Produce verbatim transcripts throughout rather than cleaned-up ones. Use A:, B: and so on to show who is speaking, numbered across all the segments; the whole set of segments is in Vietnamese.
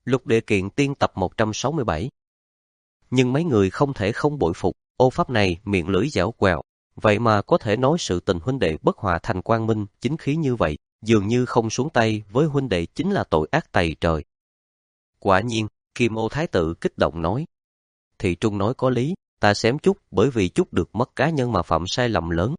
A: Lục Địa Kiện Tiên tập một trăm sáu mươi bảy. Nhưng mấy người không thể không bội phục, ô pháp này miệng lưỡi dẻo quẹo, vậy mà có thể nói sự tình huynh đệ bất hòa thành quang minh, chính khí như vậy, dường như không xuống tay với huynh đệ chính là tội ác tày trời. Quả nhiên, Kim Ô Thái tử kích động nói. Thị Trung nói có lý, ta xém chút bởi vì chút được mất cá nhân mà phạm sai lầm lớn.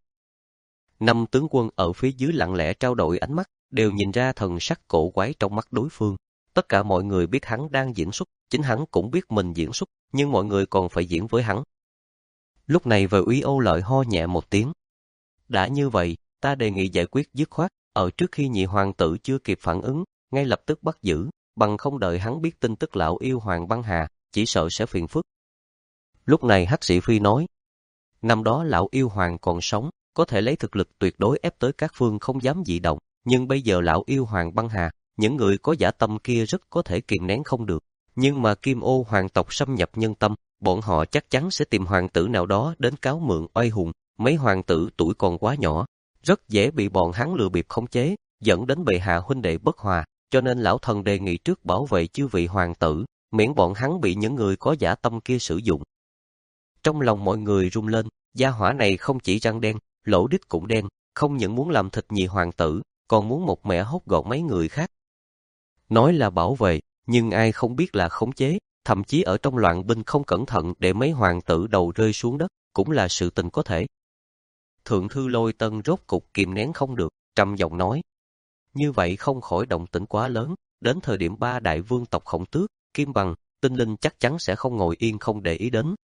A: Năm tướng quân ở phía dưới lặng lẽ trao đổi ánh mắt, đều nhìn ra thần sắc cổ quái trong mắt đối phương. Tất cả mọi người biết hắn đang diễn xuất, chính hắn cũng biết mình diễn xuất, nhưng mọi người còn phải diễn với hắn. Lúc này Vệ Úy Ô Lợi ho nhẹ một tiếng. Đã như vậy, ta đề nghị giải quyết dứt khoát, ở trước khi nhị hoàng tử chưa kịp phản ứng, ngay lập tức bắt giữ, bằng không đợi hắn biết tin tức lão yêu hoàng băng hà, chỉ sợ sẽ phiền phức. Lúc này Hắc Sĩ Phi nói, năm đó lão yêu hoàng còn sống, có thể lấy thực lực tuyệt đối ép tới các phương không dám dị động, nhưng bây giờ lão yêu hoàng băng hà, những người có dã tâm kia rất có thể kìm nén không được. Nhưng mà Kim Ô hoàng tộc xâm nhập nhân tâm, bọn họ chắc chắn sẽ tìm hoàng tử nào đó đến cáo mượn oai hùng. Mấy hoàng tử tuổi còn quá nhỏ, rất dễ bị bọn hắn lừa bịp khống chế, dẫn đến bệ hạ huynh đệ bất hòa, cho nên lão thần đề nghị trước bảo vệ chư vị hoàng tử, miễn bọn hắn bị những người có dã tâm kia sử dụng. Trong lòng mọi người rung lên, gia hỏa này không chỉ răng đen, lỗ đít cũng đen, không những muốn làm thịt nhị hoàng tử, còn muốn một mẻ hốt gọn mấy người khác. Nói là bảo vệ, nhưng ai không biết là khống chế, thậm chí ở trong loạn binh không cẩn thận để mấy hoàng tử đầu rơi xuống đất, cũng là sự tình có thể. Thượng thư Lôi Tân rốt cục kìm nén không được, trầm giọng nói. Như vậy không khỏi động tĩnh quá lớn, đến thời điểm ba đại vương tộc Khổng Tước, Kim Bằng, Tinh Linh chắc chắn sẽ không ngồi yên không để ý đến.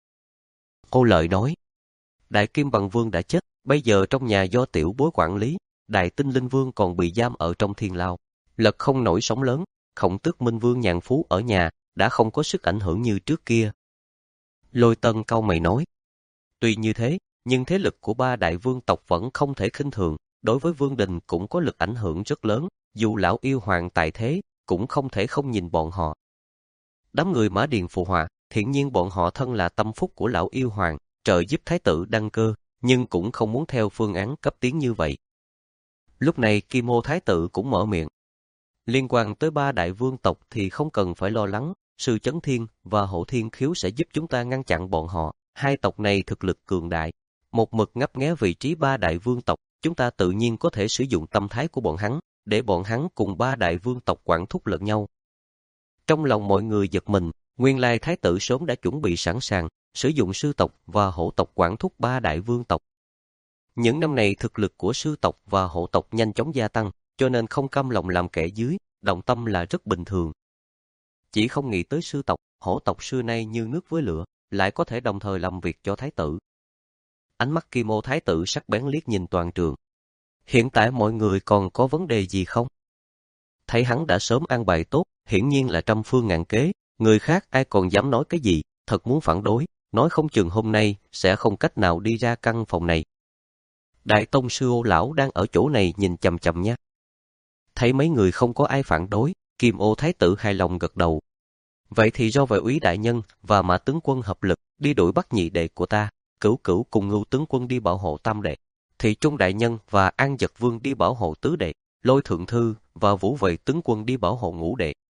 A: Ô Lợi nói, Đại Kim Bằng Vương đã chết, bây giờ trong nhà do tiểu bối quản lý, Đại Tinh Linh Vương còn bị giam ở trong thiên lao, lật không nổi sóng lớn, Khổng Tước Minh Vương nhàn phú ở nhà, đã không có sức ảnh hưởng như trước kia. Lôi Tân cau mày nói, tuy như thế, nhưng thế lực của ba đại vương tộc vẫn không thể khinh thường, đối với vương đình cũng có lực ảnh hưởng rất lớn, dù lão yêu hoàng tại thế, cũng không thể không nhìn bọn họ. Đám người Mã Điền phụ họa, thiện nhiên bọn họ thân là tâm phúc của lão yêu hoàng, trợ giúp thái tử đăng cơ, nhưng cũng không muốn theo phương án cấp tiến như vậy. Lúc này Kim Ô Thái tử cũng mở miệng. Liên quan tới ba đại vương tộc thì không cần phải lo lắng, Sư Chấn Thiên và Hổ Thiên Khiếu sẽ giúp chúng ta ngăn chặn bọn họ, hai tộc này thực lực cường đại. Một mực ngấp nghé vị trí ba đại vương tộc, chúng ta tự nhiên có thể sử dụng tâm thái của bọn hắn, để bọn hắn cùng ba đại vương tộc quản thúc lẫn nhau. Trong lòng mọi người giật mình, nguyên lai thái tử sớm đã chuẩn bị sẵn sàng, sử dụng sư tộc và hổ tộc quản thúc ba đại vương tộc. Những năm này thực lực của sư tộc và hổ tộc nhanh chóng gia tăng, cho nên không cam lòng làm kẻ dưới, động tâm là rất bình thường. Chỉ không nghĩ tới sư tộc, hổ tộc xưa nay như nước với lửa, lại có thể đồng thời làm việc cho thái tử. Ánh mắt Kim Ô Thái tử sắc bén liếc nhìn toàn trường. Hiện tại mọi người còn có vấn đề gì không? Thấy hắn đã sớm an bài tốt, hiển nhiên là trăm phương ngàn kế, người khác ai còn dám nói cái gì, thật muốn phản đối, nói không chừng hôm nay sẽ không cách nào đi ra căn phòng này. Đại tông sư Ô lão đang ở chỗ này nhìn chằm chằm nhé. Thấy mấy người không có ai phản đối, Kim Ô Thái tử hài lòng gật đầu. Vậy thì do Vệ Úy đại nhân và Mã tướng quân hợp lực đi đuổi bắt nhị đệ của ta, Cửu Cửu cùng Ngưu tướng quân đi bảo hộ tam đệ, Thị Trung đại nhân và An Dật vương đi bảo hộ tứ đệ, Lôi thượng thư và Vũ Vệ tướng quân đi bảo hộ ngũ đệ.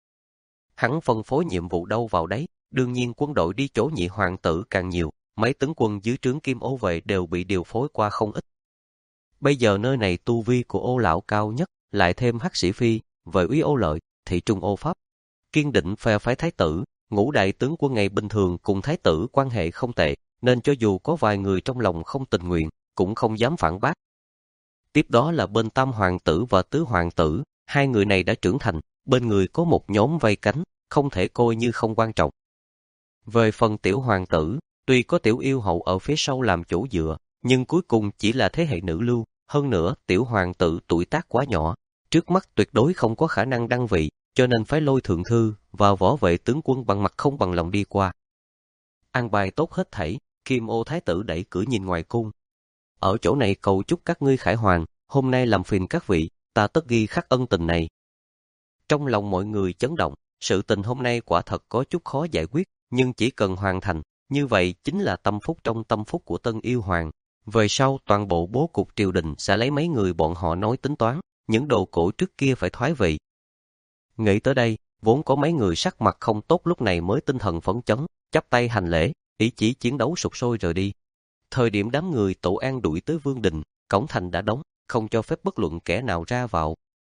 A: Hắn phân phối nhiệm vụ đâu vào đấy, đương nhiên quân đội đi chỗ nhị hoàng tử càng nhiều, mấy tướng quân dưới trướng Kim Ô vệ đều bị điều phối qua không ít. Bây giờ nơi này tu vi của Ô lão cao nhất, lại thêm Hắc Sĩ Phi, Vệ Úy Ô Lợi, Thị Trung Ô Pháp, kiên định phe phái thái tử, ngũ đại tướng quân ngày bình thường cùng thái tử quan hệ không tệ, nên cho dù có vài người trong lòng không tình nguyện, cũng không dám phản bác. Tiếp đó là bên tam hoàng tử và tứ hoàng tử, hai người này đã trưởng thành, bên người có một nhóm vây cánh, không thể coi như không quan trọng. Về phần tiểu hoàng tử, tuy có tiểu yêu hậu ở phía sau làm chỗ dựa, nhưng cuối cùng chỉ là thế hệ nữ lưu, hơn nữa tiểu hoàng tử tuổi tác quá nhỏ, trước mắt tuyệt đối không có khả năng đăng vị, cho nên phải Lôi thượng thư và Võ Vệ tướng quân bằng mặt không bằng lòng đi qua. An bài tốt hết thảy, Kim Ô Thái tử đẩy cửa nhìn ngoài cung. Ở chỗ này cầu chúc các ngươi khải hoàn, hôm nay làm phiền các vị, ta tất ghi khắc ân tình này. Trong lòng mọi người chấn động, sự tình hôm nay quả thật có chút khó giải quyết, nhưng chỉ cần hoàn thành, như vậy chính là tâm phúc trong tâm phúc của tân yêu hoàng. Về sau toàn bộ bố cục triều đình sẽ lấy mấy người bọn họ nói tính toán, những đồ cổ trước kia phải thoái vị. Nghĩ tới đây, Vốn có mấy người sắc mặt không tốt lúc này mới tinh thần phấn chấn, chắp tay hành lễ, ý chí chiến đấu sục sôi rời đi. Thời điểm đám người Tổ An đuổi tới Vương Đình, cổng thành đã đóng, không cho phép bất luận kẻ nào ra vào.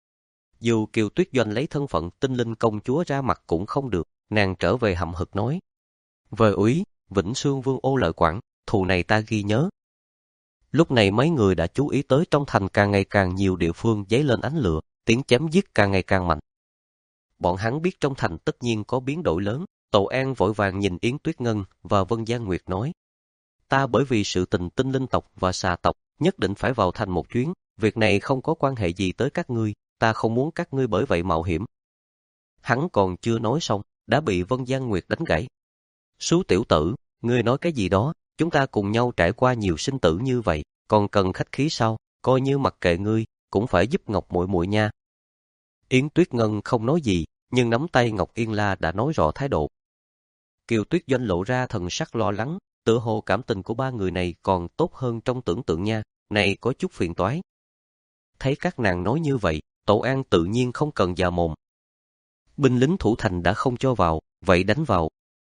A: Dù Kiều Tuyết Doanh lấy thân phận tinh linh công chúa ra mặt cũng không được, nàng trở về hậm hực nói. Vời úy, Vĩnh Xương Vương Ô Lợi Quảng, thù này ta ghi nhớ. Lúc này mấy người đã chú ý tới trong thành càng ngày càng nhiều địa phương dấy lên ánh lửa, tiếng chém giết càng ngày càng mạnh. Bọn hắn biết trong thành tất nhiên có biến đổi lớn, Tổ An vội vàng nhìn Yến Tuyết Ngân và Vân Giang Nguyệt nói. Ta bởi vì sự tình tinh linh tộc và xà tộc, nhất định phải vào thành một chuyến, việc này không có quan hệ gì tới các ngươi, ta không muốn các ngươi bởi vậy mạo hiểm. Hắn còn chưa nói xong, đã bị Vân Giang Nguyệt đánh gãy. Sú tiểu tử, ngươi nói cái gì đó, chúng ta cùng nhau trải qua nhiều sinh tử như vậy, còn cần khách khí sao, coi như mặc kệ ngươi, cũng phải giúp Ngọc muội muội nha. Yến Tuyết Ngân không nói gì, nhưng nắm tay Ngọc Yên La đã nói rõ thái độ. Kiều Tuyết Doanh lộ ra thần sắc lo lắng, tựa hồ cảm tình của ba người này còn tốt hơn trong tưởng tượng nha, này có chút phiền toái. Thấy các nàng nói như vậy, Tổ An tự nhiên không cần già mồm. Binh lính thủ thành đã không cho vào, vậy đánh vào.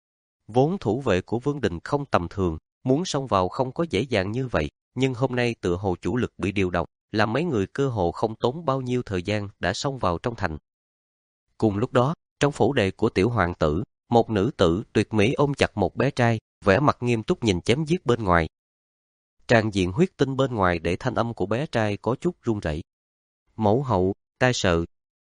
A: Vốn thủ vệ của Vương Đình không tầm thường, muốn xông vào không có dễ dàng như vậy, nhưng hôm nay tựa hồ chủ lực bị điều động, làm mấy người cơ hồ không tốn bao nhiêu thời gian đã xông vào trong thành. Cùng lúc đó, trong phủ đệ của tiểu hoàng tử, một nữ tử tuyệt mỹ ôm chặt một bé trai, vẻ mặt nghiêm túc nhìn chém giết bên ngoài. Tràn diện huyết tinh bên ngoài để thanh âm của bé trai có chút run rẩy. Mẫu hậu, ta sợ.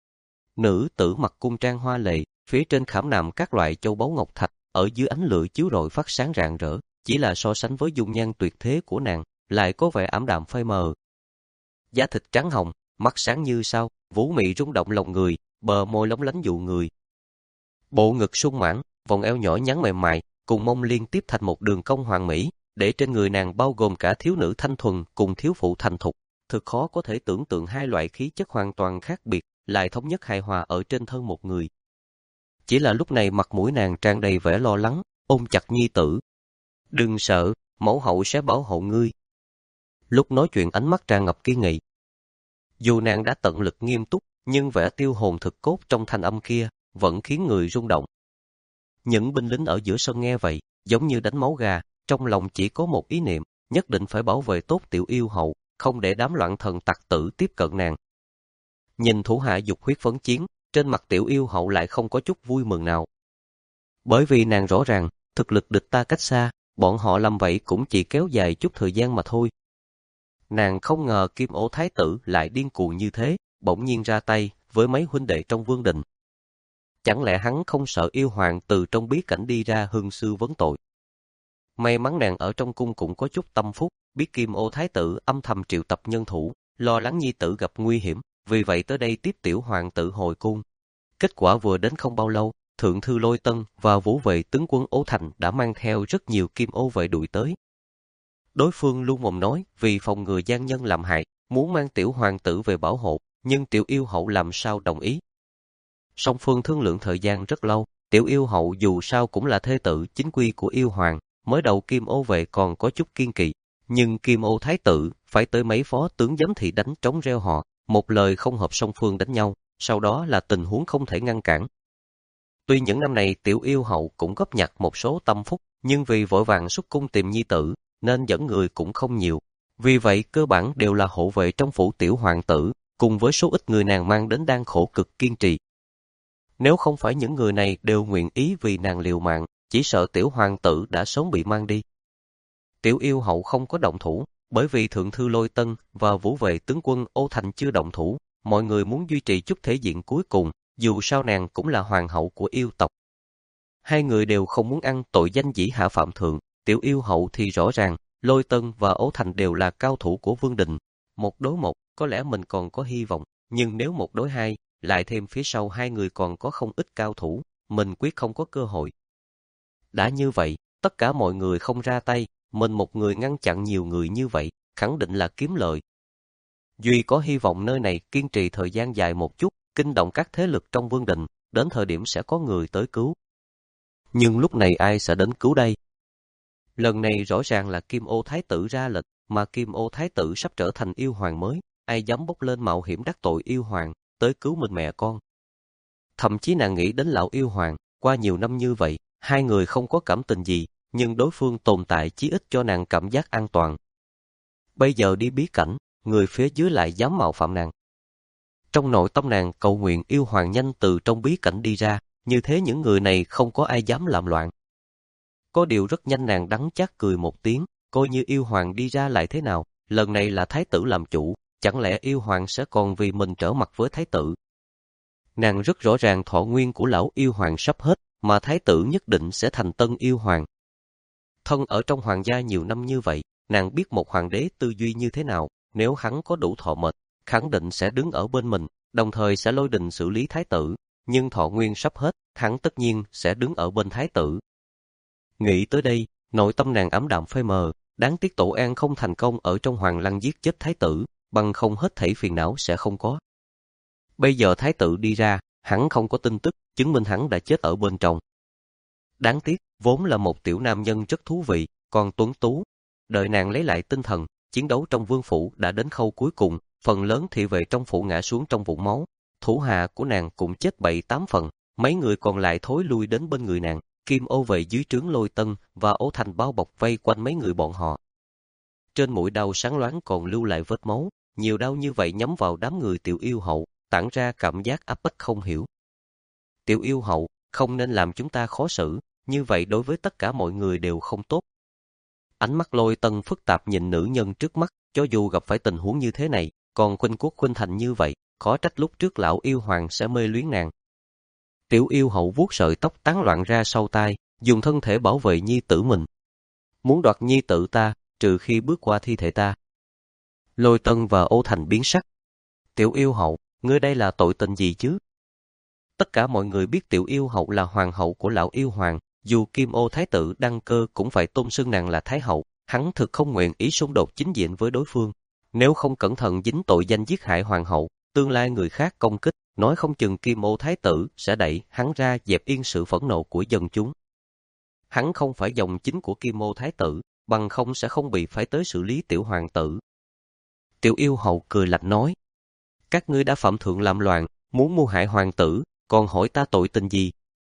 A: Nữ tử mặc cung trang hoa lệ, phía trên khảm nạm các loại châu báu ngọc thạch, ở dưới ánh lửa chiếu rọi phát sáng rạng rỡ, chỉ là so sánh với dung nhan tuyệt thế của nàng, lại có vẻ ảm đạm phai mờ. Da thịt trắng hồng, mắt sáng như sao, vũ mị rung động lòng người, bờ môi lóng lánh dụ người. Bộ ngực sung mãn, vòng eo nhỏ nhắn mềm mại, cùng mông liên tiếp thành một đường cong hoàn mỹ, để trên người nàng bao gồm cả thiếu nữ thanh thuần cùng thiếu phụ thành thục, thực khó có thể tưởng tượng hai loại khí chất hoàn toàn khác biệt, lại thống nhất hài hòa ở trên thân một người. Chỉ là lúc này mặt mũi nàng tràn đầy vẻ lo lắng, ôm chặt nhi tử. Đừng sợ, mẫu hậu sẽ bảo hộ ngươi. Lúc nói chuyện ánh mắt tràn ngập kiên nghị. Dù nàng đã tận lực nghiêm túc, nhưng vẻ tiêu hồn thực cốt trong thanh âm kia vẫn khiến người rung động. Những binh lính ở giữa sân nghe vậy, giống như đánh máu gà, trong lòng chỉ có một ý niệm, nhất định phải bảo vệ tốt tiểu yêu hậu, không để đám loạn thần tặc tử tiếp cận nàng. Nhìn thủ hạ dục huyết phấn chiến, trên mặt tiểu yêu hậu lại không có chút vui mừng nào. Bởi vì nàng rõ ràng, thực lực địch ta cách xa, bọn họ làm vậy cũng chỉ kéo dài chút thời gian mà thôi. Nàng không ngờ Kim Ô Thái tử lại điên cuồng như thế, bỗng nhiên ra tay với mấy huynh đệ trong Vương Đình. Chẳng lẽ hắn không sợ yêu hoàng từ trong bí cảnh đi ra hương sư vấn tội? May mắn nàng ở trong cung cũng có chút tâm phúc, biết Kim Ô Thái tử âm thầm triệu tập nhân thủ, lo lắng nhi tử gặp nguy hiểm, vì vậy tới đây tiếp tiểu hoàng tử hồi cung. Kết quả vừa đến không bao lâu, Thượng thư Lôi Tân và vũ vệ tướng quân Ô Thành đã mang theo rất nhiều kim ô vệ đuổi tới. Đối phương luôn mồm nói vì phòng ngừa gian nhân làm hại, muốn mang tiểu hoàng tử về bảo hộ, nhưng tiểu yêu hậu làm sao đồng ý. Song phương thương lượng thời gian rất lâu, tiểu yêu hậu dù sao cũng là thê tử chính quy của yêu hoàng, mới đầu Kim Ô vệ còn có chút kiên kỵ, nhưng Kim Ô Thái tử phải tới mấy phó tướng giám thị đánh trống reo họ, một lời không hợp song phương đánh nhau, sau đó là tình huống không thể ngăn cản. Tuy những năm này tiểu yêu hậu cũng góp nhặt một số tâm phúc, nhưng vì vội vàng xuất cung tìm nhi tử, nên dẫn người cũng không nhiều. Vì vậy cơ bản đều là hộ vệ trong phủ tiểu hoàng tử, cùng với số ít người nàng mang đến đang khổ cực kiên trì. Nếu không phải những người này đều nguyện ý vì nàng liều mạng, chỉ sợ tiểu hoàng tử đã sớm bị mang đi. Tiểu yêu hậu không có động thủ, bởi vì thượng thư Lôi Tân và vũ vệ tướng quân Ô Thành chưa động thủ, mọi người muốn duy trì chút thể diện cuối cùng, dù sao nàng cũng là hoàng hậu của yêu tộc. Hai người đều không muốn ăn tội danh dĩ hạ phạm thượng, tiểu yêu hậu thì rõ ràng, Lôi Tân và Ô Thành đều là cao thủ của Vương Đình. Một đối một, có lẽ mình còn có hy vọng, nhưng nếu một đối hai, lại thêm phía sau hai người còn có không ít cao thủ, mình quyết không có cơ hội. Đã như vậy, tất cả mọi người không ra tay, mình một người ngăn chặn nhiều người như vậy, khẳng định là kiếm lợi. Duy có hy vọng nơi này kiên trì thời gian dài một chút, kinh động các thế lực trong Vương Đình, đến thời điểm sẽ có người tới cứu. Nhưng lúc này ai sẽ đến cứu đây? Lần này rõ ràng là Kim Ô Thái tử ra lệnh, mà Kim Ô Thái tử sắp trở thành yêu hoàng mới, ai dám bốc lên mạo hiểm đắc tội yêu hoàng, tới cứu mình mẹ con. Thậm chí nàng nghĩ đến lão yêu hoàng, qua nhiều năm như vậy, hai người không có cảm tình gì, nhưng đối phương tồn tại chí ít cho nàng cảm giác an toàn. Bây giờ đi bí cảnh, người phía dưới lại dám mạo phạm nàng. Trong nội tâm nàng cầu nguyện yêu hoàng nhanh từ trong bí cảnh đi ra, như thế những người này không có ai dám làm loạn. Có điều rất nhanh nàng đắng chát cười một tiếng, coi như yêu hoàng đi ra lại thế nào, lần này là thái tử làm chủ, chẳng lẽ yêu hoàng sẽ còn vì mình trở mặt với thái tử. Nàng rất rõ ràng thọ nguyên của lão yêu hoàng sắp hết, mà thái tử nhất định sẽ thành tân yêu hoàng. Thân ở trong hoàng gia nhiều năm như vậy, nàng biết một hoàng đế tư duy như thế nào, nếu hắn có đủ thọ mệnh, khẳng định sẽ đứng ở bên mình, đồng thời sẽ lôi đình xử lý thái tử, nhưng thọ nguyên sắp hết, hắn tất nhiên sẽ đứng ở bên thái tử. Nghĩ tới đây, nội tâm nàng ảm đạm phai mờ, đáng tiếc Tổ An không thành công ở trong hoàng lăng giết chết thái tử, bằng không hết thảy phiền não sẽ không có. Bây giờ thái tử đi ra, hắn không có tin tức, chứng minh hắn đã chết ở bên trong. Đáng tiếc, vốn là một tiểu nam nhân rất thú vị, còn tuấn tú. Đợi nàng lấy lại tinh thần, chiến đấu trong vương phủ đã đến khâu cuối cùng, phần lớn thị vệ trong phủ ngã xuống trong vũng máu. Thủ hạ của nàng cũng chết bảy tám phần, mấy người còn lại thối lui đến bên người nàng. Kim ô về dưới trướng Lôi Tân và Ố Thành bao bọc vây quanh mấy người bọn họ. Trên mũi đao sáng loáng còn lưu lại vết máu, nhiều đau như vậy nhắm vào đám người Tiểu Yêu Hậu, tản ra cảm giác áp bách không hiểu. Tiểu Yêu Hậu, không nên làm chúng ta khó xử, như vậy đối với tất cả mọi người đều không tốt. Ánh mắt Lôi Tân phức tạp nhìn nữ nhân trước mắt, cho dù gặp phải tình huống như thế này, còn khuynh quốc khuynh thành như vậy, khó trách lúc trước lão yêu hoàng sẽ mê luyến nàng. Tiểu Yêu Hậu vuốt sợi tóc tán loạn ra sau tai, dùng thân thể bảo vệ nhi tử mình. Muốn đoạt nhi tử ta, trừ khi bước qua thi thể ta. Lôi Tân và Ô Thành biến sắc. Tiểu Yêu Hậu, ngươi đây là tội tình gì chứ? Tất cả mọi người biết Tiểu Yêu Hậu là hoàng hậu của lão yêu hoàng, dù Kim Ô Thái tử đăng cơ cũng phải tôn xưng nàng là Thái hậu, hắn thực không nguyện ý xung đột chính diện với đối phương. Nếu không cẩn thận dính tội danh giết hại hoàng hậu, tương lai người khác công kích, nói không chừng Kim Ô Thái tử sẽ đẩy hắn ra dẹp yên sự phẫn nộ của dân chúng. Hắn không phải dòng chính của Kim Ô Thái tử, bằng không sẽ không bị phải tới xử lý tiểu hoàng tử. Tiểu Yêu Hậu cười lạnh nói, các ngươi đã phạm thượng làm loạn, muốn mưu hại hoàng tử, còn hỏi ta tội tình gì?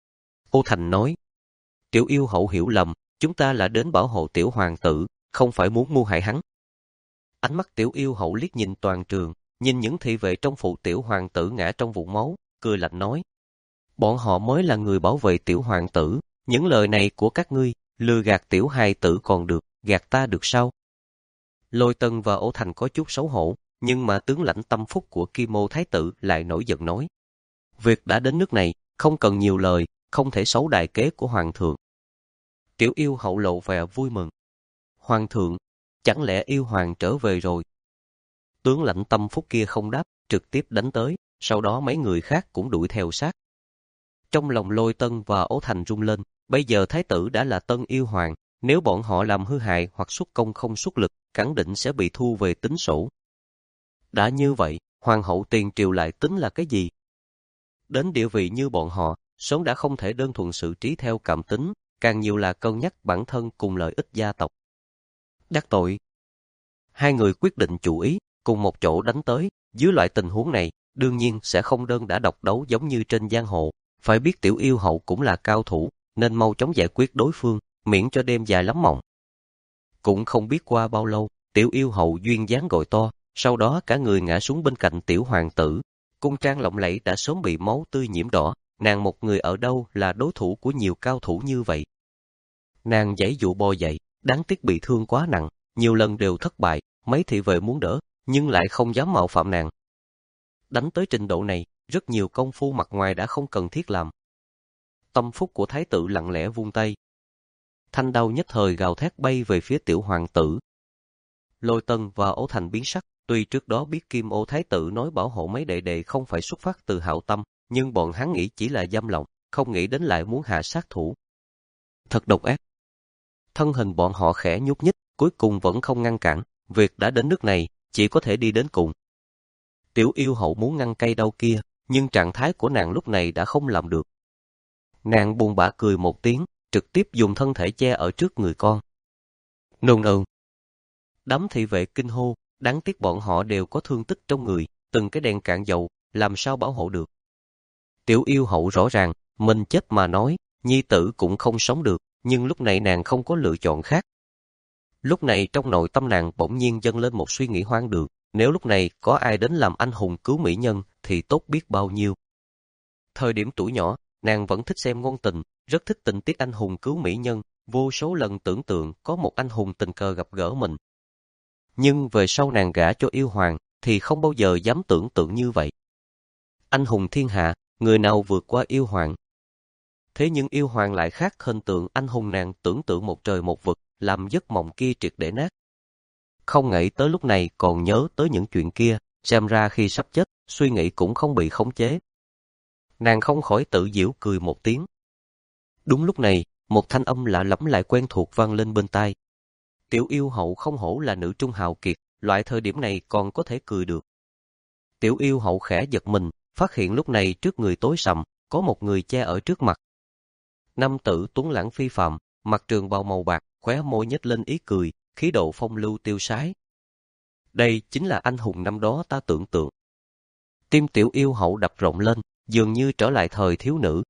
A: Ô Thành nói, Tiểu Yêu Hậu hiểu lầm, chúng ta là đến bảo hộ tiểu hoàng tử, không phải muốn mưu hại hắn. Ánh mắt Tiểu Yêu Hậu liếc nhìn toàn trường, nhìn những thị vệ trong phủ tiểu hoàng tử ngã trong vũng máu, cười lạnh nói, bọn họ mới là người bảo vệ tiểu hoàng tử, những lời này của các ngươi, lừa gạt tiểu hài tử còn được, gạt ta được sao? Lôi Tân và Ô Thành có chút xấu hổ, nhưng mà tướng lãnh tâm phúc của Kim Ô Thái tử lại nổi giận nói, việc đã đến nước này, không cần nhiều lời, không thể xấu đại kế của hoàng thượng. Tiểu Yêu Hậu lộ vẻ vui mừng. Hoàng thượng, chẳng lẽ yêu hoàng trở về rồi? Tướng lãnh tâm phúc kia không đáp, trực tiếp đánh tới, sau đó mấy người khác cũng đuổi theo sát. Trong lòng Lôi Tân và Ố Thành rung lên, bây giờ thái tử đã là tân yêu hoàng, nếu bọn họ làm hư hại hoặc xuất công không xuất lực, khẳng định sẽ bị thu về tính sổ. Đã như vậy, hoàng hậu tiền triều lại tính là cái gì? Đến địa vị như bọn họ, sớm đã không thể đơn thuần xử trí theo cảm tính, càng nhiều là cân nhắc bản thân cùng lợi ích gia tộc. Đắc tội. Hai người quyết định chủ ý, cùng một chỗ đánh tới, dưới loại tình huống này, đương nhiên sẽ không đơn đã độc đấu giống như trên giang hồ, phải biết Tiểu Yêu Hậu cũng là cao thủ, nên mau chóng giải quyết đối phương, miễn cho đêm dài lắm mộng. Cũng không biết qua bao lâu, Tiểu Yêu Hậu duyên dáng gọi to, sau đó cả người ngã xuống bên cạnh tiểu hoàng tử. Cung trang lộng lẫy đã sớm bị máu tươi nhiễm đỏ, nàng một người ở đâu là đối thủ của nhiều cao thủ như vậy. Nàng giãy dụ bò dậy, đáng tiếc bị thương quá nặng, nhiều lần đều thất bại, mấy thị vệ muốn đỡ, nhưng lại không dám mạo phạm nàng. Đánh tới trình độ này, rất nhiều công phu mặt ngoài đã không cần thiết làm. Tâm phúc của thái tử lặng lẽ vung tay. Thanh đao nhất thời gào thét bay về phía tiểu hoàng tử. Lôi Tân và Ố Thành biến sắc, tuy trước đó biết Kim Ô Thái tử nói bảo hộ mấy đệ đệ không phải xuất phát từ hảo tâm, nhưng bọn hắn nghĩ chỉ là dâm lòng, không nghĩ đến lại muốn hạ sát thủ. Thật độc ác. Thân hình bọn họ khẽ nhúc nhích, cuối cùng vẫn không ngăn cản, việc đã đến nước này, chỉ có thể đi đến cùng. Tiểu Yêu Hậu muốn ngăn cây đau kia, nhưng trạng thái của nàng lúc này đã không làm được. Nàng buồn bã cười một tiếng, trực tiếp dùng thân thể che ở trước người con. Nôn ừm. Đám thị vệ kinh hô, đáng tiếc bọn họ đều có thương tích trong người, từng cái đèn cạn dầu, làm sao bảo hộ được. Tiểu yêu hậu rõ ràng, mình chết mà nói, nhi tử cũng không sống được, nhưng lúc này nàng không có lựa chọn khác. Lúc này trong nội tâm nàng bỗng nhiên dâng lên một suy nghĩ hoang đường, nếu lúc này có ai đến làm anh hùng cứu mỹ nhân thì tốt biết bao nhiêu. Thời điểm tuổi nhỏ, nàng vẫn thích xem ngôn tình, rất thích tình tiết anh hùng cứu mỹ nhân, vô số lần tưởng tượng có một anh hùng tình cờ gặp gỡ mình. Nhưng về sau nàng gả cho yêu hoàng thì không bao giờ dám tưởng tượng như vậy. Anh hùng thiên hạ, người nào vượt qua yêu hoàng? Thế nhưng yêu hoàng lại khác hình tượng anh hùng nàng tưởng tượng một trời một vực, làm giấc mộng kia triệt để nát. Không nghĩ tới lúc này còn nhớ tới những chuyện kia, xem ra khi sắp chết, suy nghĩ cũng không bị khống chế. Nàng không khỏi tự giễu cười một tiếng. Đúng lúc này, một thanh âm lạ lẫm lại quen thuộc vang lên bên tai. Tiểu yêu hậu không hổ là nữ trung hào kiệt, loại thời điểm này còn có thể cười được. Tiểu yêu hậu khẽ giật mình, phát hiện lúc này trước người tối sầm, có một người che ở trước mặt. Nam tử tuấn lãng phi phàm, mặc trường bào màu bạc, khóe môi nhếch lên ý cười, khí độ phong lưu tiêu sái. Đây chính là anh hùng năm đó ta tưởng tượng. Tim tiểu yêu hậu đập rộng lên, dường như trở lại thời thiếu nữ.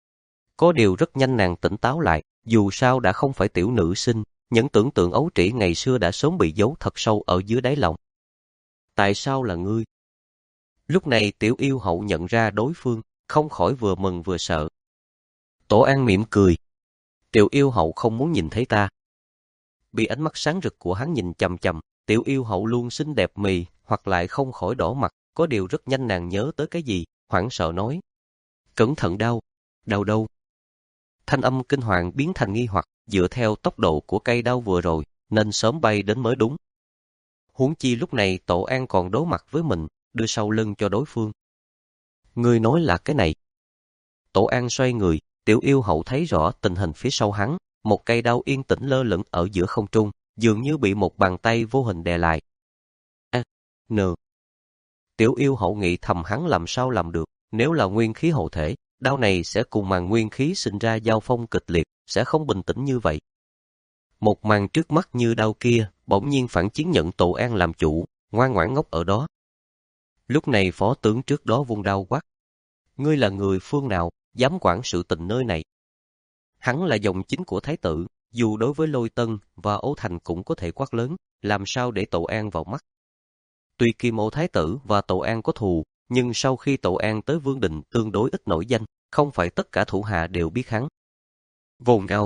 A: Có điều rất nhanh nàng tỉnh táo lại, dù sao đã không phải tiểu nữ sinh, những tưởng tượng ấu trĩ ngày xưa đã sớm bị giấu thật sâu ở dưới đáy lòng. Tại sao là ngươi? Lúc này tiểu yêu hậu nhận ra đối phương, không khỏi vừa mừng vừa sợ. Tổ An mỉm cười. Tiểu yêu hậu không muốn nhìn thấy ta. Bị ánh mắt sáng rực của hắn nhìn chằm chằm, tiểu yêu hậu luôn xinh đẹp mì, hoặc lại không khỏi đỏ mặt, có điều rất nhanh nàng nhớ tới cái gì, hoảng sợ nói. Cẩn thận đau, đau đâu? Thanh âm kinh hoàng biến thành nghi hoặc, dựa theo tốc độ của cây đau vừa rồi, nên sớm bay đến mới đúng. Huống chi lúc này Tổ An còn đối mặt với mình, đưa sau lưng cho đối phương. Ngươi nói là cái này. Tổ An xoay người, tiểu yêu hậu thấy rõ tình hình phía sau hắn, một cây đao yên tĩnh lơ lửng ở giữa không trung, dường như bị một bàn tay vô hình đè lại. A, nờ. Tiểu yêu hậu nghĩ thầm hắn làm sao làm được, nếu là nguyên khí hộ thể, đao này sẽ cùng màn nguyên khí sinh ra giao phong kịch liệt, sẽ không bình tĩnh như vậy. Một màn trước mắt như đao kia, bỗng nhiên phản chiến nhận Tổ An làm chủ, ngoan ngoãn ngốc ở đó. Lúc này phó tướng trước đó vung đao quát. Ngươi là người phương nào, dám quản sự tình nơi này? Hắn là dòng chính của thái tử, dù đối với Lôi Tân và Âu Thành cũng có thể quát lớn, làm sao để Tổ An vào mắt. Tuy Kim Ô thái tử và Tổ An có thù, nhưng sau khi Tổ An tới Vương Đình tương đối ít nổi danh, không phải tất cả thủ hạ đều biết hắn. Vồn đao.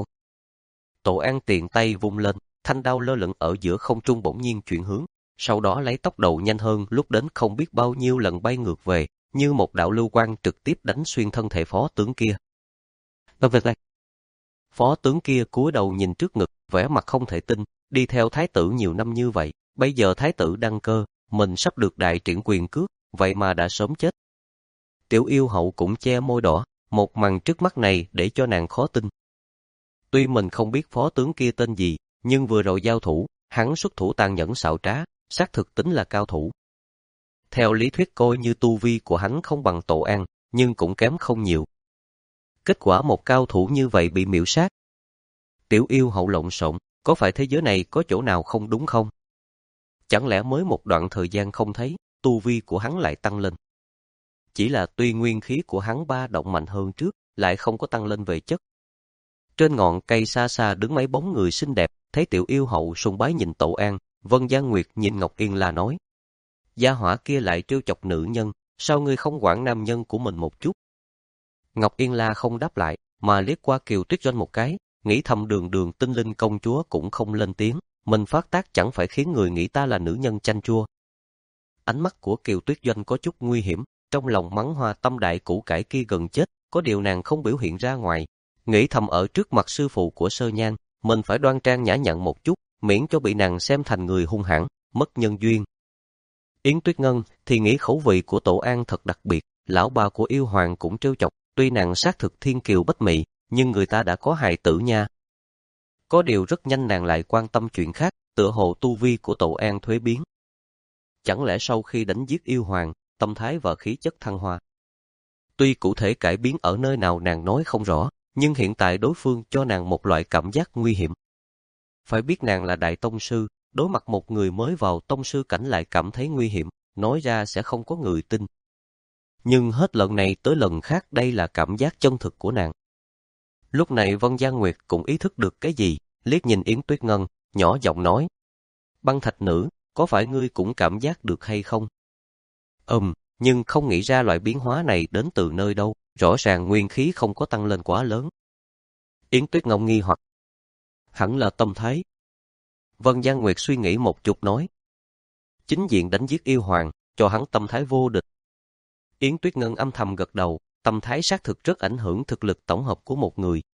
A: Tổ An tiền tay vung lên, thanh đao lơ lửng ở giữa không trung bỗng nhiên chuyển hướng, sau đó lấy tốc độ nhanh hơn lúc đến không biết bao nhiêu lần bay ngược về, như một đạo lưu quang trực tiếp đánh xuyên thân thể phó tướng kia. Phó tướng kia cúi đầu nhìn trước ngực, vẻ mặt không thể tin, đi theo thái tử nhiều năm như vậy, bây giờ thái tử đăng cơ, mình sắp được đại triển quyền cước, vậy mà đã sớm chết. Tiểu yêu hậu cũng che môi đỏ, một màn trước mắt này để cho nàng khó tin. Tuy mình không biết phó tướng kia tên gì, nhưng vừa rồi giao thủ, hắn xuất thủ tàn nhẫn xảo trá, xác thực tính là cao thủ. Theo lý thuyết coi như tu vi của hắn không bằng Tổ An, nhưng cũng kém không nhiều. Kết quả một cao thủ như vậy bị miễu sát. Tiểu yêu hậu lộn xộn, có phải thế giới này có chỗ nào không đúng không? Chẳng lẽ mới một đoạn thời gian không thấy, tu vi của hắn lại tăng lên? Chỉ là tuy nguyên khí của hắn ba động mạnh hơn trước, lại không có tăng lên về chất. Trên ngọn cây xa xa đứng mấy bóng người xinh đẹp, thấy tiểu yêu hậu sùng bái nhìn Tổ An, Vân Giang Nguyệt nhìn Ngọc Yên La nói. Gia hỏa kia lại trêu chọc nữ nhân, sao ngươi không quản nam nhân của mình một chút? Ngọc Yên La không đáp lại, mà liếc qua Kiều Tuyết Doanh một cái, nghĩ thầm đường đường tinh linh công chúa cũng không lên tiếng, mình phát tác chẳng phải khiến người nghĩ ta là nữ nhân chanh chua. Ánh mắt của Kiều Tuyết Doanh có chút nguy hiểm, trong lòng mắng hoa tâm đại củ cải kia gần chết, có điều nàng không biểu hiện ra ngoài, nghĩ thầm ở trước mặt sư phụ của Sơ Nhan, mình phải đoan trang nhã nhặn một chút, miễn cho bị nàng xem thành người hung hãn, mất nhân duyên. Yến Tuyết Ngân thì nghĩ khẩu vị của Tổ An thật đặc biệt, lão bà của yêu hoàng cũng trêu chọc, tuy nàng xác thực thiên kiều bách mỹ, nhưng người ta đã có hài tử nha. Có điều rất nhanh nàng lại quan tâm chuyện khác, tựa hồ tu vi của Tổ An thuế biến. Chẳng lẽ sau khi đánh giết yêu hoàng, tâm thái và khí chất thăng hoa? Tuy cụ thể cải biến ở nơi nào nàng nói không rõ, nhưng hiện tại đối phương cho nàng một loại cảm giác nguy hiểm. Phải biết nàng là đại tông sư, đối mặt một người mới vào tông sư cảnh lại cảm thấy nguy hiểm, nói ra sẽ không có người tin. Nhưng hết lần này tới lần khác đây là cảm giác chân thực của nàng. Lúc này Vân Gian Nguyệt cũng ý thức được cái gì, liếc nhìn Yến Tuyết Ngân, nhỏ giọng nói. Băng thạch nữ, có phải ngươi cũng cảm giác được hay không? Ừm, nhưng không nghĩ ra loại biến hóa này đến từ nơi đâu, rõ ràng nguyên khí không có tăng lên quá lớn. Yến Tuyết Ngân nghi hoặc. Hẳn là tâm thái. Vân Gian Nguyệt suy nghĩ một chút nói. Chính diện đánh giết yêu hoàng, cho hắn tâm thái vô địch. Yến Tuyết Ngân âm thầm gật đầu, tâm thái xác thực rất ảnh hưởng thực lực tổng hợp của một người.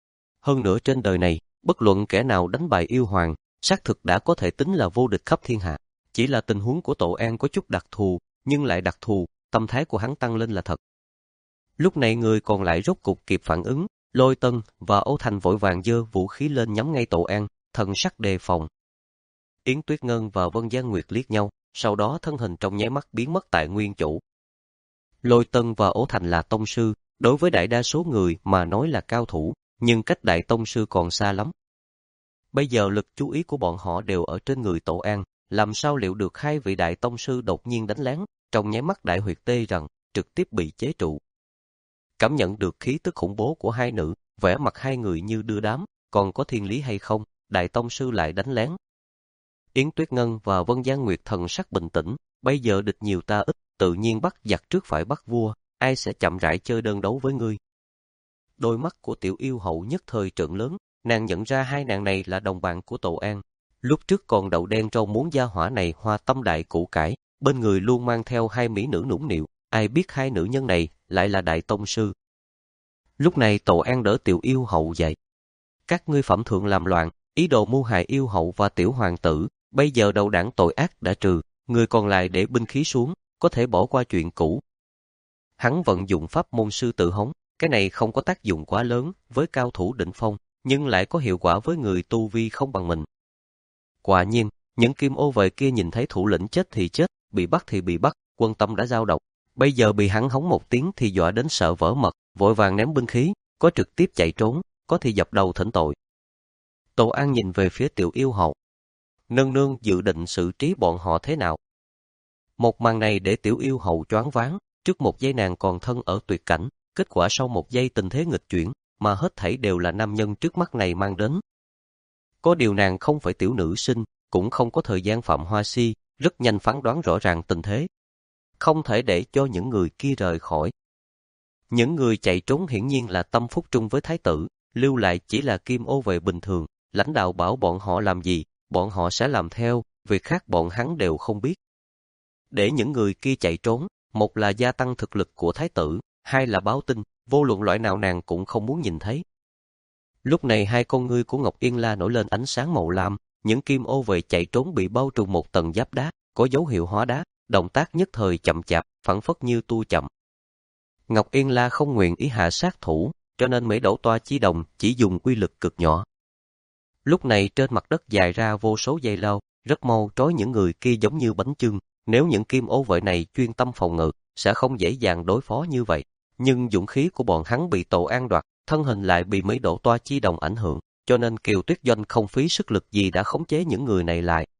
A: Hơn nữa trên đời này, bất luận kẻ nào đánh bại yêu hoàng, xác thực đã có thể tính là vô địch khắp thiên hạ. Chỉ là tình huống của Tổ An có chút đặc thù, nhưng lại đặc thù, tâm thái của hắn tăng lên là thật. Lúc này người còn lại rốt cục kịp phản ứng, Lôi Tân và Âu Thành vội vàng giơ vũ khí lên nhắm ngay Tổ An, thần sắc đề phòng. Yến Tuyết Ngân và Vân Gian Nguyệt liếc nhau, sau đó thân hình trong nháy mắt biến mất tại nguyên chỗ. Lôi Tân và Âu Thành là tông sư, đối với đại đa số người mà nói là cao thủ, nhưng cách đại tông sư còn xa lắm. Bây giờ lực chú ý của bọn họ đều ở trên người Tổ An, làm sao liệu được hai vị đại tông sư đột nhiên đánh lén, trong nháy mắt đại huyệt tê rằng, trực tiếp bị chế trụ. Cảm nhận được khí tức khủng bố của hai nữ, vẻ mặt hai người như đưa đám, còn có thiên lý hay không, đại tông sư lại đánh lén. Yến Tuyết Ngân và Vân Gian Nguyệt thần sắc bình tĩnh, bây giờ địch nhiều ta ít, tự nhiên bắt giặc trước phải bắt vua, ai sẽ chậm rãi chơi đơn đấu với ngươi. Đôi mắt của tiểu yêu hậu nhất thời trợn lớn, nàng nhận ra hai nàng này là đồng bạn của Tổ An. Lúc trước còn đậu đen rau muốn gia hỏa này hoa tâm đại củ cải, bên người luôn mang theo hai mỹ nữ nũng nịu, ai biết hai nữ nhân này lại là đại tông sư. Lúc này Tổ An đỡ tiểu yêu hậu dậy. Các ngươi phẩm thượng làm loạn, ý đồ mưu hại yêu hậu và tiểu hoàng tử, bây giờ đầu đảng tội ác đã trừ, người còn lại để binh khí xuống, có thể bỏ qua chuyện cũ. Hắn vận dụng pháp môn sư tự hống, cái này không có tác dụng quá lớn với cao thủ đỉnh phong, nhưng lại có hiệu quả với người tu vi không bằng mình. Quả nhiên, những kim ô vệ kia nhìn thấy thủ lĩnh chết thì chết, bị bắt thì bị bắt, quân tâm đã dao động. Bây giờ bị hắn hống một tiếng thì dọa đến sợ vỡ mật, vội vàng ném binh khí, có trực tiếp chạy trốn, có thì dập đầu thỉnh tội. Tổ An nhìn về phía tiểu yêu hậu. Nương nương dự định xử trí bọn họ thế nào? Một màn này để tiểu yêu hậu choáng váng, trước một giây nàng còn thân ở tuyệt cảnh, kết quả sau một giây tình thế nghịch chuyển, mà hết thảy đều là nam nhân trước mắt này mang đến. Có điều nàng không phải tiểu nữ sinh, cũng không có thời gian phạm hoa si, rất nhanh phán đoán rõ ràng tình thế. Không thể để cho những người kia rời khỏi. Những người chạy trốn hiển nhiên là tâm phúc trung với thái tử, lưu lại chỉ là kim ô vệ bình thường, lãnh đạo bảo bọn họ làm gì, bọn họ sẽ làm theo, việc khác bọn hắn đều không biết. Để những người kia chạy trốn, một là gia tăng thực lực của thái tử, hai là báo tin, vô luận loại nào nàng cũng không muốn nhìn thấy. Lúc này hai con ngươi của Ngọc Yên La nổi lên ánh sáng màu lam, những kim ô vệ chạy trốn bị bao trùm một tầng giáp đá, có dấu hiệu hóa đá, động tác nhất thời chậm chạp, phảng phất như tua chậm. Ngọc Yên La không nguyện ý hạ sát thủ, cho nên mấy đổ toa chi đồng chỉ dùng uy lực cực nhỏ. Lúc này trên mặt đất dài ra vô số dây lao, rất mau trói những người kia giống như bánh chưng. Nếu những kim ô vệ này chuyên tâm phòng ngự, sẽ không dễ dàng đối phó như vậy. Nhưng dũng khí của bọn hắn bị Tổ An đoạt, thân hình lại bị mấy đổ toa chi đồng ảnh hưởng, cho nên Kiều Tuyết Doanh không phí sức lực gì đã khống chế những người này lại.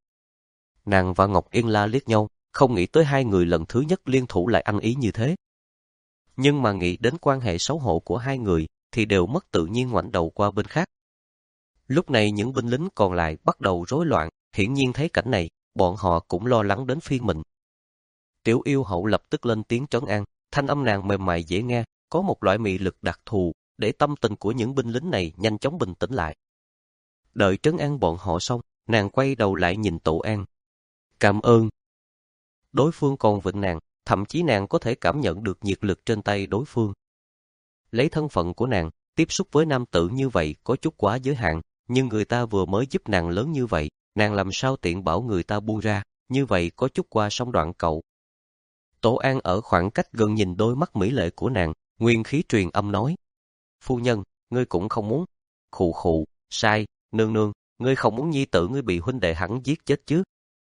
A: Nàng và Ngọc Yên La liếc nhau, không nghĩ tới hai người lần thứ nhất liên thủ lại ăn ý như thế. Nhưng mà nghĩ đến quan hệ xấu hổ của hai người, thì đều mất tự nhiên ngoảnh đầu qua bên khác. Lúc này những binh lính còn lại bắt đầu rối loạn, hiển nhiên thấy cảnh này, bọn họ cũng lo lắng đến phiên mình. Tiểu yêu hậu lập tức lên tiếng trấn an, thanh âm nàng mềm mại dễ nghe, có một loại mị lực đặc thù, để tâm tình của những binh lính này nhanh chóng bình tĩnh lại. Đợi trấn an bọn họ xong, nàng quay đầu lại nhìn Tổ An. Cảm ơn. Đối phương còn vịnh nàng, thậm chí nàng có thể cảm nhận được nhiệt lực trên tay đối phương. Lấy thân phận của nàng, tiếp xúc với nam tử như vậy có chút quá giới hạn, nhưng người ta vừa mới giúp nàng lớn như vậy, nàng làm sao tiện bảo người ta buông ra, như vậy có chút qua sông đoạn cầu. Tổ An ở khoảng cách gần nhìn đôi mắt mỹ lệ của nàng, nguyên khí truyền âm nói. Phu nhân, ngươi cũng không muốn. Khụ khụ, sai, nương nương, ngươi không muốn nhi tử ngươi bị huynh đệ hắn giết chết chứ?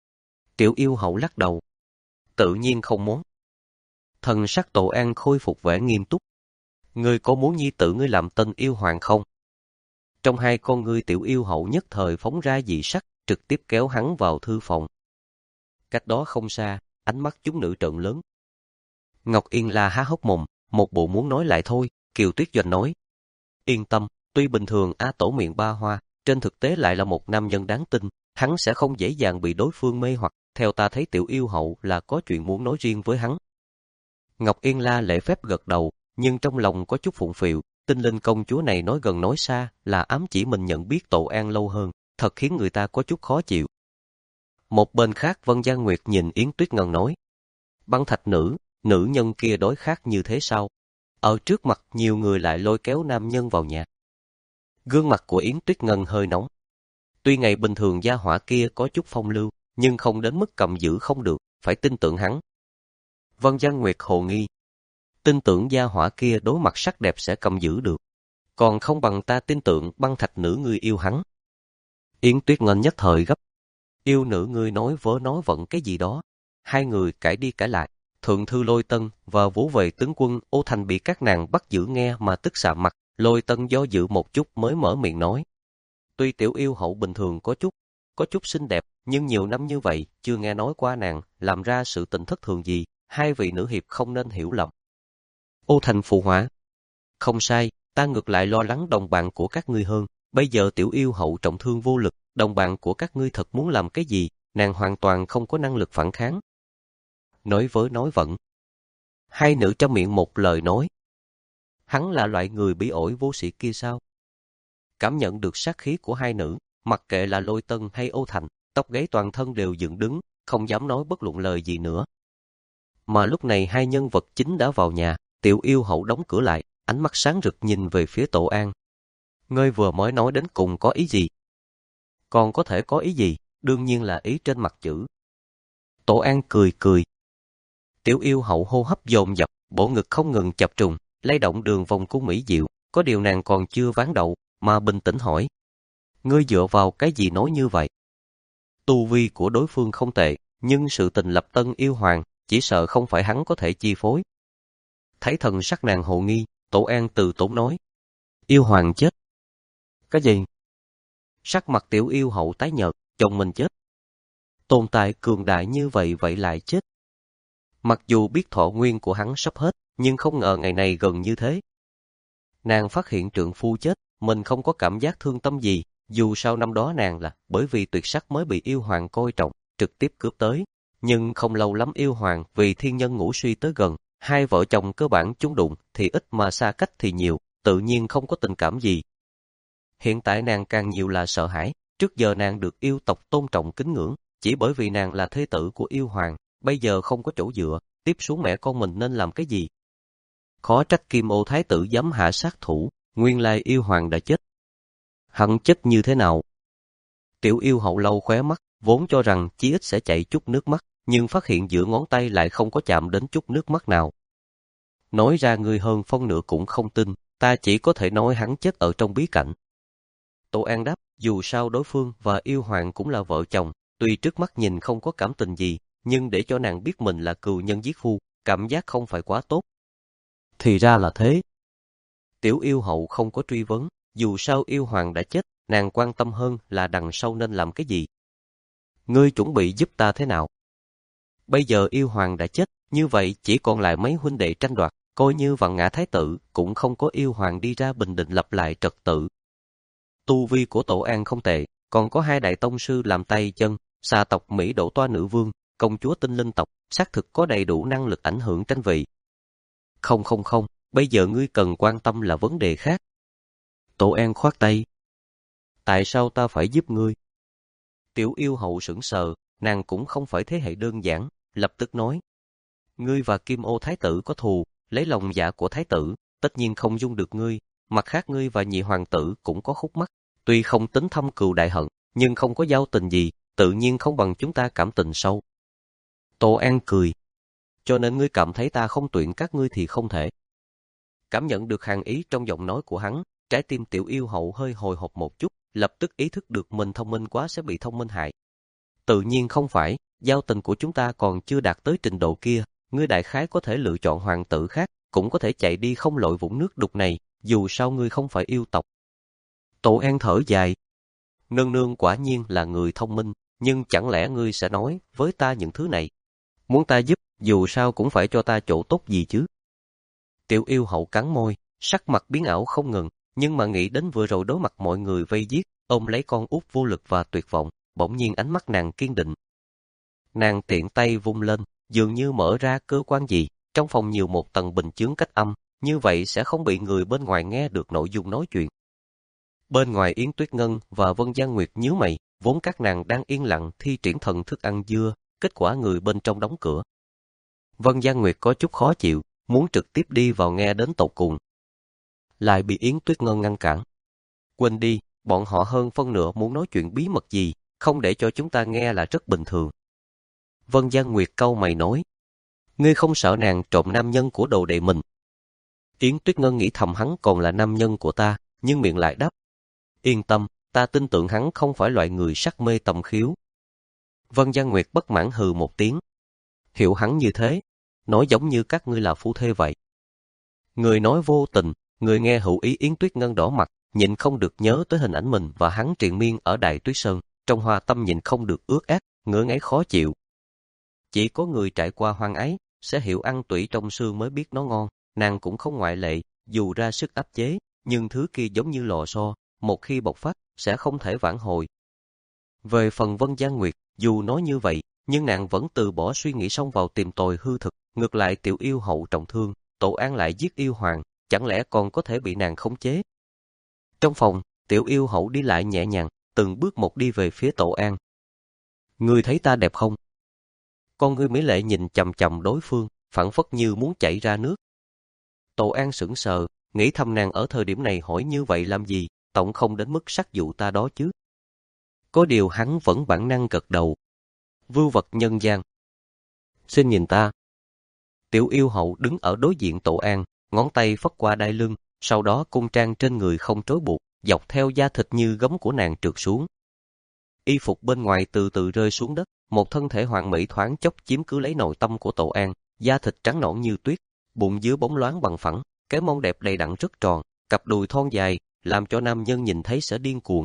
A: Tiểu yêu hậu lắc đầu. Tự nhiên không muốn. Thần sắc Tổ An khôi phục vẻ nghiêm túc. Ngươi có muốn nhi tử ngươi làm tân yêu hoàng không? Trong hai con ngươi tiểu yêu hậu nhất thời phóng ra dị sắc, trực tiếp kéo hắn vào thư phòng. Cách đó không xa, ánh mắt chúng nữ trợn lớn. Ngọc Yên La há hốc mồm, một bộ muốn nói lại thôi. Kiều Tuyết Doanh nói, yên tâm, tuy bình thường A Tổ miệng ba hoa, trên thực tế lại là một nam nhân đáng tin, hắn sẽ không dễ dàng bị đối phương mê hoặc, theo ta thấy Tiểu Yêu Hậu là có chuyện muốn nói riêng với hắn. Ngọc Yên La lễ phép gật đầu, nhưng trong lòng có chút phụng phịu, Tinh Linh công chúa này nói gần nói xa, là ám chỉ mình nhận biết Tổ An lâu hơn, thật khiến người ta có chút khó chịu. Một bên khác Vân Giang Nguyệt nhìn Yến Tuyết Ngân nói, Băng Thạch nữ, nữ nhân kia đối khác như thế sao? Ở trước mặt nhiều người lại lôi kéo nam nhân vào nhà. Gương mặt của Yến Tuyết Ngân hơi nóng. Tuy ngày bình thường gia hỏa kia có chút phong lưu, nhưng không đến mức cầm giữ không được, phải tin tưởng hắn. Vân Giang Nguyệt hồ nghi. Tin tưởng gia hỏa kia đối mặt sắc đẹp sẽ cầm giữ được. Còn không bằng ta tin tưởng Băng Thạch nữ ngươi yêu hắn. Yến Tuyết Ngân nhất thời gấp. Yêu nữ ngươi nói vớ nói vận cái gì đó. Hai người cãi đi cãi lại. Thượng thư Lôi Tân và Vũ Vệ tướng quân Ô Thành bị các nàng bắt giữ nghe mà tức sạm mặt. Lôi Tân do dự một chút mới mở miệng nói. Tuy Tiểu Yêu Hậu bình thường có chút, có chút xinh đẹp, nhưng nhiều năm như vậy chưa nghe nói qua nàng làm ra sự tình thất thường gì. Hai vị nữ hiệp không nên hiểu lầm. Ô Thành phụ họa. Không sai, ta ngược lại lo lắng đồng bạn của các ngươi hơn. Bây giờ Tiểu Yêu Hậu trọng thương vô lực, đồng bạn của các ngươi thật muốn làm cái gì, nàng hoàn toàn không có năng lực phản kháng. Nói với nói vận. Hai nữ trong miệng một lời nói. Hắn là loại người bị ổi vô sĩ kia sao? Cảm nhận được sát khí của hai nữ, mặc kệ là Lôi Tân hay Ô Thành, tóc gáy toàn thân đều dựng đứng, không dám nói bất luận lời gì nữa. Mà lúc này hai nhân vật chính đã vào nhà, Tiểu Yêu Hậu đóng cửa lại, ánh mắt sáng rực nhìn về phía Tổ An. Ngươi vừa mới nói đến cùng có ý gì? Còn có thể có ý gì? Đương nhiên là ý trên mặt chữ. Tổ An cười cười. Tiểu Yêu Hậu hô hấp dồn dập, bộ ngực không ngừng chập trùng, lay động đường vòng cung mỹ diệu, có điều nàng còn chưa ván đầu, mà bình tĩnh hỏi. Ngươi dựa vào cái gì nói như vậy? Tu vi của đối phương không tệ, nhưng sự tình lập tân yêu hoàng, chỉ sợ không phải hắn có thể chi phối. Thấy thần sắc nàng hồ nghi, Tổ An từ tốn nói. Yêu hoàng chết. Cái gì? Sắc mặt Tiểu Yêu Hậu tái nhợt, chồng mình chết. Tồn tại cường đại như vậy vậy lại chết. Mặc dù biết thọ nguyên của hắn sắp hết, nhưng không ngờ ngày này gần như thế. Nàng phát hiện trượng phu chết, mình không có cảm giác thương tâm gì, dù sao năm đó nàng là bởi vì tuyệt sắc mới bị yêu hoàng coi trọng, trực tiếp cướp tới. Nhưng không lâu lắm yêu hoàng vì thiên nhân ngũ suy tới gần, hai vợ chồng cơ bản chung đụng thì ít mà xa cách thì nhiều, tự nhiên không có tình cảm gì. Hiện tại nàng càng nhiều là sợ hãi, trước giờ nàng được yêu tộc tôn trọng kính ngưỡng, chỉ bởi vì nàng là thê tử của yêu hoàng, bây giờ không có chỗ dựa, tiếp xuống mẹ con mình nên làm cái gì? Khó trách Kim Ô Thái tử dám hạ sát thủ, nguyên lai yêu hoàng đã chết. Hắn chết như thế nào? Tiểu Yêu Hậu lau khóe mắt, vốn cho rằng chí ít sẽ chảy chút nước mắt, nhưng phát hiện giữa ngón tay lại không có chạm đến chút nước mắt nào. Nói ra ngươi hơn phân nửa cũng không tin, ta chỉ có thể nói hắn chết ở trong bí cảnh. Tổ An đáp, dù sao đối phương và yêu hoàng cũng là vợ chồng, tuy trước mắt nhìn không có cảm tình gì, nhưng để cho nàng biết mình là cừu nhân giết phu, cảm giác không phải quá tốt. Thì ra là thế. Tiểu Yêu Hậu không có truy vấn, dù sao yêu hoàng đã chết, nàng quan tâm hơn là đằng sau nên làm cái gì. Ngươi chuẩn bị giúp ta thế nào? Bây giờ yêu hoàng đã chết, như vậy chỉ còn lại mấy huynh đệ tranh đoạt, coi như Vạn Ngã Thái tử cũng không có yêu hoàng đi ra bình định lập lại trật tự. Tu vi của Tổ An không tệ, còn có hai đại tông sư làm tay chân, xà tộc Mỹ Độ Toa Nữ Vương, công chúa Tinh Linh tộc, xác thực có đầy đủ năng lực ảnh hưởng tranh vị. Không không không, bây giờ ngươi cần quan tâm là vấn đề khác. Tổ An khoát tay. Tại sao ta phải giúp ngươi? Tiểu Yêu Hậu sững sờ, nàng cũng không phải thế hệ đơn giản, lập tức nói. Ngươi và Kim Ô Thái tử có thù, lấy lòng dạ của Thái tử, tất nhiên không dung được ngươi, mặt khác ngươi và nhị hoàng tử cũng có khúc mắc, tuy không tính thâm cừu đại hận, nhưng không có giao tình gì, tự nhiên không bằng chúng ta cảm tình sâu. Tổ An cười. Cho nên ngươi cảm thấy ta không tuyển các ngươi thì không thể. Cảm nhận được hàn ý trong giọng nói của hắn, trái tim Tiểu Yêu Hậu hơi hồi hộp một chút, lập tức ý thức được mình thông minh quá sẽ bị thông minh hại. Tự nhiên không phải, giao tình của chúng ta còn chưa đạt tới trình độ kia, ngươi đại khái có thể lựa chọn hoàng tử khác, cũng có thể chạy đi không lội vũng nước đục này, dù sao ngươi không phải yêu tộc. Tổ An thở dài. Nương nương quả nhiên là người thông minh, nhưng chẳng lẽ ngươi sẽ nói với ta những thứ này? Muốn ta giúp, dù sao cũng phải cho ta chỗ tốt gì chứ. Tiểu yêu hậu cắn môi, sắc mặt biến ảo không ngừng, nhưng mà nghĩ đến vừa rồi đối mặt mọi người vây giết, ôm lấy con út vô lực và tuyệt vọng, bỗng nhiên ánh mắt nàng kiên định. Nàng tiện tay vung lên, dường như mở ra cơ quan gì, trong phòng nhiều một tầng bình chướng cách âm, như vậy sẽ không bị người bên ngoài nghe được nội dung nói chuyện. Bên ngoài Yến Tuyết Ngân và Vân Giang Nguyệt nhíu mày, vốn các nàng đang yên lặng thi triển thần thức ăn dưa, kết quả người bên trong đóng cửa. Vân Giang Nguyệt có chút khó chịu, muốn trực tiếp đi vào nghe đến tột cùng. Lại bị Yến Tuyết Ngân ngăn cản. Quên đi, bọn họ hơn phân nửa muốn nói chuyện bí mật gì, không để cho chúng ta nghe là rất bình thường. Vân Giang Nguyệt cau mày nói, ngươi không sợ nàng trộm nam nhân của đồ đệ mình. Yến Tuyết Ngân nghĩ thầm hắn còn là nam nhân của ta, nhưng miệng lại đáp, yên tâm, ta tin tưởng hắn không phải loại người sắc mê tầm khiếu. Vân Giang Nguyệt bất mãn hừ một tiếng. Hiểu hắn như thế, nói giống như các ngươi là phu thê vậy. Người nói vô tình, người nghe hữu ý. Yến Tuyết Ngân đỏ mặt, nhịn không được nhớ tới hình ảnh mình và hắn triền miên ở Đại Tuyết Sơn, trong hoa tâm nhịn không được ướt át, ngứa ngáy khó chịu. Chỉ có người trải qua hoang ái, sẽ hiểu ăn tủy trong xương mới biết nó ngon, nàng cũng không ngoại lệ, dù ra sức áp chế, nhưng thứ kia giống như lò xo, một khi bộc phát, sẽ không thể vãn hồi. Về phần Vân Giang Nguyệt, dù nói như vậy, nhưng nàng vẫn từ bỏ suy nghĩ xông vào tìm tòi hư thực, ngược lại tiểu yêu hậu trọng thương, Tổ An lại giết yêu hoàng, chẳng lẽ còn có thể bị nàng khống chế? Trong phòng, tiểu yêu hậu đi lại nhẹ nhàng, từng bước một đi về phía Tổ An. Ngươi thấy ta đẹp không? Con ngươi mỹ lệ nhìn chằm chằm đối phương, phảng phất như muốn chảy ra nước. Tổ An sững sờ, nghĩ thầm nàng ở thời điểm này hỏi như vậy làm gì, tổng không đến mức sắc dụ ta đó chứ. Có điều hắn vẫn bản năng gật đầu. Vưu vật nhân gian. Xin nhìn ta. Tiểu yêu hậu đứng ở đối diện Tổ An, ngón tay phất qua đai lưng, sau đó cung trang trên người không trói buộc, dọc theo da thịt như gấm của nàng trượt xuống. Y phục bên ngoài từ từ rơi xuống đất, một thân thể hoàn mỹ thoáng chốc chiếm cứ lấy nội tâm của Tổ An, da thịt trắng nõn như tuyết, bụng dưới bóng loáng bằng phẳng, cái mông đẹp đầy đặn rất tròn, cặp đùi thon dài, làm cho nam nhân nhìn thấy sẽ điên cuồng.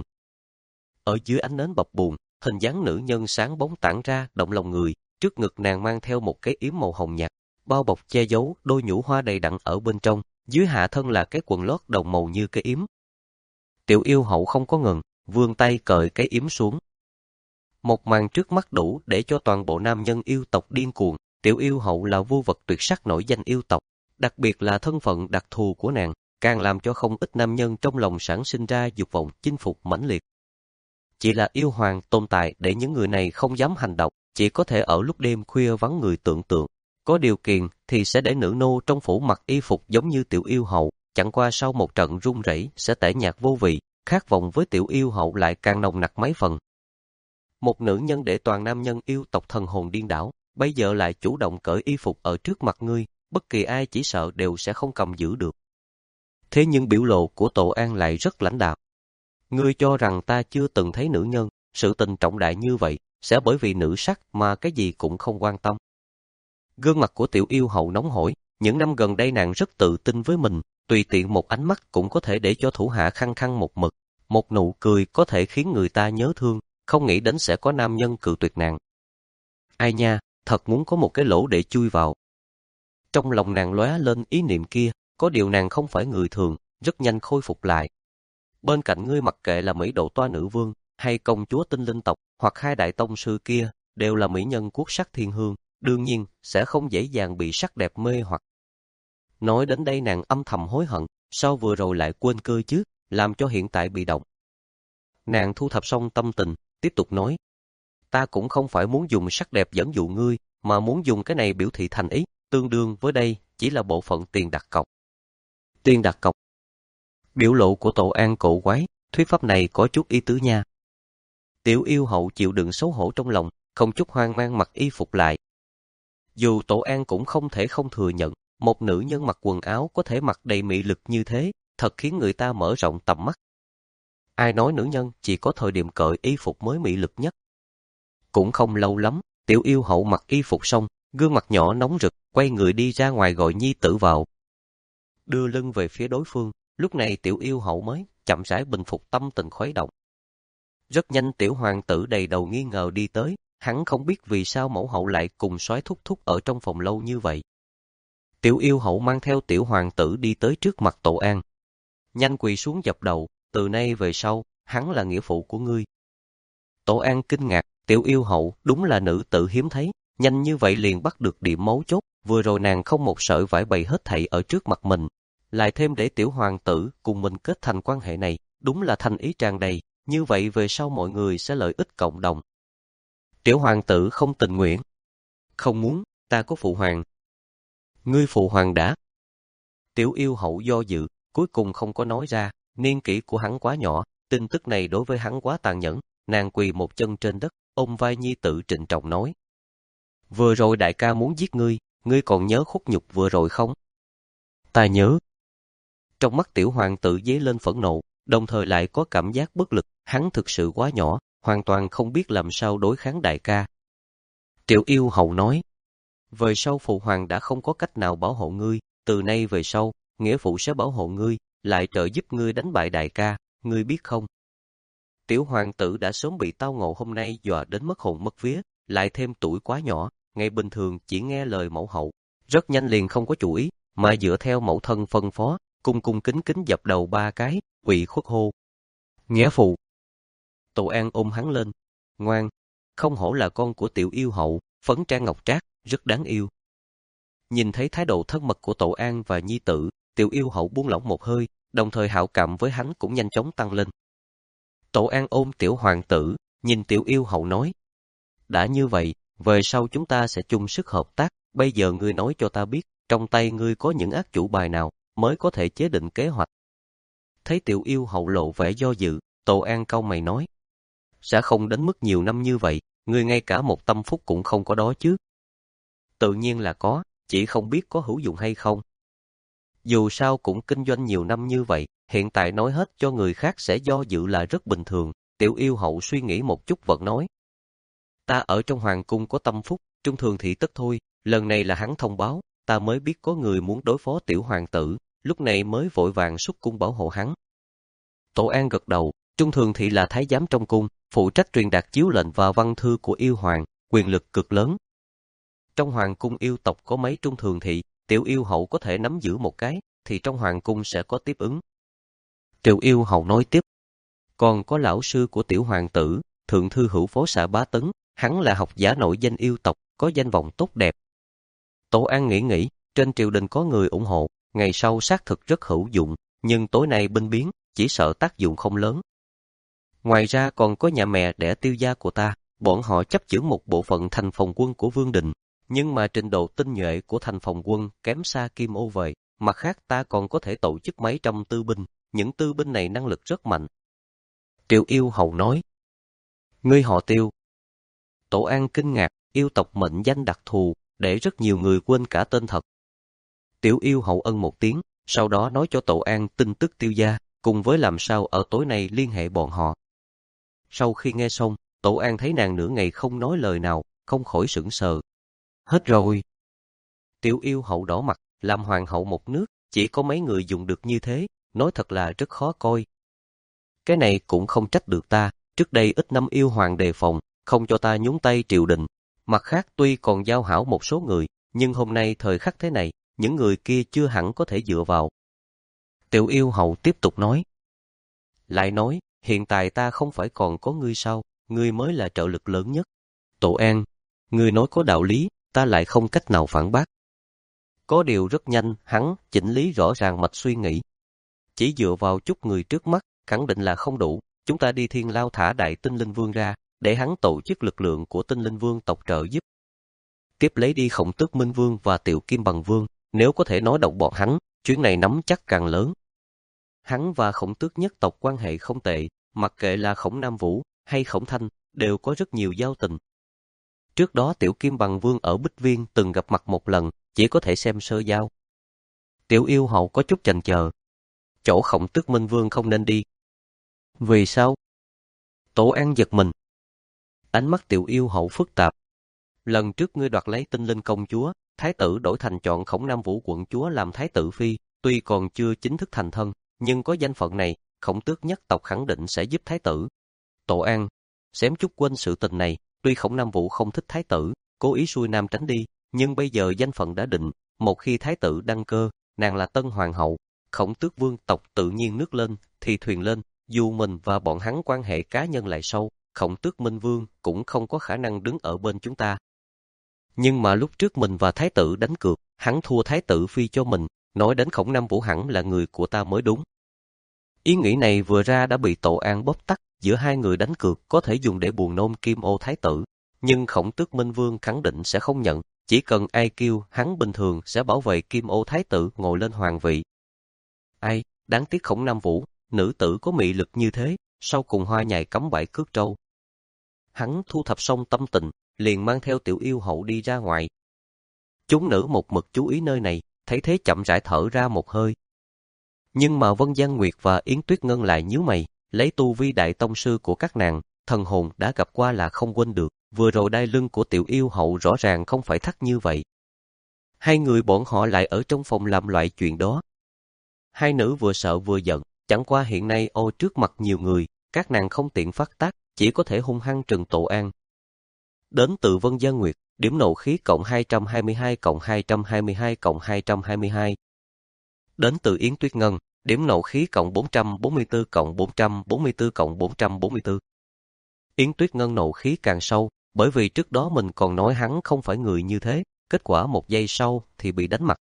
A: Ở dưới ánh nến bập bùng, hình dáng nữ nhân sáng bóng tản ra, động lòng người, trước ngực nàng mang theo một cái yếm màu hồng nhạt, bao bọc che giấu đôi nhũ hoa đầy đặn ở bên trong, dưới hạ thân là cái quần lót đồng màu như cái yếm. Tiểu yêu hậu không có ngừng, vươn tay cởi cái yếm xuống. Một màn trước mắt đủ để cho toàn bộ nam nhân yêu tộc điên cuồng. Tiểu yêu hậu là vưu vật tuyệt sắc nổi danh yêu tộc, đặc biệt là thân phận đặc thù của nàng, càng làm cho không ít nam nhân trong lòng sản sinh ra dục vọng chinh phục mãnh liệt. Chỉ là yêu hoàng tồn tại để những người này không dám hành động, chỉ có thể ở lúc đêm khuya vắng người tưởng tượng. Có điều kiện thì sẽ để nữ nô trong phủ mặc y phục giống như tiểu yêu hậu, chẳng qua sau một trận run rẩy sẽ tẻ nhạt vô vị, khát vọng với tiểu yêu hậu lại càng nồng nặc mấy phần. Một nữ nhân để toàn nam nhân yêu tộc thần hồn điên đảo, bây giờ lại chủ động cởi y phục ở trước mặt ngươi, bất kỳ ai chỉ sợ đều sẽ không cầm giữ được. Thế nhưng biểu lộ của Tổ An lại rất lãnh đạm. Ngươi cho rằng ta chưa từng thấy nữ nhân, sự tình trọng đại như vậy, sẽ bởi vì nữ sắc mà cái gì cũng không quan tâm. Gương mặt của tiểu yêu hậu nóng hổi, những năm gần đây nàng rất tự tin với mình, tùy tiện một ánh mắt cũng có thể để cho thủ hạ khăng khăng một mực, một nụ cười có thể khiến người ta nhớ thương, không nghĩ đến sẽ có nam nhân cự tuyệt nàng. Ai nha, thật muốn có một cái lỗ để chui vào. Trong lòng nàng lóe lên ý niệm kia, có điều nàng không phải người thường, rất nhanh khôi phục lại. Bên cạnh ngươi mặc kệ là Mỹ Độ Toa Nữ Vương, hay công chúa Tinh Linh tộc, hoặc hai đại tông sư kia, đều là mỹ nhân quốc sắc thiên hương, đương nhiên sẽ không dễ dàng bị sắc đẹp mê hoặc. Nói đến đây nàng âm thầm hối hận, sao vừa rồi lại quên cơ chứ, làm cho hiện tại bị động. Nàng thu thập xong tâm tình, tiếp tục nói, ta cũng không phải muốn dùng sắc đẹp dẫn dụ ngươi, mà muốn dùng cái này biểu thị thành ý, tương đương với đây chỉ là bộ phận tiền đặt cọc. Tiền đặt cọc. Biểu lộ của Tổ An cổ quái, thuyết pháp này có chút ý tứ nha. Tiểu yêu hậu chịu đựng xấu hổ trong lòng, không chút hoang mang mặc y phục lại. Dù Tổ An cũng không thể không thừa nhận, một nữ nhân mặc quần áo có thể mặc đầy mị lực như thế, thật khiến người ta mở rộng tầm mắt. Ai nói nữ nhân chỉ có thời điểm cởi y phục mới mị lực nhất. Cũng không lâu lắm, tiểu yêu hậu mặc y phục xong, gương mặt nhỏ nóng rực, quay người đi ra ngoài gọi nhi tử vào. Đưa lưng về phía đối phương, lúc này tiểu yêu hậu mới chậm rãi bình phục tâm tình khuấy động. Rất nhanh tiểu hoàng tử đầy đầu nghi ngờ đi tới, hắn không biết vì sao mẫu hậu lại cùng soái thúc thúc ở trong phòng lâu như vậy. Tiểu yêu hậu mang theo tiểu hoàng tử đi tới trước mặt Tổ An. Nhanh quỳ xuống dập đầu, từ nay về sau, hắn là nghĩa phụ của ngươi. Tổ An kinh ngạc, tiểu yêu hậu đúng là nữ tử hiếm thấy, nhanh như vậy liền bắt được điểm mấu chốt, vừa rồi nàng không một sợi vải bày hết thảy ở trước mặt mình. Lại thêm để tiểu hoàng tử cùng mình kết thành quan hệ này, đúng là thành ý tràn đầy, như vậy về sau mọi người sẽ lợi ích cộng đồng. Tiểu hoàng tử không tình nguyện. Không muốn, ta có phụ hoàng. Ngươi phụ hoàng đã. Tiểu yêu hậu do dự, cuối cùng không có nói ra, niên kỷ của hắn quá nhỏ, tin tức này đối với hắn quá tàn nhẫn, nàng quỳ một chân trên đất, ôm vai nhi tử trịnh trọng nói. Vừa rồi đại ca muốn giết ngươi, ngươi còn nhớ khuất nhục vừa rồi không? Ta nhớ. Trong mắt tiểu hoàng tử dấy lên phẫn nộ, đồng thời lại có cảm giác bất lực, hắn thực sự quá nhỏ, hoàn toàn không biết làm sao đối kháng đại ca. Tiểu yêu hậu nói, về sau phụ hoàng đã không có cách nào bảo hộ ngươi, từ nay về sau, nghĩa phụ sẽ bảo hộ ngươi, lại trợ giúp ngươi đánh bại đại ca, ngươi biết không? Tiểu hoàng tử đã sớm bị tao ngộ hôm nay dọa đến mất hồn mất vía, lại thêm tuổi quá nhỏ, ngày bình thường chỉ nghe lời mẫu hậu, rất nhanh liền không có chủ ý, mà dựa theo mẫu thân phân phó, cung cung kính kính dập đầu ba cái, ủy khuất hô. Nghĩa phụ. Tổ An ôm hắn lên, ngoan, không hổ là con của tiểu yêu hậu, phấn trang ngọc trác, rất đáng yêu. Nhìn thấy thái độ thân mật của Tổ An và nhi tử, tiểu yêu hậu buông lỏng một hơi, đồng thời hảo cảm với hắn cũng nhanh chóng tăng lên. Tổ An ôm tiểu hoàng tử, nhìn tiểu yêu hậu nói. Đã như vậy, về sau chúng ta sẽ chung sức hợp tác, bây giờ ngươi nói cho ta biết, trong tay ngươi có những ác chủ bài nào, mới có thể chế định kế hoạch. Thấy tiểu yêu hậu lộ vẻ do dự, Tổ An cau mày nói. Sẽ không đến mức nhiều năm như vậy, ngươi ngay cả một tâm phúc cũng không có đó chứ. Tự nhiên là có, chỉ không biết có hữu dụng hay không. Dù sao cũng kinh doanh nhiều năm như vậy, hiện tại nói hết cho người khác sẽ do dự là rất bình thường, tiểu yêu hậu suy nghĩ một chút vẫn nói. Ta ở trong hoàng cung có tâm phúc, trung thường thị tất thôi, lần này là hắn thông báo, ta mới biết có người muốn đối phó tiểu hoàng tử, lúc này mới vội vàng xuất cung bảo hộ hắn. Tổ An gật đầu, trung thường thị là thái giám trong cung, phụ trách truyền đạt chiếu lệnh và văn thư của yêu hoàng, quyền lực cực lớn. Trong hoàng cung yêu tộc có mấy trung thường thị, tiểu yêu hậu có thể nắm giữ một cái, thì trong hoàng cung sẽ có tiếp ứng. Tiểu yêu hậu nói tiếp, còn có lão sư của tiểu hoàng tử, thượng thư hữu phố xạ Bá Tấn, hắn là học giả nổi danh yêu tộc, có danh vọng tốt đẹp. Tổ An nghĩ nghĩ, trên triều đình có người ủng hộ, ngày sau xác thực rất hữu dụng, nhưng tối nay binh biến, chỉ sợ tác dụng không lớn. Ngoài ra còn có nhà mẹ đẻ tiêu gia của ta, bọn họ chấp chưởng một bộ phận thành phòng quân của Vương Đình, nhưng mà trình độ tinh nhuệ của thành phòng quân kém xa Kim Ô Vệ, mặt khác ta còn có thể tổ chức mấy trăm tư binh, những tư binh này năng lực rất mạnh. Tiểu yêu hầu nói, ngươi họ Tiêu. Tổ An kinh ngạc, yêu tộc mệnh danh đặc thù, để rất nhiều người quên cả tên thật. Tiểu yêu hậu ân một tiếng, sau đó nói cho Tổ An tin tức Tiêu gia, cùng với làm sao ở tối nay liên hệ bọn họ. Sau khi nghe xong, Tổ An thấy nàng nửa ngày không nói lời nào, không khỏi sững sờ. Hết rồi. Tiểu yêu hậu đỏ mặt, làm hoàng hậu một nước, chỉ có mấy người dùng được như thế, nói thật là rất khó coi. Cái này cũng không trách được ta, trước đây ít năm yêu hoàng đề phòng, không cho ta nhúng tay triều đình. Mặt khác tuy còn giao hảo một số người, nhưng hôm nay thời khắc thế này, những người kia chưa hẳn có thể dựa vào. Tiểu yêu hậu tiếp tục nói. Lại nói, hiện tại ta không phải còn có ngươi sao, ngươi mới là trợ lực lớn nhất. Tổ An, ngươi nói có đạo lý, ta lại không cách nào phản bác. Có điều rất nhanh, hắn chỉnh lý rõ ràng mạch suy nghĩ. Chỉ dựa vào chút người trước mắt, khẳng định là không đủ, chúng ta đi Thiên Lao thả Đại Tinh Linh Vương ra, để hắn tổ chức lực lượng của Tinh Linh Vương tộc trợ giúp. Tiếp lấy đi Khổng Tước Minh Vương và Tiểu Kim Bằng Vương, nếu có thể nói động bọn hắn, chuyến này nắm chắc càng lớn. Hắn và Khổng Tước nhất tộc quan hệ không tệ, mặc kệ là Khổng Nam Vũ hay Khổng Thanh, đều có rất nhiều giao tình. Trước đó Tiểu Kim Bằng Vương ở Bích Viên từng gặp mặt một lần, chỉ có thể xem sơ giao. Tiểu yêu hậu có chút chần chờ. Chỗ Khổng Tước Minh Vương không nên đi. Vì sao? Tổ An giật mình. Ánh mắt tiểu yêu hậu phức tạp. Lần trước ngươi đoạt lấy Tinh Linh công chúa, thái tử đổi thành chọn Khổng Nam Vũ quận chúa làm thái tử phi, tuy còn chưa chính thức thành thân, nhưng có danh phận này, Khổng Tước nhất tộc khẳng định sẽ giúp thái tử. Tổ An, xém chút quên sự tình này, Tuy Khổng Nam Vũ không thích thái tử, cố ý xuôi nam tránh đi, nhưng bây giờ danh phận đã định, một khi thái tử đăng cơ, nàng là tân hoàng hậu, Khổng Tước vương tộc tự nhiên nước lên, thì thuyền lên, dù mình và bọn hắn quan hệ cá nhân lại sâu, Khổng Tước Minh Vương cũng không có khả năng đứng ở bên chúng ta. Nhưng mà lúc trước mình và thái tử đánh cược, hắn thua thái tử phi cho mình, nói đến Khổng Nam Vũ hẳn là người của ta mới đúng. Ý nghĩ này vừa ra đã bị Tổ An bóp tắt, giữa hai người đánh cược có thể dùng để buồn nôn Kim Ô thái tử, nhưng Khổng Tước Minh Vương khẳng định sẽ không nhận, chỉ cần ai kêu hắn bình thường sẽ bảo vệ Kim Ô thái tử ngồi lên hoàng vị. Ai, đáng tiếc Khổng Nam Vũ, nữ tử có mị lực như thế, sau cùng hoa nhài cắm bãi cướp trâu. Hắn thu thập xong tâm tình, liền mang theo Tiểu Yêu hậu đi ra ngoài. Chúng nữ một mực chú ý nơi này, thấy thế chậm rãi thở ra một hơi. Nhưng mà Vân Giang Nguyệt và Yến Tuyết Ngân lại nhíu mày, lấy tu vi đại tông sư của các nàng, thần hồn đã gặp qua là không quên được, vừa rồi đai lưng của Tiểu Yêu hậu rõ ràng không phải thắt như vậy. Hai người bọn họ lại ở trong phòng làm loại chuyện đó. Hai nữ vừa sợ vừa giận, chẳng qua hiện nay ô trước mặt nhiều người, các nàng không tiện phát tác, chỉ có thể hung hăng trừng Tổ An. Đến từ Vân Giang Nguyệt, điểm nộ khí cộng hai trăm hai mươi hai cộng hai trăm hai mươi hai cộng hai trăm hai mươi hai. Đến từ Yến Tuyết Ngân, điểm nộ khí cộng bốn trăm bốn mươi tư cộng bốn trăm bốn mươi tư cộng bốn trăm bốn mươi tư. Yến Tuyết Ngân nộ khí càng sâu, bởi vì trước đó mình còn nói hắn không phải người như thế, kết quả một giây sau thì bị đánh mặt.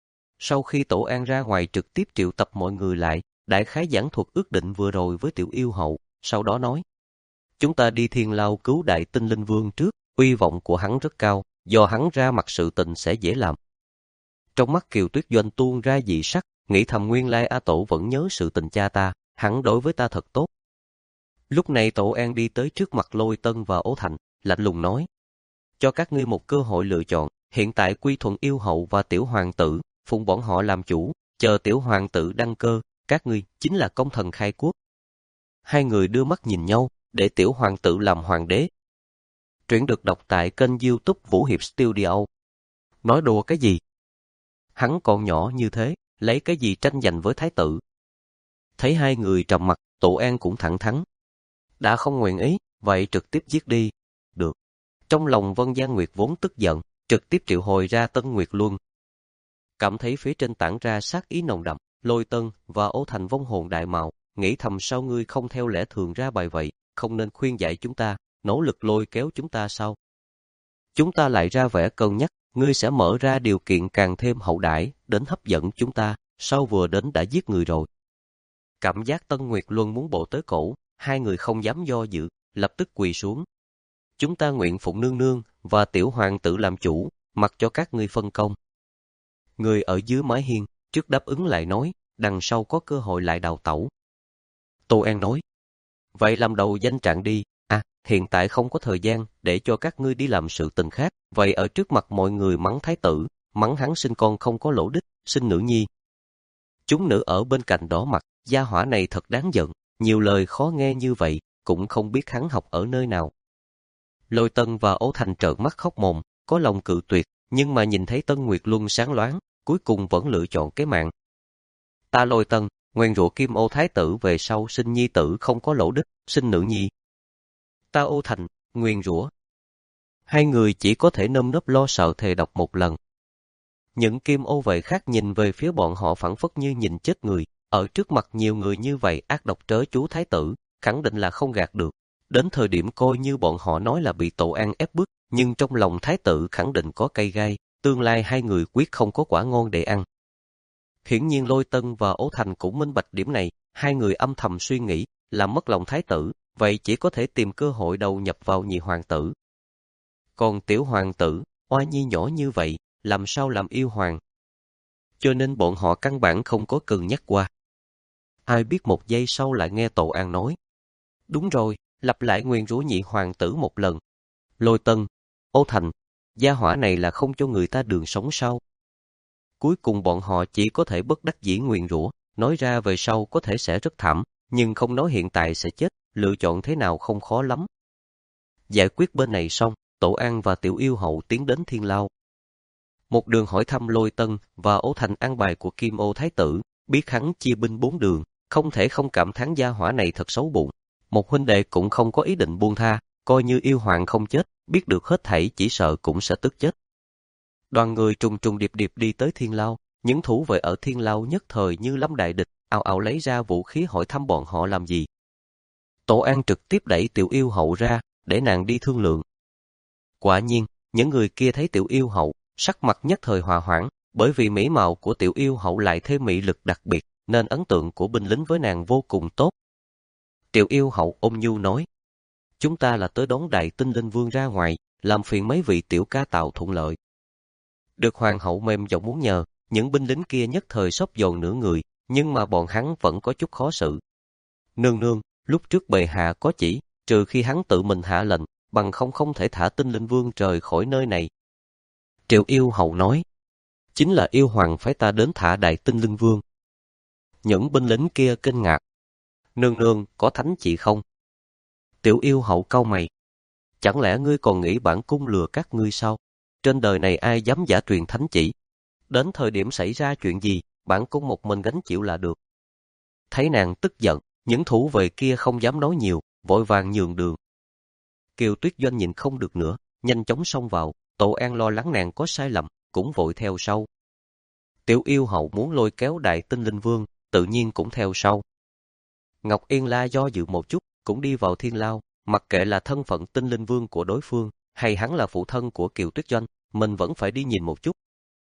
A: Sau khi Tổ An ra ngoài trực tiếp triệu tập mọi người lại, đại khái giảng thuật ước định vừa rồi với Tiểu Yêu hậu, sau đó nói: chúng ta đi Thiên Lao cứu Đại Tinh Linh Vương trước, uy vọng của hắn rất cao, do hắn ra mặt sự tình sẽ dễ làm. Trong mắt Kiều Tuyết Doanh tuôn ra dị sắc, nghĩ thầm nguyên lai A Tổ vẫn nhớ sự tình cha ta, hắn đối với ta thật tốt. Lúc này Tổ An đi tới trước mặt Lôi Tân và Ố Thành, lạnh lùng nói: cho các ngươi một cơ hội lựa chọn, hiện tại quy thuận yêu hậu và tiểu hoàng tử, phụng bọn họ làm chủ, chờ tiểu hoàng tử đăng cơ, các ngươi chính là công thần khai quốc. Hai người đưa mắt nhìn nhau, để tiểu hoàng tử làm hoàng đế. Truyện được đọc tại kênh YouTube Vũ Hiệp Studio. Nói đùa cái gì? Hắn còn nhỏ như thế, lấy cái gì tranh giành với thái tử? Thấy hai người trầm mặt, Tổ An cũng thẳng thắn. Đã không nguyện ý, vậy trực tiếp giết đi. Được. Trong lòng Vân Giang Nguyệt vốn tức giận, trực tiếp triệu hồi ra Tân Nguyệt Luân. Cảm thấy phía trên tản ra sát ý nồng đậm, Lôi Tân và Ố Thành vong hồn đại mạo, nghĩ thầm sao ngươi không theo lẽ thường ra bài vậy, không nên khuyên dạy chúng ta, nỗ lực lôi kéo chúng ta sao? Chúng ta lại ra vẻ cân nhắc, ngươi sẽ mở ra điều kiện càng thêm hậu đãi, đến hấp dẫn chúng ta, sau vừa đến đã giết người rồi. Cảm giác Tân Nguyệt Luân muốn bộ tới cổ, hai người không dám do dự, lập tức quỳ xuống. Chúng ta nguyện phụng nương nương và tiểu hoàng tử làm chủ, mặc cho các ngươi phân công. Người ở dưới mái hiên, trước đáp ứng lại nói, đằng sau có cơ hội lại đào tẩu. Tô An nói, vậy làm đầu danh trạng đi, à, hiện tại không có thời gian để cho các ngươi đi làm sự tình khác, vậy ở trước mặt mọi người mắng thái tử, mắng hắn sinh con không có lỗ đích, sinh nữ nhi. Chúng nữ ở bên cạnh đỏ mặt, gia hỏa này thật đáng giận, nhiều lời khó nghe như vậy, cũng không biết hắn học ở nơi nào. Lôi Tân và Ố Thành trợn mắt khóc mồm, có lòng cự tuyệt, nhưng mà nhìn thấy Tân Nguyệt Luân sáng loáng, cuối cùng vẫn lựa chọn cái mạng. Ta Lôi Tân, nguyền rủa Kim Ô Thái tử về sau sinh nhi tử không có lỗ đích, sinh nữ nhi. Ta Ố Thành, nguyền rủa. Hai người chỉ có thể nơm nớp lo sợ thề đọc một lần. Những Kim Ô vệ khác nhìn về phía bọn họ phảng phất như nhìn chết người, ở trước mặt nhiều người như vậy ác độc trớ chú Thái tử, khẳng định là không gạt được. Đến thời điểm coi như bọn họ nói là bị Tổ An ép bức, nhưng trong lòng Thái tử khẳng định có cây gai, tương lai hai người quyết không có quả ngon để ăn. Hiển nhiên Lôi Tân và Ố Thành cũng minh bạch điểm này, hai người âm thầm suy nghĩ, làm mất lòng Thái tử, vậy chỉ có thể tìm cơ hội đầu nhập vào nhị hoàng tử. Còn tiểu hoàng tử, oa nhi nhỏ như vậy, làm sao làm yêu hoàng? Cho nên bọn họ căn bản không có cân nhắc qua. Ai biết một giây sau lại nghe Tổ An nói. Đúng rồi, lặp lại nguyền rủa nhị hoàng tử một lần. Lôi Tân, Ố Thành, gia hỏa này là không cho người ta đường sống sao? Cuối cùng bọn họ chỉ có thể bất đắc dĩ nguyền rủa, nói ra về sau có thể sẽ rất thảm, nhưng không nói hiện tại sẽ chết, lựa chọn thế nào không khó lắm. Giải quyết bên này xong, Tổ An và Tiểu Yêu hậu tiến đến Thiên Lao. Một đường hỏi thăm Lôi Tân và Ố Thành an bài của Kim Ô Thái tử, biết hắn chia binh bốn đường, không thể không cảm thán gia hỏa này thật xấu bụng. Một huynh đệ cũng không có ý định buông tha, coi như yêu hoàng không chết, biết được hết thảy chỉ sợ cũng sẽ tức chết. Đoàn người trùng trùng điệp điệp đi tới Thiên Lao, những thủ vệ ở Thiên Lao nhất thời như lâm đại địch, ào ào lấy ra vũ khí hỏi thăm bọn họ làm gì. Tổ An trực tiếp đẩy Tiểu Yêu Hậu ra, để nàng đi thương lượng. Quả nhiên, những người kia thấy Tiểu Yêu Hậu, sắc mặt nhất thời hòa hoãn, bởi vì mỹ mạo của Tiểu Yêu Hậu lại thêm mị lực đặc biệt, nên ấn tượng của binh lính với nàng vô cùng tốt. Tiểu Yêu Hậu ôn nhu nói, chúng ta là tới đón Đại Tinh Linh Vương ra ngoài, làm phiền mấy vị tiểu ca tạo thuận lợi. Được hoàng hậu mềm giọng muốn nhờ, những binh lính kia nhất thời xốc dồn nửa người, nhưng mà bọn hắn vẫn có chút khó xử. Nương nương, lúc trước bệ hạ có chỉ, trừ khi hắn tự mình hạ lệnh, bằng không không thể thả Tinh Linh Vương rời khỏi nơi này. Triệu Yêu Hậu nói, chính là yêu hoàng phái ta đến thả Đại Tinh Linh Vương. Những binh lính kia kinh ngạc. Nương nương, có thánh chỉ không? Tiểu Yêu Hậu cau mày. Chẳng lẽ ngươi còn nghĩ bản cung lừa các ngươi sao? Trên đời này ai dám giả truyền thánh chỉ? Đến thời điểm xảy ra chuyện gì, bản cung một mình gánh chịu là được. Thấy nàng tức giận, những thủ vệ kia không dám nói nhiều, vội vàng nhường đường. Kiều Tuyết Doanh nhìn không được nữa, nhanh chóng xông vào, Tổ An lo lắng nàng có sai lầm, cũng vội theo sau. Tiểu Yêu Hậu muốn lôi kéo Đại Tinh Linh Vương, tự nhiên cũng theo sau. Ngọc Yên La do dự một chút, cũng đi vào Thiên Lao, mặc kệ là thân phận Tinh Linh Vương của đối phương, hay hắn là phụ thân của Kiều Tuyết Doanh, mình vẫn phải đi nhìn một chút.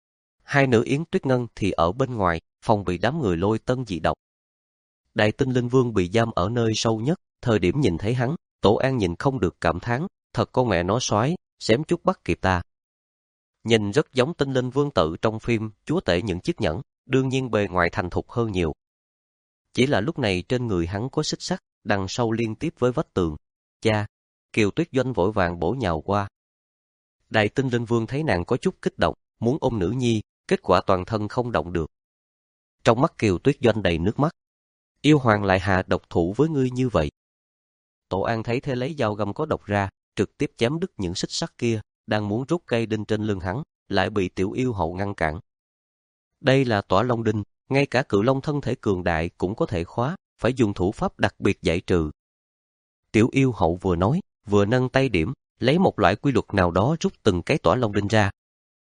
A: Hai nữ Yến Tuyết Ngân thì ở bên ngoài, phòng bị đám người lôi tân dị độc. Đại Tinh Linh Vương bị giam ở nơi sâu nhất, thời điểm nhìn thấy hắn, Tổ An nhìn không được cảm thán, thật con mẹ nó soái, xém chút bắt kịp ta. Nhìn rất giống Tinh Linh Vương tự trong phim Chúa Tể những chiếc nhẫn, đương nhiên bề ngoài thành thục hơn nhiều. Chỉ là lúc này trên người hắn có xích sắt, đằng sau liên tiếp với vách tường. Cha! Kiều Tuyết Doanh vội vàng bổ nhào qua. Đại Tinh Linh Vương thấy nàng có chút kích động, muốn ôm nữ nhi, kết quả toàn thân không động được. Trong mắt Kiều Tuyết Doanh đầy nước mắt. Yêu hoàng lại hạ độc thủ với ngươi như vậy. Tổ An thấy thế lấy dao găm có độc ra, trực tiếp chém đứt những xích sắt kia, đang muốn rút cây đinh trên lưng hắn, lại bị Tiểu Yêu Hậu ngăn cản. Đây là Tỏa Long Đinh, ngay cả cự long thân thể cường đại cũng có thể khóa, phải dùng thủ pháp đặc biệt giải trừ. Tiểu Yêu Hậu vừa nói, vừa nâng tay điểm, lấy một loại quy luật nào đó rút từng cái Tỏa Long Đinh ra.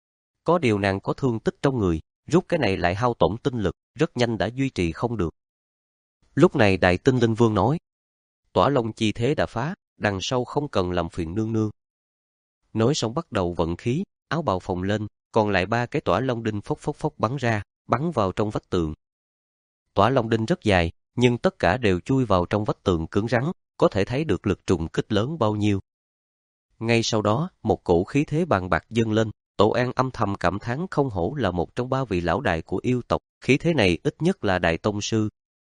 A: Có điều nàng có thương tích trong người, rút cái này lại hao tổn tinh lực, rất nhanh đã duy trì không được. Lúc này Đại Tinh Linh Vương nói, Tỏa Long chi thế đã phá, đằng sau không cần làm phiền nương nương. Nói xong bắt đầu vận khí, áo bào phồng lên, còn lại ba cái Tỏa Long Đinh phốc phốc phốc bắn ra, bắn vào trong vách tường. Tỏa Long Đinh rất dài, nhưng tất cả đều chui vào trong vách tường cứng rắn, có thể thấy được lực trùng kích lớn bao nhiêu. Ngay sau đó, một cổ khí thế bàn bạc dâng lên, Tổ An âm thầm cảm thán không hổ là một trong ba vị lão đại của yêu tộc, khí thế này ít nhất là đại tông sư.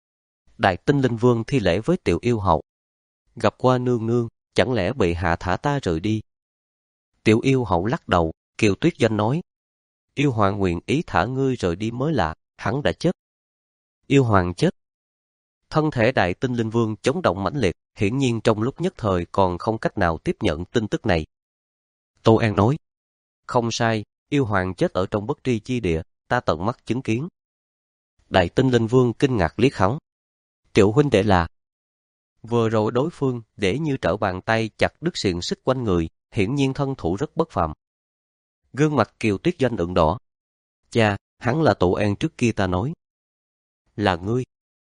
A: Đại Tinh Linh Vương thi lễ với Tiểu Yêu Hậu. Gặp qua nương nương, chẳng lẽ bệ hạ thả ta rời đi? Tiểu Yêu Hậu lắc đầu, Kiều Tuyết Doanh nói, Yêu hoàng nguyện ý thả ngươi rời đi mới lạ, hắn đã chết. Yêu hoàng chết. Thân thể Đại Tinh Linh Vương chấn động mãnh liệt, hiển nhiên trong lúc nhất thời còn không cách nào tiếp nhận tin tức này. Tô An nói, không sai, yêu hoàng chết ở trong bất tri chi địa, ta tận mắt chứng kiến. Đại Tinh Linh Vương kinh ngạc liếc hắn. Tiểu huynh đệ là... Vừa rồi đối phương để như trở bàn tay chặt đứt xiềng xích quanh người, hiển nhiên thân thủ rất bất phàm. Gương mặt Kiều Tuyết Doanh ửng đỏ. Cha, hắn là Tổ An trước kia ta nói. Là ngươi.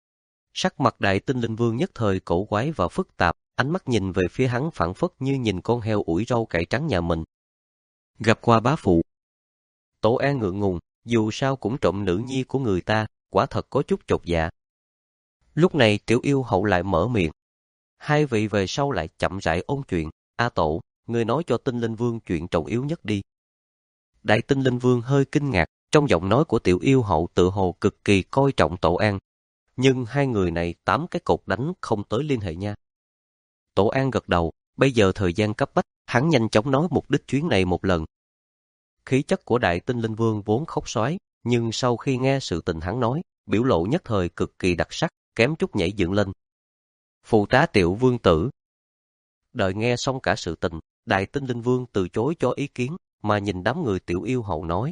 A: Sắc mặt Đại Tinh Linh Vương nhất thời cổ quái và phức tạp, ánh mắt nhìn về phía hắn phảng phất như nhìn con heo ủi rau cải trắng nhà mình. Gặp qua bá phụ. Tổ An ngượng ngùng, dù sao cũng trộm nữ nhi của người ta, quả thật có chút chột dạ. Lúc này Tiểu Yêu Hậu lại mở miệng. Hai vị về sau lại chậm rãi ôn chuyện. A Tổ, ngươi nói cho Tinh Linh Vương chuyện trọng yếu nhất đi. Đại Tinh Linh Vương hơi kinh ngạc, trong giọng nói của Tiểu Yêu Hậu tự hồ cực kỳ coi trọng Tổ An. Nhưng hai người này tám cái cột đánh không tới liên hệ nha. Tổ An gật đầu, bây giờ thời gian cấp bách, hắn nhanh chóng nói mục đích chuyến này một lần. Khí chất của Đại Tinh Linh Vương vốn khóc xoái, nhưng sau khi nghe sự tình hắn nói, biểu lộ nhất thời cực kỳ đặc sắc, kém chút nhảy dựng lên. Phụ tá Tiểu Vương tử. Đợi nghe xong cả sự tình, Đại Tinh Linh Vương từ chối cho ý kiến, mà nhìn đám người Tiểu Yêu Hậu nói.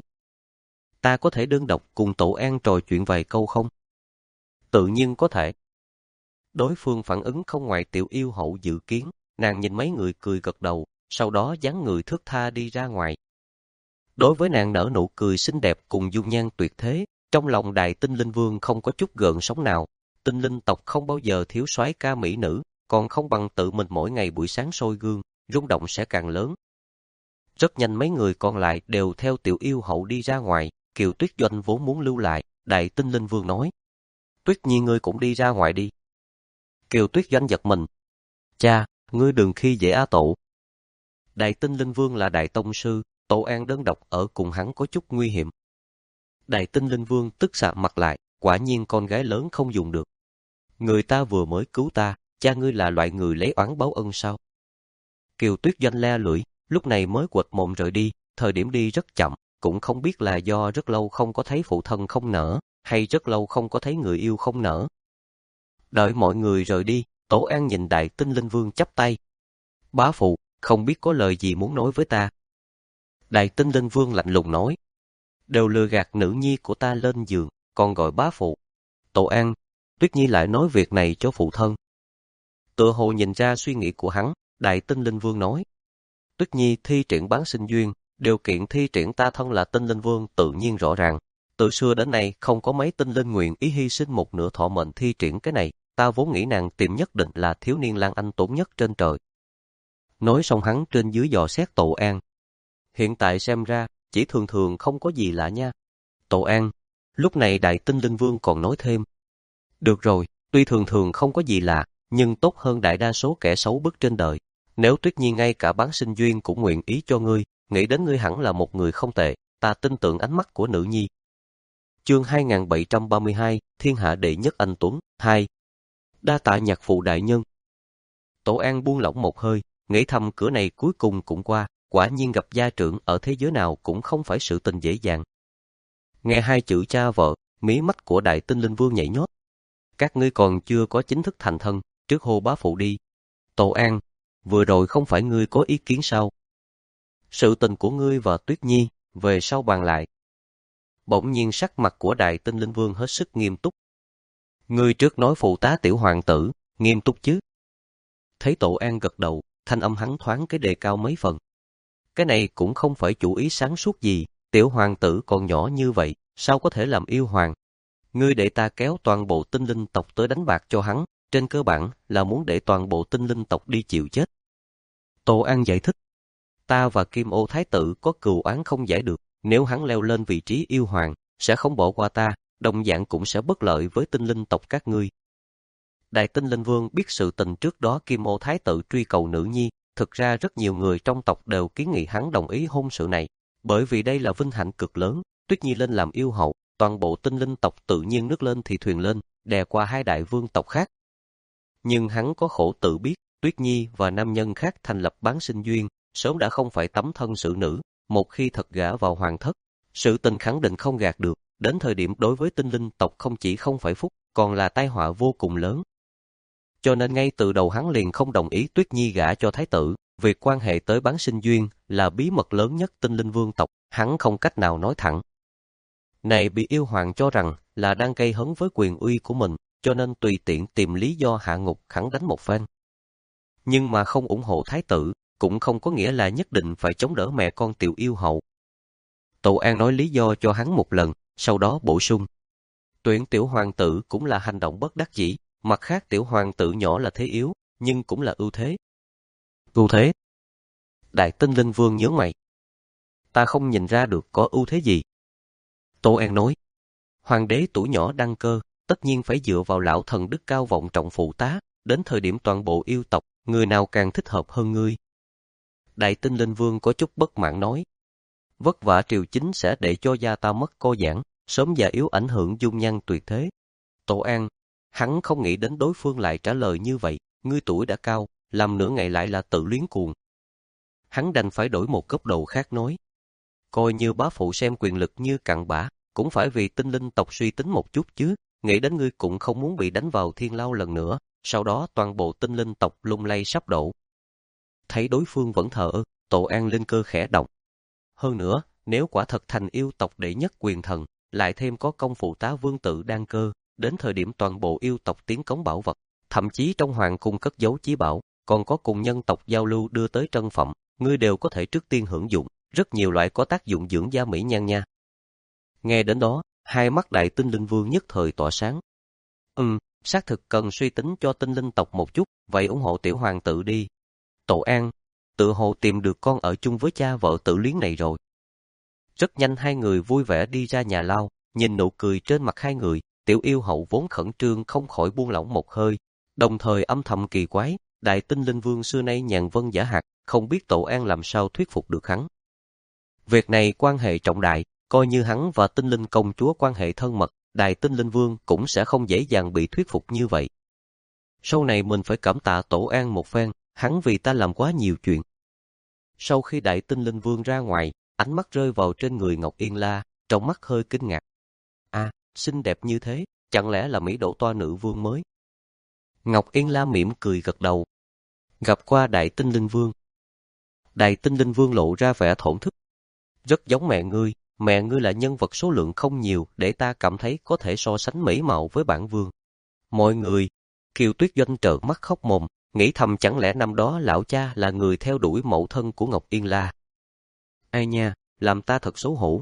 A: Ta có thể đơn độc cùng Tổ An trò chuyện vài câu không? Tự nhiên có thể. Đối phương phản ứng không ngoài Tiểu Yêu Hậu dự kiến, Nàng nhìn mấy người cười gật đầu, sau đó dáng người thướt tha đi ra ngoài. Đối với nàng nở nụ cười xinh đẹp cùng dung nhan tuyệt thế, trong lòng Đại Tinh Linh Vương không có chút gợn sóng nào. Tinh linh tộc không bao giờ thiếu soái ca mỹ nữ, còn không bằng tự mình mỗi ngày buổi sáng soi gương, rung động sẽ càng lớn. Rất nhanh mấy người còn lại đều theo Tiểu Yêu Hậu đi ra ngoài. Kiều Tuyết Doanh vốn muốn lưu lại, Đại Tinh Linh Vương nói: Tuyết Nhi ngươi cũng đi ra ngoài đi. Kiều Tuyết Doanh giật mình: Cha, ngươi đừng khi dễ A Tổ. Đại Tinh Linh Vương là đại tông sư, Tổ An đơn độc ở cùng hắn có chút nguy hiểm. Đại Tinh Linh Vương tức sạm mặt lại, quả nhiên con gái lớn không dùng được. Người ta vừa mới cứu ta, cha ngươi là loại người lấy oán báo ân sao? Kiều Tuyết Doanh le lưỡi, lúc này mới quệt mồm rời đi, thời điểm đi rất chậm, cũng không biết là do rất lâu không có thấy phụ thân không nở, hay rất lâu không có thấy người yêu không nở. Đợi mọi người rời đi, Tổ An nhìn Đại Tinh Linh Vương chắp tay: Bá phụ, không biết có lời gì muốn nói với ta. Đại Tinh Linh Vương lạnh lùng nói: Đều lừa gạt nữ nhi của ta lên giường, còn gọi bá phụ. Tổ An, Tuyết Nhi lại nói việc này cho phụ thân. Tựa hồ nhìn ra suy nghĩ của hắn, Đại Tinh Linh Vương nói: Tuyết Nhi thi triển bán sinh duyên, điều kiện thi triển ta thân là Tinh Linh Vương tự nhiên rõ ràng. Từ xưa đến nay không có mấy tinh linh nguyện ý hy sinh một nửa thọ mệnh thi triển cái này, ta vốn nghĩ nàng tìm nhất định là thiếu niên lang anh tốn nhất trên trời. Nói xong hắn trên dưới dò xét Tổ An. Hiện tại xem ra, chỉ thường thường không có gì lạ nha. Tổ An, lúc này Đại Tinh Linh Vương còn nói thêm: Được rồi, tuy thường thường không có gì lạ, nhưng tốt hơn đại đa số kẻ xấu bức trên đời. Nếu Tuyết Nhi ngay cả bán sinh duyên cũng nguyện ý cho ngươi, nghĩ đến ngươi hẳn là một người không tệ, ta tin tưởng ánh mắt của nữ nhi. Chương hai nghìn bảy trăm ba mươi hai, Thiên hạ đệ nhất anh tuấn, hai. Đa tạ nhạc phụ đại nhân. Tổ An buông lỏng một hơi, nghĩ thầm cửa này cuối cùng cũng qua, quả nhiên gặp gia trưởng ở thế giới nào cũng không phải sự tình dễ dàng. Nghe hai chữ cha vợ, mí mắt của Đại Tinh Linh Vương nhảy nhót. Các ngươi còn chưa có chính thức thành thân, trước hô bá phụ đi. Tổ An, vừa rồi không phải ngươi có ý kiến sao? Sự tình của ngươi và Tuyết Nhi, về sau bàn lại. Bỗng nhiên sắc mặt của Đại Tinh Linh Vương hết sức nghiêm túc. Ngươi trước nói phụ tá tiểu hoàng tử, nghiêm túc chứ? Thấy Tổ An gật đầu, thanh âm hắn thoáng cái đề cao mấy phần. Cái này cũng không phải chủ ý sáng suốt gì, tiểu hoàng tử còn nhỏ như vậy, sao có thể làm yêu hoàng? Ngươi để ta kéo toàn bộ tinh linh tộc tới đánh bạc cho hắn, trên cơ bản là muốn để toàn bộ tinh linh tộc đi chịu chết. Tổ An giải thích, ta và Kim Ô Thái tử có cừu oán không giải được, nếu hắn leo lên vị trí yêu hoàng, sẽ không bỏ qua ta, đồng dạng cũng sẽ bất lợi với tinh linh tộc các ngươi. Đại Tinh Linh Vương biết sự tình trước đó Kim Ô Thái tử truy cầu nữ nhi, thực ra rất nhiều người trong tộc đều kiến nghị hắn đồng ý hôn sự này, bởi vì đây là vinh hạnh cực lớn, Tuyết Nhi lên làm yêu hậu, toàn bộ tinh linh tộc tự nhiên nước lên thì thuyền lên, đè qua hai đại vương tộc khác. Nhưng hắn có khổ tự biết, Tuyết Nhi và nam nhân khác thành lập bán sinh duyên, sớm đã không phải tấm thân sự nữ, một khi thật gả vào hoàng thất, sự tình khẳng định không gạt được, đến thời điểm đối với tinh linh tộc không chỉ không phải phúc, còn là tai họa vô cùng lớn. Cho nên ngay từ đầu hắn liền không đồng ý Tuyết Nhi gả cho thái tử, việc quan hệ tới bán sinh duyên là bí mật lớn nhất tinh linh vương tộc, hắn không cách nào nói thẳng. Này bị yêu hoàng cho rằng là đang gây hấn với quyền uy của mình, cho nên tùy tiện tìm lý do hạ ngục khẳng đánh một phen. Nhưng mà không ủng hộ thái tử, cũng không có nghĩa là nhất định phải chống đỡ mẹ con tiểu yêu hậu. Tổ An nói lý do cho hắn một lần, sau đó bổ sung. Tuyển tiểu hoàng tử cũng là hành động bất đắc dĩ, mặt khác tiểu hoàng tử nhỏ là thế yếu, nhưng cũng là ưu thế. Ưu thế? Đại Tinh Linh Vương nhớ mày. Ta không nhìn ra được có ưu thế gì. Tổ An nói, hoàng đế tuổi nhỏ đăng cơ, tất nhiên phải dựa vào lão thần đức cao vọng trọng phụ tá, đến thời điểm toàn bộ yêu tộc, người nào càng thích hợp hơn ngươi. Đại Tinh Linh Vương có chút bất mãn nói, vất vả triều chính sẽ để cho gia ta mất cô giãn, sớm già yếu ảnh hưởng dung nhan tuyệt thế. Tổ An, hắn không nghĩ đến đối phương lại trả lời như vậy, ngươi tuổi đã cao, làm nửa ngày lại là tự luyến cuồng. Hắn đành phải đổi một góc độ khác nói, coi như bá phụ xem quyền lực như cặn bã, cũng phải vì tinh linh tộc suy tính một chút chứ, nghĩ đến ngươi cũng không muốn bị đánh vào thiên lao lần nữa, sau đó toàn bộ tinh linh tộc lung lay sắp đổ. Thấy đối phương vẫn thờ ơ, Tổ An linh cơ khẽ động. Hơn nữa, nếu quả thật thành yêu tộc đệ nhất quyền thần, lại thêm có công phụ tá vương tự đăng cơ, đến thời điểm toàn bộ yêu tộc tiến cống bảo vật, thậm chí trong hoàng cung cất giấu chí bảo, còn có cùng nhân tộc giao lưu đưa tới trân phẩm, ngươi đều có thể trước tiên hưởng dụng, rất nhiều loại có tác dụng dưỡng da mỹ nhan nha. Nghe đến đó, hai mắt Đại Tinh Linh Vương nhất thời tỏa sáng. Ừm, xác thực cần suy tính cho tinh linh tộc một chút, vậy ủng hộ tiểu hoàng tử đi. Tổ An, tự hồ tìm được con ở chung với cha vợ tự luyến này rồi. Rất nhanh hai người vui vẻ đi ra nhà lao, nhìn nụ cười trên mặt hai người, Tiểu Yêu Hậu vốn khẩn trương không khỏi buông lỏng một hơi, đồng thời âm thầm kỳ quái, Đại Tinh Linh Vương xưa nay nhàn vân giả hạt, không biết Tổ An làm sao thuyết phục được hắn. Việc này quan hệ trọng đại, coi như hắn và Tinh Linh công chúa quan hệ thân mật, Đại Tinh Linh Vương cũng sẽ không dễ dàng bị thuyết phục như vậy. Sau này mình phải cảm tạ Tổ An một phen, hắn vì ta làm quá nhiều chuyện. Sau khi Đại Tinh Linh Vương ra ngoài, ánh mắt rơi vào trên người Ngọc Yên La, trong mắt hơi kinh ngạc. À, xinh đẹp như thế, chẳng lẽ là Mỹ Đỗ Toa nữ vương mới? Ngọc Yên La mỉm cười gật đầu. Gặp qua Đại Tinh Linh Vương. Đại Tinh Linh Vương lộ ra vẻ thổn thức. Rất giống mẹ ngươi, mẹ ngươi là nhân vật số lượng không nhiều để ta cảm thấy có thể so sánh mỹ mạo với bản vương. Mọi người, Kiều Tuyết Doanh trợn mắt khóc mồm, nghĩ thầm chẳng lẽ năm đó lão cha là người theo đuổi mẫu thân của Ngọc Yên La. Ai nha, làm ta thật xấu hổ.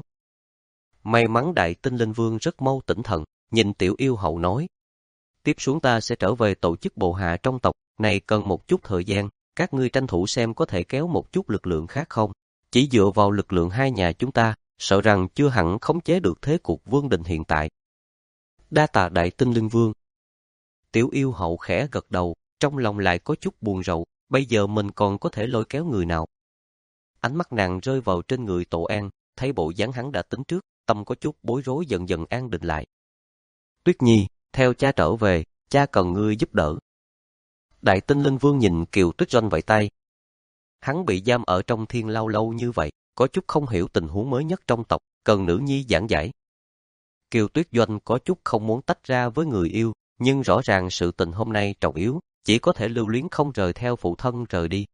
A: May mắn Đại Tinh Linh Vương rất mau tỉnh thần, nhìn Tiểu Yêu Hậu nói. Tiếp xuống ta sẽ trở về tổ chức bộ hạ trong tộc, này cần một chút thời gian, các ngươi tranh thủ xem có thể kéo một chút lực lượng khác không. Chỉ dựa vào lực lượng hai nhà chúng ta, sợ rằng chưa hẳn khống chế được thế cuộc vương đình hiện tại. Đa tạ Đại Tinh Linh Vương. Tiểu Yêu Hậu khẽ gật đầu, trong lòng lại có chút buồn rầu, bây giờ mình còn có thể lôi kéo người nào. Ánh mắt nàng rơi vào trên người Tổ An, thấy bộ dáng hắn đã tính trước, tâm có chút bối rối dần dần an định lại. Tuyết Nhi, theo cha trở về, cha cần ngươi giúp đỡ. Đại Tinh Linh Vương nhìn Kiều Tuyết Doanh vẫy tay. Hắn bị giam ở trong thiên lao lâu như vậy, có chút không hiểu tình huống mới nhất trong tộc, cần nữ nhi giảng giải. Kiều Tuyết Doanh có chút không muốn tách ra với người yêu, nhưng rõ ràng sự tình hôm nay trọng yếu, chỉ có thể lưu luyến không rời theo phụ thân rời đi.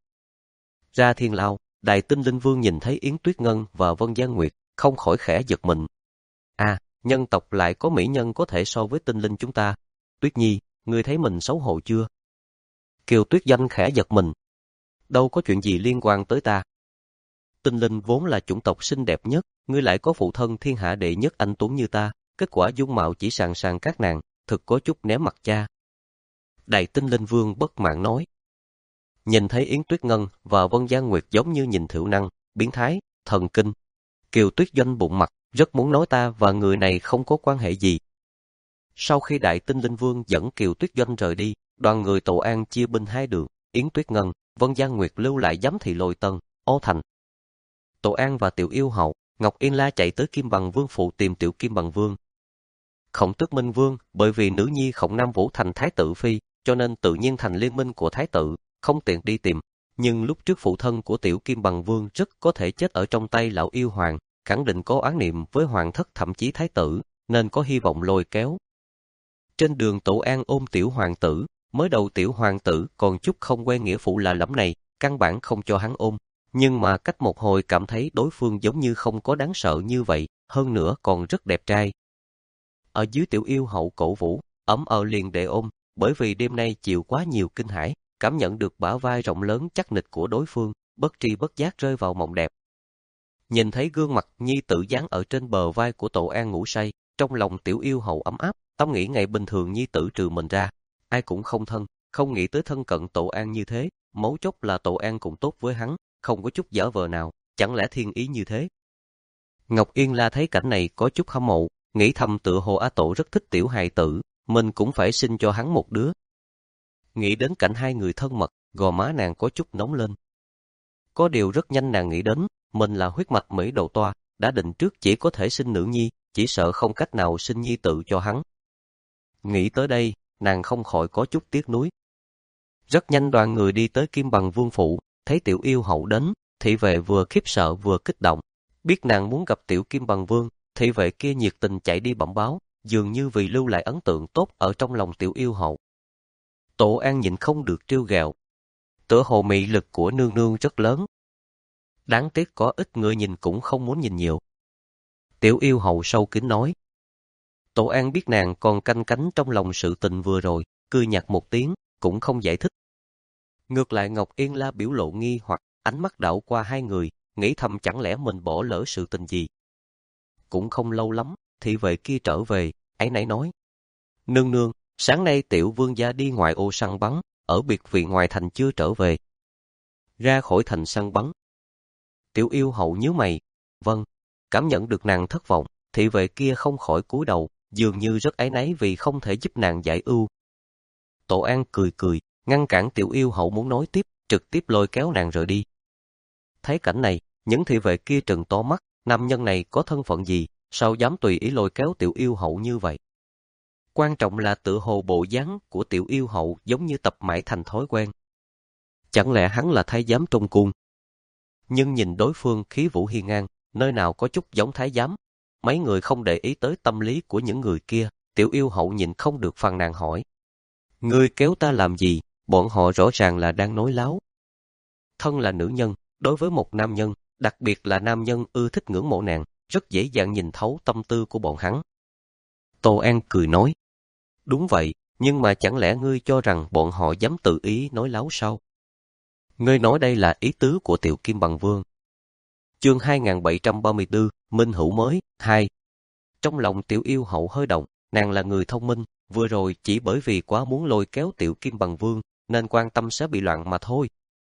A: Ra thiên lao, Đại Tinh Linh Vương nhìn thấy Yến Tuyết Ngân và Vân Giang Nguyệt, không khỏi khẽ giật mình. À, nhân tộc lại có mỹ nhân có thể so với tinh linh chúng ta. Tuyết Nhi, ngươi thấy mình xấu hổ chưa? Kiều Tuyết Doanh khẽ giật mình. Đâu có chuyện gì liên quan tới ta. Tinh linh vốn là chủng tộc xinh đẹp nhất, ngươi lại có phụ thân thiên hạ đệ nhất anh tuấn như ta, kết quả dung mạo chỉ sàn sàn các nàng, thực có chút ném mặt cha. Đại Tinh Linh Vương bất mãn nói. Nhìn thấy Yến Tuyết Ngân và Vân Giang Nguyệt giống như nhìn thiểu năng, biến thái, thần kinh. Kiều Tuyết Doanh bụng mặt, rất muốn nói ta và người này không có quan hệ gì. Sau khi Đại Tinh Linh Vương dẫn Kiều Tuyết Doanh rời đi, đoàn người Tổ An chia binh hai đường, Yến Tuyết Ngân, Vân Giang Nguyệt lưu lại giám thị Lôi Tân, Ô Thành. Tổ An và Tiểu Yêu Hậu, Ngọc Yên La chạy tới Kim Bằng Vương phủ tìm Tiểu Kim Bằng Vương. Khổng Tước Minh Vương, bởi vì nữ nhi Khổng Nam Vũ thành thái tử phi, cho nên tự nhiên thành liên minh của thái tử, không tiện đi tìm. Nhưng lúc trước phụ thân của Tiểu Kim Bằng Vương rất có thể chết ở trong tay lão yêu hoàng, khẳng định có oán niệm với hoàng thất thậm chí thái tử, nên có hy vọng lôi kéo. Trên đường Tổ An ôm Tiểu Hoàng tử, mới đầu Tiểu Hoàng tử còn chút không quen nghĩa phụ là lẫm này, căn bản không cho hắn ôm. Nhưng mà cách một hồi cảm thấy đối phương giống như không có đáng sợ như vậy, hơn nữa còn rất đẹp trai. Ở dưới Tiểu Yêu Hậu cổ vũ, ấm ờ liền để ôm, bởi vì đêm nay chịu quá nhiều kinh hãi, cảm nhận được bả vai rộng lớn chắc nịch của đối phương, bất tri bất giác rơi vào mộng đẹp. Nhìn thấy gương mặt nhi tử dán ở trên bờ vai của Tổ An ngủ say, trong lòng Tiểu Yêu Hậu ấm áp, tâm nghĩ ngày bình thường nhi tử trừ mình ra, ai cũng không thân, không nghĩ tới thân cận Tổ An như thế, mấu chốt là Tổ An cũng tốt với hắn, không có chút dở vờ nào, chẳng lẽ thiên ý như thế. Ngọc Yên La thấy cảnh này có chút hâm mộ, nghĩ thầm tựa hồ A Tổ rất thích tiểu hài tử, mình cũng phải sinh cho hắn một đứa. Nghĩ đến cảnh hai người thân mật, gò má nàng có chút nóng lên. Có điều rất nhanh nàng nghĩ đến, mình là huyết mạch Mỹ Đỗ Toa, đã định trước chỉ có thể sinh nữ nhi, chỉ sợ không cách nào sinh nhi tự cho hắn. Nghĩ tới đây, nàng không khỏi có chút tiếc nuối. Rất nhanh đoàn người đi tới Kim Bằng Vương phủ, thấy Tiểu Yêu Hậu đến, thị vệ vừa khiếp sợ vừa kích động. Biết nàng muốn gặp Tiểu Kim Bằng Vương, thị vệ kia nhiệt tình chạy đi bẩm báo, dường như vì lưu lại ấn tượng tốt ở trong lòng Tiểu Yêu Hậu. Tổ An nhịn không được trêu ghẹo. Tựa hồ mị lực của nương nương rất lớn. Đáng tiếc có ít người nhìn cũng không muốn nhìn nhiều. Tiểu Yêu Hậu sâu kín nói. Tổ An biết nàng còn canh cánh trong lòng sự tình vừa rồi, cười nhạt một tiếng, cũng không giải thích. Ngược lại Ngọc Yên La biểu lộ nghi hoặc, ánh mắt đảo qua hai người, nghĩ thầm chẳng lẽ mình bỏ lỡ sự tình gì. Cũng không lâu lắm, thị vệ kia trở về, ấy nãy nói. Nương nương, sáng nay tiểu vương gia đi ngoài ô săn bắn, ở biệt viện ngoài thành chưa trở về. Ra khỏi thành săn bắn. Tiểu yêu hậu nhíu mày. Vâng, cảm nhận được nàng thất vọng, thị vệ kia không khỏi cúi đầu, dường như rất áy náy vì không thể giúp nàng giải ưu. Tổ An cười cười, ngăn cản tiểu yêu hậu muốn nói tiếp, trực tiếp lôi kéo nàng rời đi. Thấy cảnh này, những thị vệ kia trừng to mắt, nam nhân này có thân phận gì, sao dám tùy ý lôi kéo tiểu yêu hậu như vậy? Quan trọng là tự hồ bộ dáng của tiểu yêu hậu giống như tập mãi thành thói quen. Chẳng lẽ hắn là thái giám trong cung? Nhưng nhìn đối phương khí vũ hiên ngang, nơi nào có chút giống thái giám. Mấy người không để ý tới tâm lý của những người kia, tiểu yêu hậu nhìn không được phàn nàn hỏi. Ngươi kéo ta làm gì, bọn họ rõ ràng là đang nói láo. Thân là nữ nhân, đối với một nam nhân, đặc biệt là nam nhân ưa thích ngưỡng mộ nàng, rất dễ dàng nhìn thấu tâm tư của bọn hắn. Tô An cười nói. Đúng vậy, nhưng mà chẳng lẽ ngươi cho rằng bọn họ dám tự ý nói láo sao? Ngươi nói đây là ý tứ của tiểu Kim Bằng Vương. Chương hai nghìn bảy trăm ba mươi tư, Minh Hữu mới, hai. Trong lòng tiểu yêu hậu hơi động, nàng là người thông minh, vừa rồi chỉ bởi vì quá muốn lôi kéo tiểu Kim Bằng Vương, nên quan tâm sẽ bị loạn mà thôi.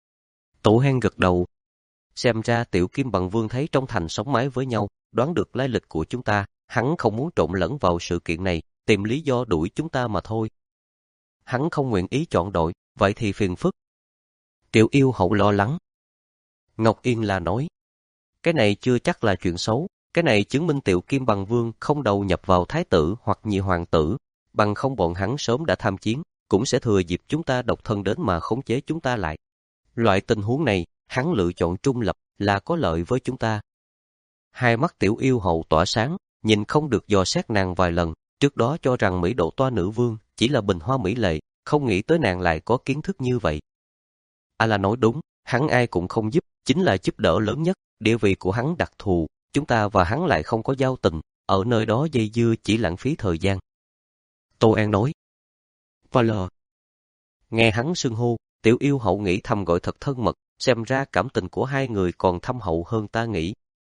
A: Tổ Hen gật đầu. Xem ra tiểu Kim Bằng Vương thấy trong thành sống mái với nhau, đoán được lai lịch của chúng ta, hắn không muốn trộn lẫn vào sự kiện này, tìm lý do đuổi chúng ta mà thôi. Hắn không nguyện ý chọn đội, vậy thì phiền phức. Tiểu yêu hậu lo lắng. Ngọc Yên La nói. Cái này chưa chắc là chuyện xấu, cái này chứng minh tiểu Kim Bằng Vương không đầu nhập vào thái tử hoặc nhị hoàng tử, bằng không bọn hắn sớm đã tham chiến, cũng sẽ thừa dịp chúng ta độc thân đến mà khống chế chúng ta lại. Loại tình huống này, hắn lựa chọn trung lập là có lợi với chúng ta. Hai mắt tiểu yêu hậu tỏa sáng, nhìn không được dò xét nàng vài lần, trước đó cho rằng Mỹ Độ Toa nữ vương chỉ là bình hoa mỹ lệ, không nghĩ tới nàng lại có kiến thức như vậy. A là nói đúng, hắn ai cũng không giúp, chính là giúp đỡ lớn nhất, địa vị của hắn đặc thù, chúng ta và hắn lại không có giao tình, ở nơi đó dây dưa chỉ lãng phí thời gian. Tô An nói. Và lờ. Nghe hắn xưng hô, tiểu yêu hậu nghĩ thầm gọi thật thân mật, xem ra cảm tình của hai người còn thâm hậu hơn ta nghĩ.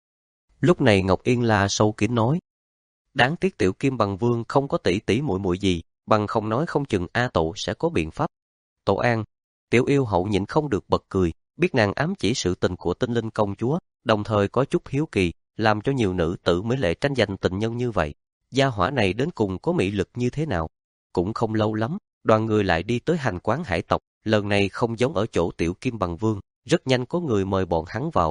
A: Lúc này Ngọc Yên La sâu kín nói. Đáng tiếc tiểu Kim Bằng Vương không có tỷ tỷ muội muội gì, bằng không nói không chừng A Tổ sẽ có biện pháp. Tổ An, tiểu yêu hậu nhịn không được bật cười, biết nàng ám chỉ sự tình của Tinh Linh công chúa, đồng thời có chút hiếu kỳ, làm cho nhiều nữ tử mỹ lệ tranh giành tình nhân như vậy. Gia hỏa này đến cùng có mị lực như thế nào? Cũng không lâu lắm, đoàn người lại đi tới hành quán hải tộc, lần này không giống ở chỗ tiểu Kim Bằng Vương, rất nhanh có người mời bọn hắn vào.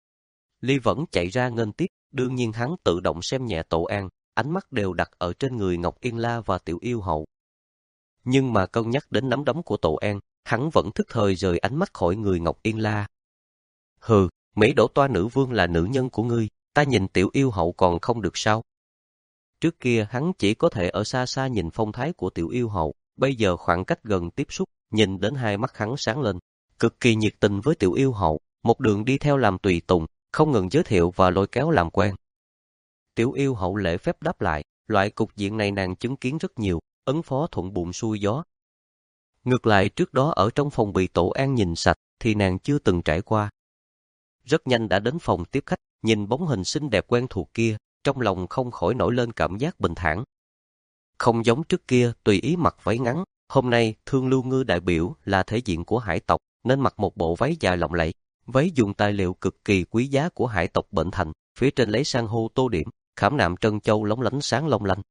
A: Ly vẫn chạy ra nghênh tiếp, đương nhiên hắn tự động xem nhẹ Tổ An, ánh mắt đều đặt ở trên người Ngọc Yên La và tiểu yêu hậu. Nhưng mà cân nhắc đến nắm đấm của Tổ An, hắn vẫn thức thời rời ánh mắt khỏi người Ngọc Yên La. Hừ, Mỹ Đỗ Toa nữ vương là nữ nhân của ngươi, ta nhìn tiểu yêu hậu còn không được sao? Trước kia hắn chỉ có thể ở xa xa nhìn phong thái của tiểu yêu hậu, bây giờ khoảng cách gần tiếp xúc, nhìn đến hai mắt hắn sáng lên, cực kỳ nhiệt tình với tiểu yêu hậu, một đường đi theo làm tùy tùng, không ngừng giới thiệu và lôi kéo làm quen. Tiểu yêu hậu lễ phép đáp lại, loại cục diện này nàng chứng kiến rất nhiều, ứng phó thuận buồm xuôi gió. Ngược lại trước đó ở trong phòng bị Tổ An nhìn sạch thì nàng chưa từng trải qua. Rất nhanh đã đến phòng tiếp khách, nhìn bóng hình xinh đẹp quen thuộc kia, trong lòng không khỏi nổi lên cảm giác bình thản. Không giống trước kia tùy ý mặc váy ngắn, hôm nay Thương Lưu Ngư đại biểu là thể diện của hải tộc nên mặc một bộ váy dài lộng lẫy, váy dùng tài liệu cực kỳ quý giá của hải tộc bệnh thành, phía trên lấy san hô tô điểm, khảm nạm trân châu lóng lánh sáng long lanh.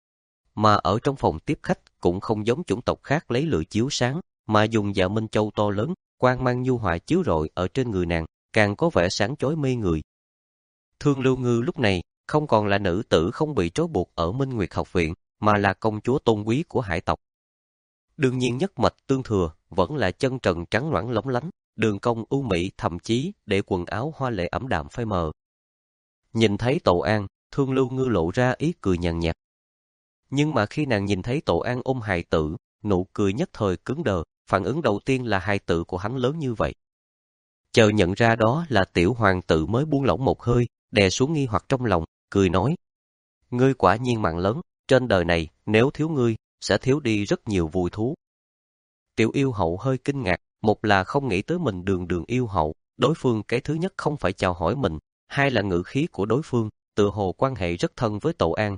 A: Mà ở trong phòng tiếp khách cũng không giống chủng tộc khác lấy lửa chiếu sáng, mà dùng dạ minh châu to lớn, quang mang nhu hòa chiếu rọi ở trên người nàng, càng có vẻ sáng chói mê người. Thương Lưu Ngư lúc này không còn là nữ tử không bị trói buộc ở Minh Nguyệt học viện, mà là công chúa tôn quý của hải tộc. Đương nhiên nhất mạch tương thừa vẫn là chân trần trắng loãng lóng lánh, đường cong ưu mỹ, thậm chí để quần áo hoa lệ ẩm đạm phai mờ. Nhìn thấy Tổ An, Thương Lưu Ngư lộ ra ý cười nhàn nhạt. Nhưng mà khi nàng nhìn thấy Tổ An ôm hài tử, nụ cười nhất thời cứng đờ, phản ứng đầu tiên là hài tử của hắn lớn như vậy. Chờ nhận ra đó là tiểu hoàng tử mới buông lỏng một hơi, đè xuống nghi hoặc trong lòng, cười nói. Ngươi quả nhiên mạng lớn, trên đời này nếu thiếu ngươi, sẽ thiếu đi rất nhiều vui thú. Tiểu yêu hậu hơi kinh ngạc, Một là không nghĩ tới mình đường đường yêu hậu, đối phương cái thứ nhất không phải chào hỏi mình, hai là ngữ khí của đối phương, tựa hồ quan hệ rất thân với Tổ An.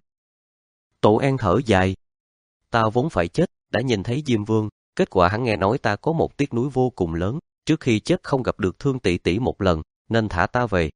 A: Tổ An thở dài. Ta vốn phải chết, đã nhìn thấy Diêm Vương, kết quả hắn nghe nói ta có một tiếc nuối vô cùng lớn, trước khi chết không gặp được Thương tỷ tỷ một lần, nên thả ta về.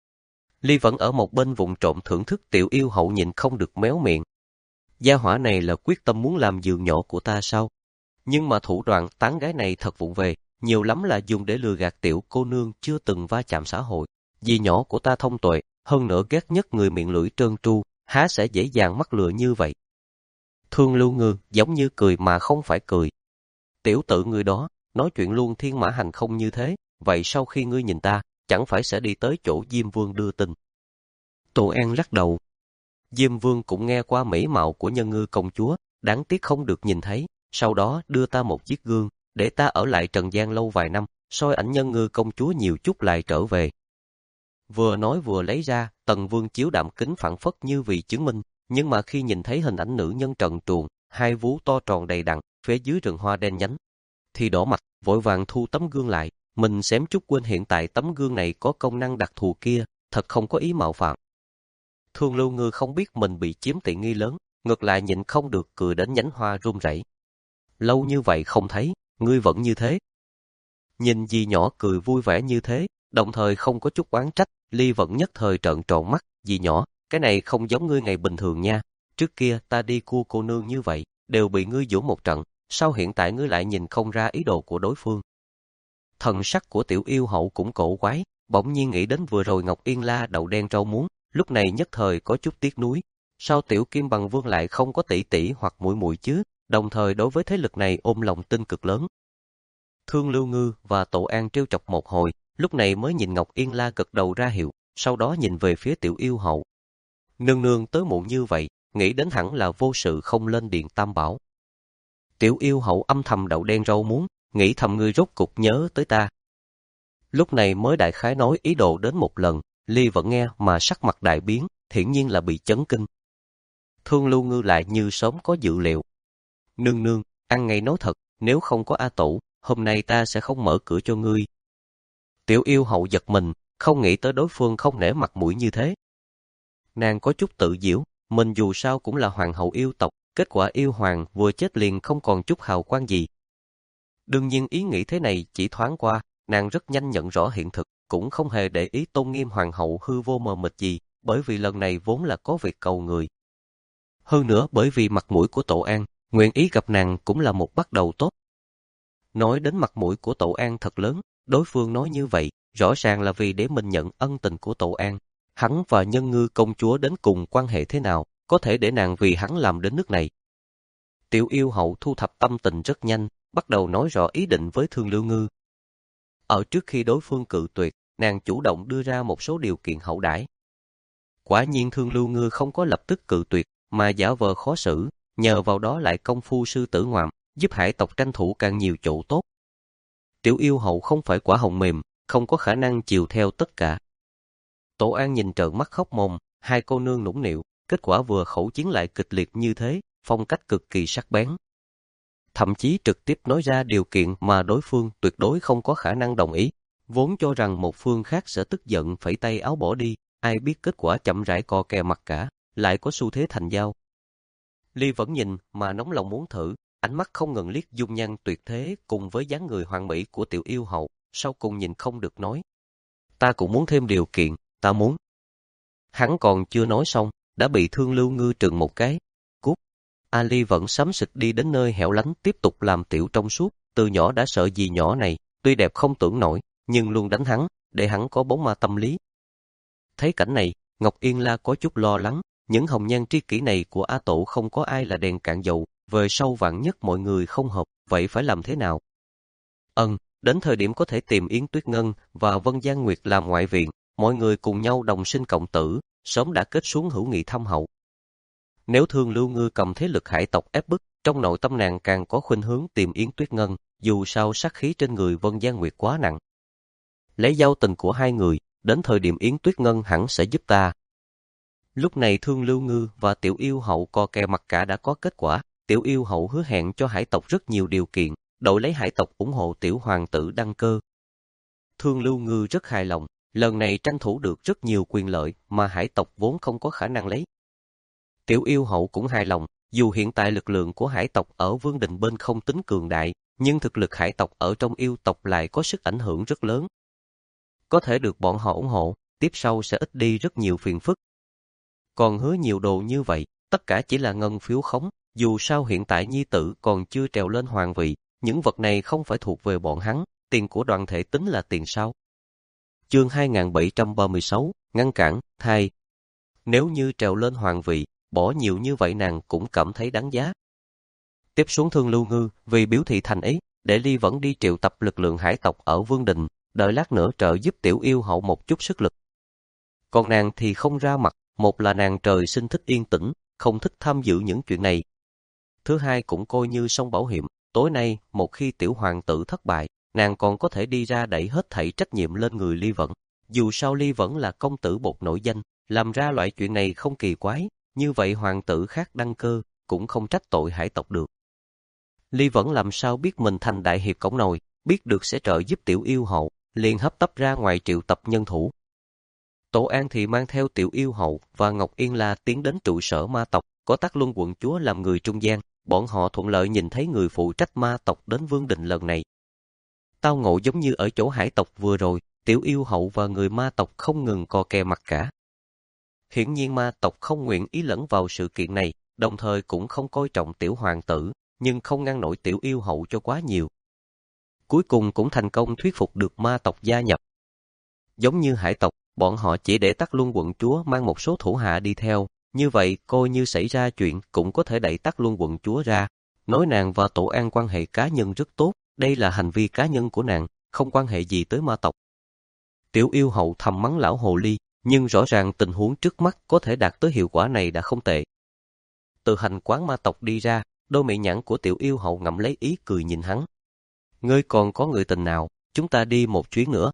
A: Ly vẫn ở một bên vụng trộm thưởng thức Tiểu Yêu hậu nhìn không được méo miệng. Gia hỏa này là quyết tâm muốn làm giường nhỏ của ta sao? Nhưng mà thủ đoạn tán gái này thật vụng về, nhiều lắm là dùng để lừa gạt tiểu cô nương chưa từng va chạm xã hội. Dì nhỏ của ta thông tuệ, hơn nữa ghét nhất người miệng lưỡi trơn tru, há sẽ dễ dàng mắc lừa như vậy. Thương Lưu Ngư giống như cười mà không phải cười. Tiểu tử người đó, nói chuyện luôn thiên mã hành không như thế, vậy sau khi ngươi nhìn ta, chẳng phải sẽ đi tới chỗ Diêm Vương đưa tin. Tổ An lắc đầu. Diêm Vương cũng nghe qua mỹ mạo của Nhân Ngư công chúa, đáng tiếc không được nhìn thấy, sau đó đưa ta một chiếc gương, để ta ở lại Trần gian lâu vài năm, soi ảnh Nhân Ngư công chúa nhiều chút lại trở về. Vừa nói vừa lấy ra, Tần Vương chiếu đạm kính phản phất như vì chứng minh, nhưng mà khi nhìn thấy hình ảnh nữ nhân trần truồng, hai vú to tròn đầy đặn, phía dưới rừng hoa đen nhánh, thì đỏ mặt, vội vàng thu tấm gương lại, mình xém chút quên hiện tại tấm gương này có công năng đặc thù kia, thật không có ý mạo phạm. Thương Lưu Ngư không biết mình bị chiếm tiện nghi lớn, ngược lại nhịn không được cười đến nhánh hoa run rẩy. Lâu như vậy không thấy, ngươi vẫn như thế. Nhìn dì nhỏ cười vui vẻ như thế, đồng thời không có chút oán trách, Ly vẫn nhất thời trợn tròn mắt, dì nhỏ, cái này không giống ngươi ngày bình thường nha, trước kia ta đi cua cô nương như vậy, đều bị ngươi dỗ một trận, sao hiện tại ngươi lại nhìn không ra ý đồ của đối phương. Thần sắc của Tiểu Yêu hậu cũng cổ quái, bỗng nhiên nghĩ đến vừa rồi Ngọc Yên La đậu đen rau muống, lúc này nhất thời có chút tiếc nuối, sao Tiểu Kim Bằng Vương lại không có tỷ tỷ hoặc muội muội chứ, đồng thời đối với thế lực này ôm lòng tin cực lớn. Thương Lưu Ngư và Tổ An trêu chọc một hồi, lúc này mới nhìn Ngọc Yên La gật đầu ra hiệu, sau đó nhìn về phía Tiểu Yêu hậu. Nương nương tới muộn như vậy, nghĩ đến hẳn là vô sự không lên điện Tam Bảo. Tiểu Yêu hậu âm thầm đậu đen rau muống, nghĩ thầm ngươi rốt cục nhớ tới ta. Lúc này mới đại khái nói ý đồ đến một lần, Ly vẫn nghe mà sắc mặt đại biến, hiển nhiên là bị chấn kinh. Thương Lưu Ngư lại như sớm có dự liệu. Nương nương, ăn ngay nói thật, nếu không có A Tổ, hôm nay ta sẽ không mở cửa cho ngươi. Tiểu Yêu hậu giật mình, không nghĩ tới đối phương không nể mặt mũi như thế. Nàng có chút tự giễu, mình dù sao cũng là hoàng hậu yêu tộc, kết quả yêu hoàng vừa chết liền không còn chút hào quang gì. Đương nhiên ý nghĩ thế này chỉ thoáng qua, nàng rất nhanh nhận rõ hiện thực, cũng không hề để ý tôn nghiêm hoàng hậu hư vô mờ mịt gì, bởi vì lần này vốn là có việc cầu người. Hơn nữa bởi vì mặt mũi của Tổ An, nguyện ý gặp nàng cũng là một bắt đầu tốt. Nói đến mặt mũi của Tổ An thật lớn, đối phương nói như vậy, rõ ràng là vì để mình nhận ân tình của Tổ An. Hắn và Nhân Ngư công chúa đến cùng quan hệ thế nào, có thể để nàng vì hắn làm đến nước này. Tiểu Yêu hậu thu thập tâm tình rất nhanh, bắt đầu nói rõ ý định với Thương Lưu Ngư. Ở trước khi đối phương cự tuyệt, nàng chủ động đưa ra một số điều kiện hậu đãi. Quả nhiên Thương Lưu Ngư không có lập tức cự tuyệt, mà giả vờ khó xử, nhờ vào đó lại công phu sư tử ngoạm, giúp hải tộc tranh thủ càng nhiều chỗ tốt. Tiểu Yêu hậu không phải quả hồng mềm, không có khả năng chiều theo tất cả. Tổ An nhìn trợn mắt khóc mồm, hai cô nương nũng nịu, kết quả vừa khẩu chiến lại kịch liệt như thế, phong cách cực kỳ sắc bén. Thậm chí trực tiếp nói ra điều kiện mà đối phương tuyệt đối không có khả năng đồng ý, vốn cho rằng một phương khác sẽ tức giận phẩy tay áo bỏ đi, ai biết kết quả chậm rãi co kè mặt cả, lại có xu thế thành giao. Ly vẫn nhìn mà nóng lòng muốn thử, ánh mắt không ngừng liếc dung nhan tuyệt thế cùng với dáng người hoàn mỹ của Tiểu Yêu hậu, sau cùng nhìn không được nói. Ta cũng muốn thêm điều kiện, ta muốn. Hắn còn chưa nói xong, đã bị Thương Lưu Ngư trừng một cái. Cút. Ali vẫn xám xịt đi đến nơi hẻo lánh tiếp tục làm tiểu trong suốt, từ nhỏ đã sợ gì nhỏ này, tuy đẹp không tưởng nổi, nhưng luôn đánh hắn, để hắn có bóng ma tâm lý. Thấy cảnh này, Ngọc Yên La có chút lo lắng, những hồng nhan tri kỷ này của A Tổ không có ai là đèn cạn dầu, về sau vạn nhất mọi người không hợp, vậy phải làm thế nào? Ừm, đến thời điểm có thể tìm Yến Tuyết Ngân và Vân Giang Nguyệt làm ngoại viện, mọi người cùng nhau đồng sinh cộng tử, sớm đã kết xuống hữu nghị thâm hậu. Nếu Thương Lưu Ngư cầm thế lực hải tộc ép bức, trong nội tâm nàng càng có khuynh hướng tìm Yến Tuyết Ngân, dù sao sát khí trên người Vân Giang Nguyệt quá nặng. Lấy giao tình của hai người, đến thời điểm Yến Tuyết Ngân hẳn sẽ giúp ta. Lúc này Thương Lưu Ngư và Tiểu Yêu hậu co kè mặt cả đã có kết quả, Tiểu Yêu hậu hứa hẹn cho hải tộc rất nhiều điều kiện, đội lấy hải tộc ủng hộ tiểu hoàng tử đăng cơ. Thương Lưu Ngư rất hài lòng, lần này tranh thủ được rất nhiều quyền lợi mà hải tộc vốn không có khả năng lấy. Tiểu Yêu Hậu cũng hài lòng, dù hiện tại lực lượng của hải tộc ở Vương Đình bên không tính cường đại, nhưng thực lực hải tộc ở trong yêu tộc lại có sức ảnh hưởng rất lớn. Có thể được bọn họ ủng hộ, tiếp sau sẽ ít đi rất nhiều phiền phức. Còn hứa nhiều đồ như vậy, tất cả chỉ là ngân phiếu khống, dù sao hiện tại nhi tử còn chưa trèo lên hoàng vị, những vật này không phải thuộc về bọn hắn, tiền của đoàn thể tính là tiền sao. Chương hai nghìn bảy trăm ba mươi sáu, ngăn cản, thai. Nếu như trèo lên hoàng vị, bỏ nhiều như vậy nàng cũng cảm thấy đáng giá. Tiếp xuống Thương Lưu Ngư, vì biểu thị thành ý, để Ly vẫn đi triệu tập lực lượng hải tộc ở Vương Đình, đợi lát nữa trợ giúp Tiểu Yêu Hậu một chút sức lực. Còn nàng thì không ra mặt, một là nàng trời sinh thích yên tĩnh, không thích tham dự những chuyện này. Thứ hai cũng coi như song bảo hiểm, tối nay, một khi Tiểu Hoàng tử thất bại, nàng còn có thể đi ra đẩy hết thảy trách nhiệm lên người Ly Vẫn. Dù sao Ly Vẫn là công tử bột nổi danh, làm ra loại chuyện này không kỳ quái, như vậy hoàng tử khác đăng cơ, cũng không trách tội hải tộc được. Ly Vẫn làm sao biết mình thành đại hiệp cổng nồi, biết được sẽ trợ giúp Tiểu Yêu Hậu, liền hấp tấp ra ngoài triệu tập nhân thủ. Tổ An thì mang theo Tiểu Yêu Hậu và Ngọc Yên La tiến đến trụ sở ma tộc, có Tắc Luân quận chúa làm người trung gian, bọn họ thuận lợi nhìn thấy người phụ trách ma tộc đến Vương Đình lần này. Tao ngộ giống như ở chỗ hải tộc vừa rồi, Tiểu Yêu Hậu và người ma tộc không ngừng co kè mặt cả. Hiển nhiên ma tộc không nguyện ý lẫn vào sự kiện này, đồng thời cũng không coi trọng Tiểu Hoàng tử, nhưng không ngăn nổi Tiểu Yêu Hậu cho quá nhiều. Cuối cùng cũng thành công thuyết phục được ma tộc gia nhập. Giống như hải tộc, bọn họ chỉ để Tắc Luân quận chúa mang một số thủ hạ đi theo, như vậy coi như xảy ra chuyện cũng có thể đẩy Tắc Luân quận chúa ra, nói nàng và Tổ An quan hệ cá nhân rất tốt, đây là hành vi cá nhân của nàng, không quan hệ gì tới ma tộc. Tiểu Yêu Hậu thầm mắng lão hồ ly, nhưng rõ ràng tình huống trước mắt có thể đạt tới hiệu quả này đã không tệ. Từ hành quán ma tộc đi ra, đôi mị nhãn của Tiểu Yêu Hậu ngậm lấy ý cười nhìn hắn. Ngươi còn có người tình nào, chúng ta đi một chuyến nữa.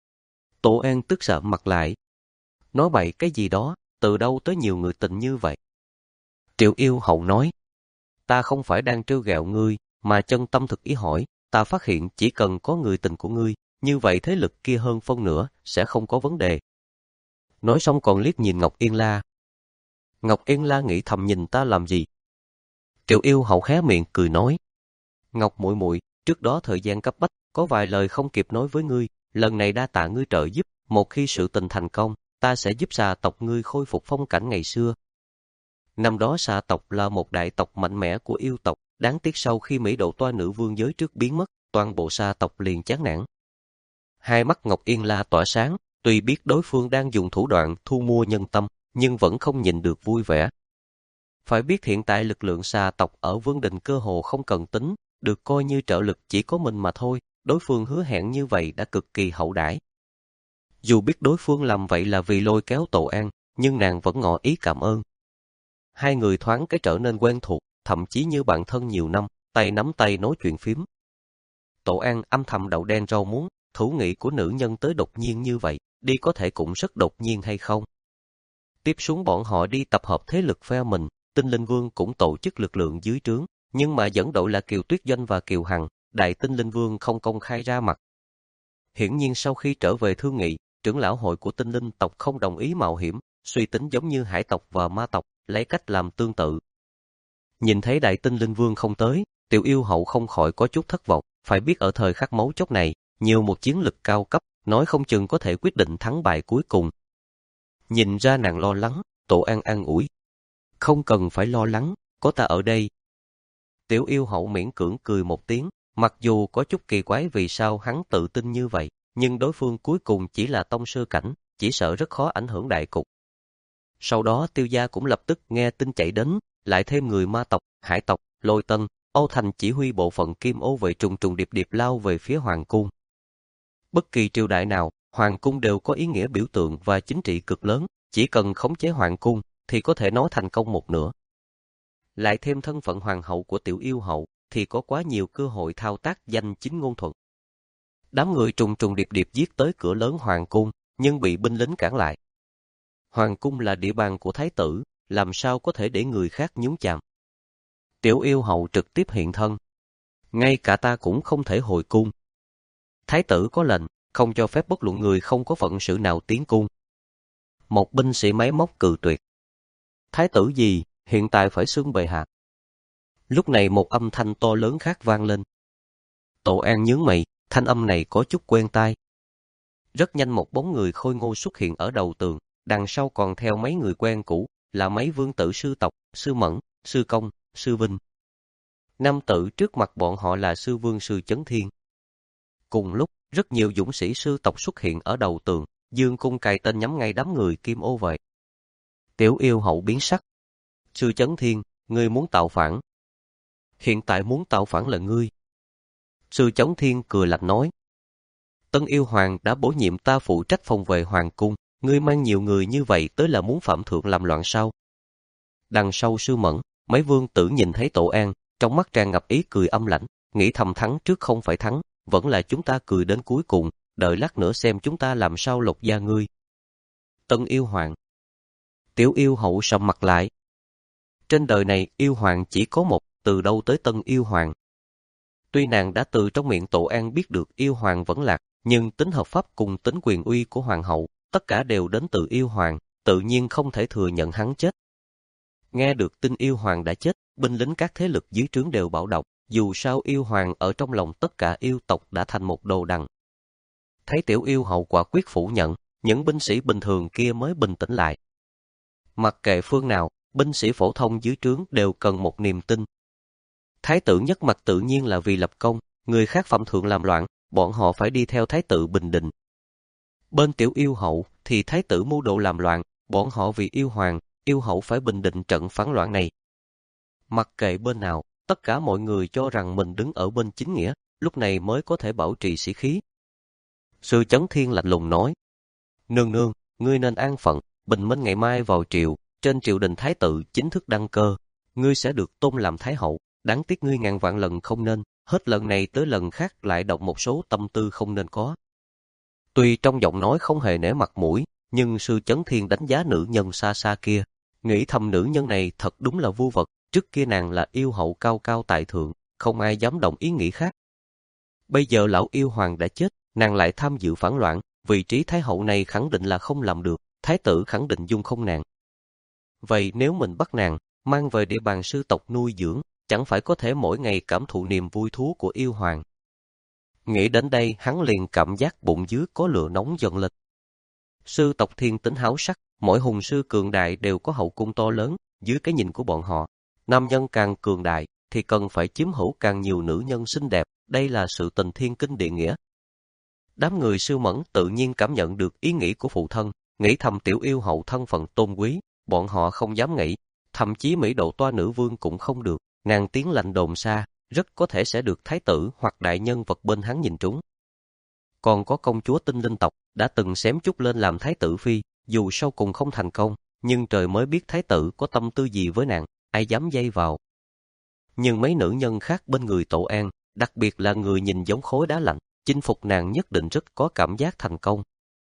A: Tổ An tức sạm mặt lại. Nói bậy cái gì đó, từ đâu tới nhiều người tình như vậy? Tiểu Yêu Hậu nói, ta không phải đang trêu ghẹo ngươi, mà chân tâm thực ý hỏi, ta phát hiện chỉ cần có người tình của ngươi, như vậy thế lực kia hơn phân nửa, sẽ không có vấn đề. Nói xong còn liếc nhìn Ngọc Yên La. Ngọc Yên La nghĩ thầm nhìn ta làm gì? Tiểu Yêu Hậu hé miệng cười nói, Ngọc muội muội, trước đó thời gian cấp bách, có vài lời không kịp nói với ngươi, lần này đa tạ ngươi trợ giúp, một khi sự tình thành công, ta sẽ giúp xà tộc ngươi khôi phục phong cảnh ngày xưa. Năm đó xà tộc là một đại tộc mạnh mẽ của yêu tộc, đáng tiếc sau khi Mỹ Độ Toa nữ vương giới trước biến mất, toàn bộ xà tộc liền chán nản. Hai mắt Ngọc Yên La tỏa sáng, tuy biết đối phương đang dùng thủ đoạn thu mua nhân tâm, nhưng vẫn không nhịn được vui vẻ. Phải biết hiện tại lực lượng xà tộc ở Vương Đình cơ hồ không cần tính, được coi như trợ lực chỉ có mình mà thôi, đối phương hứa hẹn như vậy đã cực kỳ hậu đãi. Dù biết đối phương làm vậy là vì lôi kéo Tổ An, nhưng nàng vẫn ngỏ ý cảm ơn. Hai người thoáng cái trở nên quen thuộc, thậm chí như bạn thân nhiều năm, tay nắm tay nói chuyện phím. Tổ An âm thầm đậu đen rau muống, thủ nghị của nữ nhân tới đột nhiên như vậy, đi có thể cũng rất đột nhiên hay không? Tiếp xuống bọn họ đi tập hợp thế lực phe mình, Tinh Linh Vương cũng tổ chức lực lượng dưới trướng, nhưng mà dẫn đội là Kiều Tuyết Doanh và Kiều Hằng, Đại Tinh Linh Vương không công khai ra mặt. Hiển nhiên sau khi trở về thương nghị, trưởng lão hội của Tinh Linh tộc không đồng ý mạo hiểm, suy tính giống như hải tộc và ma tộc, lấy cách làm tương tự. Nhìn thấy Đại Tinh Linh Vương không tới, Tiểu Yêu Hậu không khỏi có chút thất vọng, phải biết ở thời khắc mấu chốt này, nhiều một chiến lực cao cấp, nói không chừng có thể quyết định thắng bại cuối cùng. Nhìn ra nàng lo lắng, Tổ An an ủi. Không cần phải lo lắng, có ta ở đây. Tiểu Yêu Hậu miễn cưỡng cười một tiếng, mặc dù có chút kỳ quái vì sao hắn tự tin như vậy, nhưng đối phương cuối cùng chỉ là tông sư cảnh, chỉ sợ rất khó ảnh hưởng đại cục. Sau đó Tiêu gia cũng lập tức nghe tin chạy đến, lại thêm người ma tộc, hải tộc, Lôi Tân, Âu Thành chỉ huy bộ phận Kim Ô vệ trùng trùng điệp điệp lao về phía hoàng cung. Bất kỳ triều đại nào, hoàng cung đều có ý nghĩa biểu tượng và chính trị cực lớn, chỉ cần khống chế hoàng cung thì có thể nói thành công một nửa. Lại thêm thân phận hoàng hậu của Tiểu Yêu Hậu thì có quá nhiều cơ hội thao tác danh chính ngôn thuận. Đám người trùng trùng điệp điệp giết tới cửa lớn hoàng cung, nhưng bị binh lính cản lại. Hoàng cung là địa bàn của thái tử, làm sao có thể để người khác nhúng chàm. Tiểu Yêu Hậu trực tiếp hiện thân. ngay cả ta cũng không thể hồi cung. Thái tử có lệnh, không cho phép bất luận người không có phận sự nào tiến cung. Một binh sĩ máy móc cự tuyệt. Thái tử gì, hiện tại phải xưng bệ hạ. Lúc này một âm thanh to lớn khác vang lên. Tổ An nhướng mày, thanh âm này có chút quen tai. Rất nhanh một bóng người khôi ngô xuất hiện ở đầu tường, đằng sau còn theo mấy người quen cũ, là mấy vương tử sư tộc, sư Mẫn, sư Công, sư Vinh. Nam tử trước mặt bọn họ là sư vương sư Chấn Thiên. Cùng lúc, rất nhiều dũng sĩ sư tộc xuất hiện ở đầu tường, dương cung cài tên nhắm ngay đám người Kim Ô Vệ. Tiểu Yêu Hậu biến sắc. Sư Chấn Thiên, ngươi muốn tạo phản. Hiện tại muốn tạo phản là ngươi. Sư Chấn Thiên cười lạnh nói. Tân Yêu Hoàng đã bổ nhiệm ta phụ trách phòng vệ hoàng cung, ngươi mang nhiều người như vậy tới là muốn phạm thượng làm loạn sao? Đằng sau sư Mẫn, mấy vương tử nhìn thấy Tổ An, trong mắt tràn ngập ý cười âm lãnh, nghĩ thầm thắng trước không phải thắng, vẫn là chúng ta cười đến cuối cùng, đợi lát nữa xem chúng ta làm sao lột da ngươi. Tân Yêu Hoàng. Tiểu Yêu Hậu sầm mặt lại. Trên đời này Yêu Hoàng chỉ có một, từ đâu tới Tân Yêu Hoàng. Tuy nàng đã từ trong miệng Tổ An biết được Yêu Hoàng vẫn lạc, nhưng tính hợp pháp cùng tính quyền uy của Hoàng hậu, tất cả đều đến từ Yêu Hoàng, tự nhiên không thể thừa nhận hắn chết. Nghe được tin Yêu Hoàng đã chết, binh lính các thế lực dưới trướng đều bạo động, dù sao Yêu Hoàng ở trong lòng tất cả yêu tộc đã thành một đồ đằng. Thấy Tiểu Yêu Hậu quả quyết phủ nhận, những binh sĩ bình thường kia mới bình tĩnh lại. Mặc kệ phương nào, binh sĩ phổ thông dưới trướng đều cần một niềm tin. Thái tử nhất mặt tự nhiên là vì lập công, người khác phạm thượng làm loạn, bọn họ phải đi theo thái tử bình định. Bên Tiểu Yêu Hậu thì thái tử mưu đồ làm loạn, bọn họ vì Yêu Hoàng, Yêu Hậu phải bình định trận phản loạn này. Mặc kệ bên nào, tất cả mọi người cho rằng mình đứng ở bên chính nghĩa, lúc này mới có thể bảo trì sĩ khí. Sư Chấn Thiên lạnh lùng nói, nương nương, ngươi nên an phận, bình minh ngày mai vào triều, trên triều đình thái tử chính thức đăng cơ, ngươi sẽ được tôn làm thái hậu, đáng tiếc ngươi ngàn vạn lần không nên, hết lần này tới lần khác lại động một số tâm tư không nên có. Tuy trong giọng nói không hề nể mặt mũi, nhưng sư Chấn Thiên đánh giá nữ nhân xa xa kia, nghĩ thầm nữ nhân này thật đúng là vưu vật, trước kia nàng là yêu hậu cao cao tại thượng, không ai dám động ý nghĩ khác. Bây giờ lão Yêu Hoàng đã chết, nàng lại tham dự phản loạn, vị trí thái hậu này khẳng định là không làm được, thái tử khẳng định dung không nàng. Vậy nếu mình bắt nàng, mang về địa bàn sư tộc nuôi dưỡng, chẳng phải có thể mỗi ngày cảm thụ niềm vui thú của Yêu Hoàng. Nghĩ đến đây hắn liền cảm giác bụng dưới có lửa nóng dần lên. Sư tộc thiên tính háo sắc, mỗi hùng sư cường đại đều có hậu cung to lớn, dưới cái nhìn của bọn họ. Nam nhân càng cường đại, thì cần phải chiếm hữu càng nhiều nữ nhân xinh đẹp, đây là sự tình thiên kinh địa nghĩa. Đám người Sư Mẫn tự nhiên cảm nhận được ý nghĩ của phụ thân, nghĩ thầm Tiểu Yêu Hậu thân phận tôn quý, bọn họ không dám nghĩ, thậm chí mỹ độ toa nữ vương cũng không được, nàng tiếng lạnh đồn xa, rất có thể sẽ được thái tử hoặc đại nhân vật bên hắn nhìn trúng. Còn có công chúa Tinh Linh tộc, đã từng xém chút lên làm thái tử phi, dù sau cùng không thành công, nhưng trời mới biết thái tử có tâm tư gì với nàng, ai dám dây vào. Nhưng mấy nữ nhân khác bên người Tổ An, đặc biệt là người nhìn giống khối đá lạnh, chinh phục nàng nhất định rất có cảm giác thành công.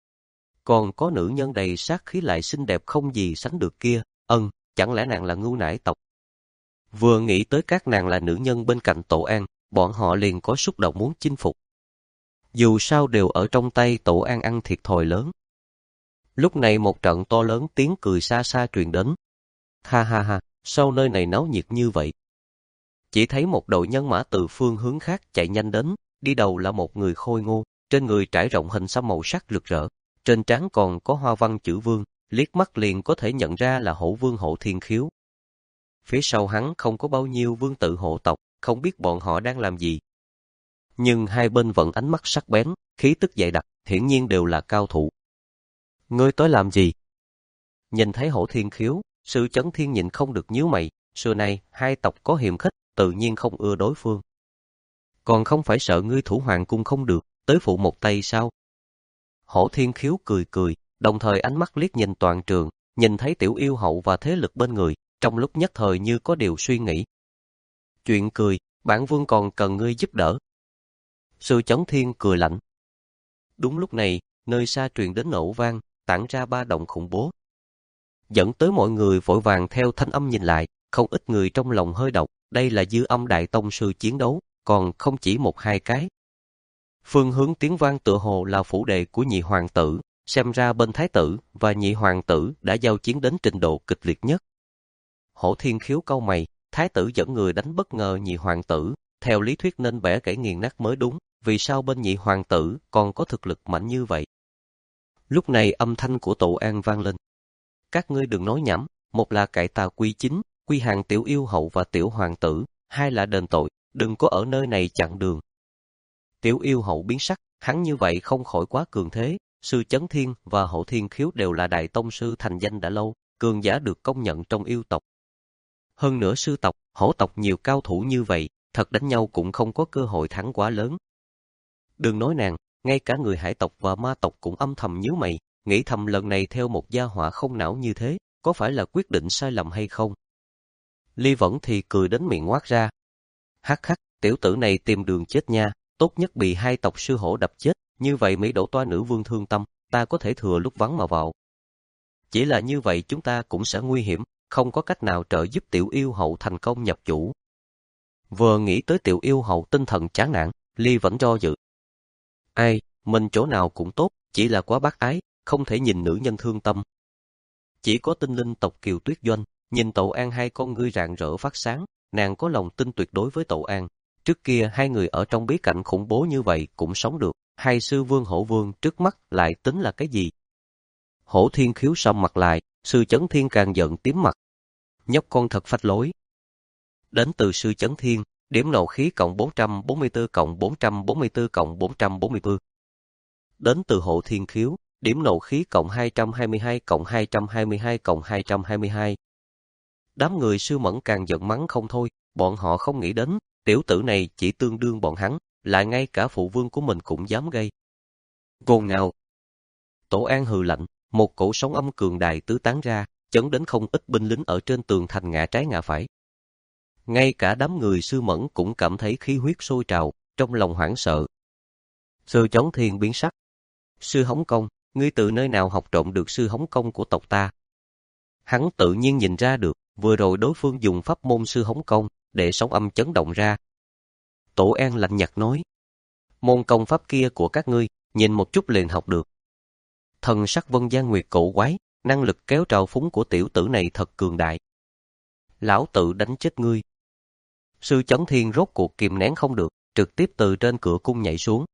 A: Còn có nữ nhân đầy sát khí lại xinh đẹp không gì sánh được kia, ân, chẳng lẽ nàng là Ngưu Nải tộc? Vừa nghĩ tới các nàng là nữ nhân bên cạnh Tổ An, bọn họ liền có xúc động muốn chinh phục. Dù sao đều ở trong tay Tổ An ăn thiệt thòi lớn. Lúc này một trận to lớn tiếng cười xa xa truyền đến. Ha ha ha, sao nơi này náo nhiệt như vậy? Chỉ thấy một đội nhân mã từ phương hướng khác chạy nhanh đến, đi đầu là một người khôi ngô, trên người trải rộng hình xăm màu sắc rực rỡ, trên trán còn có hoa văn chữ vương, liếc mắt liền có thể nhận ra là Hổ Vương Hộ Thiên Khiếu. Phía sau hắn không có bao nhiêu vương tự hộ tộc, không biết bọn họ đang làm gì. Nhưng hai bên vẫn ánh mắt sắc bén, khí tức dày đặc, hiển nhiên đều là cao thủ. Ngươi tới làm gì? Nhìn thấy Hổ Thiên Khiếu, Sư Chấn Thiên nhịn không được nhíu mày, xưa nay hai tộc có hiềm khích, tự nhiên không ưa đối phương. Còn không phải sợ ngươi thủ hoàng cung không được, tới phụ một tay sao? Hổ Thiên Khiếu cười cười, đồng thời ánh mắt liếc nhìn toàn trường, nhìn thấy Tiểu Yêu Hậu và thế lực bên người, trong lúc nhất thời như có điều suy nghĩ. Chuyện cười, bản vương còn cần ngươi giúp đỡ. Sư Chấn Thiên cười lạnh. Đúng lúc này, nơi xa truyền đến nổ vang, tản ra ba động khủng bố. Dẫn tới mọi người vội vàng theo thanh âm nhìn lại, không ít người trong lòng hơi động, đây là Dư Âm Đại Tông sư chiến đấu, còn không chỉ một hai cái. Phương hướng tiếng vang tựa hồ là phủ đệ của nhị hoàng tử, xem ra bên thái tử và nhị hoàng tử đã giao chiến đến trình độ kịch liệt nhất. Hổ Thiên Khiếu cau mày, thái tử dẫn người đánh bất ngờ nhị hoàng tử, theo lý thuyết nên bẻ gãy nghiền nát mới đúng, vì sao bên nhị hoàng tử còn có thực lực mạnh như vậy? Lúc này âm thanh của Tổ An vang lên. Các ngươi đừng nói nhảm, một là cải tà quy chính, quy hàng tiểu yêu hậu và tiểu hoàng tử, hai là đền tội, đừng có ở nơi này chặn đường. Tiểu yêu hậu biến sắc, hắn như vậy không khỏi quá cường thế, sư Chấn Thiên và Hổ Thiên Khiếu đều là đại tông sư thành danh đã lâu, cường giả được công nhận trong yêu tộc. Hơn nữa sư tộc, hổ tộc nhiều cao thủ như vậy, thật đánh nhau cũng không có cơ hội thắng quá lớn. Đừng nói nàng, ngay cả người hải tộc và ma tộc cũng âm thầm nhíu mày, nghĩ thầm lần này theo một gia họa không não như thế, có phải là quyết định sai lầm hay không? Ly Vẫn thì cười đến miệng ngoác ra. Hắc hắc, tiểu tử này tìm đường chết nha, tốt nhất bị hai tộc sư hổ đập chết, như vậy Mỹ đổ toa nữ vương thương tâm, ta có thể thừa lúc vắng mà vào. Chỉ là như vậy chúng ta cũng sẽ nguy hiểm, không có cách nào trợ giúp tiểu yêu hậu thành công nhập chủ. Vừa nghĩ tới tiểu yêu hậu tinh thần chán nản, Ly Vẫn do dự. Ai, mình chỗ nào cũng tốt, chỉ là quá bác ái, không thể nhìn nữ nhân thương tâm. Chỉ có tinh linh tộc Kiều Tuyết Doanh, nhìn Tổ An hai con ngươi rạng rỡ phát sáng, nàng có lòng tin tuyệt đối với Tổ An. Trước kia hai người ở trong bí cảnh khủng bố như vậy cũng sống được, hai sư vương hổ vương trước mắt lại tính là cái gì? Hổ Thiên Khiếu sầm mặt lại, sư Chấn Thiên càng giận tím mặt. Nhóc con thật phách lối. Đến từ sư Chấn Thiên, điểm nộ khí cộng bốn trăm bốn mươi tư cộng bốn trăm bốn mươi tư cộng bốn trăm bốn mươi tư. Đến từ Hổ Thiên Khiếu, điểm nộ khí cộng hai trăm hai mươi hai cộng hai trăm hai mươi hai cộng hai trăm hai mươi hai. Đám người sư Mẫn càng giận mắng không thôi, bọn họ không nghĩ đến, tiểu tử này chỉ tương đương bọn hắn, lại ngay cả phụ vương của mình cũng dám gây. Gồn ngào. Tổ An hừ lạnh, một cổ sóng âm cường đại tứ tán ra, chấn đến không ít binh lính ở trên tường thành ngã trái ngã phải. Ngay cả đám người sư Mẫn cũng cảm thấy khí huyết sôi trào, trong lòng hoảng sợ. Sư Chấn Thiên biến sắc. Sư Hống Công, ngươi từ nơi nào học trộm được sư Hống Công của tộc ta? Hắn tự nhiên nhìn ra được, vừa rồi đối phương dùng pháp môn sư Hống Công, để sóng âm chấn động ra. Tổ An lạnh nhạt nói. Môn công pháp kia của các ngươi, nhìn một chút liền học được. Thần sắc Vân Gian Nguyệt cổ quái, năng lực kéo trào phúng của tiểu tử này thật cường đại. Lão tự đánh chết ngươi. Sư Chấn Thiên rốt cuộc kìm nén không được, trực tiếp từ trên cửa cung nhảy xuống.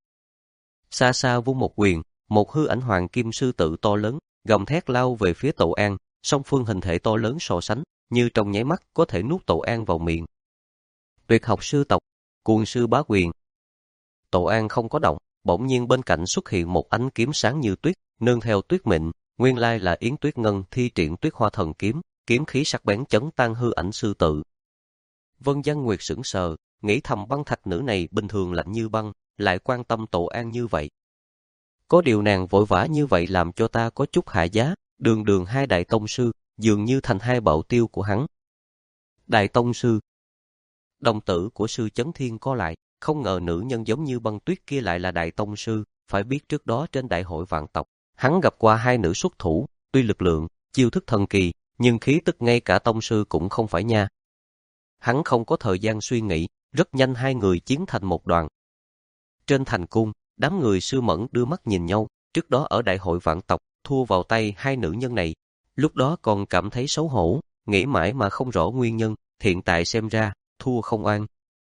A: Xa xa vung một quyền, một hư ảnh hoàng kim sư tử to lớn, gầm thét lao về phía Tổ An, song phương hình thể to lớn so sánh, như trong nháy mắt có thể nuốt Tổ An vào miệng. Tuyệt học sư tộc, cuồng sư bá quyền. Tổ An không có động, bỗng nhiên bên cạnh xuất hiện một ánh kiếm sáng như tuyết, nương theo tuyết mịn, nguyên lai là Yến Tuyết Ngân thi triển Tuyết Hoa Thần kiếm, kiếm khí sắc bén chấn tan hư ảnh sư tử. Vân Gian Nguyệt sững sờ, nghĩ thầm băng thạch nữ này bình thường lạnh như băng, lại quan tâm Tổ An như vậy. Có điều nàng vội vã như vậy làm cho ta có chút hạ giá, đường đường hai đại tông sư, dường như thành hai bảo tiêu của hắn. Đại tông sư. Đồng tử của sư Chấn Thiên co lại, không ngờ nữ nhân giống như băng tuyết kia lại là đại tông sư, phải biết trước đó trên đại hội vạn tộc, hắn gặp qua hai nữ xuất thủ, tuy lực lượng, chiêu thức thần kỳ, nhưng khí tức ngay cả tông sư cũng không phải nha. Hắn không có thời gian suy nghĩ, rất nhanh hai người chiến thành một đoàn. Trên thành cung, đám người sư Mẫn đưa mắt nhìn nhau, trước đó ở đại hội vạn tộc, thua vào tay hai nữ nhân này, lúc đó còn cảm thấy xấu hổ, nghĩ mãi mà không rõ nguyên nhân, hiện tại xem ra, thua không oan.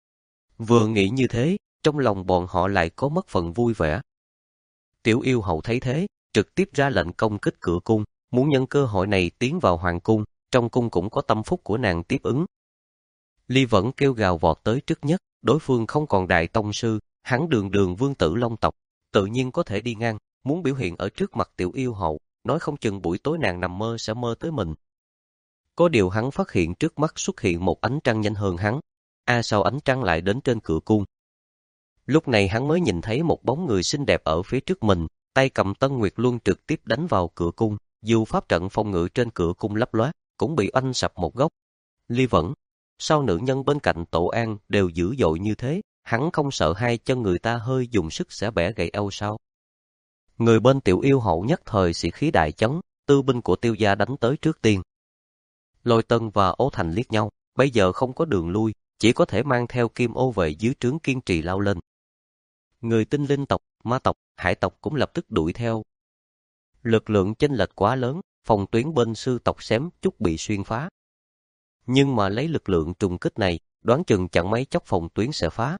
A: Vừa nghĩ như thế, trong lòng bọn họ lại có mất phần vui vẻ. Tiểu yêu hậu thấy thế, trực tiếp ra lệnh công kích cửa cung, muốn nhân cơ hội này tiến vào hoàng cung, trong cung cũng có tâm phúc của nàng tiếp ứng. Ly Vẫn kêu gào vọt tới trước nhất, đối phương không còn đại tông sư, hắn đường đường vương tử long tộc, tự nhiên có thể đi ngang, muốn biểu hiện ở trước mặt tiểu yêu hậu, nói không chừng buổi tối nàng nằm mơ sẽ mơ tới mình. Có điều hắn phát hiện trước mắt xuất hiện một ánh trăng nhanh hơn hắn, a à, sao ánh trăng lại đến trên cửa cung. Lúc này hắn mới nhìn thấy một bóng người xinh đẹp ở phía trước mình, tay cầm Tân Nguyệt Luân trực tiếp đánh vào cửa cung, dù pháp trận phòng ngự trên cửa cung lấp loát, cũng bị oanh sập một góc. Ly Vẫn, sao nữ nhân bên cạnh Tổ An đều dữ dội như thế, hắn không sợ hai chân người ta hơi dùng sức sẽ bẻ gãy eo sao? Người bên tiểu yêu hậu nhất thời sĩ khí đại chấn, tư binh của Tiêu gia đánh tới trước tiên. Lôi Tân và Ố Thành liếc nhau, bây giờ không có đường lui, chỉ có thể mang theo kim ô vệ dưới trướng kiên trì lao lên. Người tinh linh tộc, ma tộc, hải tộc cũng lập tức đuổi theo. Lực lượng chênh lệch quá lớn, phòng tuyến bên sư tộc xém chút bị xuyên phá. Nhưng mà lấy lực lượng trùng kích này, đoán chừng chẳng mấy chốc phòng tuyến sẽ phá.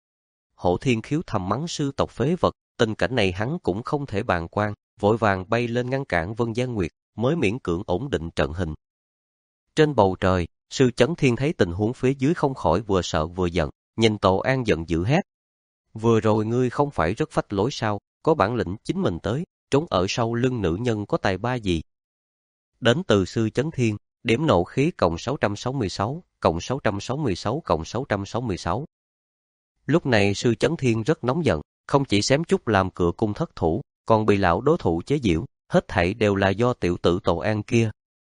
A: Hổ Thiên Khiếu thầm mắng sư tộc phế vật, tình cảnh này hắn cũng không thể bàng quan, vội vàng bay lên ngăn cản Vân Gian Nguyệt, mới miễn cưỡng ổn định trận hình. Trên bầu trời, sư Chấn Thiên thấy tình huống phía dưới không khỏi vừa sợ vừa giận, nhìn Tổ An giận dữ hét. Vừa rồi ngươi không phải rất phách lối sao, có bản lĩnh chính mình tới, trốn ở sau lưng nữ nhân có tài ba gì. Đến từ sư Chấn Thiên, điểm nộ khí cộng sáu trăm sáu mươi sáu, cộng sáu trăm sáu mươi sáu cộng sáu trăm sáu mươi sáu. Lúc này sư Chấn Thiên rất nóng giận, không chỉ xém chút làm cửa cung thất thủ, còn bị lão đối thủ chế giễu, hết thảy đều là do tiểu tử Tổ An kia.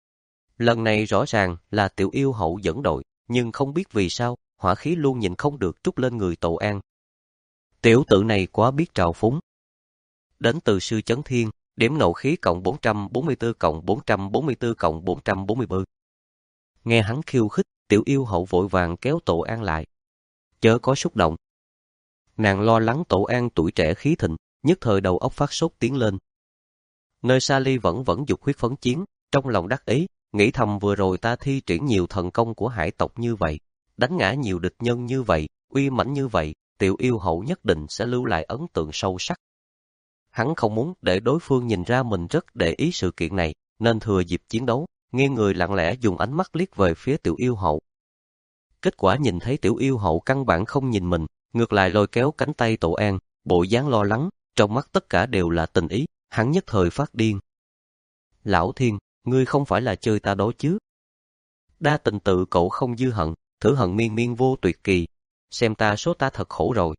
A: Lần này rõ ràng là tiểu yêu hậu dẫn đội, nhưng không biết vì sao, hỏa khí luôn nhìn không được trút lên người Tổ An. Tiểu tử này quá biết trào phúng. Đến từ sư Chấn Thiên, điểm nộ khí cộng bốn trăm bốn mươi tư cộng bốn trăm bốn mươi tư cộng bốn trăm bốn mươi tư. Nghe hắn khiêu khích, tiểu yêu hậu vội vàng kéo Tổ An lại. Chớ có xúc động. Nàng lo lắng Tổ An tuổi trẻ khí thịnh, nhất thời đầu óc phát sốt tiến lên. Nơi xa Ly vẫn vẫn dục huyết phấn chiến, trong lòng đắc ý, nghĩ thầm vừa rồi ta thi triển nhiều thần công của hải tộc như vậy, đánh ngã nhiều địch nhân như vậy, uy mãnh như vậy, tiểu yêu hậu nhất định sẽ lưu lại ấn tượng sâu sắc. Hắn không muốn để đối phương nhìn ra mình rất để ý sự kiện này, nên thừa dịp chiến đấu, nghiêng người lặng lẽ dùng ánh mắt liếc về phía tiểu yêu hậu. Kết quả nhìn thấy tiểu yêu hậu căn bản không nhìn mình, ngược lại lôi kéo cánh tay Tổ An, bộ dáng lo lắng, trong mắt tất cả đều là tình ý, hắn nhất thời phát điên. Lão Thiên, ngươi không phải là chơi ta đó chứ? Đa tình tự cậu không dư hận, thử hận miên miên vô tuyệt kỳ, xem ta số ta thật khổ rồi.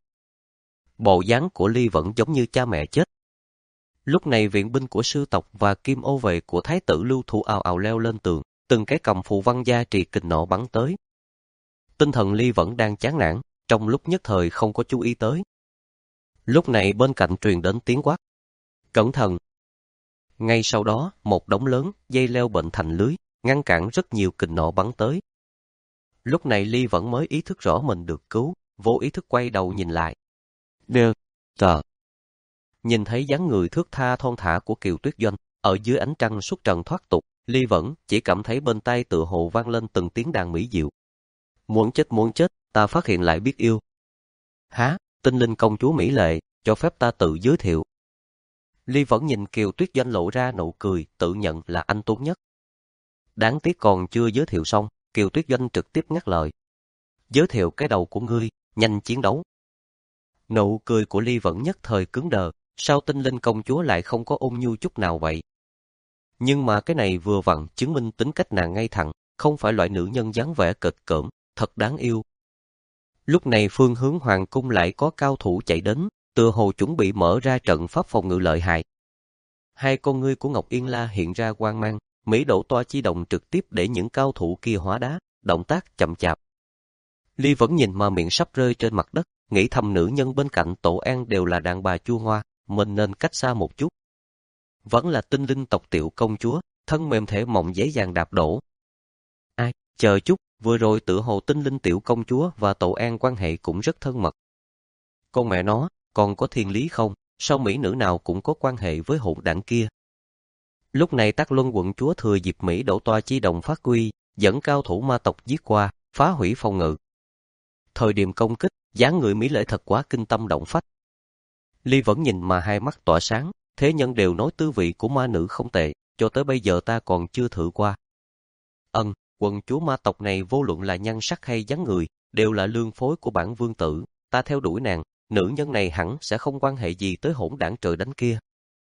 A: Bộ dáng của Ly vẫn giống như cha mẹ chết. Lúc này viện binh của sư tộc và kim ô vệ của thái tử Lưu Thủ ào ào leo lên tường, từng cái cầm phù văn gia trì kình nọ bắn tới. Tinh thần Ly vẫn đang chán nản, trong lúc nhất thời không có chú ý tới. Lúc này bên cạnh truyền đến tiếng quát. Cẩn thận! Ngay sau đó, một đống lớn, dây leo bệnh thành lưới, ngăn cản rất nhiều kình nọ bắn tới. Lúc này Ly vẫn mới ý thức rõ mình được cứu, vô ý thức quay đầu nhìn lại. Đơ, tờ. Nhìn thấy dáng người thước tha thon thả của Kiều Tuyết Doanh, ở dưới ánh trăng xuất trần thoát tục, Ly vẫn chỉ cảm thấy bên tai tựa hồ vang lên từng tiếng đàn mỹ diệu. Muốn chết muốn chết, ta phát hiện lại biết yêu. Há, tinh linh công chúa mỹ lệ, cho phép ta tự giới thiệu. Ly vẫn nhìn Kiều Tuyết Doanh lộ ra nụ cười, tự nhận là anh tốt nhất. Đáng tiếc còn chưa giới thiệu xong, Kiều Tuyết Doanh trực tiếp ngắt lời. Giới thiệu cái đầu của ngươi, nhanh chiến đấu. Nụ cười của Ly vẫn nhất thời cứng đờ, sao tinh linh công chúa lại không có ôn nhu chút nào vậy? Nhưng mà cái này vừa vặn chứng minh tính cách nàng ngay thẳng, không phải loại nữ nhân dáng vẻ kịch cỡm, thật đáng yêu. Lúc này phương hướng hoàng cung lại có cao thủ chạy đến, tựa hồ chuẩn bị mở ra trận pháp phòng ngự lợi hại. Hai con ngươi của Ngọc Yên La hiện ra quang mang, Mỹ Độ Toa chi động trực tiếp để những cao thủ kia hóa đá, động tác chậm chạp. Ly vẫn nhìn mà miệng sắp rơi trên mặt đất, nghĩ thầm nữ nhân bên cạnh Tổ An đều là đàn bà chua ngoa, mình nên cách xa một chút. Vẫn là tinh linh tộc tiểu công chúa, thân mềm thể mộng dễ dàng đạp đổ. Ai, chờ chút, vừa rồi tựa hồ tinh linh tiểu công chúa và Tổ An quan hệ cũng rất thân mật. Con mẹ nó, còn có thiên lý không, sao mỹ nữ nào cũng có quan hệ với hỗn đảng kia. Lúc này Tắc Luân quận chúa thừa dịp Mỹ Độ Toa chi đồng phát quy, dẫn cao thủ ma tộc giết qua, phá hủy phòng ngự. Thời điểm công kích, dáng người mỹ lệ thật quá kinh tâm động phách. Ly vẫn nhìn mà hai mắt tỏa sáng, thế nhân đều nói tư vị của ma nữ không tệ, cho tới bây giờ ta còn chưa thử qua. Ân, quận chúa ma tộc này vô luận là nhan sắc hay dáng người, đều là lương phối của bản vương tử, ta theo đuổi nàng, nữ nhân này hẳn sẽ không quan hệ gì tới hỗn đảng trời đánh kia.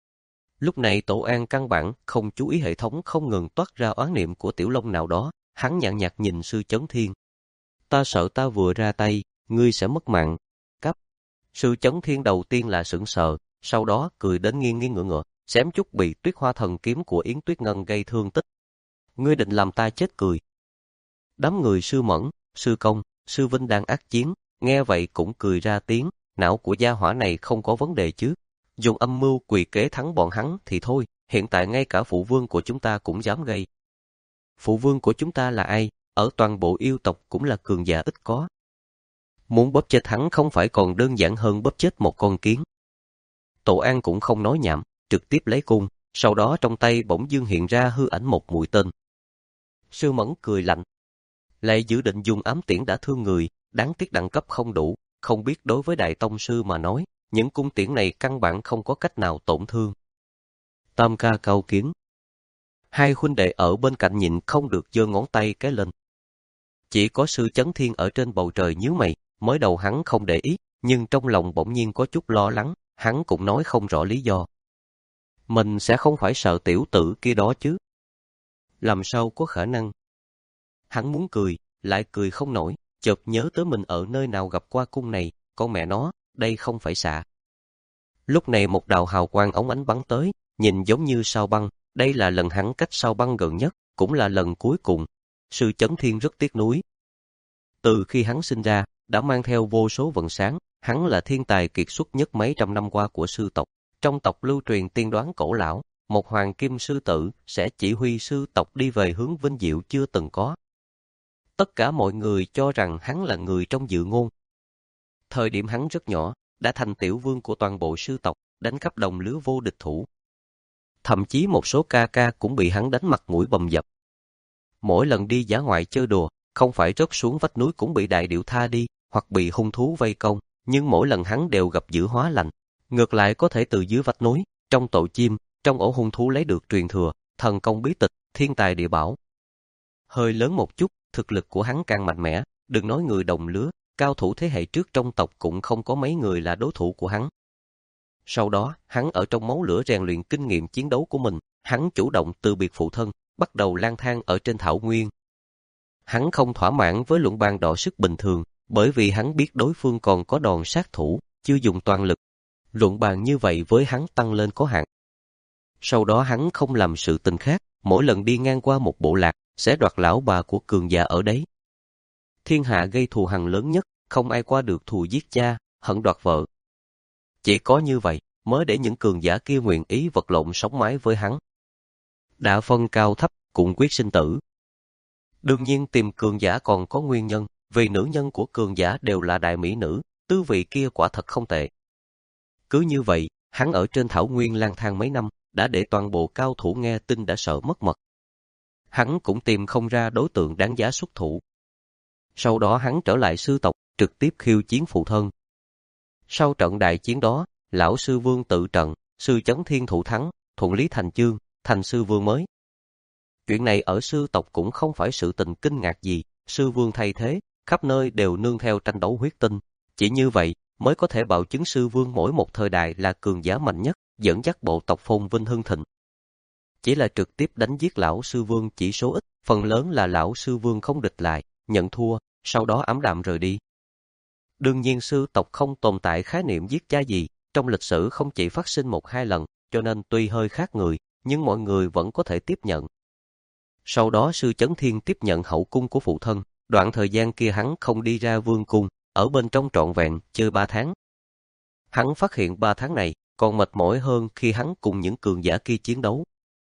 A: Lúc này Tổ An căn bản không chú ý hệ thống không ngừng toát ra oán niệm của tiểu long nào đó, hắn nhàn nhạt nhìn sư Chấn Thiên. Ta sợ ta vừa ra tay, ngươi sẽ mất mạng. Cấp. Sư Chấn Thiên đầu tiên là sững sờ, sau đó cười đến nghiêng nghiêng ngửa ngửa, xém chút bị Tuyết Hoa thần kiếm của Yến Tuyết Ngân gây thương tích. Ngươi định làm ta chết cười. Đám người sư Mẫn, sư Công, sư Vinh đang ác chiến, nghe vậy cũng cười ra tiếng, não của gia hỏa này không có vấn đề chứ. Dùng âm mưu quỷ kế thắng bọn hắn thì thôi, hiện tại ngay cả phụ vương của chúng ta cũng dám gây. Phụ vương của chúng ta là ai? Ở toàn bộ yêu tộc cũng là cường giả ít có, Muốn bóp chết hắn không phải còn đơn giản hơn bóp chết một con kiến. Tổ An cũng không nói nhảm, trực tiếp lấy cung, sau đó trong tay bỗng dưng hiện ra hư ảnh một mũi tên. Sư Mẫn cười lạnh. Lại dự định dùng ám tiễn đã thương người, đáng tiếc đẳng cấp không đủ, không biết đối với Đại Tông Sư mà nói, những cung tiễn này căn bản không có cách nào tổn thương. Tam ca cao kiến. Hai huynh đệ ở bên cạnh nhìn không được giơ ngón tay cái lên. Chỉ có Sư Chấn Thiên ở trên bầu trời nhíu mày, mới đầu hắn không để ý, nhưng trong lòng bỗng nhiên có chút lo lắng, hắn cũng nói không rõ lý do. Mình sẽ không phải sợ tiểu tử kia đó chứ? Làm sao có khả năng? Hắn muốn cười, lại cười không nổi, chợt nhớ tới mình ở nơi nào gặp qua cung này, con mẹ nó, đây không phải xạ. Lúc này một đạo hào quang óng ánh bắn tới, nhìn giống như sao băng, đây là lần hắn cách sao băng gần nhất, cũng là lần cuối cùng. Sư Chấn Thiên rất tiếc nuối. Từ khi hắn sinh ra, đã mang theo vô số vận sáng, hắn là thiên tài kiệt xuất nhất mấy trăm năm qua của sư tộc. Trong tộc lưu truyền tiên đoán cổ lão, một hoàng kim sư tử sẽ chỉ huy sư tộc đi về hướng vinh diệu chưa từng có. Tất cả mọi người cho rằng hắn là người trong dự ngôn. Thời điểm hắn rất nhỏ, đã thành tiểu vương của toàn bộ sư tộc, đánh khắp đồng lứa vô địch thủ. Thậm chí một số ca ca cũng bị hắn đánh mặt mũi bầm dập. Mỗi lần đi dã ngoại chơi đùa, không phải rớt xuống vách núi cũng bị đại điểu tha đi, hoặc bị hung thú vây công, nhưng mỗi lần hắn đều gặp dữ hóa lành. Ngược lại có thể từ dưới vách núi, trong tổ chim, trong ổ hung thú lấy được truyền thừa, thần công bí tịch, thiên tài địa bảo. Hơi lớn một chút, thực lực của hắn càng mạnh mẽ, đừng nói người đồng lứa, cao thủ thế hệ trước trong tộc cũng không có mấy người là đối thủ của hắn. Sau đó, hắn ở trong máu lửa rèn luyện kinh nghiệm chiến đấu của mình, hắn chủ động từ biệt phụ thân, bắt đầu lang thang ở trên thảo nguyên. Hắn không thỏa mãn với luận bàn đọ sức bình thường, bởi vì hắn biết đối phương còn có đòn sát thủ, chưa dùng toàn lực. Luận bàn như vậy với hắn tăng lên có hạn. Sau đó hắn không làm sự tình khác, mỗi lần đi ngang qua một bộ lạc, sẽ đoạt lão bà của cường giả ở đấy. Thiên hạ gây thù hằn lớn nhất, không ai qua được thù giết cha, hận đoạt vợ. Chỉ có như vậy, mới để những cường giả kia nguyện ý vật lộn sống mái với hắn. Đã phân cao thấp, cũng quyết sinh tử. Đương nhiên tìm cường giả còn có nguyên nhân, vì nữ nhân của cường giả đều là đại mỹ nữ, tư vị kia quả thật không tệ. Cứ như vậy, hắn ở trên thảo nguyên lang thang mấy năm, đã để toàn bộ cao thủ nghe tin đã sợ mất mật. Hắn cũng tìm không ra đối tượng đáng giá xuất thủ. Sau đó hắn trở lại sư tộc, trực tiếp khiêu chiến phụ thân. Sau trận đại chiến đó, lão sư vương tự trận, sư Chấn Thiên thủ thắng, thuận lý thành chương, thành sư vương mới. Chuyện này ở sư tộc cũng không phải sự tình kinh ngạc gì, sư vương thay thế, khắp nơi đều nương theo tranh đấu huyết tinh. Chỉ như vậy, mới có thể bảo chứng sư vương mỗi một thời đại là cường giả mạnh nhất, dẫn dắt bộ tộc phồn vinh hưng thịnh. Chỉ là trực tiếp đánh giết lão sư vương chỉ số ít, phần lớn là lão sư vương không địch lại, nhận thua, sau đó ảm đạm rời đi. Đương nhiên sư tộc không tồn tại khái niệm giết cha gì, trong lịch sử không chỉ phát sinh một hai lần, cho nên tuy hơi khác người, nhưng mọi người vẫn có thể tiếp nhận. Sau đó sư Chấn Thiên tiếp nhận hậu cung của phụ thân, đoạn thời gian kia hắn không đi ra vương cung, ở bên trong trọn vẹn, chơi ba tháng. Hắn phát hiện ba tháng này, còn mệt mỏi hơn khi hắn cùng những cường giả kia chiến đấu.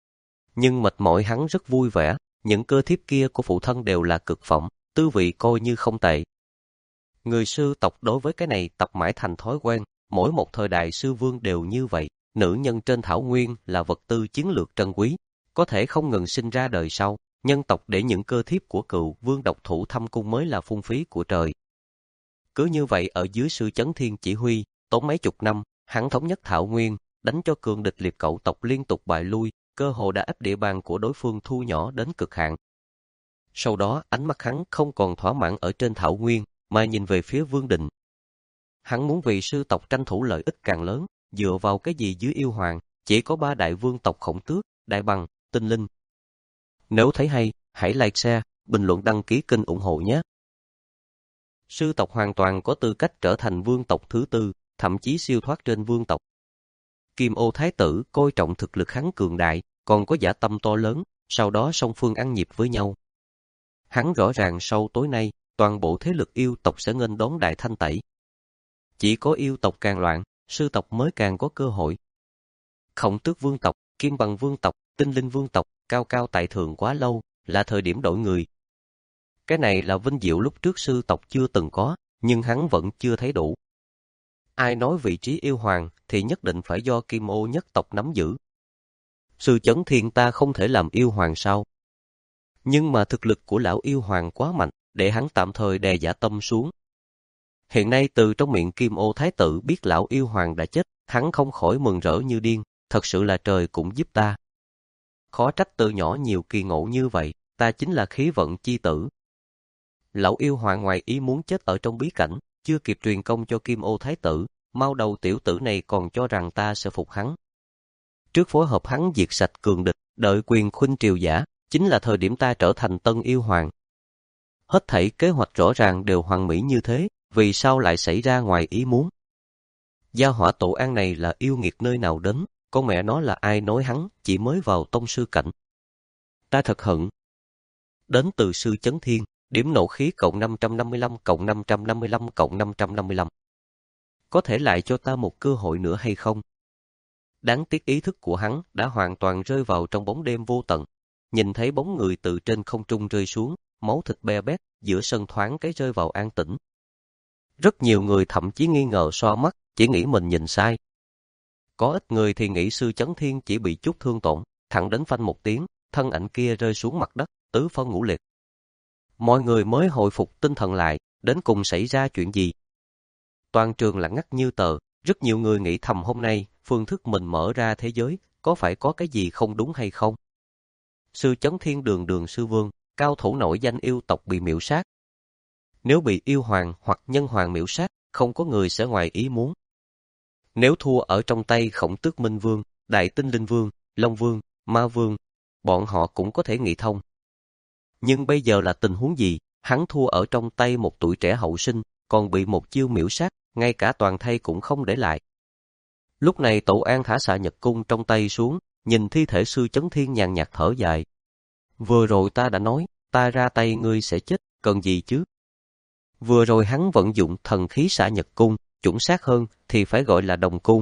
A: Nhưng mệt mỏi hắn rất vui vẻ, những cơ thiếp kia của phụ thân đều là cực phẩm, tư vị coi như không tệ. Người sư tộc đối với cái này tập mãi thành thói quen, mỗi một thời đại sư vương đều như vậy, nữ nhân trên thảo nguyên là vật tư chiến lược trân quý, có thể không ngừng sinh ra đời sau, nhân tộc để những cơ thiếp của cựu vương độc thủ thăm cung mới là phung phí của trời. Cứ như vậy ở dưới sư Chấn Thiên chỉ huy, tốn mấy chục năm, hắn thống nhất thảo nguyên, đánh cho cường địch liệt cẩu tộc liên tục bại lui, cơ hồ đã ép địa bàn của đối phương thu nhỏ đến cực hạn. Sau đó ánh mắt hắn không còn thỏa mãn ở trên thảo nguyên, mà nhìn về phía Vương Đình. Hắn muốn vì sư tộc tranh thủ lợi ích càng lớn, dựa vào cái gì dưới yêu hoàng, chỉ có ba đại vương tộc Khổng Tước, Đại Bằng, Tinh Linh. Nếu thấy hay, hãy like share, bình luận đăng ký kênh ủng hộ nhé. Sư tộc hoàn toàn có tư cách trở thành vương tộc thứ tư, thậm chí siêu thoát trên vương tộc. Kim Ô Thái tử coi trọng thực lực hắn cường đại, còn có dã tâm to lớn, sau đó song phương ăn nhịp với nhau. Hắn rõ ràng sau tối nay, toàn bộ thế lực yêu tộc sẽ nghênh đón đại thanh tẩy. Chỉ có yêu tộc càng loạn, sư tộc mới càng có cơ hội. Khổng Tước vương tộc, Kim Bằng vương tộc, Tinh Linh vương tộc, cao cao tại thượng quá lâu, là thời điểm đổi người. Cái này là vinh diệu lúc trước sư tộc chưa từng có, nhưng hắn vẫn chưa thấy đủ. Ai nói vị trí yêu hoàng thì nhất định phải do Kim Ô nhất tộc nắm giữ. Sư Chấn Thiên ta không thể làm yêu hoàng sao? Nhưng mà thực lực của lão yêu hoàng quá mạnh, để hắn tạm thời đè dã tâm xuống. Hiện nay từ trong miệng Kim Ô Thái tử biết lão yêu hoàng đã chết, hắn không khỏi mừng rỡ như điên, thật sự là trời cũng giúp ta. Khó trách từ nhỏ nhiều kỳ ngộ như vậy, ta chính là khí vận chi tử. Lão yêu hoàng ngoài ý muốn chết ở trong bí cảnh, chưa kịp truyền công cho Kim Ô Thái tử, mau đầu tiểu tử này còn cho rằng ta sẽ phục hắn. Trước phối hợp hắn diệt sạch cường địch, đợi quyền khuynh triều giả, chính là thời điểm ta trở thành tân yêu hoàng. Hết thảy kế hoạch rõ ràng đều hoàn mỹ như thế, vì sao lại xảy ra ngoài ý muốn? Gia hỏa tổ an này là yêu nghiệt nơi nào đến, con mẹ nó là ai nói hắn chỉ mới vào tông sư cảnh. Ta thật hận. Đến từ sư Chấn Thiên, điểm nộ khí cộng năm trăm năm mươi lăm cộng năm trăm năm mươi lăm cộng năm trăm năm mươi lăm. Có thể lại cho ta một cơ hội nữa hay không? Đáng tiếc ý thức của hắn đã hoàn toàn rơi vào trong bóng đêm vô tận. Nhìn thấy bóng người từ trên không trung rơi xuống, máu thịt be bét, giữa sân thoáng cái rơi vào an tĩnh. Rất nhiều người thậm chí nghi ngờ xoa mắt, chỉ nghĩ mình nhìn sai. Có ít người thì nghĩ sư Chấn Thiên chỉ bị chút thương tổn, thẳng đến phanh một tiếng, thân ảnh kia rơi xuống mặt đất, tứ phân ngũ liệt. Mọi người mới hồi phục tinh thần lại, đến cùng xảy ra chuyện gì? Toàn trường lặng ngắt như tờ, rất nhiều người nghĩ thầm hôm nay, phương thức mình mở ra thế giới, có phải có cái gì không đúng hay không? Sư Chấn Thiên đường đường sư vương, cao thủ nổi danh yêu tộc bị miễu sát. Nếu bị yêu hoàng hoặc nhân hoàng miễu sát, không có người sẽ ngoài ý muốn. Nếu thua ở trong tay Khổng Tước Minh Vương, Đại Tinh Linh Vương, Long Vương, Ma Vương, bọn họ cũng có thể nghĩ thông. Nhưng bây giờ là tình huống gì? Hắn thua ở trong tay một tuổi trẻ hậu sinh, còn bị một chiêu miễu sát, ngay cả toàn thây cũng không để lại. Lúc này Tổ An thả xạ nhật cung trong tay xuống, nhìn thi thể sư Chấn Thiên nhàn nhạt thở dài. Vừa rồi ta đã nói, ta ra tay ngươi sẽ chết, cần gì chứ? Vừa rồi hắn vận dụng thần khí xạ nhật cung, chuẩn xác hơn thì phải gọi là đồng cung.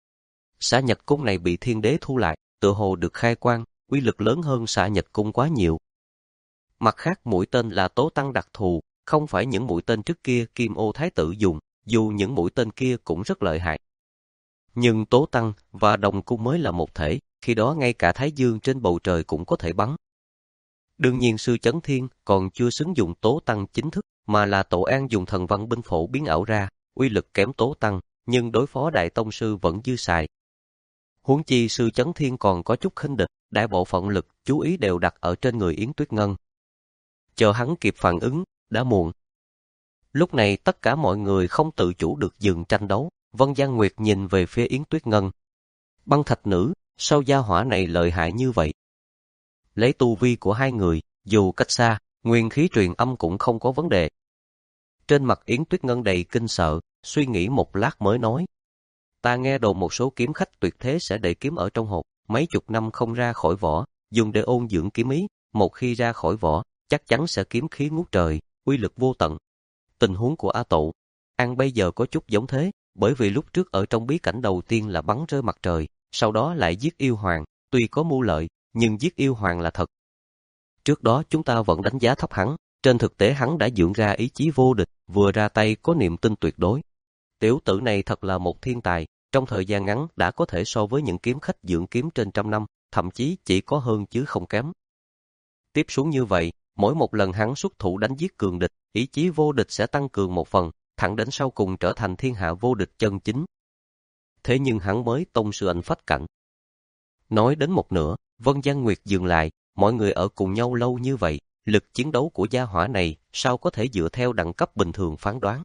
A: Xạ nhật cung này bị thiên đế thu lại, tựa hồ được khai quang, uy lực lớn hơn xạ nhật cung quá nhiều. Mặt khác mũi tên là tố tăng đặc thù, không phải những mũi tên trước kia Kim Ô Thái tử dùng, dù những mũi tên kia cũng rất lợi hại. Nhưng tố tăng và đồng cung mới là một thể, khi đó ngay cả Thái Dương trên bầu trời cũng có thể bắn. Đương nhiên sư Chấn Thiên còn chưa xứng dụng tố tăng chính thức, mà là Tổ An dùng thần văn binh phổ biến ảo ra, uy lực kém tố tăng, nhưng đối phó đại tông sư vẫn dư xài. Huống chi sư Chấn Thiên còn có chút khinh địch, đại bộ phận lực chú ý đều đặt ở trên người Yến Tuyết Ngân. Chờ hắn kịp phản ứng, đã muộn. Lúc này tất cả mọi người không tự chủ được dừng tranh đấu, Vân Giang Nguyệt nhìn về phía Yến Tuyết Ngân. Băng thạch nữ, sao gia hỏa này lợi hại như vậy? Lấy tu vi của hai người, dù cách xa, nguyên khí truyền âm cũng không có vấn đề. Trên mặt Yến Tuyết Ngân đầy kinh sợ, suy nghĩ một lát mới nói. Ta nghe đồn một số kiếm khách tuyệt thế sẽ để kiếm ở trong hộp, mấy chục năm không ra khỏi vỏ, dùng để ôn dưỡng kiếm ý, một khi ra khỏi vỏ, chắc chắn sẽ kiếm khí ngút trời, uy lực vô tận. Tình huống của A Tụ, An bây giờ có chút giống thế, bởi vì lúc trước ở trong bí cảnh đầu tiên là bắn rơi mặt trời, sau đó lại giết yêu hoàng, tuy có mưu lợi, nhưng giết yêu hoàng là thật. Trước đó chúng ta vẫn đánh giá thấp hắn, trên thực tế hắn đã dưỡng ra ý chí vô địch, vừa ra tay có niềm tin tuyệt đối. Tiểu tử này thật là một thiên tài, trong thời gian ngắn đã có thể so với những kiếm khách dưỡng kiếm trên trăm năm, thậm chí chỉ có hơn chứ không kém. Tiếp xuống như vậy, mỗi một lần hắn xuất thủ đánh giết cường địch, ý chí vô địch sẽ tăng cường một phần, thẳng đến sau cùng trở thành thiên hạ vô địch chân chính. Thế nhưng hắn mới tông sư ảnh phách cảnh. Nói đến một nửa, Vân Giang Nguyệt dừng lại, mọi người ở cùng nhau lâu như vậy, lực chiến đấu của gia hỏa này sao có thể dựa theo đẳng cấp bình thường phán đoán.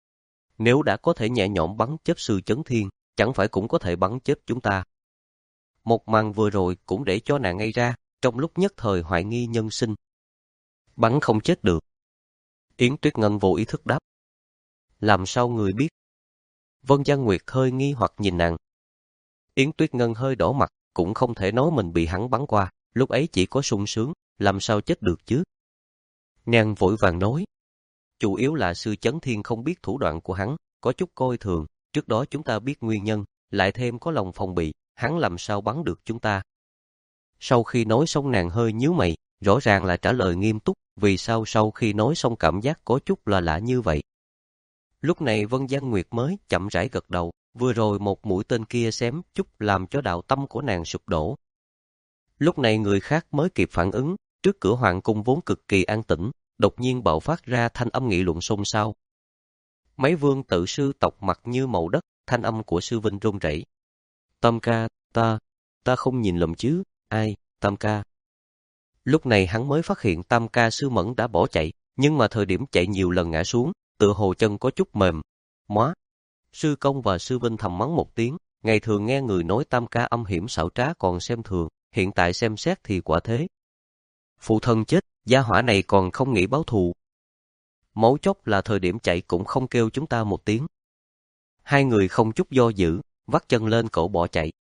A: Nếu đã có thể nhẹ nhõm bắn chết sư Chấn Thiên, chẳng phải cũng có thể bắn chết chúng ta. Một màn vừa rồi cũng để cho nàng ngây ra, trong lúc nhất thời hoài nghi nhân sinh. Bắn không chết được. Yến Tuyết Ngân vô ý thức đáp. Làm sao người biết? Vân Giang Nguyệt hơi nghi hoặc nhìn nàng. Yến Tuyết Ngân hơi đỏ mặt, cũng không thể nói mình bị hắn bắn qua, lúc ấy chỉ có sung sướng, làm sao chết được chứ? Nàng vội vàng nói. Chủ yếu là sư Chấn Thiên không biết thủ đoạn của hắn, có chút coi thường, trước đó chúng ta biết nguyên nhân, lại thêm có lòng phòng bị, hắn làm sao bắn được chúng ta. Sau khi nói xong nàng hơi nhíu mày, rõ ràng là trả lời nghiêm túc, vì sao sau khi nói xong cảm giác có chút là lạ như vậy. Lúc này Vân Giang Nguyệt mới chậm rãi gật đầu, vừa rồi một mũi tên kia xém chút làm cho đạo tâm của nàng sụp đổ. Lúc này người khác mới kịp phản ứng, trước cửa hoàng cung vốn cực kỳ an tĩnh, đột nhiên bạo phát ra thanh âm nghị luận xôn xao. Mấy vương tự sư tộc mặt như màu đất, thanh âm của sư Vinh run rẩy. Tam ca, ta, ta không nhìn lầm chứ, ai, Tam ca. Lúc này hắn mới phát hiện Tam ca sư Mẫn đã bỏ chạy, nhưng mà thời điểm chạy nhiều lần ngã xuống, tựa hồ chân có chút mềm. Móa! Sư Công và sư Vinh thầm mắng một tiếng, ngày thường nghe người nói Tam ca âm hiểm xảo trá còn xem thường, hiện tại xem xét thì quả thế. Phụ thân chết, gia hỏa này còn không nghĩ báo thù. Mấu chốt là thời điểm chạy cũng không kêu chúng ta một tiếng. Hai người không chút do dự, vắt chân lên cổ bỏ chạy.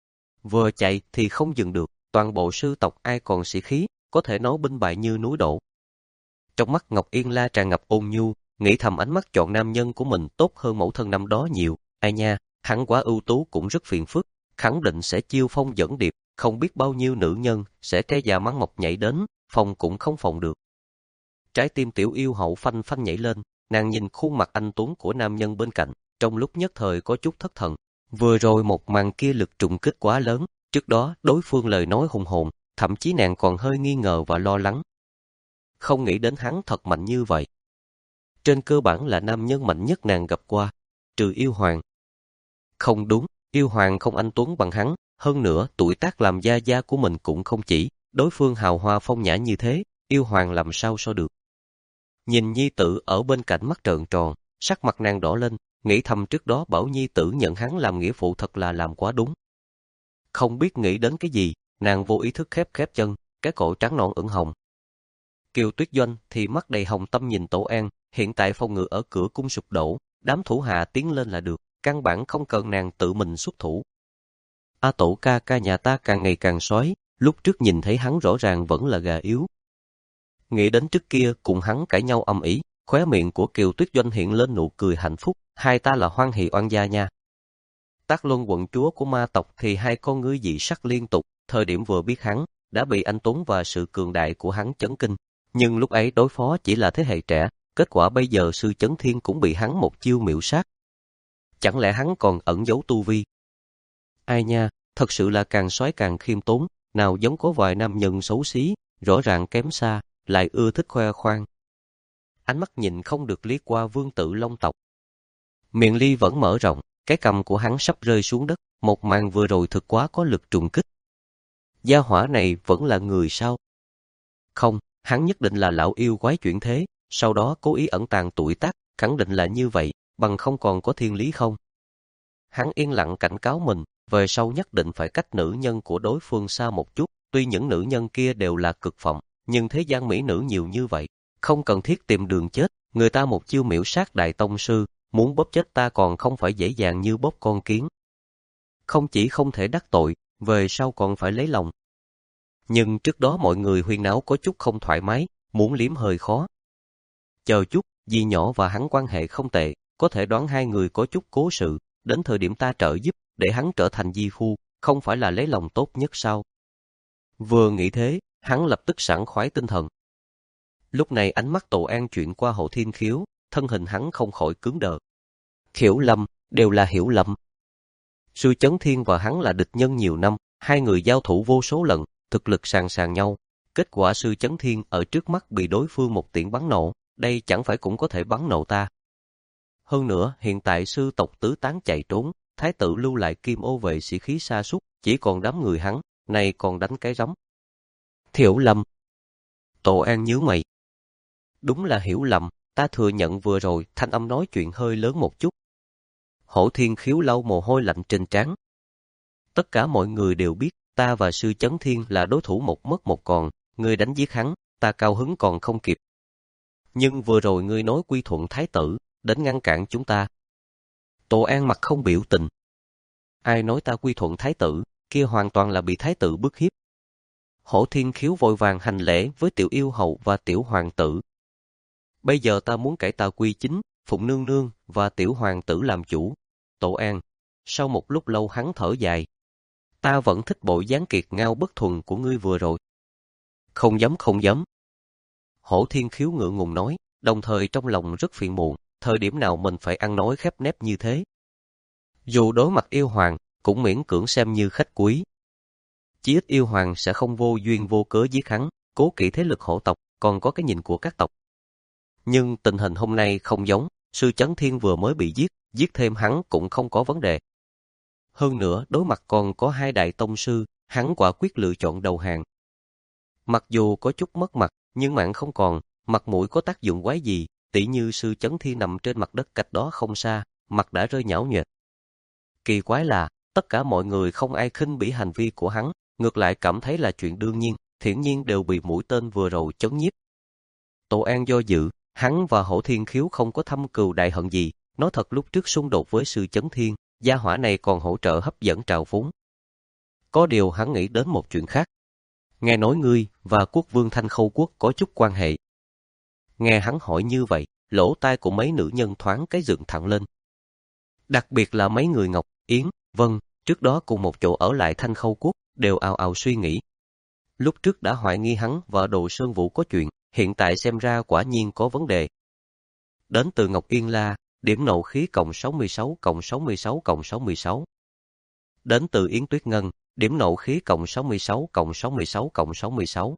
A: Vừa chạy thì không dừng được, toàn bộ sư tộc ai còn sĩ khí, có thể nói binh bại như núi đổ. Trong mắt Ngọc Yên La tràn ngập ôn nhu, nghĩ thầm ánh mắt chọn nam nhân của mình tốt hơn mẫu thân năm đó nhiều. Ai nha, hắn quá ưu tú cũng rất phiền phức, khẳng định sẽ chiêu phong dẫn điệp, không biết bao nhiêu nữ nhân sẽ tre già mắng mọc nhảy đến, phòng cũng không phòng được. Trái tim tiểu yêu hậu phanh phanh nhảy lên, nàng nhìn khuôn mặt anh tuấn của nam nhân bên cạnh, trong lúc nhất thời có chút thất thần. Vừa rồi một màn kia lực trùng kích quá lớn, trước đó đối phương lời nói hùng hồn, thậm chí nàng còn hơi nghi ngờ và lo lắng. Không nghĩ đến hắn thật mạnh như vậy. Trên cơ bản là nam nhân mạnh nhất nàng gặp qua, trừ yêu hoàng. Không đúng, yêu hoàng không anh tuấn bằng hắn, hơn nữa tuổi tác làm gia gia của mình cũng không chỉ, đối phương hào hoa phong nhã như thế, yêu hoàng làm sao so được. Nhìn nhi tử ở bên cạnh mắt trợn tròn, sắc mặt nàng đỏ lên, nghĩ thầm trước đó bảo nhi tử nhận hắn làm nghĩa phụ thật là làm quá đúng. Không biết nghĩ đến cái gì, nàng vô ý thức khép khép chân, cái cổ trắng nõn ửng hồng. Kiều Tuyết Doanh thì mắt đầy hồng tâm nhìn Tổ An, hiện tại phòng ngự ở cửa cung sụp đổ, đám thủ hạ tiến lên là được, căn bản không cần nàng tự mình xuất thủ. A Tổ ca ca nhà ta càng ngày càng sói, lúc trước nhìn thấy hắn rõ ràng vẫn là gà yếu. Nghĩ đến trước kia cùng hắn cãi nhau âm ỉ, khóe miệng của Kiều Tuyết Doanh hiện lên nụ cười hạnh phúc, hai ta là hoan hỷ oan gia nha. Tác Luân quận chúa của ma tộc thì hai con ngươi dị sắc liên tục, thời điểm vừa biết hắn, đã bị anh Tuấn và sự cường đại của hắn chấn kinh. Nhưng lúc ấy đối phó chỉ là thế hệ trẻ, kết quả bây giờ sư Chấn Thiên cũng bị hắn một chiêu miểu sát. Chẳng lẽ hắn còn ẩn giấu tu vi? Ai nha, thật sự là càng soái càng khiêm tốn, nào giống có vài nam nhân xấu xí, rõ ràng kém xa, lại ưa thích khoe khoang. Ánh mắt nhìn không được liếc qua vương tử Long tộc. Miệng Ly vẫn mở rộng, cái cằm của hắn sắp rơi xuống đất, một màn vừa rồi thực quá có lực trùng kích. Gia hỏa này vẫn là người sao? Không, hắn nhất định là lão yêu quái chuyển thế, sau đó cố ý ẩn tàng tuổi tác, khẳng định là như vậy, bằng không còn có thiên lý không? Hắn yên lặng cảnh cáo mình, về sau nhất định phải cách nữ nhân của đối phương xa một chút, tuy những nữ nhân kia đều là cực phẩm, nhưng thế gian mỹ nữ nhiều như vậy, không cần thiết tìm đường chết, người ta một chiêu miểu sát đại tông sư, muốn bóp chết ta còn không phải dễ dàng như bóp con kiến. Không chỉ không thể đắc tội, về sau còn phải lấy lòng. Nhưng trước đó mọi người huyên náo có chút không thoải mái, muốn liếm hơi khó. Chờ chút, dì nhỏ và hắn quan hệ không tệ, có thể đoán hai người có chút cố sự, đến thời điểm ta trợ giúp, để hắn trở thành di phu, không phải là lấy lòng tốt nhất sao? Vừa nghĩ thế, hắn lập tức sảng khoái tinh thần. Lúc này ánh mắt Tổ An chuyển qua Hậu Thiên Khiếu, thân hình hắn không khỏi cứng đờ. Hiểu lầm, đều là hiểu lầm. Sư Chấn Thiên và hắn là địch nhân nhiều năm, hai người giao thủ vô số lần, thực lực sàn sàn nhau. Kết quả sư Chấn Thiên ở trước mắt bị đối phương một tiễn bắn nổ, đây chẳng phải cũng có thể bắn nổ ta. Hơn nữa, hiện tại sư tộc tứ tán chạy trốn, thái tử lưu lại kim ô vệ sĩ khí sa sút, chỉ còn đám người hắn, này còn đánh cái rắm. Hiểu lầm. Tổ An nhíu mày. Đúng là hiểu lầm, ta thừa nhận vừa rồi thanh âm nói chuyện hơi lớn một chút. Hổ Thiên Khiếu lau mồ hôi lạnh trên trán. Tất cả mọi người đều biết, ta và sư Chấn Thiên là đối thủ một mất một còn, ngươi đánh giết hắn, ta cao hứng còn không kịp. Nhưng vừa rồi ngươi nói quy thuận thái tử, đến ngăn cản chúng ta. Tổ An mặt không biểu tình. Ai nói ta quy thuận thái tử, kia hoàn toàn là bị thái tử bức hiếp. Hổ Thiên Khiếu vội vàng hành lễ với tiểu yêu hậu và tiểu hoàng tử. Bây giờ ta muốn cải tà quy chính, phụng nương nương và tiểu hoàng tử làm chủ. Tổ An, sau một lúc lâu hắn thở dài. Ta vẫn thích bộ dáng kiệt ngao bất thuần của ngươi vừa rồi. Không dám không dám. Hổ Thiên Khiếu ngượng ngùng nói, đồng thời trong lòng rất phiền muộn, thời điểm nào mình phải ăn nói khép nép như thế. Dù đối mặt yêu hoàng, cũng miễn cưỡng xem như khách quý. Chí ít yêu hoàng sẽ không vô duyên vô cớ giết hắn, cố kỵ thế lực hổ tộc, còn có cái nhìn của các tộc. Nhưng tình hình hôm nay không giống, sư Chấn Thiên vừa mới bị giết, giết thêm hắn cũng không có vấn đề. Hơn nữa, đối mặt còn có hai đại tông sư, hắn quả quyết lựa chọn đầu hàng. Mặc dù có chút mất mặt, nhưng mạng không còn, mặt mũi có tác dụng quái gì, tỉ như sư Chấn Thiên nằm trên mặt đất cách đó không xa, mặt đã rơi nhão nhoẹt. Kỳ quái là, tất cả mọi người không ai khinh bỉ hành vi của hắn, ngược lại cảm thấy là chuyện đương nhiên, thiển nhiên đều bị mũi tên vừa rồi chấn nhiếp. Tổ An do dự, hắn và Hổ Thiên Khiếu không có thâm cừu đại hận gì, nói thật lúc trước xung đột với sư Chấn Thiên, gia hỏa này còn hỗ trợ hấp dẫn trào phúng. Có điều hắn nghĩ đến một chuyện khác. Nghe nói ngươi và quốc vương Thanh Khâu Quốc có chút quan hệ. Nghe hắn hỏi như vậy, lỗ tai của mấy nữ nhân thoáng cái dựng thẳng lên. Đặc biệt là mấy người Ngọc, Yến, Vân, trước đó cùng một chỗ ở lại Thanh Khâu Quốc, đều ào ào suy nghĩ. Lúc trước đã hoài nghi hắn và Đồ Sơn Vũ có chuyện, hiện tại xem ra quả nhiên có vấn đề. Đến từ Ngọc Yên La, điểm nộ khí cộng sáu mươi sáu cộng sáu mươi sáu cộng sáu mươi sáu. Đến từ Yến Tuyết Ngân, điểm nộ khí cộng sáu mươi sáu cộng sáu mươi sáu cộng sáu mươi sáu.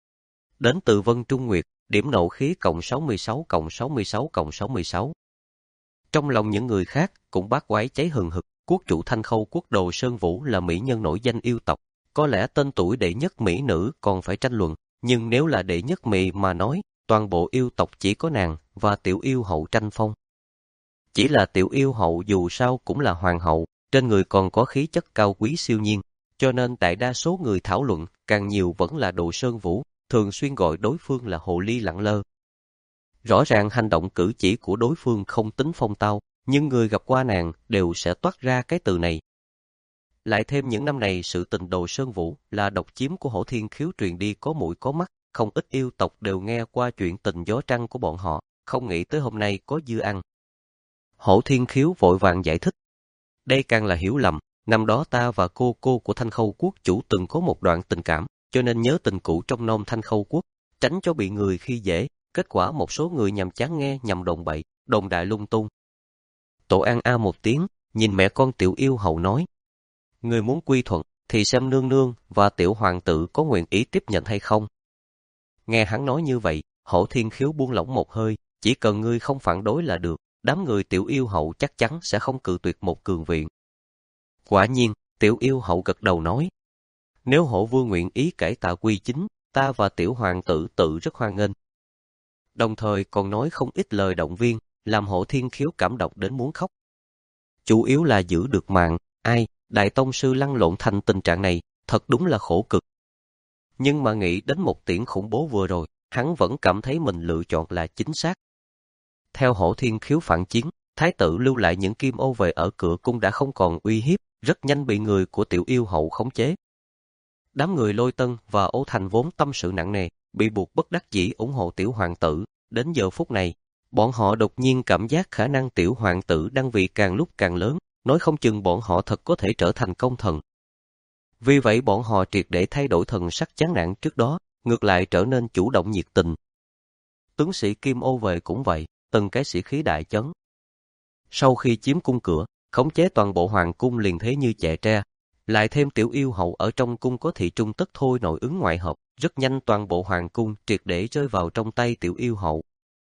A: Đến từ Vân Trung Nguyệt, điểm nộ khí cộng sáu mươi sáu cộng sáu mươi sáu cộng sáu mươi sáu. Trong lòng những người khác cũng bát quái cháy hừng hực, quốc chủ Thanh Khâu Quốc Đồ Sơn Vũ là mỹ nhân nổi danh yêu tộc, có lẽ tên tuổi đệ nhất mỹ nữ còn phải tranh luận, nhưng nếu là đệ nhất mỹ mà nói, toàn bộ yêu tộc chỉ có nàng và tiểu yêu hậu tranh phong. Chỉ là tiểu yêu hậu dù sao cũng là hoàng hậu, trên người còn có khí chất cao quý siêu nhiên, cho nên đại đa số người thảo luận càng nhiều vẫn là Đồ Sơn Vũ, thường xuyên gọi đối phương là hồ ly lẳng lơ. Rõ ràng hành động cử chỉ của đối phương không tính phong tao, nhưng người gặp qua nàng đều sẽ toát ra cái từ này. Lại thêm những năm này sự tình Đồ Sơn Vũ là độc chiếm của Hổ Thiên Khiếu truyền đi có mũi có mắt, không ít yêu tộc đều nghe qua chuyện tình gió trăng của bọn họ, không nghĩ tới hôm nay có dư ăn. Hổ Thiên Khiếu vội vàng giải thích. Đây càng là hiểu lầm, năm đó ta và cô cô của Thanh Khâu Quốc chủ từng có một đoạn tình cảm, cho nên nhớ tình cũ trong non Thanh Khâu Quốc, tránh cho bị người khi dễ, kết quả một số người nhằm chán nghe nhằm đồn bậy, đồn đại lung tung. Tổ An a một tiếng, nhìn mẹ con tiểu yêu hậu nói. Người muốn quy thuận, thì xem nương nương và tiểu hoàng tử có nguyện ý tiếp nhận hay không. Nghe hắn nói như vậy, Hổ Thiên Khiếu buông lỏng một hơi, chỉ cần ngươi không phản đối là được, đám người tiểu yêu hậu chắc chắn sẽ không cự tuyệt một cường viện. Quả nhiên, tiểu yêu hậu gật đầu nói. Nếu Hổ Vương nguyện ý cải tạo quy chính, ta và tiểu hoàng tử tự rất hoan nghênh. Đồng thời còn nói không ít lời động viên, làm Hổ Thiên Khiếu cảm động đến muốn khóc. Chủ yếu là giữ được mạng, ai, đại tông sư lăn lộn thành tình trạng này, thật đúng là khổ cực. Nhưng mà nghĩ đến một tiễn khủng bố vừa rồi, hắn vẫn cảm thấy mình lựa chọn là chính xác. Theo Hổ Thiên Khiếu phản chiến, thái tử lưu lại những kim ô về ở cửa cung đã không còn uy hiếp, rất nhanh bị người của tiểu yêu hậu khống chế. Đám người Lôi Tân và Ô Thành vốn tâm sự nặng nề, bị buộc bất đắc dĩ ủng hộ tiểu hoàng tử. Đến giờ phút này, bọn họ đột nhiên cảm giác khả năng tiểu hoàng tử đang vị càng lúc càng lớn, nói không chừng bọn họ thật có thể trở thành công thần. Vì vậy bọn họ triệt để thay đổi thần sắc chán nản trước đó, ngược lại trở nên chủ động nhiệt tình. Tướng sĩ Kim Ô về cũng vậy, từng cái sĩ khí đại chấn. Sau khi chiếm cung cửa, khống chế toàn bộ hoàng cung liền thế như chẹ tre, lại thêm tiểu yêu hậu ở trong cung có thị trung tất thôi nội ứng ngoại hợp, rất nhanh toàn bộ hoàng cung triệt để rơi vào trong tay tiểu yêu hậu.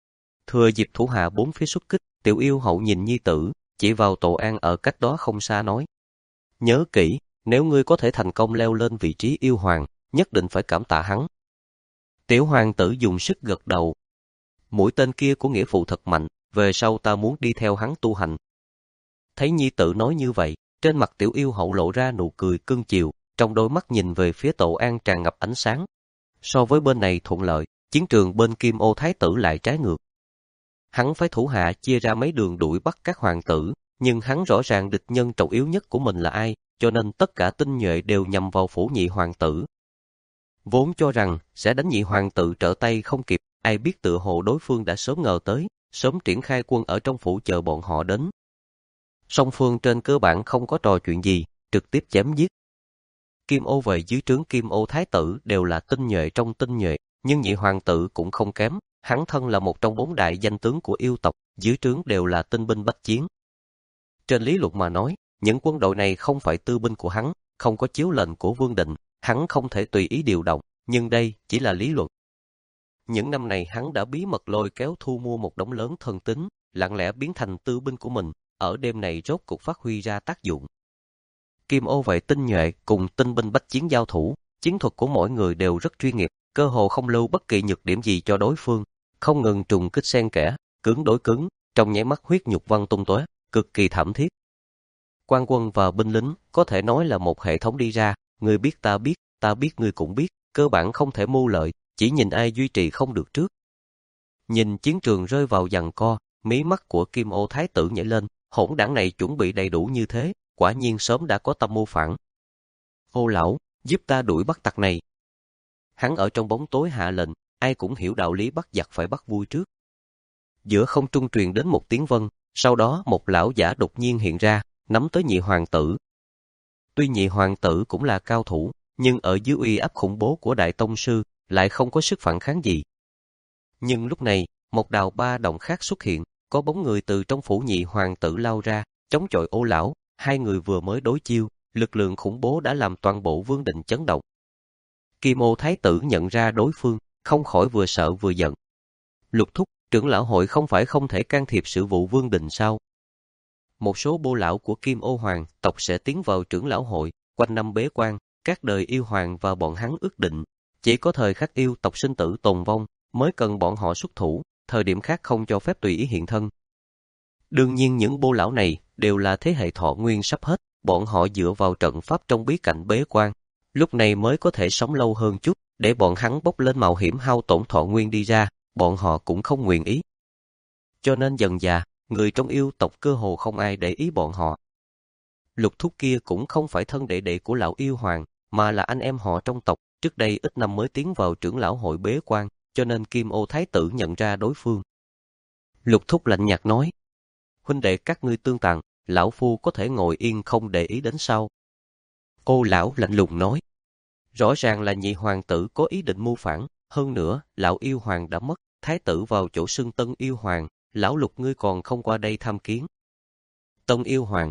A: Thừa dịp thủ hạ bốn phía xuất kích, tiểu yêu hậu nhìn nhi tử, chỉ vào Tổ An ở cách đó không xa nói. Nhớ kỹ, nếu ngươi có thể thành công leo lên vị trí yêu hoàng, nhất định phải cảm tạ hắn. Tiểu hoàng tử dùng sức gật đầu. Mũi tên kia của nghĩa phụ thật mạnh, về sau ta muốn đi theo hắn tu hành. Thấy nhi tử nói như vậy, trên mặt tiểu yêu hậu lộ ra nụ cười cưng chiều, trong đôi mắt nhìn về phía Tổ An tràn ngập ánh sáng. So với bên này thuận lợi, chiến trường bên Kim Ô Thái tử lại trái ngược. Hắn phải thủ hạ chia ra mấy đường đuổi bắt các hoàng tử, nhưng hắn rõ ràng địch nhân trọng yếu nhất của mình là ai, cho nên tất cả tinh nhuệ đều nhằm vào phủ nhị hoàng tử. Vốn cho rằng sẽ đánh nhị hoàng tử trở tay không kịp, ai biết tựa hồ đối phương đã sớm ngờ tới, sớm triển khai quân ở trong phủ chờ bọn họ đến. Song phương trên cơ bản không có trò chuyện gì, trực tiếp chém giết. Kim Ô về dưới trướng Kim Ô Thái tử đều là tinh nhuệ trong tinh nhuệ, nhưng nhị hoàng tử cũng không kém, hắn thân là một trong bốn đại danh tướng của yêu tộc, dưới trướng đều là tinh binh bách chiến. Trên lý luận mà nói, những quân đội này không phải tư binh của hắn, không có chiếu lệnh của Vương Định, hắn không thể tùy ý điều động, nhưng đây chỉ là lý luận. Những năm này hắn đã bí mật lôi kéo thu mua một đống lớn thân tín, lặng lẽ biến thành tư binh của mình, ở đêm này rốt cục phát huy ra tác dụng. Kim ô vệ tinh nhuệ cùng tinh binh bách chiến giao thủ, chiến thuật của mỗi người đều rất chuyên nghiệp, cơ hồ không lưu bất kỳ nhược điểm gì cho đối phương, không ngừng trùng kích xen kẽ, cứng đối cứng, trong nháy mắt huyết nhục văng tung tóe, cực kỳ thảm thiết. Quan quân và binh lính có thể nói là một hệ thống đi ra, người biết ta biết, ta biết ngươi cũng biết, cơ bản không thể mưu lợi, chỉ nhìn ai duy trì không được trước. Nhìn chiến trường rơi vào giằng co, mí mắt của Kim Ô Thái tử nhảy lên, hỗn đảng này chuẩn bị đầy đủ như thế, quả nhiên sớm đã có tâm mưu phản. Ô lão, giúp ta đuổi bắt tặc này. Hắn ở trong bóng tối hạ lệnh, ai cũng hiểu đạo lý bắt giặc phải bắt vui trước. Giữa không trung truyền đến một tiếng vâng, sau đó một lão giả đột nhiên hiện ra, nắm tới nhị hoàng tử. Tuy nhị hoàng tử cũng là cao thủ, nhưng ở dưới uy áp khủng bố của đại tông sư, lại không có sức phản kháng gì. Nhưng lúc này, một đạo ba động khác xuất hiện, có bóng người từ trong phủ nhị hoàng tử lao ra, chống chọi Ô lão, hai người vừa mới đối chiêu, lực lượng khủng bố đã làm toàn bộ Vương Định chấn động. Kim Ô Thái tử nhận ra đối phương, không khỏi vừa sợ vừa giận. Lục thúc, trưởng lão hội không phải không thể can thiệp sự vụ Vương Định sao? Một số bô lão của Kim Ô Hoàng tộc sẽ tiến vào trưởng lão hội, quanh năm bế quan, các đời yêu hoàng và bọn hắn ước định, chỉ có thời khắc yêu tộc sinh tử tồn vong, mới cần bọn họ xuất thủ, thời điểm khác không cho phép tùy ý hiện thân. Đương nhiên những bô lão này đều là thế hệ thọ nguyên sắp hết, bọn họ dựa vào trận pháp trong bí cảnh bế quan, lúc này mới có thể sống lâu hơn chút, để bọn hắn bốc lên mạo hiểm hao tổn thọ nguyên đi ra, bọn họ cũng không nguyện ý. Cho nên dần dà, người trong yêu tộc cơ hồ không ai để ý bọn họ. Lục thúc kia cũng không phải thân đệ đệ của lão yêu hoàng, mà là anh em họ trong tộc, trước đây ít năm mới tiến vào trưởng lão hội bế quan, cho nên Kim Ô Thái tử nhận ra đối phương. Lục thúc lạnh nhạt nói, huynh đệ các ngươi tương tàn, lão phu có thể ngồi yên không để ý đến sau. Ô lão lạnh lùng nói, rõ ràng là nhị hoàng tử có ý định mưu phản, hơn nữa, lão yêu hoàng đã mất, thái tử vào chỗ xưng tân yêu hoàng, lão Lục ngươi còn không qua đây tham kiến. Tân yêu hoàng.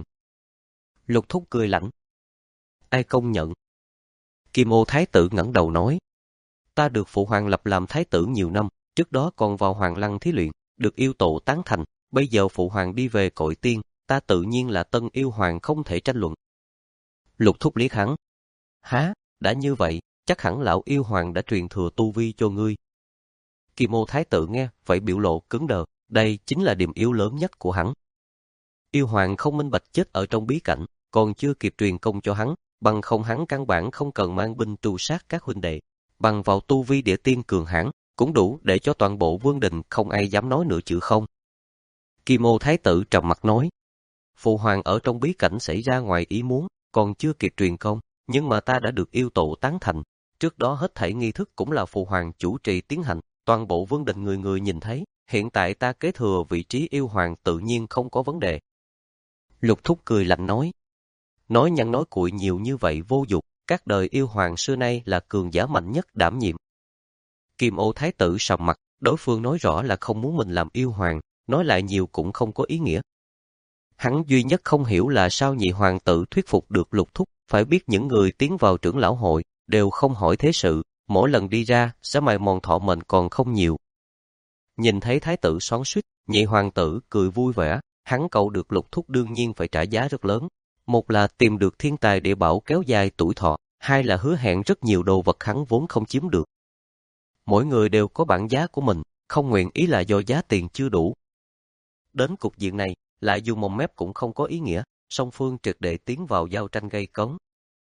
A: Lục thúc cười lạnh. Ai công nhận? Kim Ô Thái tử ngẩng đầu nói, ta được phụ hoàng lập làm thái tử nhiều năm, trước đó còn vào hoàng lăng thí luyện, được yêu tổ tán thành, bây giờ phụ hoàng đi về cõi tiên, ta tự nhiên là tân yêu hoàng không thể tranh luận. Lục thúc liếc hắn. Há, đã như vậy, chắc hẳn lão yêu hoàng đã truyền thừa tu vi cho ngươi. Kim Ô Thái tử nghe, vậy biểu lộ cứng đờ, đây chính là điểm yếu lớn nhất của hắn. Yêu hoàng không minh bạch chết ở trong bí cảnh, còn chưa kịp truyền công cho hắn, bằng không hắn căn bản không cần mang binh tru sát các huynh đệ, bằng vào tu vi địa tiên cường hãn, cũng đủ để cho toàn bộ Vương Đình không ai dám nói nửa chữ không. Kim Ô Thái tử trầm mặt nói, phụ hoàng ở trong bí cảnh xảy ra ngoài ý muốn, còn chưa kịp truyền công, nhưng mà ta đã được yêu tổ tán thành, trước đó hết thảy nghi thức cũng là phụ hoàng chủ trì tiến hành, toàn bộ Vương Đình người người nhìn thấy, hiện tại ta kế thừa vị trí yêu hoàng tự nhiên không có vấn đề. Lục thúc cười lạnh nói, nói nhăn nói cuội nhiều như vậy vô dụng, các đời yêu hoàng xưa nay là cường giả mạnh nhất đảm nhiệm. Kim Ô Thái tử sầm mặt, đối phương nói rõ là không muốn mình làm yêu hoàng, nói lại nhiều cũng không có ý nghĩa. Hắn duy nhất không hiểu là sao nhị hoàng tử thuyết phục được lục thúc, phải biết những người tiến vào trưởng lão hội, đều không hỏi thế sự, mỗi lần đi ra, sẽ mài mòn thọ mệnh còn không nhiều. Nhìn thấy thái tử xoắn xuýt, nhị hoàng tử cười vui vẻ, hắn cầu được lục thúc đương nhiên phải trả giá rất lớn. Một là tìm được thiên tài địa bảo kéo dài tuổi thọ, hai là hứa hẹn rất nhiều đồ vật hắn vốn không chiếm được. Mỗi người đều có bản giá của mình, không nguyện ý là do giá tiền chưa đủ. Đến cục diện này, lại dùng mồm mép cũng không có ý nghĩa, song phương triệt để tiến vào giao tranh gay cấn.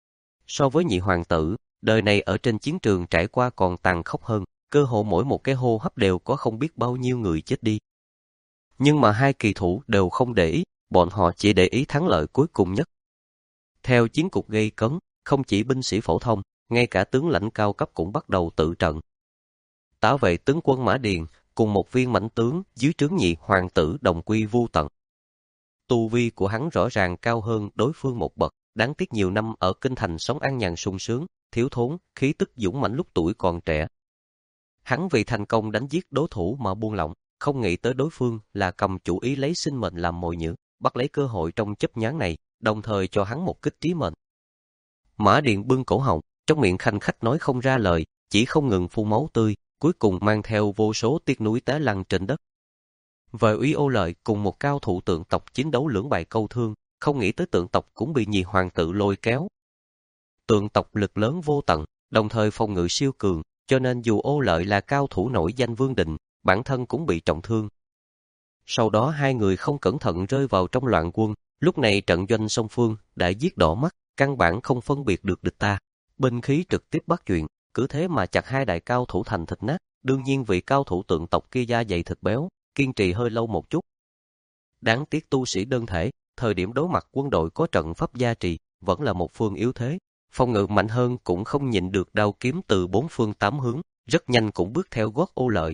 A: So với nhị hoàng tử, đời này ở trên chiến trường trải qua còn tàn khốc hơn, cơ hồ mỗi một cái hô hấp đều có không biết bao nhiêu người chết đi. Nhưng mà hai kỳ thủ đều không để ý, bọn họ chỉ để ý thắng lợi cuối cùng nhất. Theo chiến cục gây cấn, không chỉ binh sĩ phổ thông, ngay cả tướng lãnh cao cấp cũng bắt đầu tự trận. Tá vệ tướng quân Mã Điền cùng một viên mãnh tướng dưới trướng nhị hoàng tử đồng quy vu tận. Tu vi của hắn rõ ràng cao hơn đối phương một bậc, đáng tiếc nhiều năm ở kinh thành sống an nhàn sung sướng, thiếu thốn, khí tức dũng mãnh lúc tuổi còn trẻ. Hắn vì thành công đánh giết đối thủ mà buông lỏng, không nghĩ tới đối phương là cầm chủ ý lấy sinh mệnh làm mồi nhử, bắt lấy cơ hội trong chớp nhoáng này, đồng thời cho hắn một kích trí mệnh. Mã Điện bưng cổ họng, trong miệng khanh khách nói không ra lời, chỉ không ngừng phun máu tươi, cuối cùng mang theo vô số tiếc núi té lăn trên đất. Vời Úy Ô Lợi cùng một cao thủ tượng tộc chiến đấu lưỡng bại câu thương, không nghĩ tới tượng tộc cũng bị nhị hoàng tử lôi kéo. Tượng tộc lực lớn vô tận, đồng thời phòng ngự siêu cường, cho nên dù Ô Lợi là cao thủ nổi danh vương đình, bản thân cũng bị trọng thương. Sau đó hai người không cẩn thận rơi vào trong loạn quân, lúc này trận doanh song phương đã giết đỏ mắt, căn bản không phân biệt được địch ta. Binh khí trực tiếp bắt chuyện, cứ thế mà chặt hai đại cao thủ thành thịt nát, đương nhiên vị cao thủ tượng tộc kia da dày thịt béo, kiên trì hơi lâu một chút. Đáng tiếc tu sĩ đơn thể, thời điểm đối mặt quân đội có trận pháp gia trì, vẫn là một phương yếu thế. Phòng ngự mạnh hơn cũng không nhịn được đao kiếm từ bốn phương tám hướng, rất nhanh cũng bước theo gót Ô Lợi.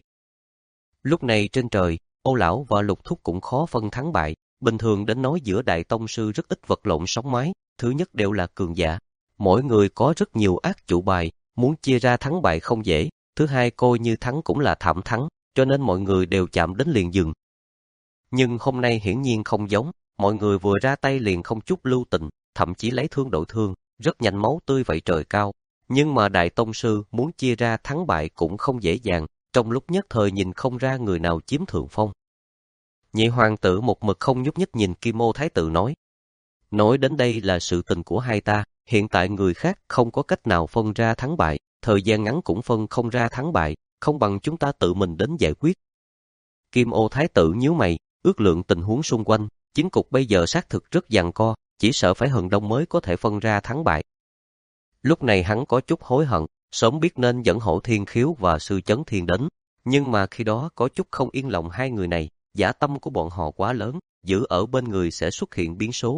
A: Lúc này trên trời, Ô Lão và Lục Thúc cũng khó phân thắng bại, bình thường đến nói giữa đại tông sư rất ít vật lộn sóng mái, thứ nhất đều là cường giả. Mỗi người có rất nhiều ác chủ bài, muốn chia ra thắng bại không dễ, thứ hai coi như thắng cũng là thảm thắng, cho nên mọi người đều chạm đến liền dừng. Nhưng hôm nay hiển nhiên không giống, mọi người vừa ra tay liền không chút lưu tình, thậm chí lấy thương đội thương, rất nhanh máu tươi vẩy trời cao. Nhưng mà đại tông sư muốn chia ra thắng bại cũng không dễ dàng, trong lúc nhất thời nhìn không ra người nào chiếm thượng phong. Nhị hoàng tử một mực không nhúc nhích nhìn Kim Ô Thái tử nói. Nói đến đây là sự tình của hai ta, hiện tại người khác không có cách nào phân ra thắng bại, thời gian ngắn cũng phân không ra thắng bại, không bằng chúng ta tự mình đến giải quyết. Kim Ô Thái tử nhíu mày, ước lượng tình huống xung quanh, chiến cục bây giờ xác thực rất giằng co, chỉ sợ phải hừng đông mới có thể phân ra thắng bại. Lúc này hắn có chút hối hận, sớm biết nên dẫn Hổ Thiên Khiếu và Sư Chấn Thiên đến, nhưng mà khi đó có chút không yên lòng hai người này, dã tâm của bọn họ quá lớn, giữ ở bên người sẽ xuất hiện biến số.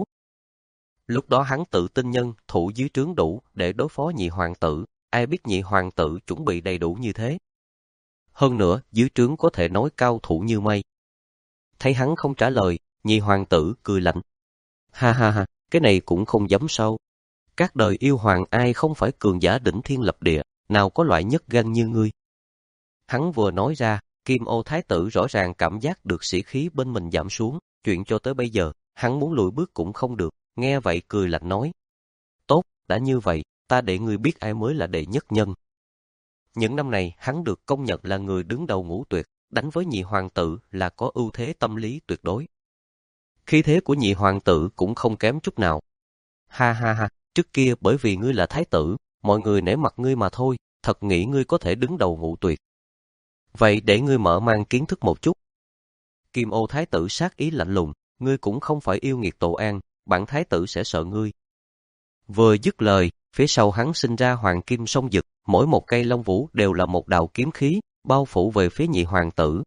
A: Lúc đó hắn tự tin nhân thủ dưới trướng đủ để đối phó nhị hoàng tử, ai biết nhị hoàng tử chuẩn bị đầy đủ như thế. Hơn nữa, dưới trướng có thể nói cao thủ như mây. Thấy hắn không trả lời, nhị hoàng tử cười lạnh. Ha ha ha, cái này cũng không dám sao. Các đời yêu hoàng ai không phải cường giả đỉnh thiên lập địa, nào có loại nhất gan như ngươi. Hắn vừa nói ra, Kim Ô Thái tử rõ ràng cảm giác được sĩ khí bên mình giảm xuống, chuyện cho tới bây giờ, hắn muốn lùi bước cũng không được, nghe vậy cười lạnh nói. Tốt, đã như vậy, ta để ngươi biết ai mới là đệ nhất nhân. Những năm này, hắn được công nhận là người đứng đầu ngũ tuyệt, đánh với nhị hoàng tử là có ưu thế tâm lý tuyệt đối. Khí thế của nhị hoàng tử cũng không kém chút nào. Ha ha ha, trước kia bởi vì ngươi là thái tử, mọi người nể mặt ngươi mà thôi, thật nghĩ ngươi có thể đứng đầu ngũ tuyệt. Vậy để ngươi mở mang kiến thức một chút. Kim Ô Thái tử sát ý lạnh lùng, ngươi cũng không phải yêu nghiệt Tổ An, bản thái tử sẽ sợ ngươi. Vừa dứt lời, phía sau hắn sinh ra hoàng kim sông dực, mỗi một cây lông vũ đều là một đạo kiếm khí, bao phủ về phía nhị hoàng tử.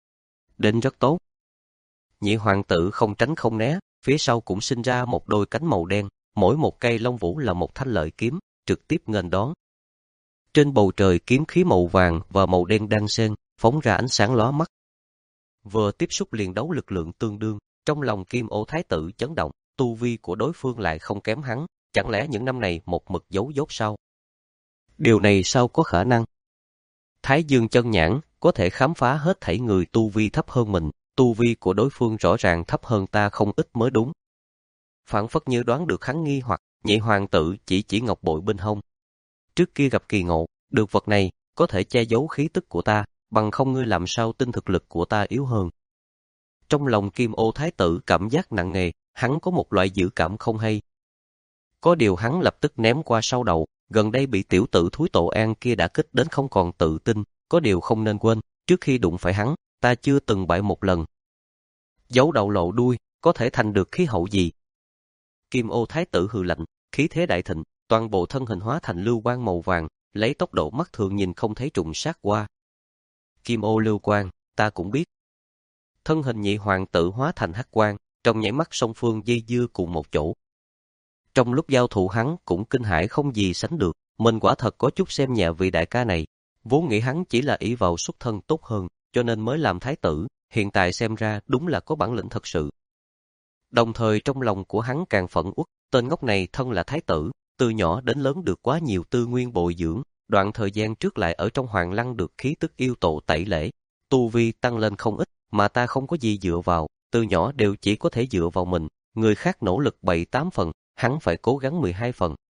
A: Đến rất tốt. Nhị hoàng tử không tránh không né, phía sau cũng sinh ra một đôi cánh màu đen, mỗi một cây lông vũ là một thanh lợi kiếm, trực tiếp nghênh đón. Trên bầu trời kiếm khí màu vàng và màu đen đan xen, phóng ra ánh sáng lóa mắt. Vừa tiếp xúc liền đấu lực lượng tương đương, trong lòng Kim Ô Thái tử chấn động, tu vi của đối phương lại không kém hắn, chẳng lẽ những năm này một mực giấu dốt sao? Điều này sao có khả năng? Thái Dương chân nhãn có thể khám phá hết thảy người tu vi thấp hơn mình, tu vi của đối phương rõ ràng thấp hơn ta không ít mới đúng. Phảng phất như đoán được hắn nghi hoặc, nhị hoàng tử chỉ chỉ ngọc bội bên hông. Trước kia gặp kỳ ngộ, được vật này có thể che giấu khí tức của ta, bằng không ngươi làm sao tin thực lực của ta yếu hơn. Trong lòng Kim Ô Thái tử cảm giác nặng nề, hắn có một loại dự cảm không hay. Có điều hắn lập tức ném qua sau đầu, gần đây bị tiểu tử thúi Tổ An kia đã kích đến không còn tự tin, có điều không nên quên, trước khi đụng phải hắn, ta chưa từng bại một lần. Giấu đầu lộ đuôi, có thể thành được khí hậu gì? Kim Ô Thái tử hừ lạnh, khí thế đại thịnh, toàn bộ thân hình hóa thành lưu quang màu vàng, lấy tốc độ mắt thường nhìn không thấy trùng sát qua. Kim Ô lưu quang, ta cũng biết. Thân hình nhị hoàng tử hóa thành hắc quang, trong nháy mắt song phương dây dưa cùng một chỗ. Trong lúc giao thủ hắn cũng kinh hãi không gì sánh được, mình quả thật có chút xem nhẹ vị đại ca này, vốn nghĩ hắn chỉ là ỷ vào xuất thân tốt hơn, cho nên mới làm thái tử, hiện tại xem ra đúng là có bản lĩnh thật sự. Đồng thời trong lòng của hắn càng phẫn uất, tên ngốc này thân là thái tử, từ nhỏ đến lớn được quá nhiều tư nguyên bồi dưỡng, đoạn thời gian trước lại ở trong hoàng lăng được khí tức yêu tổ tẩy lễ, tu vi tăng lên không ít, mà ta không có gì dựa vào, từ nhỏ đều chỉ có thể dựa vào mình, người khác nỗ lực bảy tám phần, hắn phải cố gắng mười hai phần.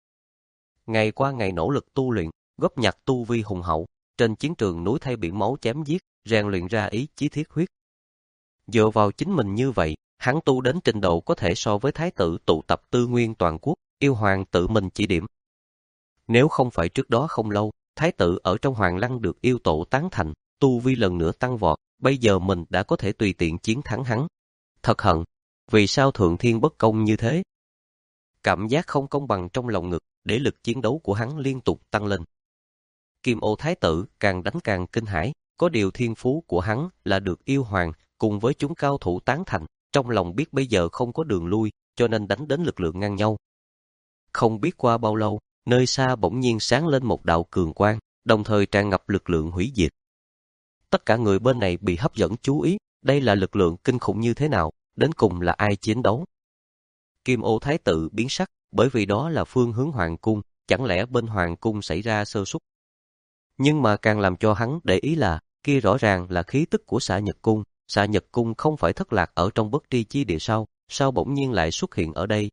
A: Ngày qua ngày nỗ lực tu luyện, góp nhặt tu vi hùng hậu, trên chiến trường núi thay biển máu chém giết, rèn luyện ra ý chí thiết huyết. Dựa vào chính mình như vậy, hắn tu đến trình độ có thể so với thái tử tụ tập tư nguyên toàn quốc, yêu hoàng tự mình chỉ điểm. Nếu không phải trước đó không lâu, thái tử ở trong hoàng lăng được yêu tổ tán thành, tu vi lần nữa tăng vọt, bây giờ mình đã có thể tùy tiện chiến thắng hắn. Thật hận, vì sao thượng thiên bất công như thế? Cảm giác không công bằng trong lòng ngực, để lực chiến đấu của hắn liên tục tăng lên. Kim Ô thái tử càng đánh càng kinh hãi, có điều thiên phú của hắn là được yêu hoàng cùng với chúng cao thủ tán thành, trong lòng biết bây giờ không có đường lui, cho nên đánh đến lực lượng ngang nhau. Không biết qua bao lâu, nơi xa bỗng nhiên sáng lên một đạo cường quang, đồng thời tràn ngập lực lượng hủy diệt. Tất cả người bên này bị hấp dẫn chú ý, đây là lực lượng kinh khủng như thế nào, đến cùng là ai chiến đấu? Kim Ô thái tử biến sắc, bởi vì đó là phương hướng hoàng cung, chẳng lẽ bên hoàng cung xảy ra sơ suất? Nhưng mà càng làm cho hắn để ý là, kia rõ ràng là khí tức của Xạ Nhật cung, Xạ Nhật cung không phải thất lạc ở trong bất tri chi địa sao, sao bỗng nhiên lại xuất hiện ở đây?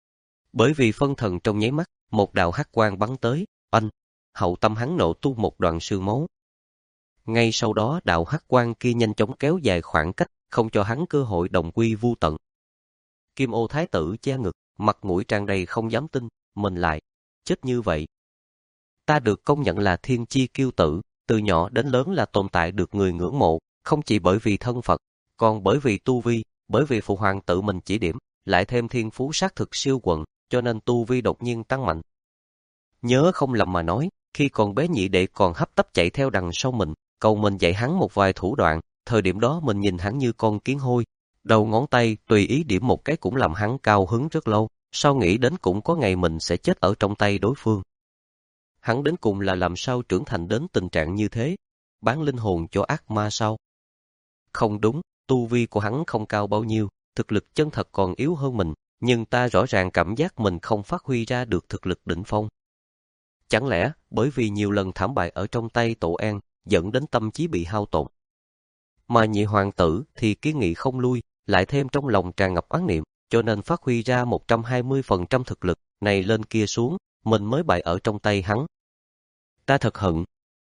A: Bởi vì phân thần trong nháy mắt, một đạo hắc quang bắn tới, oanh, hậu tâm hắn nổ tung một đoạn xương máu. Ngay sau đó đạo hắc quang kia nhanh chóng kéo dài khoảng cách, không cho hắn cơ hội đồng quy vu tận. Kim Ô thái tử che ngực, mặt mũi tràn đầy không dám tin, mình lại chết như vậy. Ta được công nhận là thiên chi kiêu tử, từ nhỏ đến lớn là tồn tại được người ngưỡng mộ, không chỉ bởi vì thân Phật, còn bởi vì tu vi, bởi vì phụ hoàng tự mình chỉ điểm, lại thêm thiên phú xác thực siêu quần, cho nên tu vi đột nhiên tăng mạnh. Nhớ không lầm mà nói, khi còn bé nhị đệ còn hấp tấp chạy theo đằng sau mình, cầu mình dạy hắn một vài thủ đoạn, thời điểm đó mình nhìn hắn như con kiến hôi, đầu ngón tay tùy ý điểm một cái cũng làm hắn cao hứng rất lâu, sau nghĩ đến cũng có ngày mình sẽ chết ở trong tay đối phương. Hắn đến cùng là làm sao trưởng thành đến tình trạng như thế, bán linh hồn cho ác ma sao? Không đúng, tu vi của hắn không cao bao nhiêu, thực lực chân thật còn yếu hơn mình, nhưng ta rõ ràng cảm giác mình không phát huy ra được thực lực đỉnh phong. Chẳng lẽ bởi vì nhiều lần thảm bại ở trong tay Tổ An, dẫn đến tâm trí bị hao tổn? Mà nhị hoàng tử thì kiến nghị không lui, lại thêm trong lòng tràn ngập oán niệm, cho nên phát huy ra một trăm hai mươi phần trăm thực lực, này lên kia xuống, mình mới bại ở trong tay hắn. Ta thật hận.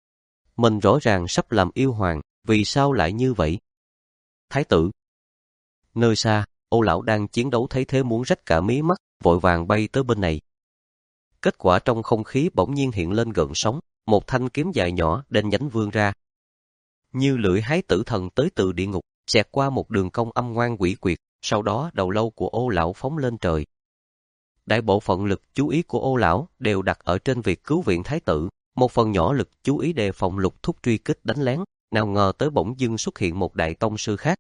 A: Mình rõ ràng sắp làm yêu hoàng, vì sao lại như vậy? Thái tử. Nơi xa, Ô lão đang chiến đấu thấy thế muốn rách cả mí mắt, vội vàng bay tới bên này. Kết quả trong không khí bỗng nhiên hiện lên gợn sóng, một thanh kiếm dài nhỏ đen nhánh vươn ra. Như lưỡi hái tử thần tới từ địa ngục, xẹt qua một đường cong âm ngoan quỷ quyệt, sau đó đầu lâu của Ô lão phóng lên trời. Đại bộ phận lực chú ý của Ô lão đều đặt ở trên việc cứu viện thái tử, một phần nhỏ lực chú ý đề phòng Lục Thúc truy kích đánh lén, nào ngờ tới bỗng dưng xuất hiện một đại tông sư khác.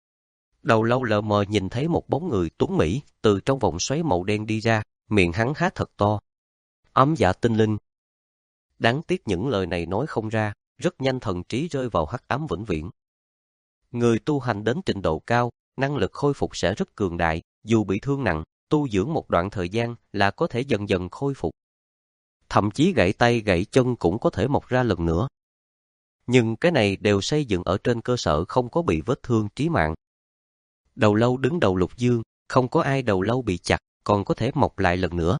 A: Đầu lâu lờ mờ nhìn thấy một bóng người tuấn mỹ từ trong vòng xoáy màu đen đi ra, miệng hắn há thật to. Ấm dạ tinh linh. Đáng tiếc những lời này nói không ra, rất nhanh thần trí rơi vào hắc ám vĩnh viễn. Người tu hành đến trình độ cao, năng lực khôi phục sẽ rất cường đại, dù bị thương nặng, tu dưỡng một đoạn thời gian là có thể dần dần khôi phục. Thậm chí gãy tay gãy chân cũng có thể mọc ra lần nữa. Nhưng cái này đều xây dựng ở trên cơ sở không có bị vết thương chí mạng. Đầu lâu đứng đầu Lục Dương, không có ai đầu lâu bị chặt, còn có thể mọc lại lần nữa.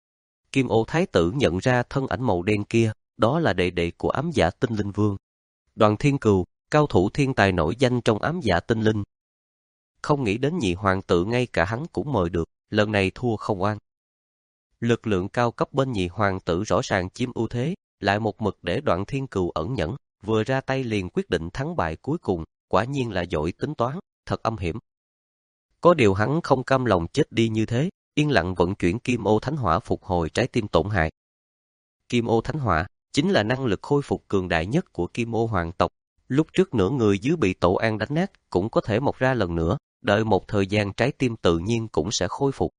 A: Kim Ô thái tử nhận ra thân ảnh màu đen kia, đó là đệ đệ của ám dạ tinh linh vương. Đoàn Thiên Cừu, cao thủ thiên tài nổi danh trong ám dạ tinh linh. Không nghĩ đến nhị hoàng tử ngay cả hắn cũng mời được, lần này thua không oan. Lực lượng cao cấp bên nhị hoàng tử rõ ràng chiếm ưu thế, lại một mực để Đoạn Thiên Cừu ẩn nhẫn, vừa ra tay liền quyết định thắng bại cuối cùng, quả nhiên là giỏi tính toán, thật âm hiểm. Có điều hắn không cam lòng chết đi như thế, yên lặng vận chuyển Kim Ô Thánh Hỏa phục hồi trái tim tổn hại. Kim Ô Thánh Hỏa chính là năng lực khôi phục cường đại nhất của Kim Ô hoàng tộc. Lúc trước nửa người dưới bị Tổ An đánh nát cũng có thể mọc ra lần nữa, đợi một thời gian trái tim tự nhiên cũng sẽ khôi phục.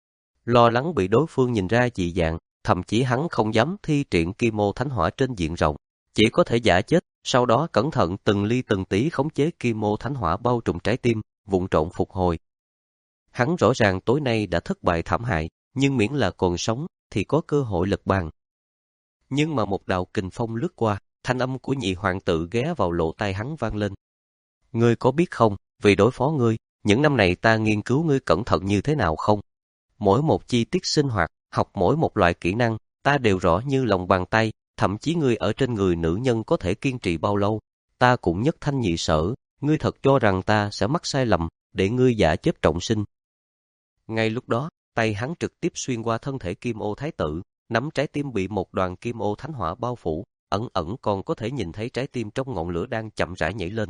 A: Lo lắng bị đối phương nhìn ra dị dạng, thậm chí hắn không dám thi triển Kim Ô Thánh Hỏa trên diện rộng, chỉ có thể giả chết, sau đó cẩn thận từng ly từng tí khống chế Kim Ô Thánh Hỏa bao trùm trái tim, vụng trộn phục hồi. Hắn rõ ràng tối nay đã thất bại thảm hại, nhưng miễn là còn sống thì có cơ hội lật bàn. Nhưng mà một đạo kình phong lướt qua, thanh âm của nhị hoàng tử ghé vào lỗ tai hắn vang lên. Ngươi có biết không, vì đối phó ngươi, những năm này ta nghiên cứu ngươi cẩn thận như thế nào không? Mỗi một chi tiết sinh hoạt, học mỗi một loại kỹ năng, ta đều rõ như lòng bàn tay, thậm chí ngươi ở trên người nữ nhân có thể kiên trì bao lâu, ta cũng nhất thanh nhị sở, ngươi thật cho rằng ta sẽ mắc sai lầm, để ngươi giả chết trọng sinh. Ngay lúc đó, tay hắn trực tiếp xuyên qua thân thể Kim Ô Thái tử, nắm trái tim bị một đoàn Kim Ô Thánh Hỏa bao phủ, ẩn ẩn còn có thể nhìn thấy trái tim trong ngọn lửa đang chậm rãi nhảy lên.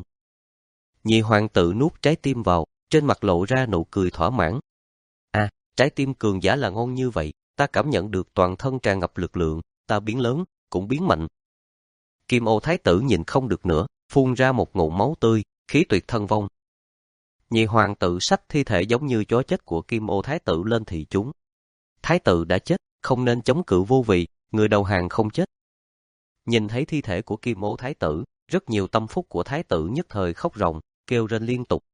A: Nhị hoàng tử nuốt trái tim vào, trên mặt lộ ra nụ cười thỏa mãn. À, trái tim cường giả là ngon như vậy, ta cảm nhận được toàn thân tràn ngập lực lượng, ta biến lớn, cũng biến mạnh. Kim Ô Thái tử nhìn không được nữa, phun ra một ngụm máu tươi, khí tuyệt thân vong. Nhị hoàng tử xách thi thể giống như chó chết của Kim Ô Thái tử lên thị chúng. Thái tử đã chết, không nên chống cự vô vị, người đầu hàng không chết. Nhìn thấy thi thể của Kim Ô Thái tử, rất nhiều tâm phúc của Thái tử nhất thời khóc ròng, kêu rên liên tục.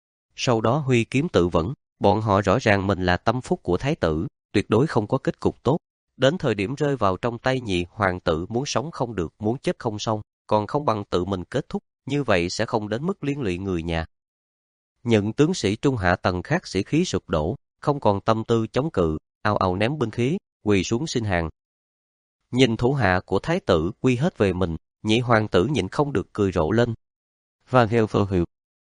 A: Sau đó huy kiếm tự vẫn, bọn họ rõ ràng mình là tâm phúc của Thái tử, tuyệt đối không có kết cục tốt. Đến thời điểm rơi vào trong tay nhị hoàng tử, muốn sống không được, muốn chết không xong, còn không bằng tự mình kết thúc, như vậy sẽ không đến mức liên lụy người nhà. Những tướng sĩ trung hạ tầng khác sĩ khí sụp đổ, không còn tâm tư chống cự, ào ào ném binh khí, quỳ xuống xin hàng. Nhìn thủ hạ của Thái tử quy hết về mình, nhị hoàng tử nhịn không được cười rộ lên. Và nghèo phơ hiệu.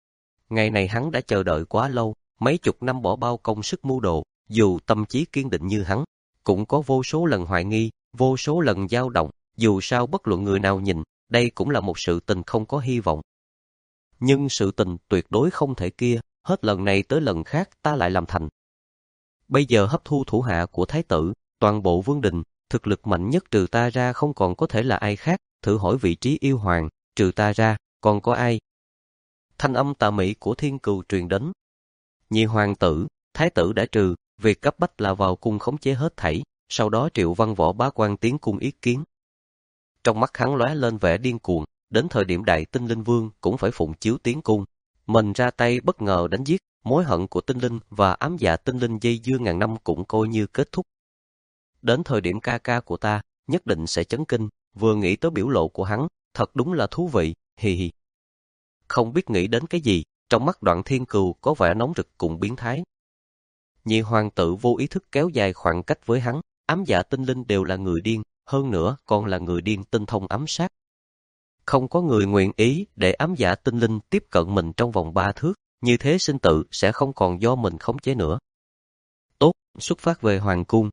A: Ngày này hắn đã chờ đợi quá lâu, mấy chục năm bỏ bao công sức mưu đồ, dù tâm trí kiên định như hắn, cũng có vô số lần hoài nghi, vô số lần dao động, dù sao bất luận người nào nhìn, đây cũng là một sự tình không có hy vọng. Nhưng sự tình tuyệt đối không thể kia, hết lần này tới lần khác ta lại làm thành. Bây giờ hấp thu thủ hạ của Thái tử, toàn bộ vương đình, thực lực mạnh nhất trừ ta ra không còn có thể là ai khác, thử hỏi vị trí yêu hoàng, trừ ta ra, còn có ai? Thanh âm tà mị của Thiên Cừu truyền đến. Nhị hoàng tử, Thái tử đã trừ, việc cấp bách là vào cung khống chế hết thảy, sau đó triệu văn võ bá quan tiến cung ý kiến. Trong mắt hắn lóe lên vẻ điên cuồng, đến thời điểm Đại Tinh Linh Vương cũng phải phụng chiếu tiến cung. Mình ra tay bất ngờ đánh giết, mối hận của Tinh Linh và ám dạ Tinh Linh dây dưa ngàn năm cũng coi như kết thúc. Đến thời điểm ca ca của ta, nhất định sẽ chấn kinh, vừa nghĩ tới biểu lộ của hắn, thật đúng là thú vị, hì hì. Không biết nghĩ đến cái gì, trong mắt Đoạn Thiên Cừu có vẻ nóng rực cùng biến thái. Nhị hoàng tử vô ý thức kéo dài khoảng cách với hắn, ám dạ Tinh Linh đều là người điên, hơn nữa còn là người điên tinh thông ám sát. Không có người nguyện ý để ám dạ Tinh Linh tiếp cận mình trong vòng ba thước, như thế sinh tử sẽ không còn do mình khống chế nữa. Tốt, xuất phát về hoàng cung.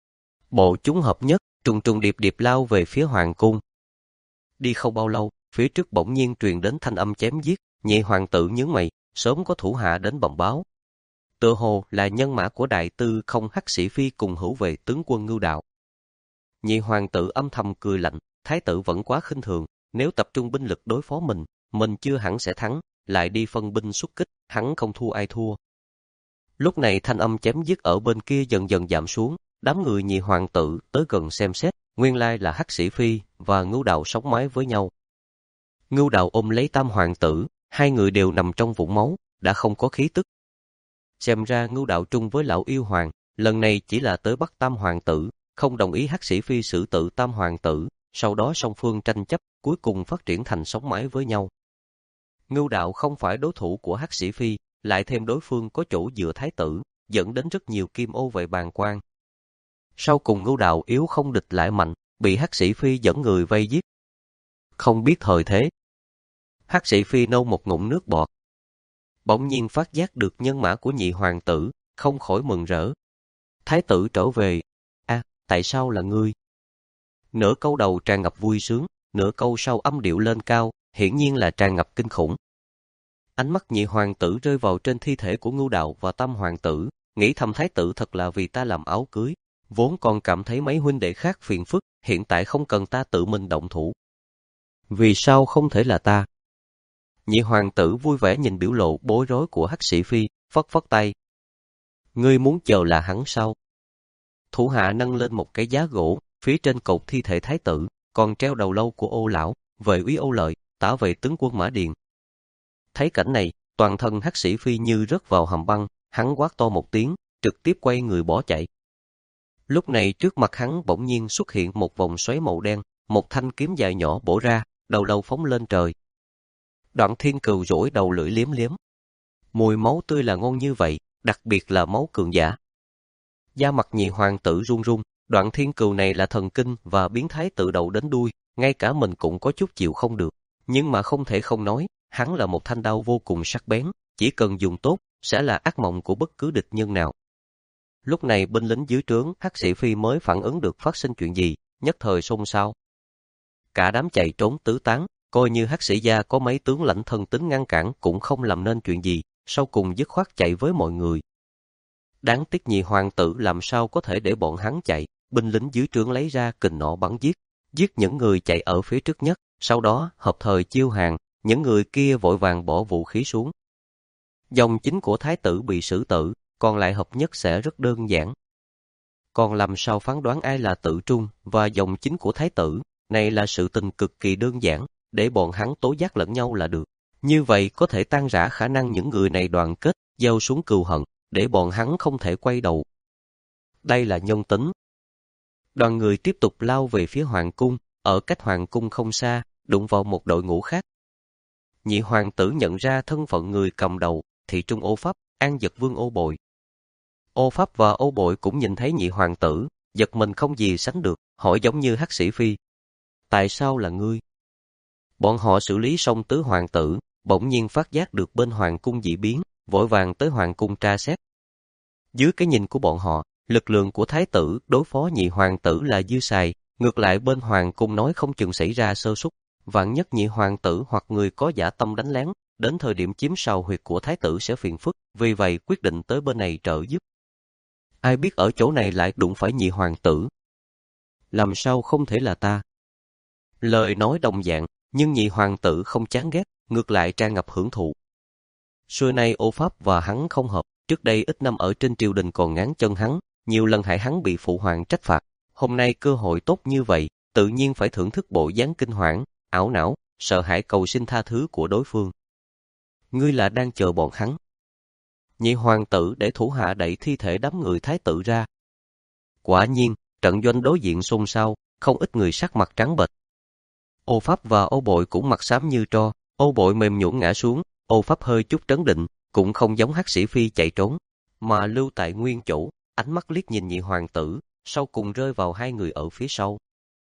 A: Bộ chúng hợp nhất, trùng trùng điệp điệp lao về phía hoàng cung. Đi không bao lâu, phía trước bỗng nhiên truyền đến thanh âm chém giết, nhị hoàng tử nhướng mày, sớm có thủ hạ đến bẩm báo. Tựa hồ là nhân mã của đại tư không Hắc Sĩ Phi cùng hữu vệ tướng quân Ngưu Đạo. Nhị hoàng tử âm thầm cười lạnh, Thái tử vẫn quá khinh thường, nếu tập trung binh lực đối phó mình, mình chưa hẳn sẽ thắng, lại đi phân binh xuất kích, hắn không thua ai thua. Lúc này thanh âm chém giết ở bên kia dần dần giảm xuống, đám người nhị hoàng tử tới gần xem xét, nguyên lai là Hắc Sĩ Phi và Ngưu Đạo sống mái với nhau. Ngưu Đạo ôm lấy Tam hoàng tử, hai người đều nằm trong vũng máu, đã không có khí tức. Xem ra Ngưu Đạo trung với lão yêu hoàng, lần này chỉ là tới bắt Tam hoàng tử, không đồng ý Hắc Sĩ Phi xử tử Tam hoàng tử, sau đó song phương tranh chấp, cuối cùng phát triển thành sống mái với nhau. Ngưu Đạo không phải đối thủ của Hắc Sĩ Phi, lại thêm đối phương có chỗ dựa thái tử, dẫn đến rất nhiều kim ô vệ bàng quan. Sau cùng Ngưu Đạo yếu không địch lại mạnh, bị Hắc Sĩ Phi dẫn người vây giết. Không biết thời thế. Hắc Sĩ Phi nâu một ngụm nước bọt. Bỗng nhiên phát giác được nhân mã của nhị hoàng tử, không khỏi mừng rỡ. Thái tử trở về. À, tại sao là ngươi? Nửa câu đầu tràn ngập vui sướng, nửa câu sau âm điệu lên cao, hiển nhiên là tràn ngập kinh khủng. Ánh mắt nhị hoàng tử rơi vào trên thi thể của Ngưu Đạo và Tam hoàng tử, nghĩ thầm thái tử thật là vì ta làm áo cưới, vốn còn cảm thấy mấy huynh đệ khác phiền phức, hiện tại không cần ta tự mình động thủ. Vì sao không thể là ta? Nhị hoàng tử vui vẻ nhìn biểu lộ bối rối của Hắc Sĩ Phi, phất phất tay. Ngươi muốn chờ là hắn sao? Thủ hạ nâng lên một cái giá gỗ, phía trên cột thi thể thái tử, còn treo đầu lâu của Ô lão, vệ úy Ô Lợi, tả vệ tướng quân Mã Điền. Thấy cảnh này, toàn thân Hắc Sĩ Phi như rớt vào hầm băng, hắn quát to một tiếng, trực tiếp quay người bỏ chạy. Lúc này trước mặt hắn bỗng nhiên xuất hiện một vòng xoáy màu đen, một thanh kiếm dài nhỏ bổ ra, đầu lâu phóng lên trời. Đoạn Thiên Cừu rỗi đầu lưỡi liếm liếm. Mùi máu tươi là ngon như vậy, đặc biệt là máu cường giả. Da mặt nhị hoàng tử run run, Đoạn Thiên Cừu này là thần kinh và biến thái từ đầu đến đuôi, ngay cả mình cũng có chút chịu không được. Nhưng mà không thể không nói, hắn là một thanh đao vô cùng sắc bén, chỉ cần dùng tốt, sẽ là ác mộng của bất cứ địch nhân nào. Lúc này binh lính dưới trướng Hắc Sĩ Phi mới phản ứng được phát sinh chuyện gì, nhất thời xôn xao. Cả đám chạy trốn tứ tán, coi như Hắc Sĩ gia có mấy tướng lãnh thân tín ngăn cản cũng không làm nên chuyện gì, sau cùng dứt khoát chạy với mọi người. Đáng tiếc nhị hoàng tử làm sao có thể để bọn hắn chạy, binh lính dưới trướng lấy ra kình nỏ bắn giết, giết những người chạy ở phía trước nhất, sau đó hợp thời chiêu hàng, những người kia vội vàng bỏ vũ khí xuống. Dòng chính của thái tử bị xử tử, còn lại hợp nhất sẽ rất đơn giản. Còn làm sao phán đoán ai là tự trung và dòng chính của thái tử, này là sự tình cực kỳ đơn giản, để bọn hắn tố giác lẫn nhau là được. Như vậy có thể tan rã khả năng những người này đoàn kết, gieo xuống cừu hận, để bọn hắn không thể quay đầu. Đây là nhân tính. Đoàn người tiếp tục lao về phía hoàng cung, ở cách hoàng cung không xa, đụng vào một đội ngũ khác. Nhị hoàng tử nhận ra thân phận người cầm đầu, Thị Trung Ô Pháp, An Dật Vương Ô Bội. Ô Pháp và Ô Bội cũng nhìn thấy nhị hoàng tử, giật mình không gì sánh được, hỏi giống như Hắc Sĩ Phi. Tại sao là ngươi? Bọn họ xử lý xong tứ hoàng tử, bỗng nhiên phát giác được bên hoàng cung dị biến, vội vàng tới hoàng cung tra xét. Dưới cái nhìn của bọn họ, lực lượng của thái tử đối phó nhị hoàng tử là dư xài, ngược lại bên hoàng cung nói không chừng xảy ra sơ suất, vạn nhất nhị hoàng tử hoặc người có dã tâm đánh lén, đến thời điểm chiếm sào huyệt của thái tử sẽ phiền phức, vì vậy quyết định tới bên này trợ giúp. Ai biết ở chỗ này lại đụng phải nhị hoàng tử. Làm sao không thể là ta? Lời nói đồng dạng, nhưng nhị hoàng tử không chán ghét, ngược lại tràn ngập hưởng thụ. Xưa nay Ô Pháp và hắn không hợp, trước đây ít năm ở trên triều đình còn ngáng chân hắn, nhiều lần hại hắn bị phụ hoàng trách phạt. Hôm nay cơ hội tốt như vậy, tự nhiên phải thưởng thức bộ dáng kinh hoảng, ảo não, sợ hãi cầu xin tha thứ của đối phương. Ngươi là đang chờ bọn hắn. Nhị hoàng tử để thủ hạ đẩy thi thể đám người thái tử ra. Quả nhiên, trận doanh đối diện xôn xao, không ít người sắc mặt trắng bệch. Ô Pháp và Ô Bội cũng mặt xám như tro, Ô Bội mềm nhũn ngã xuống, Ô Pháp hơi chút trấn định, cũng không giống Hắc Sĩ Phi chạy trốn, mà lưu tại nguyên chỗ, ánh mắt liếc nhìn nhị hoàng tử, sau cùng rơi vào hai người ở phía sau.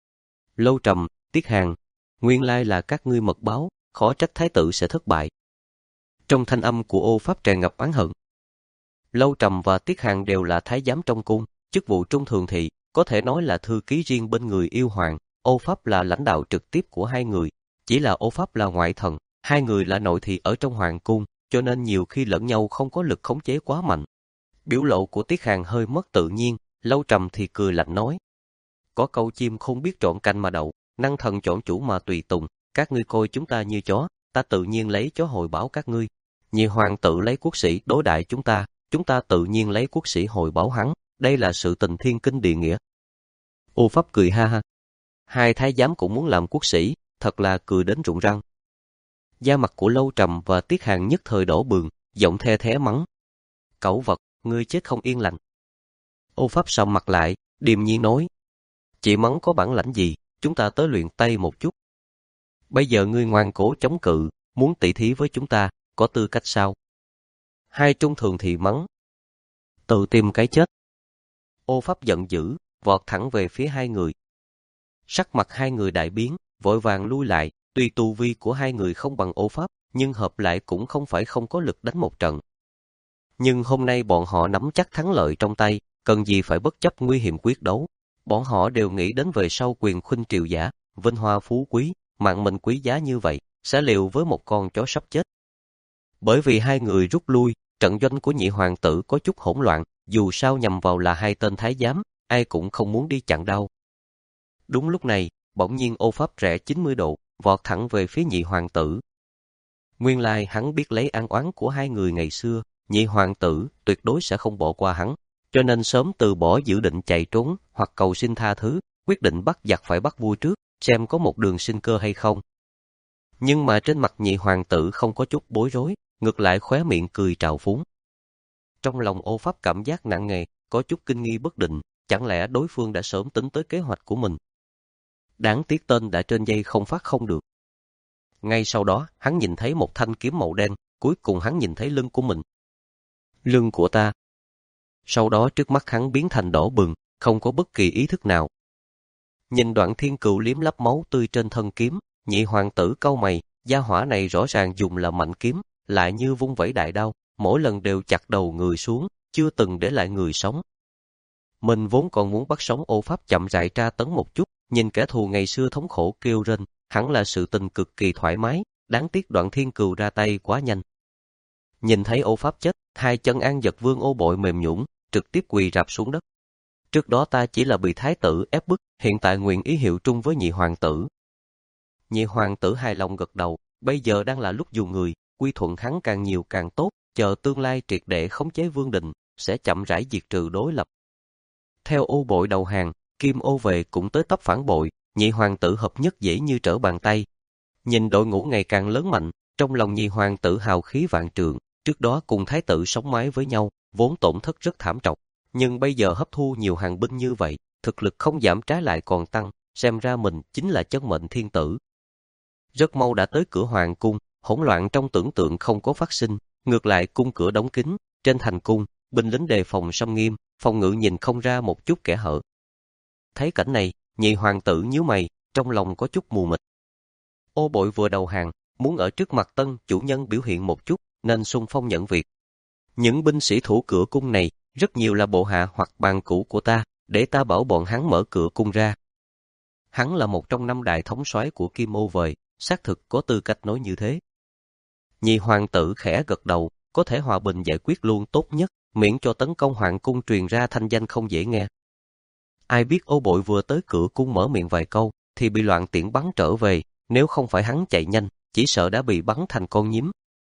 A: Lâu Trầm, Tiết Hàn, nguyên lai là các ngươi mật báo, khó trách thái tử sẽ thất bại. Trong thanh âm của Ô Pháp tràn ngập oán hận. Lâu Trầm và Tiết Hàn đều là thái giám trong cung, chức vụ trung thường thị, có thể nói là thư ký riêng bên người yêu hoàng. Ô Pháp là lãnh đạo trực tiếp của hai người, chỉ là Ô Pháp là ngoại thần, hai người là nội thị ở trong hoàng cung, cho nên nhiều khi lẫn nhau không có lực khống chế quá mạnh. Biểu lộ của Tiết Hàn hơi mất tự nhiên, Lâu Trầm thì cười lạnh nói. Có câu chim không biết trộn canh mà đậu, năng thần chọn chủ mà tùy tùng, các ngươi coi chúng ta như chó, ta tự nhiên lấy chó hồi báo các ngươi. Nhị hoàng tử lấy quốc sĩ đối đại chúng ta, chúng ta tự nhiên lấy quốc sĩ hồi báo hắn, đây là sự tình thiên kinh địa nghĩa. Ô Pháp cười ha ha. Hai thái giám cũng muốn làm quốc sĩ, thật là cười đến rụng răng. Da mặt của Lâu Trầm và Tiết Hàn nhất thời đổ bừng, giọng the thé mắng. Cẩu vật, ngươi chết không yên lành. Ô Pháp sầm mặt lại, điềm nhiên nói. Chị mắng có bản lãnh gì, chúng ta tới luyện tay một chút. Bây giờ ngươi ngoan cố chống cự, muốn tỷ thí với chúng ta, có tư cách sao? Hai trung thường thì mắng. Tự tìm cái chết. Ô Pháp giận dữ, vọt thẳng về phía hai người. Sắc mặt hai người đại biến, vội vàng lui lại, tuy tu vi của hai người không bằng Ô Pháp, nhưng hợp lại cũng không phải không có lực đánh một trận. Nhưng hôm nay bọn họ nắm chắc thắng lợi trong tay, cần gì phải bất chấp nguy hiểm quyết đấu. Bọn họ đều nghĩ đến về sau quyền khuynh triều giả, vinh hoa phú quý, mạng mình quý giá như vậy, sẽ liều với một con chó sắp chết. Bởi vì hai người rút lui, trận doanh của nhị hoàng tử có chút hỗn loạn, dù sao nhằm vào là hai tên thái giám, ai cũng không muốn đi chặn đau. Đúng lúc này, bỗng nhiên Ô Pháp rẽ chín mươi độ, vọt thẳng về phía nhị hoàng tử. Nguyên lai hắn biết lấy an oán của hai người ngày xưa, nhị hoàng tử tuyệt đối sẽ không bỏ qua hắn, cho nên sớm từ bỏ dự định chạy trốn hoặc cầu xin tha thứ, quyết định bắt giặc phải bắt vua trước, xem có một đường sinh cơ hay không. Nhưng mà trên mặt nhị hoàng tử không có chút bối rối, ngược lại khóe miệng cười trào phúng. Trong lòng Ô Pháp cảm giác nặng nề, có chút kinh nghi bất định, chẳng lẽ đối phương đã sớm tính tới kế hoạch của mình? Đáng tiếc tên đã trên dây không phát không được. Ngay sau đó, hắn nhìn thấy một thanh kiếm màu đen, cuối cùng hắn nhìn thấy lưng của mình. Lưng của ta. Sau đó trước mắt hắn biến thành đỏ bừng, không có bất kỳ ý thức nào. Nhìn Đoạn Thiên Cừu liếm láp máu tươi trên thân kiếm, nhị hoàng tử cau mày, gia hỏa này rõ ràng dùng là mạnh kiếm, lại như vung vẩy đại đao, mỗi lần đều chặt đầu người xuống, chưa từng để lại người sống. Mình vốn còn muốn bắt sống Ô Pháp chậm rãi tra tấn một chút, nhìn kẻ thù ngày xưa thống khổ kêu rên, hẳn là sự tình cực kỳ thoải mái, đáng tiếc Đoạn Thiên Cừu ra tay quá nhanh. Nhìn thấy Ô Pháp chết, hai chân An Dật Vương Ô Bội mềm nhũn, trực tiếp quỳ rạp xuống đất. Trước đó ta chỉ là bị thái tử ép bức, hiện tại nguyện ý hiệu trung với nhị hoàng tử. Nhị hoàng tử hài lòng gật đầu, bây giờ đang là lúc dùng người, quy thuận hắn càng nhiều càng tốt, chờ tương lai triệt để khống chế vương đình, sẽ chậm rãi diệt trừ đối lập. Theo Ô Bội đầu hàng, Kim Ô về cũng tới tấp phản bội, nhị hoàng tử hợp nhất dễ như trở bàn tay. Nhìn đội ngũ ngày càng lớn mạnh, trong lòng nhị hoàng tử hào khí vạn trượng, trước đó cùng thái tử sống mái với nhau, vốn tổn thất rất thảm trọng, nhưng bây giờ hấp thu nhiều hàng binh như vậy, thực lực không giảm trái lại còn tăng, xem ra mình chính là chân mệnh thiên tử. Rất mau đã tới cửa hoàng cung, hỗn loạn trong tưởng tượng không có phát sinh, ngược lại cung cửa đóng kín, trên thành cung, binh lính đề phòng xâm nghiêm, phòng ngự nhìn không ra một chút kẽ hở. Thấy cảnh này, nhị hoàng tử nhíu mày, trong lòng có chút mù mịt. Ô Bội vừa đầu hàng, muốn ở trước mặt tân chủ nhân biểu hiện một chút, nên xung phong nhận việc. Những binh sĩ thủ cửa cung này, rất nhiều là bộ hạ hoặc bạn cũ của ta, để ta bảo bọn hắn mở cửa cung ra. Hắn là một trong năm đại thống soái của Kim Ô Vời, xác thực có tư cách nói như thế. Nhị hoàng tử khẽ gật đầu, có thể hòa bình giải quyết luôn tốt nhất, miễn cho tấn công hoàng cung truyền ra thanh danh không dễ nghe. Ai biết Ô Bội vừa tới cửa cung mở miệng vài câu, thì bị loạn tiễn bắn trở về, nếu không phải hắn chạy nhanh, chỉ sợ đã bị bắn thành con nhím.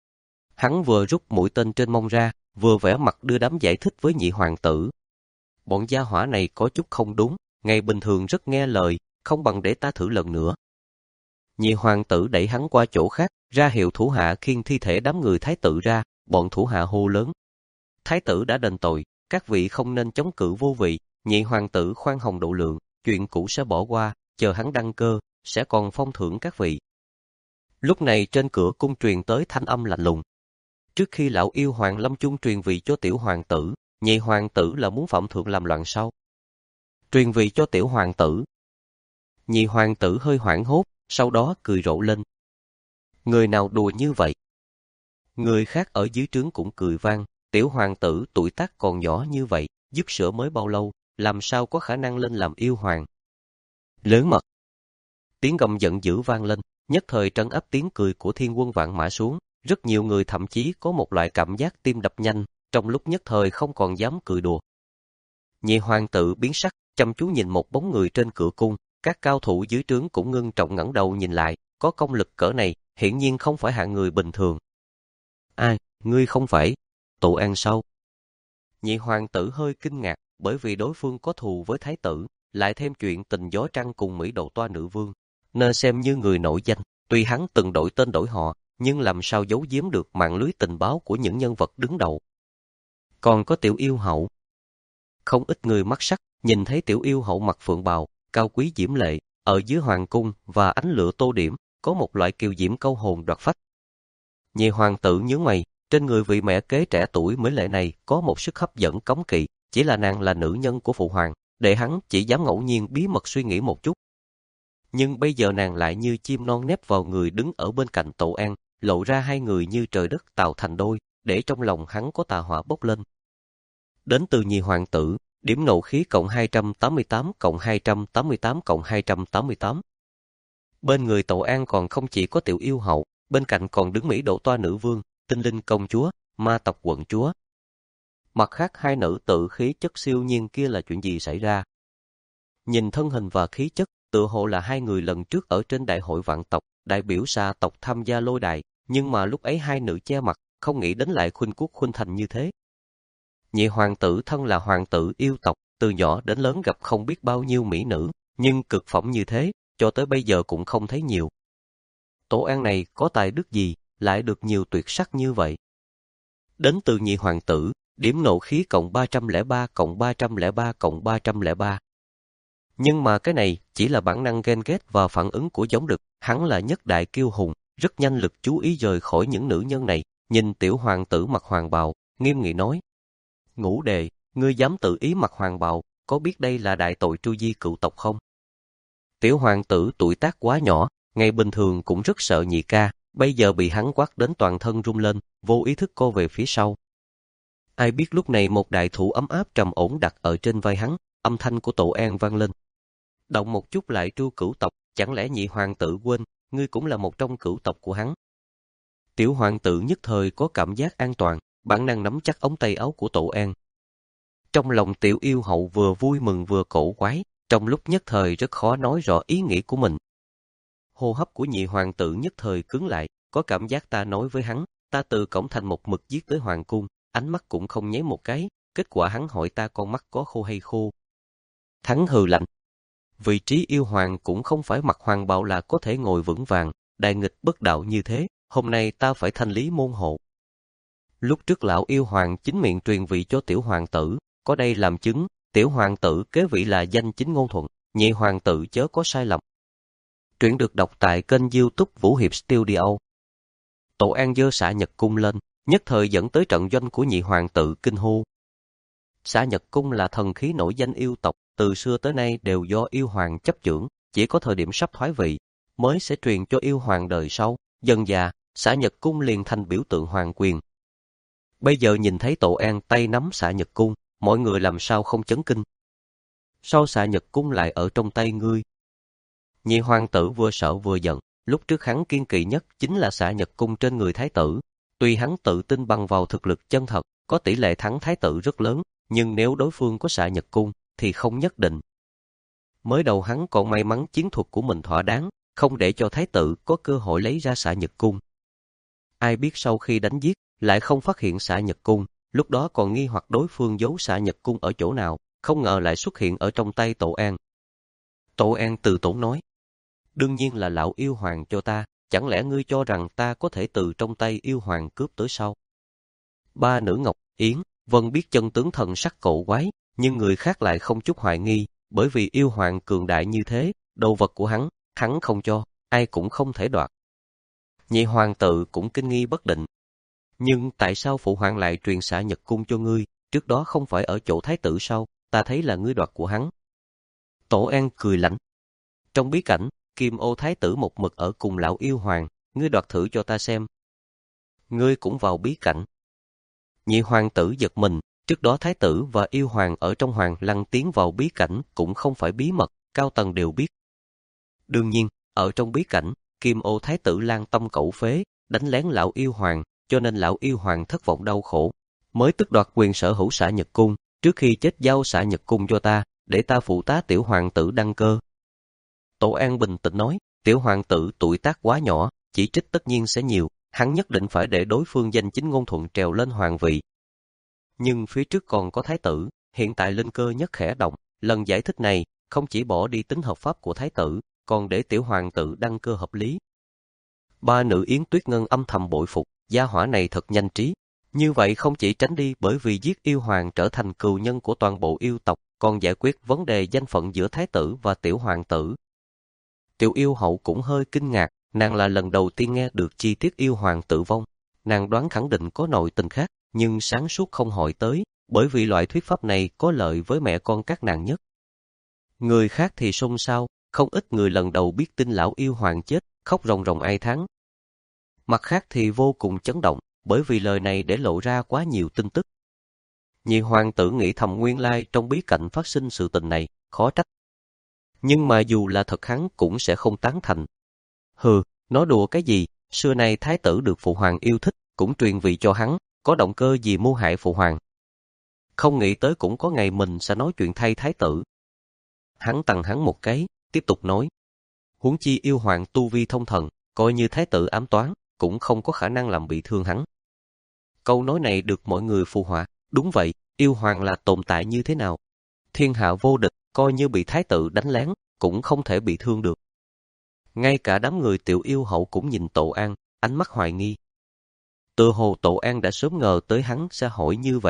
A: Hắn vừa rút mũi tên trên mông ra, vừa vẽ mặt đưa đám giải thích với nhị hoàng tử. Bọn gia hỏa này có chút không đúng, ngày bình thường rất nghe lời, không bằng để ta thử lần nữa. Nhị hoàng tử đẩy hắn qua chỗ khác, ra hiệu thủ hạ khiêng thi thể đám người thái tử ra, bọn thủ hạ hô lớn. Thái tử đã đền tội, các vị không nên chống cự vô vị, nhị hoàng tử khoan hồng độ lượng, chuyện cũ sẽ bỏ qua, chờ hắn đăng cơ, sẽ còn phong thưởng các vị. Lúc này trên cửa cung truyền tới thanh âm lạnh lùng. Trước khi lão yêu hoàng lâm chung truyền vị cho tiểu hoàng tử, nhị hoàng tử là muốn phạm thượng làm loạn sao? Truyền vị cho tiểu hoàng tử. Nhị hoàng tử hơi hoảng hốt, sau đó cười rộ lên. Người nào đùa như vậy? Người khác ở dưới trướng cũng cười vang, tiểu hoàng tử tuổi tác còn nhỏ như vậy, dứt sữa mới bao lâu, làm sao có khả năng lên làm yêu hoàng? Lớn mật. Tiếng gầm giận dữ vang lên, nhất thời trấn áp tiếng cười của thiên quân vạn mã xuống, rất nhiều người thậm chí có một loại cảm giác tim đập nhanh, trong lúc nhất thời không còn dám cười đùa. Nhị hoàng tử biến sắc, chăm chú nhìn một bóng người trên cửa cung, các cao thủ dưới trướng cũng ngưng trọng ngẩng đầu nhìn lại, có công lực cỡ này, hiển nhiên không phải hạng người bình thường. Ai, ngươi không phải Tổ An sao? Nhị hoàng tử hơi kinh ngạc, bởi vì đối phương có thù với thái tử, lại thêm chuyện tình gió trăng cùng Mỹ Độ Toa nữ vương, nên xem như người nổi danh. Tuy hắn từng đổi tên đổi họ, nhưng làm sao giấu giếm được mạng lưới tình báo của những nhân vật đứng đầu. Còn có tiểu yêu hậu. Không ít người mắt sắc, nhìn thấy tiểu yêu hậu mặc phượng bào, cao quý diễm lệ, ở dưới hoàng cung và ánh lửa tô điểm, có một loại kiều diễm câu hồn đoạt phách. Nhị hoàng tử nhướng mày, trên người vị mẹ kế trẻ tuổi mới lệ này có một sức hấp dẫn cấm kỵ, chỉ là nàng là nữ nhân của phụ hoàng, để hắn chỉ dám ngẫu nhiên bí mật suy nghĩ một chút. Nhưng bây giờ nàng lại như chim non nép vào người đứng ở bên cạnh Tổ An, lộ ra hai người như trời đất tạo thành đôi, để trong lòng hắn có tà hỏa bốc lên. Đến từ nhị hoàng tử, điểm nộ khí cộng hai trăm tám mươi tám cộng hai trăm tám mươi tám cộng hai trăm tám mươi tám. Bên người Tổ An còn không chỉ có tiểu yêu hậu, bên cạnh còn đứng Mỹ Độ Toa nữ vương, tinh linh công chúa, ma tộc quận chúa. Mặt khác hai nữ tự khí chất siêu nhiên kia là chuyện gì xảy ra? Nhìn thân hình và khí chất, tự hồ là hai người lần trước ở trên đại hội vạn tộc, đại biểu xa tộc tham gia lôi đài, nhưng mà lúc ấy hai nữ che mặt, không nghĩ đến lại khuynh quốc khuynh thành như thế. Nhị hoàng tử thân là hoàng tử yêu tộc, từ nhỏ đến lớn gặp không biết bao nhiêu mỹ nữ, nhưng cực phẩm như thế, cho tới bây giờ cũng không thấy nhiều. Tổ An này có tài đức gì, lại được nhiều tuyệt sắc như vậy? Đến từ nhị hoàng tử, Điểm nộ khí cộng ba trăm lẻ ba cộng ba trăm lẻ ba cộng ba trăm lẻ ba. Nhưng mà cái này chỉ là bản năng ghen ghét và phản ứng của giống đực, hắn là nhất đại kiêu hùng, rất nhanh lực chú ý rời khỏi những nữ nhân này, nhìn tiểu hoàng tử mặc hoàng bào, nghiêm nghị nói: Ngũ đệ, ngươi dám tự ý mặc hoàng bào, có biết đây là đại tội tru di cựu tộc không? Tiểu hoàng tử tuổi tác quá nhỏ, ngày bình thường cũng rất sợ nhị ca, bây giờ bị hắn quát đến toàn thân rung lên, vô ý thức co về phía sau. Ai biết lúc này một đại thủ ấm áp trầm ổn đặt ở trên vai hắn, âm thanh của Tổ An vang lên. Động một chút lại tru cửu tộc, chẳng lẽ nhị hoàng tử quên, ngươi cũng là một trong cửu tộc của hắn. Tiểu hoàng tử nhất thời có cảm giác an toàn, bản năng nắm chắc ống tay áo của Tổ An. Trong lòng tiểu yêu hậu vừa vui mừng vừa cổ quái, trong lúc nhất thời rất khó nói rõ ý nghĩ của mình. Hô hấp của nhị hoàng tử nhất thời cứng lại, có cảm giác ta nói với hắn, ta từ cổng thành một mực giết tới hoàng cung, ánh mắt cũng không nháy một cái, kết quả hắn hỏi ta con mắt có khô hay khô. Hắn hừ lạnh. Vị trí yêu hoàng cũng không phải mặc hoàng bào là có thể ngồi vững vàng, đại nghịch bất đạo như thế, hôm nay ta phải thanh lý môn hộ. Lúc trước lão yêu hoàng chính miệng truyền vị cho tiểu hoàng tử, có đây làm chứng, tiểu hoàng tử kế vị là danh chính ngôn thuận, nhị hoàng tử chớ có sai lầm. Truyện được đọc tại kênh YouTube Vũ Hiệp Studio. Tổ An giơ xạ nhật cung lên, nhất thời dẫn tới trận doanh của nhị hoàng tử kinh hô. Xạ nhật cung là thần khí nổi danh yêu tộc, từ xưa tới nay đều do yêu hoàng chấp chưởng, chỉ có thời điểm sắp thoái vị mới sẽ truyền cho yêu hoàng đời sau, dần dà, xạ nhật cung liền thành biểu tượng hoàng quyền. Bây giờ nhìn thấy Tổ An tay nắm xạ nhật cung, mọi người làm sao không chấn kinh. Sao xạ nhật cung lại ở trong tay ngươi? Nhị hoàng tử vừa sợ vừa giận, lúc trước hắn kiên kỵ nhất chính là xạ nhật cung trên người thái tử. Tuy hắn tự tin bằng vào thực lực chân thật, có tỷ lệ thắng thái tử rất lớn, nhưng nếu đối phương có xạ nhật cung, thì không nhất định. Mới đầu hắn còn may mắn chiến thuật của mình thỏa đáng, không để cho thái tử có cơ hội lấy ra xạ nhật cung. Ai biết sau khi đánh giết, lại không phát hiện xạ nhật cung, lúc đó còn nghi hoặc đối phương giấu xạ nhật cung ở chỗ nào, không ngờ lại xuất hiện ở trong tay Tổ An. Tổ An từ tốn nói, đương nhiên là lão yêu hoàng cho ta, chẳng lẽ ngươi cho rằng ta có thể từ trong tay yêu hoàng cướp tới sau? Ba nữ Ngọc, Yến, Vân biết chân tướng thần sắc cổ quái, nhưng người khác lại không chút hoài nghi, bởi vì yêu hoàng cường đại như thế, đồ vật của hắn, hắn không cho, ai cũng không thể đoạt. Nhị hoàng tử cũng kinh nghi bất định. Nhưng tại sao phụ hoàng lại truyền xạ nhật cung cho ngươi, trước đó không phải ở chỗ thái tử sao, ta thấy là ngươi đoạt của hắn. Tổ An cười lạnh. Trong bí cảnh, Kim Ô thái tử một mực ở cùng lão yêu hoàng, ngươi đoạt thử cho ta xem. Ngươi cũng vào bí cảnh. Nhị hoàng tử giật mình, trước đó thái tử và yêu hoàng ở trong hoàng lăng tiến vào bí cảnh cũng không phải bí mật, cao tầng đều biết. Đương nhiên, ở trong bí cảnh, Kim Ô thái tử lang tâm cẩu phế, đánh lén lão yêu hoàng, cho nên lão yêu hoàng thất vọng đau khổ, mới tước đoạt quyền sở hữu xạ nhật cung, trước khi chết giao xạ nhật cung cho ta, để ta phụ tá tiểu hoàng tử đăng cơ. Tổ An bình tĩnh nói, tiểu hoàng tử tuổi tác quá nhỏ, chỉ trích tất nhiên sẽ nhiều, hắn nhất định phải để đối phương danh chính ngôn thuận trèo lên hoàng vị. Nhưng phía trước còn có thái tử, hiện tại linh cơ nhất khẽ động, lần giải thích này không chỉ bỏ đi tính hợp pháp của thái tử, còn để tiểu hoàng tử đăng cơ hợp lý. Ba nữ Yến Tuyết Ngân âm thầm bội phục, gia hỏa này thật nhanh trí. Như vậy không chỉ tránh đi bởi vì giết yêu hoàng trở thành cừu nhân của toàn bộ yêu tộc, còn giải quyết vấn đề danh phận giữa thái tử và tiểu hoàng tử. Tiểu yêu hậu cũng hơi kinh ngạc, nàng là lần đầu tiên nghe được chi tiết yêu hoàng tử vong. Nàng đoán khẳng định có nội tình khác, nhưng sáng suốt không hỏi tới, bởi vì loại thuyết pháp này có lợi với mẹ con các nàng nhất. Người khác thì xôn xao, không ít người lần đầu biết tin lão yêu hoàng chết, khóc ròng ròng ai thán. Mặt khác thì vô cùng chấn động, bởi vì lời này để lộ ra quá nhiều tin tức. Nhị hoàng tử nghĩ thầm nguyên lai trong bí cảnh phát sinh sự tình này, khó trách. Nhưng mà dù là thật hắn cũng sẽ không tán thành. Hừ, nói đùa cái gì, xưa nay thái tử được phụ hoàng yêu thích, cũng truyền vị cho hắn, có động cơ gì mưu hại phụ hoàng. Không nghĩ tới cũng có ngày mình sẽ nói chuyện thay thái tử. Hắn tằng hắn một cái, tiếp tục nói. Huống chi yêu hoàng tu vi thông thần, coi như thái tử ám toán, cũng không có khả năng làm bị thương hắn. Câu nói này được mọi người phụ họa, đúng vậy, yêu hoàng là tồn tại như thế nào? Thiên hạ vô địch, coi như bị thái tử đánh lén, cũng không thể bị thương được. Ngay cả đám người tiểu yêu hậu cũng nhìn Tổ An, ánh mắt hoài nghi. Tựa hồ Tổ An đã sớm ngờ tới hắn sẽ hỏi như vậy, không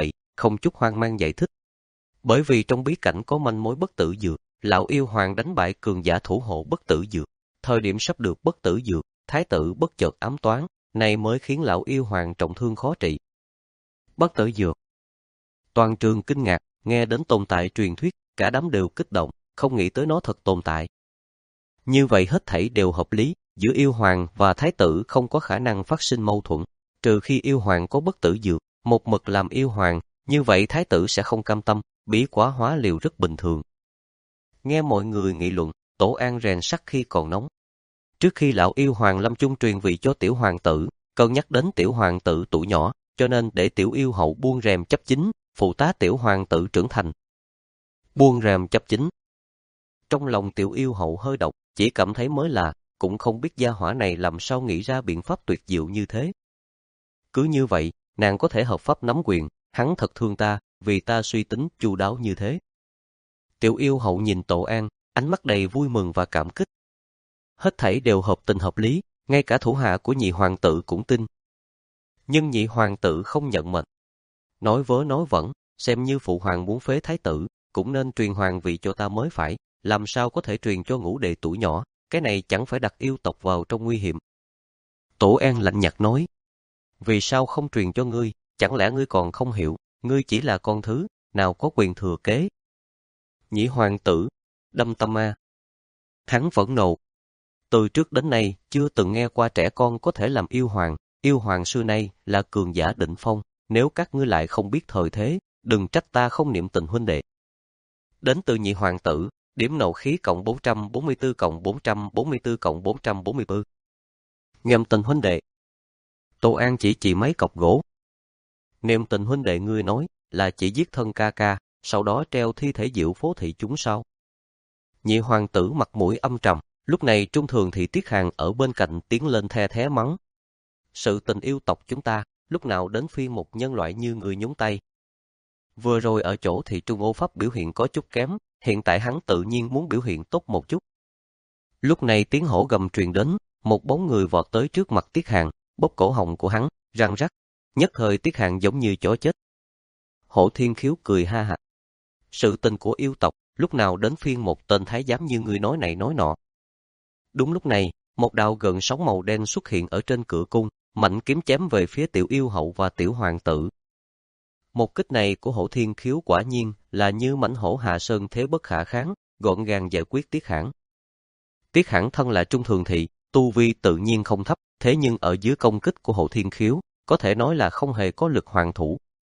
A: không chút hoang mang giải thích. Bởi vì trong bí cảnh có manh mối bất tử dược, lão yêu hoàng đánh bại cường giả thủ hộ bất tử dược. Thời điểm sắp được bất tử dược, thái tử bất chợt ám toán, này mới khiến lão yêu hoàng trọng thương khó trị. Bất tử dược. Toàn trường kinh ngạc, nghe đến tồn tại truyền thuyết, cả đám đều kích động, không nghĩ tới nó thật tồn tại. Như vậy hết thảy đều hợp lý, giữa yêu hoàng và thái tử không có khả năng phát sinh mâu thuẫn, trừ khi yêu hoàng có bất tử dược, một mực làm yêu hoàng, như vậy thái tử sẽ không cam tâm, bí quá hóa liều rất bình thường. Nghe mọi người nghị luận, Tổ An rèn sắt khi còn nóng. Trước khi lão yêu hoàng lâm chung truyền vị cho tiểu hoàng tử, cân nhắc đến tiểu hoàng tử tuổi nhỏ, cho nên để tiểu yêu hậu buông rèm chấp chính, phụ tá tiểu hoàng tử trưởng thành. Buông rèm chấp chính. Trong lòng tiểu yêu hậu hơi độc, chỉ cảm thấy mới lạ, cũng không biết gia hỏa này làm sao nghĩ ra biện pháp tuyệt diệu như thế. Cứ như vậy, nàng có thể hợp pháp nắm quyền, hắn thật thương ta, vì ta suy tính chu đáo như thế. Tiểu yêu hậu nhìn Tổ An, ánh mắt đầy vui mừng và cảm kích. Hết thảy đều hợp tình hợp lý, ngay cả thủ hạ của nhị hoàng tử cũng tin. Nhưng nhị hoàng tử không nhận mệnh. Nói vớ nói vẩn, xem như phụ hoàng muốn phế thái tử, cũng nên truyền hoàng vị cho ta mới phải, làm sao có thể truyền cho ngũ đệ tuổi nhỏ, cái này chẳng phải đặt yêu tộc vào trong nguy hiểm. Tổ An lạnh nhạt nói, vì sao không truyền cho ngươi, chẳng lẽ ngươi còn không hiểu, ngươi chỉ là con thứ, nào có quyền thừa kế. Nhị hoàng tử, đâm tâm ma. Hắn vẫn nộ. Từ trước đến nay, chưa từng nghe qua trẻ con có thể làm yêu hoàng, yêu hoàng xưa nay là cường giả đỉnh phong, nếu các ngươi lại không biết thời thế, đừng trách ta không niệm tình huynh đệ. Đến từ nhị hoàng tử, điểm nộ khí cộng bốn trăm bốn mươi tư cộng bốn trăm bốn mươi tư cộng bốn trăm bốn mươi tư. Niệm tình huynh đệ. Tô An chỉ chỉ mấy cọc gỗ. Niệm tình huynh đệ ngươi nói là chỉ giết thân ca ca, sau đó treo thi thể diệu phố thị chúng sao? Nhị hoàng tử mặt mũi âm trầm, lúc này trung thường thị Tiết Hàn ở bên cạnh tiến lên the thé mắng. Sự tình yêu tộc chúng ta, lúc nào đến phiên một nhân loại như người nhúng tay. Vừa rồi ở chỗ thì Trung Ô Pháp biểu hiện có chút kém, hiện tại hắn tự nhiên muốn biểu hiện tốt một chút. Lúc này tiếng hổ gầm truyền đến, một bóng người vọt tới trước mặt Tiết Hàn, bóp cổ họng của hắn, răng rắc. Nhất thời Tiết Hàn giống như chó chết. Hổ Thiên Khiếu cười ha hả. Sự tình của yêu tộc, lúc nào đến phiên một tên thái giám như người nói này nói nọ. Đúng lúc này, một đạo gợn sóng màu đen xuất hiện ở trên cửa cung, mạnh kiếm chém về phía tiểu yêu hậu và tiểu hoàng tử. Một kích này của Hổ Thiên Khiếu quả nhiên là như mãnh hổ hạ sơn thế bất khả kháng, gọn gàng giải quyết Tiết Hãn. Tiết Hãn thân là trung thường thị, tu vi tự nhiên không thấp, thế nhưng ở dưới công kích của Hổ Thiên Khiếu, có thể nói là không hề có lực hoàn thủ.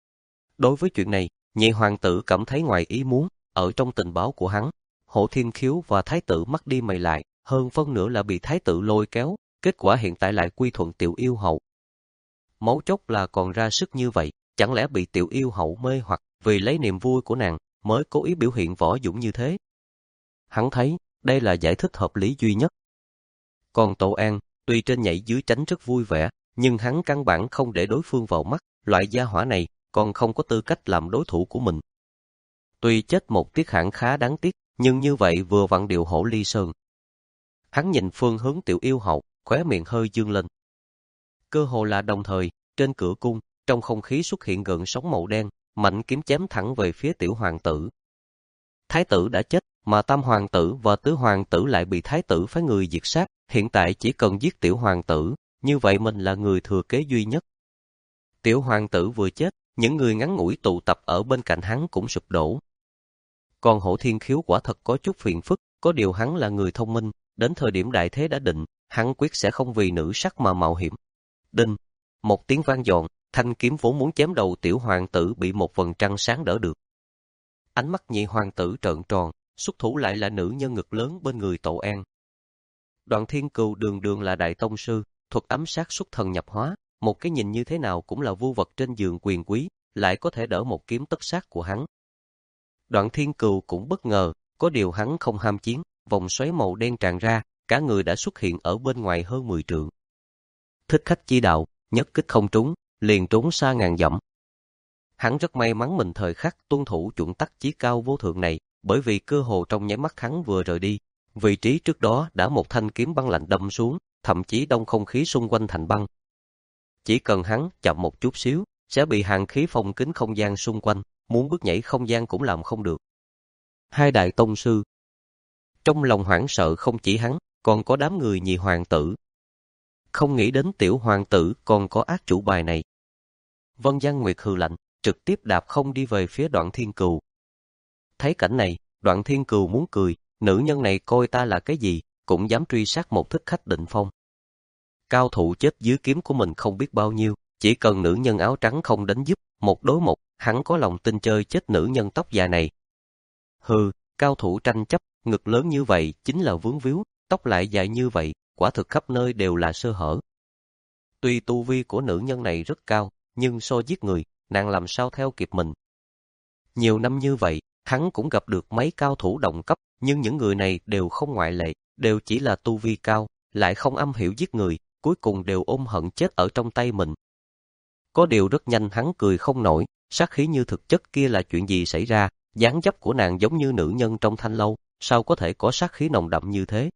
A: Đối với chuyện này, nhị hoàng tử cảm thấy ngoài ý muốn, ở trong tình báo của hắn, Hổ Thiên Khiếu và thái tử mắt đi mày lại, hơn phân nửa là bị thái tử lôi kéo, kết quả hiện tại lại quy thuận tiểu yêu hậu. Mấu chốt là còn ra sức như vậy, chẳng lẽ bị tiểu yêu hậu mê hoặc vì lấy niềm vui của nàng mới cố ý biểu hiện võ dũng như thế? Hắn thấy đây là giải thích hợp lý duy nhất. Còn Tổ An, tuy trên nhảy dưới tránh rất vui vẻ, nhưng hắn căn bản không để đối phương vào mắt, loại gia hỏa này còn không có tư cách làm đối thủ của mình. Tuy chết một Tiết Hãn khá đáng tiếc, nhưng như vậy vừa vặn điều hổ ly sơn. Hắn nhìn phương hướng tiểu yêu hậu, khóe miệng hơi dương lên. Cơ hồ là đồng thời, trên cửa cung, trong không khí xuất hiện gợn sóng màu đen, mạnh kiếm chém thẳng về phía tiểu hoàng tử. Thái tử đã chết, mà tam hoàng tử và tứ hoàng tử lại bị thái tử phái người diệt sát, hiện tại chỉ cần giết tiểu hoàng tử, như vậy mình là người thừa kế duy nhất. Tiểu hoàng tử vừa chết, những người ngắn ngủi tụ tập ở bên cạnh hắn cũng sụp đổ. Còn Hổ Thiên Khiếu quả thật có chút phiền phức, có điều hắn là người thông minh, đến thời điểm đại thế đã định, hắn quyết sẽ không vì nữ sắc mà mạo hiểm. Đinh, một tiếng vang dọn, thanh kiếm vốn muốn chém đầu tiểu hoàng tử bị một vầng trăng sáng đỡ được. Ánh mắt nhị hoàng tử trợn tròn, xuất thủ lại là nữ nhân ngực lớn bên người Tổ An. Đoạn Thiên Cừu đường đường là đại tông sư, thuật ám sát xuất thần nhập hóa, một cái nhìn như thế nào cũng là vưu vật trên giường quyền quý, lại có thể đỡ một kiếm tất sát của hắn. Đoạn Thiên Cừu cũng bất ngờ, có điều hắn không ham chiến, vòng xoáy màu đen tràn ra, cả người đã xuất hiện ở bên ngoài hơn mười trượng. Thích khách chi đạo, nhất kích không trúng, liền trốn xa ngàn dặm. Hắn rất may mắn mình thời khắc tuân thủ chuẩn tắc chí cao vô thượng này, bởi vì cơ hồ trong nháy mắt hắn vừa rời đi, vị trí trước đó đã một thanh kiếm băng lạnh đâm xuống, thậm chí đông không khí xung quanh thành băng. Chỉ cần hắn chậm một chút xíu, sẽ bị hàn khí phong kín không gian xung quanh, muốn bước nhảy không gian cũng làm không được. Hai đại tông sư. Trong lòng hoảng sợ không chỉ hắn, còn có đám người nhị hoàng tử. Không nghĩ đến tiểu hoàng tử còn có ác chủ bài này. Vân Giang Nguyệt hừ lạnh, trực tiếp đạp không đi về phía Đoạn Thiên Cừu. Thấy cảnh này, Đoạn Thiên Cừu muốn cười, nữ nhân này coi ta là cái gì, cũng dám truy sát một thích khách định phong. Cao thủ chết dưới kiếm của mình không biết bao nhiêu, chỉ cần nữ nhân áo trắng không đánh giúp, một đối một, hắn có lòng tin chơi chết nữ nhân tóc dài này. Hừ, cao thủ tranh chấp, ngực lớn như vậy chính là vướng víu, tóc lại dài như vậy, quả thực khắp nơi đều là sơ hở. Tuy tu vi của nữ nhân này rất cao, nhưng so giết người, nàng làm sao theo kịp mình. Nhiều năm như vậy, hắn cũng gặp được mấy cao thủ đồng cấp, nhưng những người này đều không ngoại lệ, đều chỉ là tu vi cao, lại không am hiểu giết người, cuối cùng đều ôm hận chết ở trong tay mình. Có điều rất nhanh hắn cười không nổi, sát khí như thực chất kia là chuyện gì xảy ra, dáng dấp của nàng giống như nữ nhân trong thanh lâu, sao có thể có sát khí nồng đậm như thế.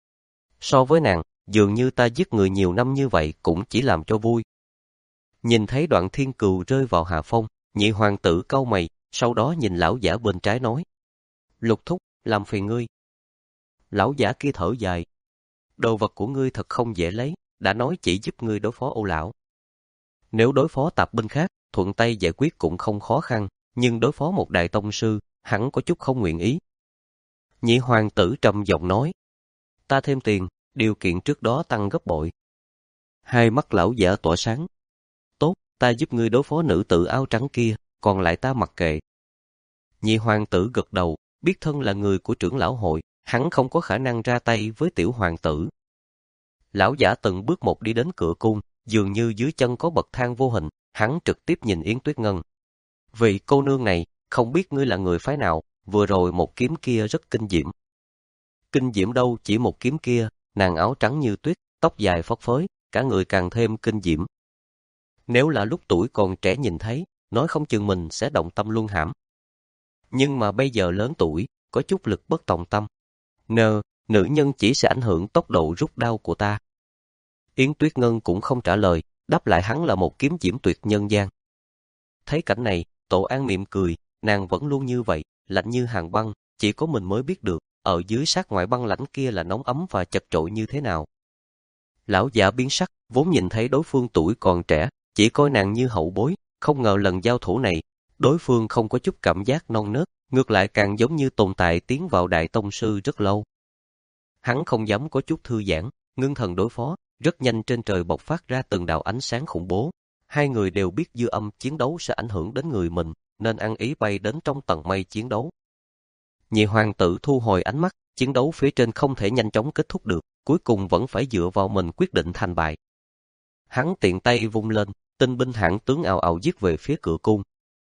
A: So với nàng, dường như ta giết người nhiều năm như vậy cũng chỉ làm cho vui. Nhìn thấy Đoạn Thiên Cừu rơi vào hạ phong, nhị hoàng tử cau mày, sau đó nhìn lão giả bên trái nói. Lục thúc, làm phiền ngươi. Lão giả kia thở dài. Đồ vật của ngươi thật không dễ lấy, đã nói chỉ giúp ngươi đối phó Âu lão. Nếu đối phó tạp binh khác, thuận tay giải quyết cũng không khó khăn, nhưng đối phó một đại tông sư, hắn có chút không nguyện ý. Nhị hoàng tử trầm giọng nói. Ta thêm tiền, điều kiện trước đó tăng gấp bội. Hai mắt lão giả tỏa sáng. Tốt, ta giúp ngươi đối phó nữ tử áo trắng kia, còn lại ta mặc kệ. Nhị hoàng tử gật đầu, biết thân là người của trưởng lão hội, hắn không có khả năng ra tay với tiểu hoàng tử. Lão giả từng bước một đi đến cửa cung, dường như dưới chân có bậc thang vô hình, hắn trực tiếp nhìn Yến Tuyết Ngân. Vị cô nương này, không biết ngươi là người phái nào, vừa rồi một kiếm kia rất kinh diễm. Kinh diễm đâu chỉ một kiếm kia, nàng áo trắng như tuyết, tóc dài phất phới, cả người càng thêm kinh diễm. Nếu là lúc tuổi còn trẻ nhìn thấy, nói không chừng mình sẽ động tâm luân hãm. Nhưng mà bây giờ lớn tuổi, có chút lực bất tòng tâm. Nờ, nữ nhân chỉ sẽ ảnh hưởng tốc độ rút đao của ta. Yến Tuyết Ngân cũng không trả lời, đáp lại hắn là một kiếm diễm tuyệt nhân gian. Thấy cảnh này, Tổ An mỉm cười, nàng vẫn luôn như vậy, lạnh như hàng băng, chỉ có mình mới biết được, ở dưới sát ngoại băng lãnh kia là nóng ấm và chật chội như thế nào. Lão giả biến sắc, vốn nhìn thấy đối phương tuổi còn trẻ, chỉ coi nàng như hậu bối, không ngờ lần giao thủ này, đối phương không có chút cảm giác non nớt, ngược lại càng giống như tồn tại tiến vào đại tông sư rất lâu. Hắn không dám có chút thư giãn, ngưng thần đối phó, rất nhanh trên trời bộc phát ra từng đạo ánh sáng khủng bố. Hai người đều biết dư âm chiến đấu sẽ ảnh hưởng đến người mình, nên ăn ý bay đến trong tầng mây chiến đấu. Nhị hoàng tử thu hồi ánh mắt, chiến đấu phía trên không thể nhanh chóng kết thúc được, cuối cùng vẫn phải dựa vào mình quyết định thành bại. Hắn tiện tay vung lên, tinh binh hãn tướng ào ào giết về phía cửa cung.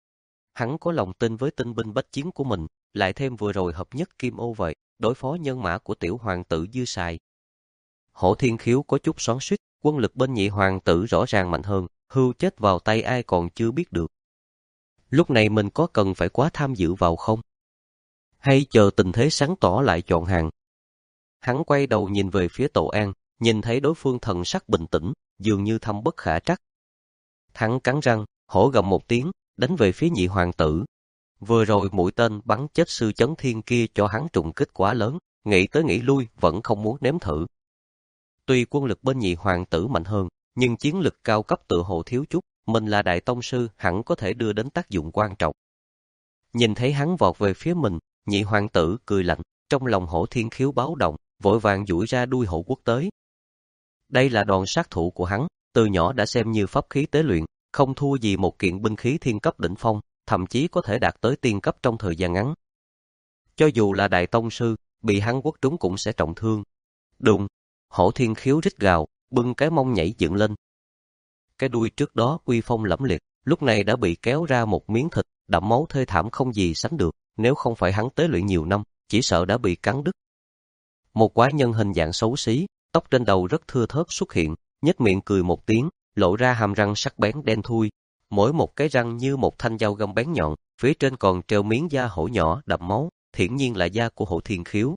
A: Hắn có lòng tin với tinh binh bách chiến của mình, lại thêm vừa rồi hợp nhất kim ô vậy, đối phó nhân mã của tiểu hoàng tử dư xài. Hổ Thiên Khiếu có chút xoắn xuýt, quân lực bên nhị hoàng tử rõ ràng mạnh hơn, hưu chết vào tay ai còn chưa biết được. Lúc này mình có cần phải quá tham dự vào không? Hay chờ tình thế sáng tỏ lại chọn hàng? Hắn quay đầu nhìn về phía Tổ An, nhìn thấy đối phương thần sắc bình tĩnh, dường như thâm bất khả trắc. Hắn cắn răng, hổ gầm một tiếng, đánh về phía nhị hoàng tử. Vừa rồi mũi tên bắn chết sư chấn thiên kia cho hắn trùng kích quá lớn, nghĩ tới nghĩ lui vẫn không muốn nếm thử. Tuy quân lực bên nhị hoàng tử mạnh hơn, nhưng chiến lực cao cấp tự hồ thiếu chút, mình là đại tông sư hẳn có thể đưa đến tác dụng quan trọng. Nhìn thấy hắn vọt về phía mình, nhị hoàng tử cười lạnh, trong lòng Hổ Thiên Khiếu báo động, vội vàng duỗi ra đuôi hổ quốc tới. Đây là đòn sát thủ của hắn, từ nhỏ đã xem như pháp khí tế luyện, không thua gì một kiện binh khí thiên cấp đỉnh phong, thậm chí có thể đạt tới tiên cấp trong thời gian ngắn. Cho dù là đại tông sư, bị hắn quất trúng cũng sẽ trọng thương. Đùng, Hổ Thiên Khiếu rít gào, bưng cái mông nhảy dựng lên. Cái đuôi trước đó uy phong lẫm liệt, lúc này đã bị kéo ra một miếng thịt, đẫm máu thê thảm không gì sánh được, nếu không phải hắn tế luyện nhiều năm, chỉ sợ đã bị cắn đứt. Một quái nhân hình dạng xấu xí, tóc trên đầu rất thưa thớt xuất hiện, nhếch miệng cười một tiếng, lộ ra hàm răng sắc bén đen thui, mỗi một cái răng như một thanh dao găm bén nhọn, phía trên còn treo miếng da hổ nhỏ đậm máu, hiển nhiên là da của Hổ Thiên Khiếu.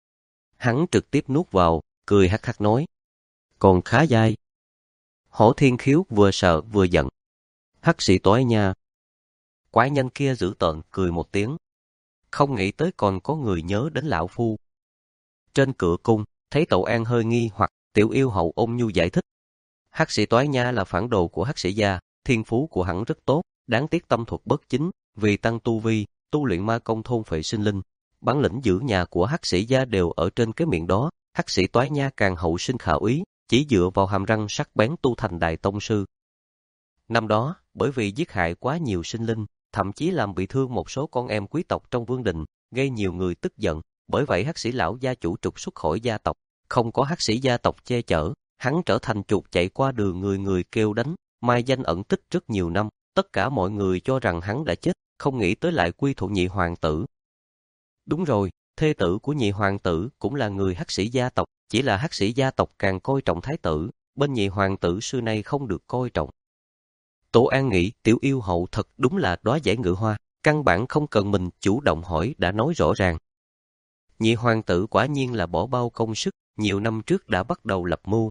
A: Hắn trực tiếp nuốt vào, cười hắc hắc nói, còn khá dai. Hổ Thiên Khiếu vừa sợ vừa giận. Hắc sĩ Toái Nha. Quái nhân kia dữ tợn cười một tiếng. Không nghĩ tới còn có người nhớ đến lão phu. Trên cửa cung, thấy Tậu An hơi nghi hoặc, Tiểu Yêu Hậu ôn nhu giải thích. Hắc sĩ Toái Nha là phản đồ của Hắc sĩ gia, thiên phú của hắn rất tốt, đáng tiếc tâm thuật bất chính, vì tăng tu vi, tu luyện ma công thôn phệ sinh linh. Bản lĩnh giữ nhà của Hắc sĩ gia đều ở trên cái miệng đó. Hắc sĩ Toái Nha càng hậu sinh khả úy, chỉ dựa vào hàm răng sắc bén tu thành đại tông sư. Năm đó, bởi vì giết hại quá nhiều sinh linh, thậm chí làm bị thương một số con em quý tộc trong vương đình, gây nhiều người tức giận, bởi vậy Hắc sĩ lão gia chủ trục xuất khỏi gia tộc, không có Hắc sĩ gia tộc che chở, hắn trở thành chuột chạy qua đường người người kêu đánh, mai danh ẩn tích rất nhiều năm, tất cả mọi người cho rằng hắn đã chết, không nghĩ tới lại quy thuận nhị hoàng tử. Đúng rồi, thê tử của nhị hoàng tử cũng là người Hắc sĩ gia tộc, chỉ là Hắc sĩ gia tộc càng coi trọng thái tử, bên nhị hoàng tử xưa nay không được coi trọng. Tổ An nghĩ Tiểu Yêu Hậu thật đúng là đóa giải ngự hoa, căn bản không cần mình chủ động hỏi đã nói rõ ràng. Nhị hoàng tử quả nhiên là bỏ bao công sức, nhiều năm trước đã bắt đầu lập mưu.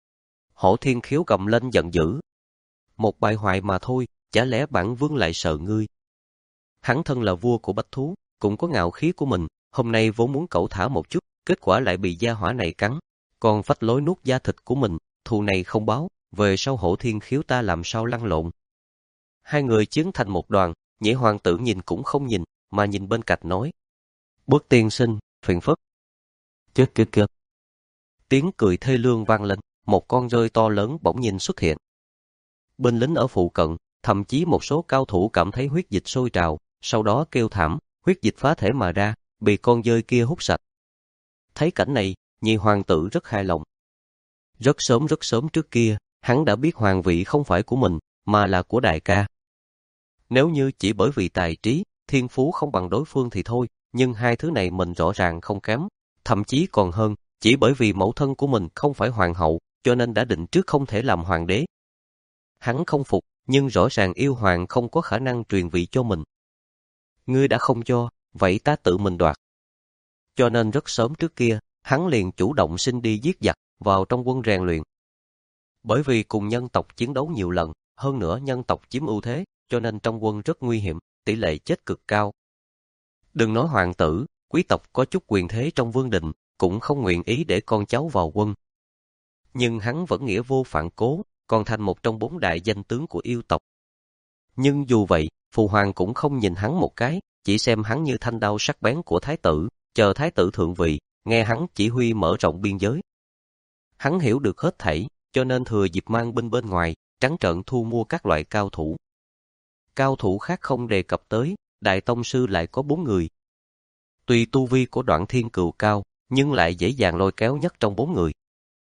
A: Hổ Thiên Khiếu gầm lên giận dữ. Một bại hoại mà thôi, chả lẽ bản vương lại sợ ngươi? Hắn thân là vua của bách thú, cũng có ngạo khí của mình, hôm nay vốn muốn cẩu thả một chút, kết quả lại bị gia hỏa này cắn, còn phách lối nuốt da thịt của mình, thù này không báo, về sau Hổ Thiên Khiếu ta làm sao lăn lộn. Hai người chiến thành một đoàn, nhị hoàng tử nhìn cũng không nhìn, mà nhìn bên cạnh nói. Bước tiên sinh, phiền phức. Chết kia kia. Tiếng cười thê lương vang lên, một con rơi to lớn bỗng nhiên xuất hiện. Binh lính ở phụ cận, thậm chí một số cao thủ cảm thấy huyết dịch sôi trào, sau đó kêu thảm, huyết dịch phá thể mà ra, bị con dơi kia hút sạch. Thấy cảnh này, nhị hoàng tử rất hài lòng. Rất sớm rất sớm trước kia, hắn đã biết hoàng vị không phải của mình, mà là của đại ca. Nếu như chỉ bởi vì tài trí, thiên phú không bằng đối phương thì thôi, nhưng hai thứ này mình rõ ràng không kém, thậm chí còn hơn, chỉ bởi vì mẫu thân của mình không phải hoàng hậu, cho nên đã định trước không thể làm hoàng đế. Hắn không phục, nhưng rõ ràng yêu hoàng không có khả năng truyền vị cho mình. Ngươi đã không cho, vậy ta tự mình đoạt. Cho nên rất sớm trước kia, hắn liền chủ động xin đi giết giặc, vào trong quân rèn luyện. Bởi vì cùng nhân tộc chiến đấu nhiều lần, hơn nữa nhân tộc chiếm ưu thế, cho nên trong quân rất nguy hiểm, tỷ lệ chết cực cao. Đừng nói hoàng tử, quý tộc có chút quyền thế trong vương đình, cũng không nguyện ý để con cháu vào quân. Nhưng hắn vẫn nghĩa vô phản cố, còn thành một trong bốn đại danh tướng của yêu tộc. Nhưng dù vậy, Phụ Hoàng cũng không nhìn hắn một cái, chỉ xem hắn như thanh đao sắc bén của thái tử, chờ thái tử thượng vị, nghe hắn chỉ huy mở rộng biên giới. Hắn hiểu được hết thảy, cho nên thừa dịp mang binh bên ngoài, trắng trợn thu mua các loại cao thủ. Cao thủ khác không đề cập tới, đại tông sư lại có bốn người. Tuy tu vi của Đoạn Thiên Cừu cao, nhưng lại dễ dàng lôi kéo nhất trong bốn người.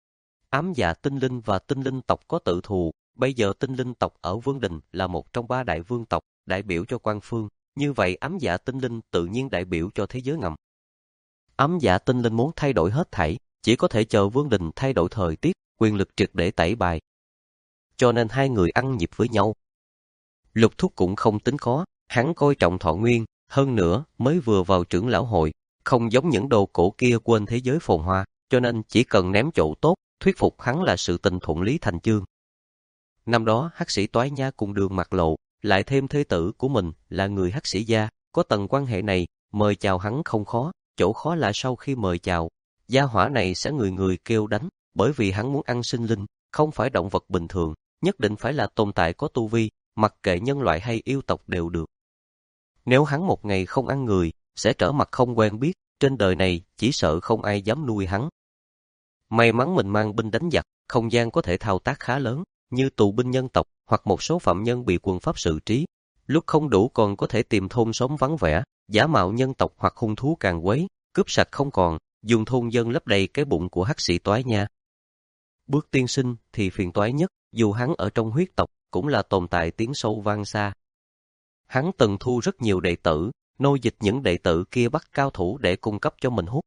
A: Ám Dạ Tinh Linh và Tinh Linh tộc có tự thù, bây giờ Tinh Linh tộc ở Vương Đình là một trong ba đại vương tộc, đại biểu cho quan phương, như vậy Ám Dạ Tinh Linh tự nhiên đại biểu cho thế giới ngầm. Ám Dạ Tinh Linh muốn thay đổi hết thảy, chỉ có thể chờ Vương Đình thay đổi thời tiết, quyền lực triệt để tẩy bài. Cho nên hai người ăn nhịp với nhau. Lục Thúc cũng không tính khó, hắn coi trọng thọ nguyên, hơn nữa mới vừa vào trưởng lão hội, không giống những đồ cổ kia quên thế giới phồn hoa, cho nên chỉ cần ném chỗ tốt, thuyết phục hắn là sự tình thuận lý thành chương. Năm đó Hắc sĩ Toái Nha cùng Đường Mặt Lộ, lại thêm thế tử của mình là người Hắc sĩ gia, có tầng quan hệ này, mời chào hắn không khó, chỗ khó là sau khi mời chào, gia hỏa này sẽ người người kêu đánh, bởi vì hắn muốn ăn sinh linh, không phải động vật bình thường, nhất định phải là tồn tại có tu vi, mặc kệ nhân loại hay yêu tộc đều được. Nếu hắn một ngày không ăn người, sẽ trở mặt không quen biết, trên đời này chỉ sợ không ai dám nuôi hắn. May mắn mình mang binh đánh giặc, không gian có thể thao tác khá lớn, như tù binh nhân tộc hoặc một số phạm nhân bị quân pháp xử trí. Lúc không đủ còn có thể tìm thôn xóm vắng vẻ, giả mạo nhân tộc hoặc hung thú càng quấy, cướp sạch không còn, dùng thôn dân lấp đầy cái bụng của Hắc sĩ Toái Nha. Bước tiên sinh thì phiền toái nhất, dù hắn ở trong huyết tộc, cũng là tồn tại tiếng sâu vang xa. Hắn từng thu rất nhiều đệ tử, nô dịch những đệ tử kia bắt cao thủ để cung cấp cho mình hút.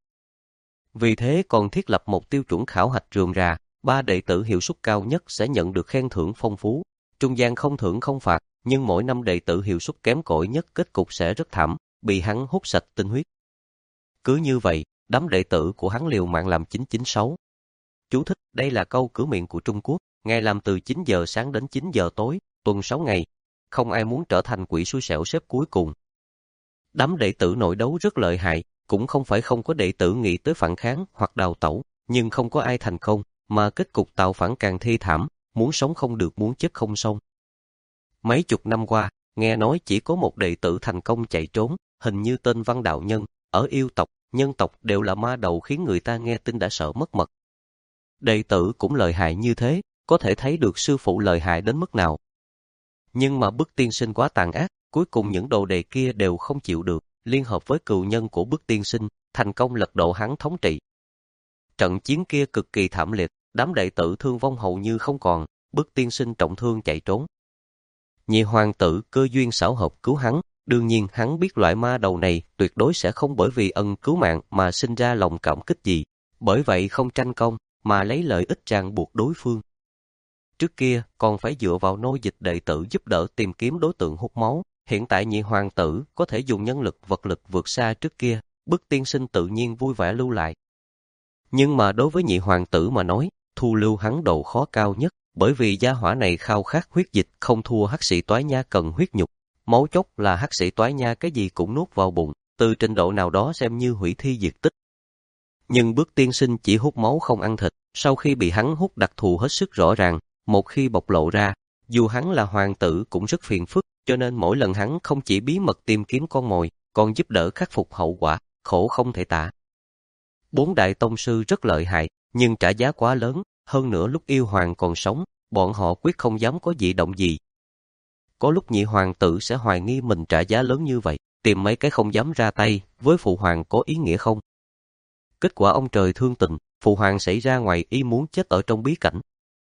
A: Vì thế còn thiết lập một tiêu chuẩn khảo hạch rườm rà, ba đệ tử hiệu suất cao nhất sẽ nhận được khen thưởng phong phú, trung gian không thưởng không phạt, nhưng mỗi năm đệ tử hiệu suất kém cỏi nhất kết cục sẽ rất thảm, bị hắn hút sạch tinh huyết. Cứ như vậy, đám đệ tử của hắn liều mạng làm chín chín sáu. Chú thích, đây là câu cửa miệng của Trung Quốc, ngày làm từ chín giờ sáng đến chín giờ tối, tuần sáu ngày. không ai muốn trở thành quỷ xui xẻo xếp cuối cùng. Đám đệ tử nội đấu rất lợi hại, cũng không phải không có đệ tử nghĩ tới phản kháng hoặc đào tẩu, nhưng không có ai thành công, mà kết cục tạo phản càng thê thảm, muốn sống không được muốn chết không xong. Mấy chục năm qua, nghe nói chỉ có một đệ tử thành công chạy trốn, hình như tên Văn Đạo Nhân, ở yêu tộc, nhân tộc đều là ma đầu khiến người ta nghe tin đã sợ mất mật. Đệ tử cũng lợi hại như thế, có thể thấy được sư phụ lợi hại đến mức nào. Nhưng mà Bức Tiên Sinh quá tàn ác, cuối cùng những đồ đệ kia đều không chịu được, liên hợp với cừu nhân của Bức Tiên Sinh, thành công lật đổ hắn thống trị. Trận chiến kia cực kỳ thảm liệt, đám đệ tử thương vong hầu như không còn, Bức Tiên Sinh trọng thương chạy trốn. Nhị hoàng tử cơ duyên xảo hợp cứu hắn, đương nhiên hắn biết loại ma đầu này tuyệt đối sẽ không bởi vì ân cứu mạng mà sinh ra lòng cảm kích gì, bởi vậy không tranh công, mà lấy lợi ích ràng buộc đối phương. Trước kia còn phải dựa vào nô dịch đệ tử giúp đỡ tìm kiếm đối tượng hút máu, hiện tại nhị hoàng tử có thể dùng nhân lực vật lực vượt xa trước kia, Bức Tiên Sinh tự nhiên vui vẻ lưu lại. Nhưng mà đối với nhị hoàng tử mà nói, thu lưu hắn độ khó cao nhất, bởi vì gia hỏa này khao khát huyết dịch không thua hắc sĩ toái nha cần huyết nhục. Máu chốc là hắc sĩ toái nha cái gì cũng nuốt vào bụng, từ trình độ nào đó xem như hủy thi diệt tích. Nhưng Bức Tiên Sinh chỉ hút máu không ăn thịt, sau khi bị hắn hút đặc thù hết sức rõ ràng, một khi bộc lộ ra, dù hắn là hoàng tử cũng rất phiền phức, cho nên mỗi lần hắn không chỉ bí mật tìm kiếm con mồi, còn giúp đỡ khắc phục hậu quả, khổ không thể tả. Bốn đại tông sư rất lợi hại, nhưng trả giá quá lớn, hơn nữa lúc yêu hoàng còn sống, bọn họ quyết không dám có dị động gì. Có lúc nhị hoàng tử sẽ hoài nghi mình trả giá lớn như vậy, tìm mấy cái không dám ra tay, với phụ hoàng có ý nghĩa không? Kết quả ông trời thương tình, phụ hoàng xảy ra ngoài ý muốn chết ở trong bí cảnh.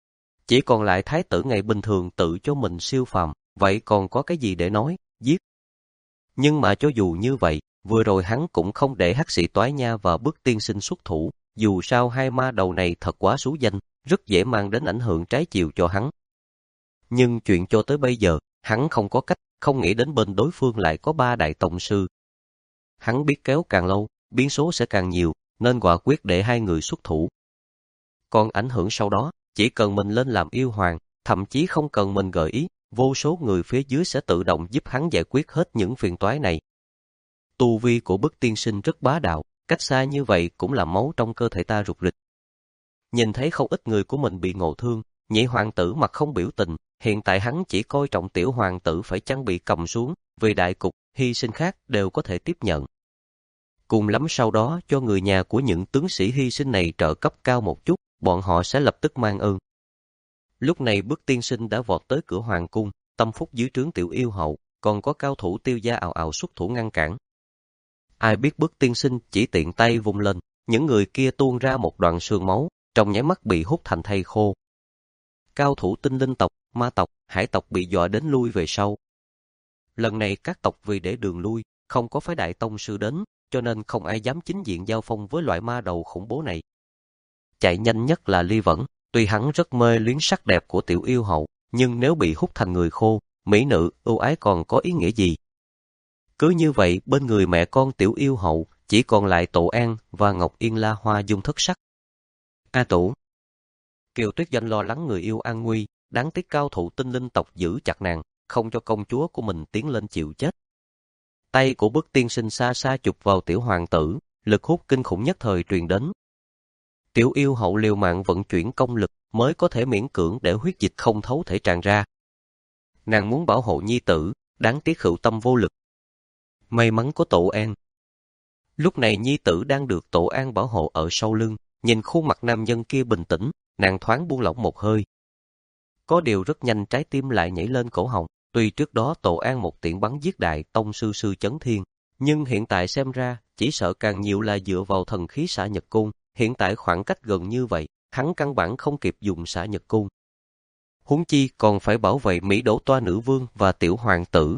A: Chỉ còn lại thái tử ngày bình thường tự cho mình siêu phàm, vậy còn có cái gì để nói, giết. Nhưng mà cho dù như vậy, vừa rồi hắn cũng không để hắc sĩ toái nha và Bức Tiên Sinh xuất thủ, dù sao hai ma đầu này thật quá xú danh, rất dễ mang đến ảnh hưởng trái chiều cho hắn. Nhưng chuyện cho tới bây giờ, hắn không có cách, không nghĩ đến bên đối phương lại có ba đại tông sư. Hắn biết kéo càng lâu, biến số sẽ càng nhiều, nên quả quyết để hai người xuất thủ. Còn ảnh hưởng sau đó, chỉ cần mình lên làm yêu hoàng, thậm chí không cần mình gợi ý, vô số người phía dưới sẽ tự động giúp hắn giải quyết hết những phiền toái này. Tu vi của Bức Tiên Sinh rất bá đạo, cách xa như vậy cũng làm máu trong cơ thể ta rục rịch. Nhìn thấy không ít người của mình bị ngộ thương, nhị hoàng tử mặt không biểu tình, hiện tại hắn chỉ coi trọng tiểu hoàng tử phải chăng bị cầm xuống, vì đại cục, hy sinh khác đều có thể tiếp nhận. Cùng lắm sau đó cho người nhà của những tướng sĩ hy sinh này trợ cấp cao một chút, bọn họ sẽ lập tức mang ơn. Lúc này Bức Tiên Sinh đã vọt tới cửa hoàng cung, tâm phúc dưới trướng tiểu yêu hậu, còn có cao thủ Tiêu gia ào ào xuất thủ ngăn cản. Ai biết Bức Tiên Sinh chỉ tiện tay vung lên, những người kia tuôn ra một đoạn sương máu, trong nháy mắt bị hút thành thây khô. Cao thủ tinh linh tộc, ma tộc, hải tộc bị dọa đến lui về sau. Lần này các tộc vì để đường lui, không có phái đại tông sư đến, cho nên không ai dám chính diện giao phong với loại ma đầu khủng bố này. Chạy nhanh nhất là Ly Vẫn, tuy hắn rất mê luyến sắc đẹp của tiểu yêu hậu, nhưng nếu bị hút thành người khô, mỹ nữ, ưu ái còn có ý nghĩa gì? Cứ như vậy, bên người mẹ con tiểu yêu hậu, chỉ còn lại Tổ An và Ngọc Yên La Hoa dung thất sắc. A Tổ. Kiều Tuyết Doanh lo lắng người yêu an nguy, đáng tiếc cao thủ tinh linh tộc giữ chặt nàng, không cho công chúa của mình tiến lên chịu chết. Tay của Bức Tiên Sinh xa xa chụp vào tiểu hoàng tử, lực hút kinh khủng nhất thời truyền đến. Tiểu yêu hậu liều mạng vận chuyển công lực mới có thể miễn cưỡng để huyết dịch không thấu thể tràn ra. Nàng muốn bảo hộ nhi tử, đáng tiếc hữu tâm vô lực. May mắn có Tổ An. Lúc này nhi tử đang được Tổ An bảo hộ ở sau lưng, nhìn khuôn mặt nam nhân kia bình tĩnh, nàng thoáng buông lỏng một hơi. Có điều rất nhanh trái tim lại nhảy lên cổ họng, tuy trước đó Tổ An một tiễn bắn giết đại tông sư sư chấn thiên, nhưng hiện tại xem ra, chỉ sợ càng nhiều là dựa vào thần khí xả nhật côn, hiện tại khoảng cách gần như vậy, hắn căn bản không kịp dùng xả nhật côn. Huống chi còn phải bảo vệ Mỹ Đỗ Toa nữ vương và tiểu hoàng tử.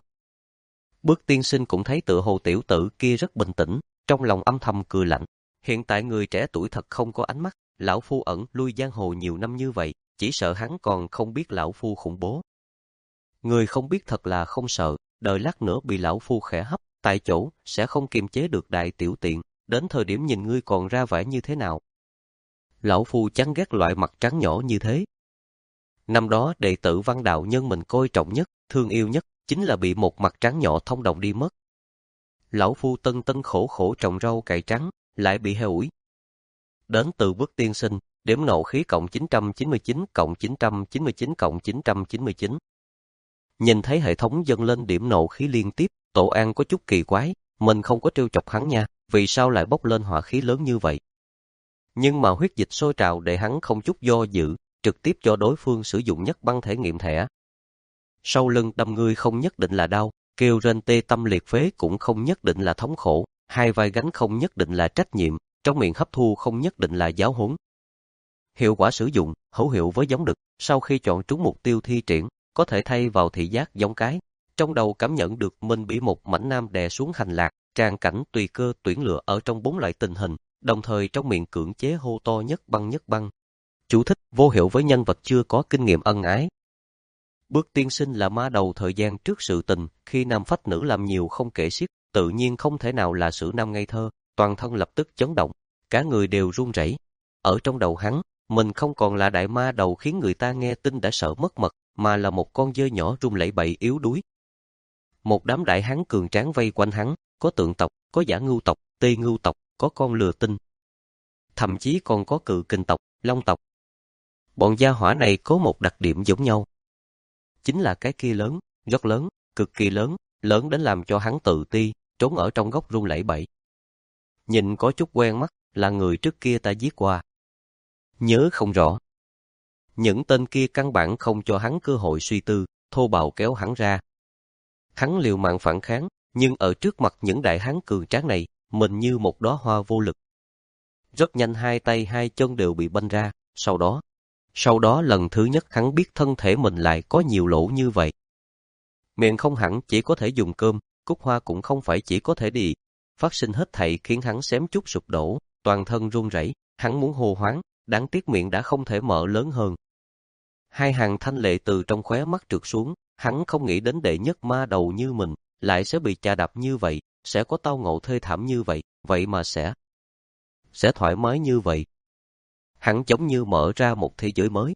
A: Bức Tiên Sinh cũng thấy tựa hồ tiểu tử kia rất bình tĩnh, trong lòng âm thầm cười lạnh. Hiện tại người trẻ tuổi thật không có ánh mắt, lão phu ẩn lui giang hồ nhiều năm như vậy, chỉ sợ hắn còn không biết lão phu khủng bố. Người không biết thật là không sợ, đợi lát nữa bị lão phu khẽ hấp, tại chỗ sẽ không kiềm chế được đại tiểu tiện, đến thời điểm nhìn ngươi còn ra vẻ như thế nào. Lão phu chán ghét loại mặt trắng nhỏ như thế. Năm đó đệ tử Văn Đạo Nhân mình coi trọng nhất, thương yêu nhất, chính là bị một mặt trắng nhỏ thông đồng đi mất. Lão phu tân tân khổ khổ trồng rau cải trắng, lại bị heo ủi. Đến từ Bước Tiên Sinh, điểm nộ khí cộng chín trăm chín mươi chín cộng chín trăm chín mươi chín cộng chín trăm chín mươi chín. Nhìn thấy hệ thống dâng lên điểm nộ khí liên tiếp, Tổ An có chút kỳ quái, mình không có trêu chọc hắn nha, vì sao lại bốc lên hỏa khí lớn như vậy? Nhưng mà huyết dịch sôi trào để hắn không chút do dự, trực tiếp cho đối phương sử dụng nhất băng thể nghiệm thẻ. Sau lưng đâm ngươi không nhất định là đau, kêu rên tê tâm liệt phế cũng không nhất định là thống khổ, hai vai gánh không nhất định là trách nhiệm, trong miệng hấp thu không nhất định là giáo huấn. Hiệu quả sử dụng, hữu hiệu với giống đực, sau khi chọn trúng mục tiêu thi triển, có thể thay vào thị giác giống cái. Trong đầu cảm nhận được mình bị một mảnh nam đè xuống hành lạc, tràn cảnh tùy cơ tuyển lựa ở trong bốn loại tình hình, đồng thời trong miệng cưỡng chế hô to nhất băng nhất băng. Chú thích, vô hiệu với nhân vật chưa có kinh nghiệm ân ái. Bước Tiên Sinh là ma đầu thời gian trước sự tình, khi nam phách nữ làm nhiều không kể xiết, tự nhiên không thể nào là sử nam ngây thơ, toàn thân lập tức chấn động, cả người đều run rẩy. Ở trong đầu hắn, mình không còn là đại ma đầu khiến người ta nghe tin đã sợ mất mật, mà là một con dơi nhỏ run lẩy bẩy yếu đuối. Một đám đại hán cường tráng vây quanh hắn, có tượng tộc, có giả ngưu tộc, tây ngưu tộc, có con lừa tinh. Thậm chí còn có cự kình tộc, long tộc. Bọn gia hỏa này có một đặc điểm giống nhau. Chính là cái kia lớn, rất lớn, cực kỳ lớn, lớn đến làm cho hắn tự ti, trốn ở trong góc run lẩy bẩy. Nhìn có chút quen mắt, là người trước kia ta giết qua. Nhớ không rõ. Những tên kia căn bản không cho hắn cơ hội suy tư, thô bạo kéo hắn ra. Hắn liều mạng phản kháng, nhưng ở trước mặt những đại hán cường tráng này, mình như một đóa hoa vô lực. Rất nhanh hai tay hai chân đều bị banh ra, sau đó, sau đó lần thứ nhất hắn biết thân thể mình lại có nhiều lỗ như vậy. Miệng không hẳn chỉ có thể dùng cơm, cúc hoa cũng không phải chỉ có thể đi. Phát sinh hết thảy khiến hắn xém chút sụp đổ, toàn thân run rẩy, hắn muốn hô hoáng, đáng tiếc miệng đã không thể mở lớn hơn. Hai hàng thanh lệ từ trong khóe mắt trượt xuống, hắn không nghĩ đến đệ nhất ma đầu như mình, lại sẽ bị chà đạp như vậy, sẽ có tao ngộ thê thảm như vậy, vậy mà sẽ, sẽ thoải mái như vậy. Hắn giống như mở ra một thế giới mới.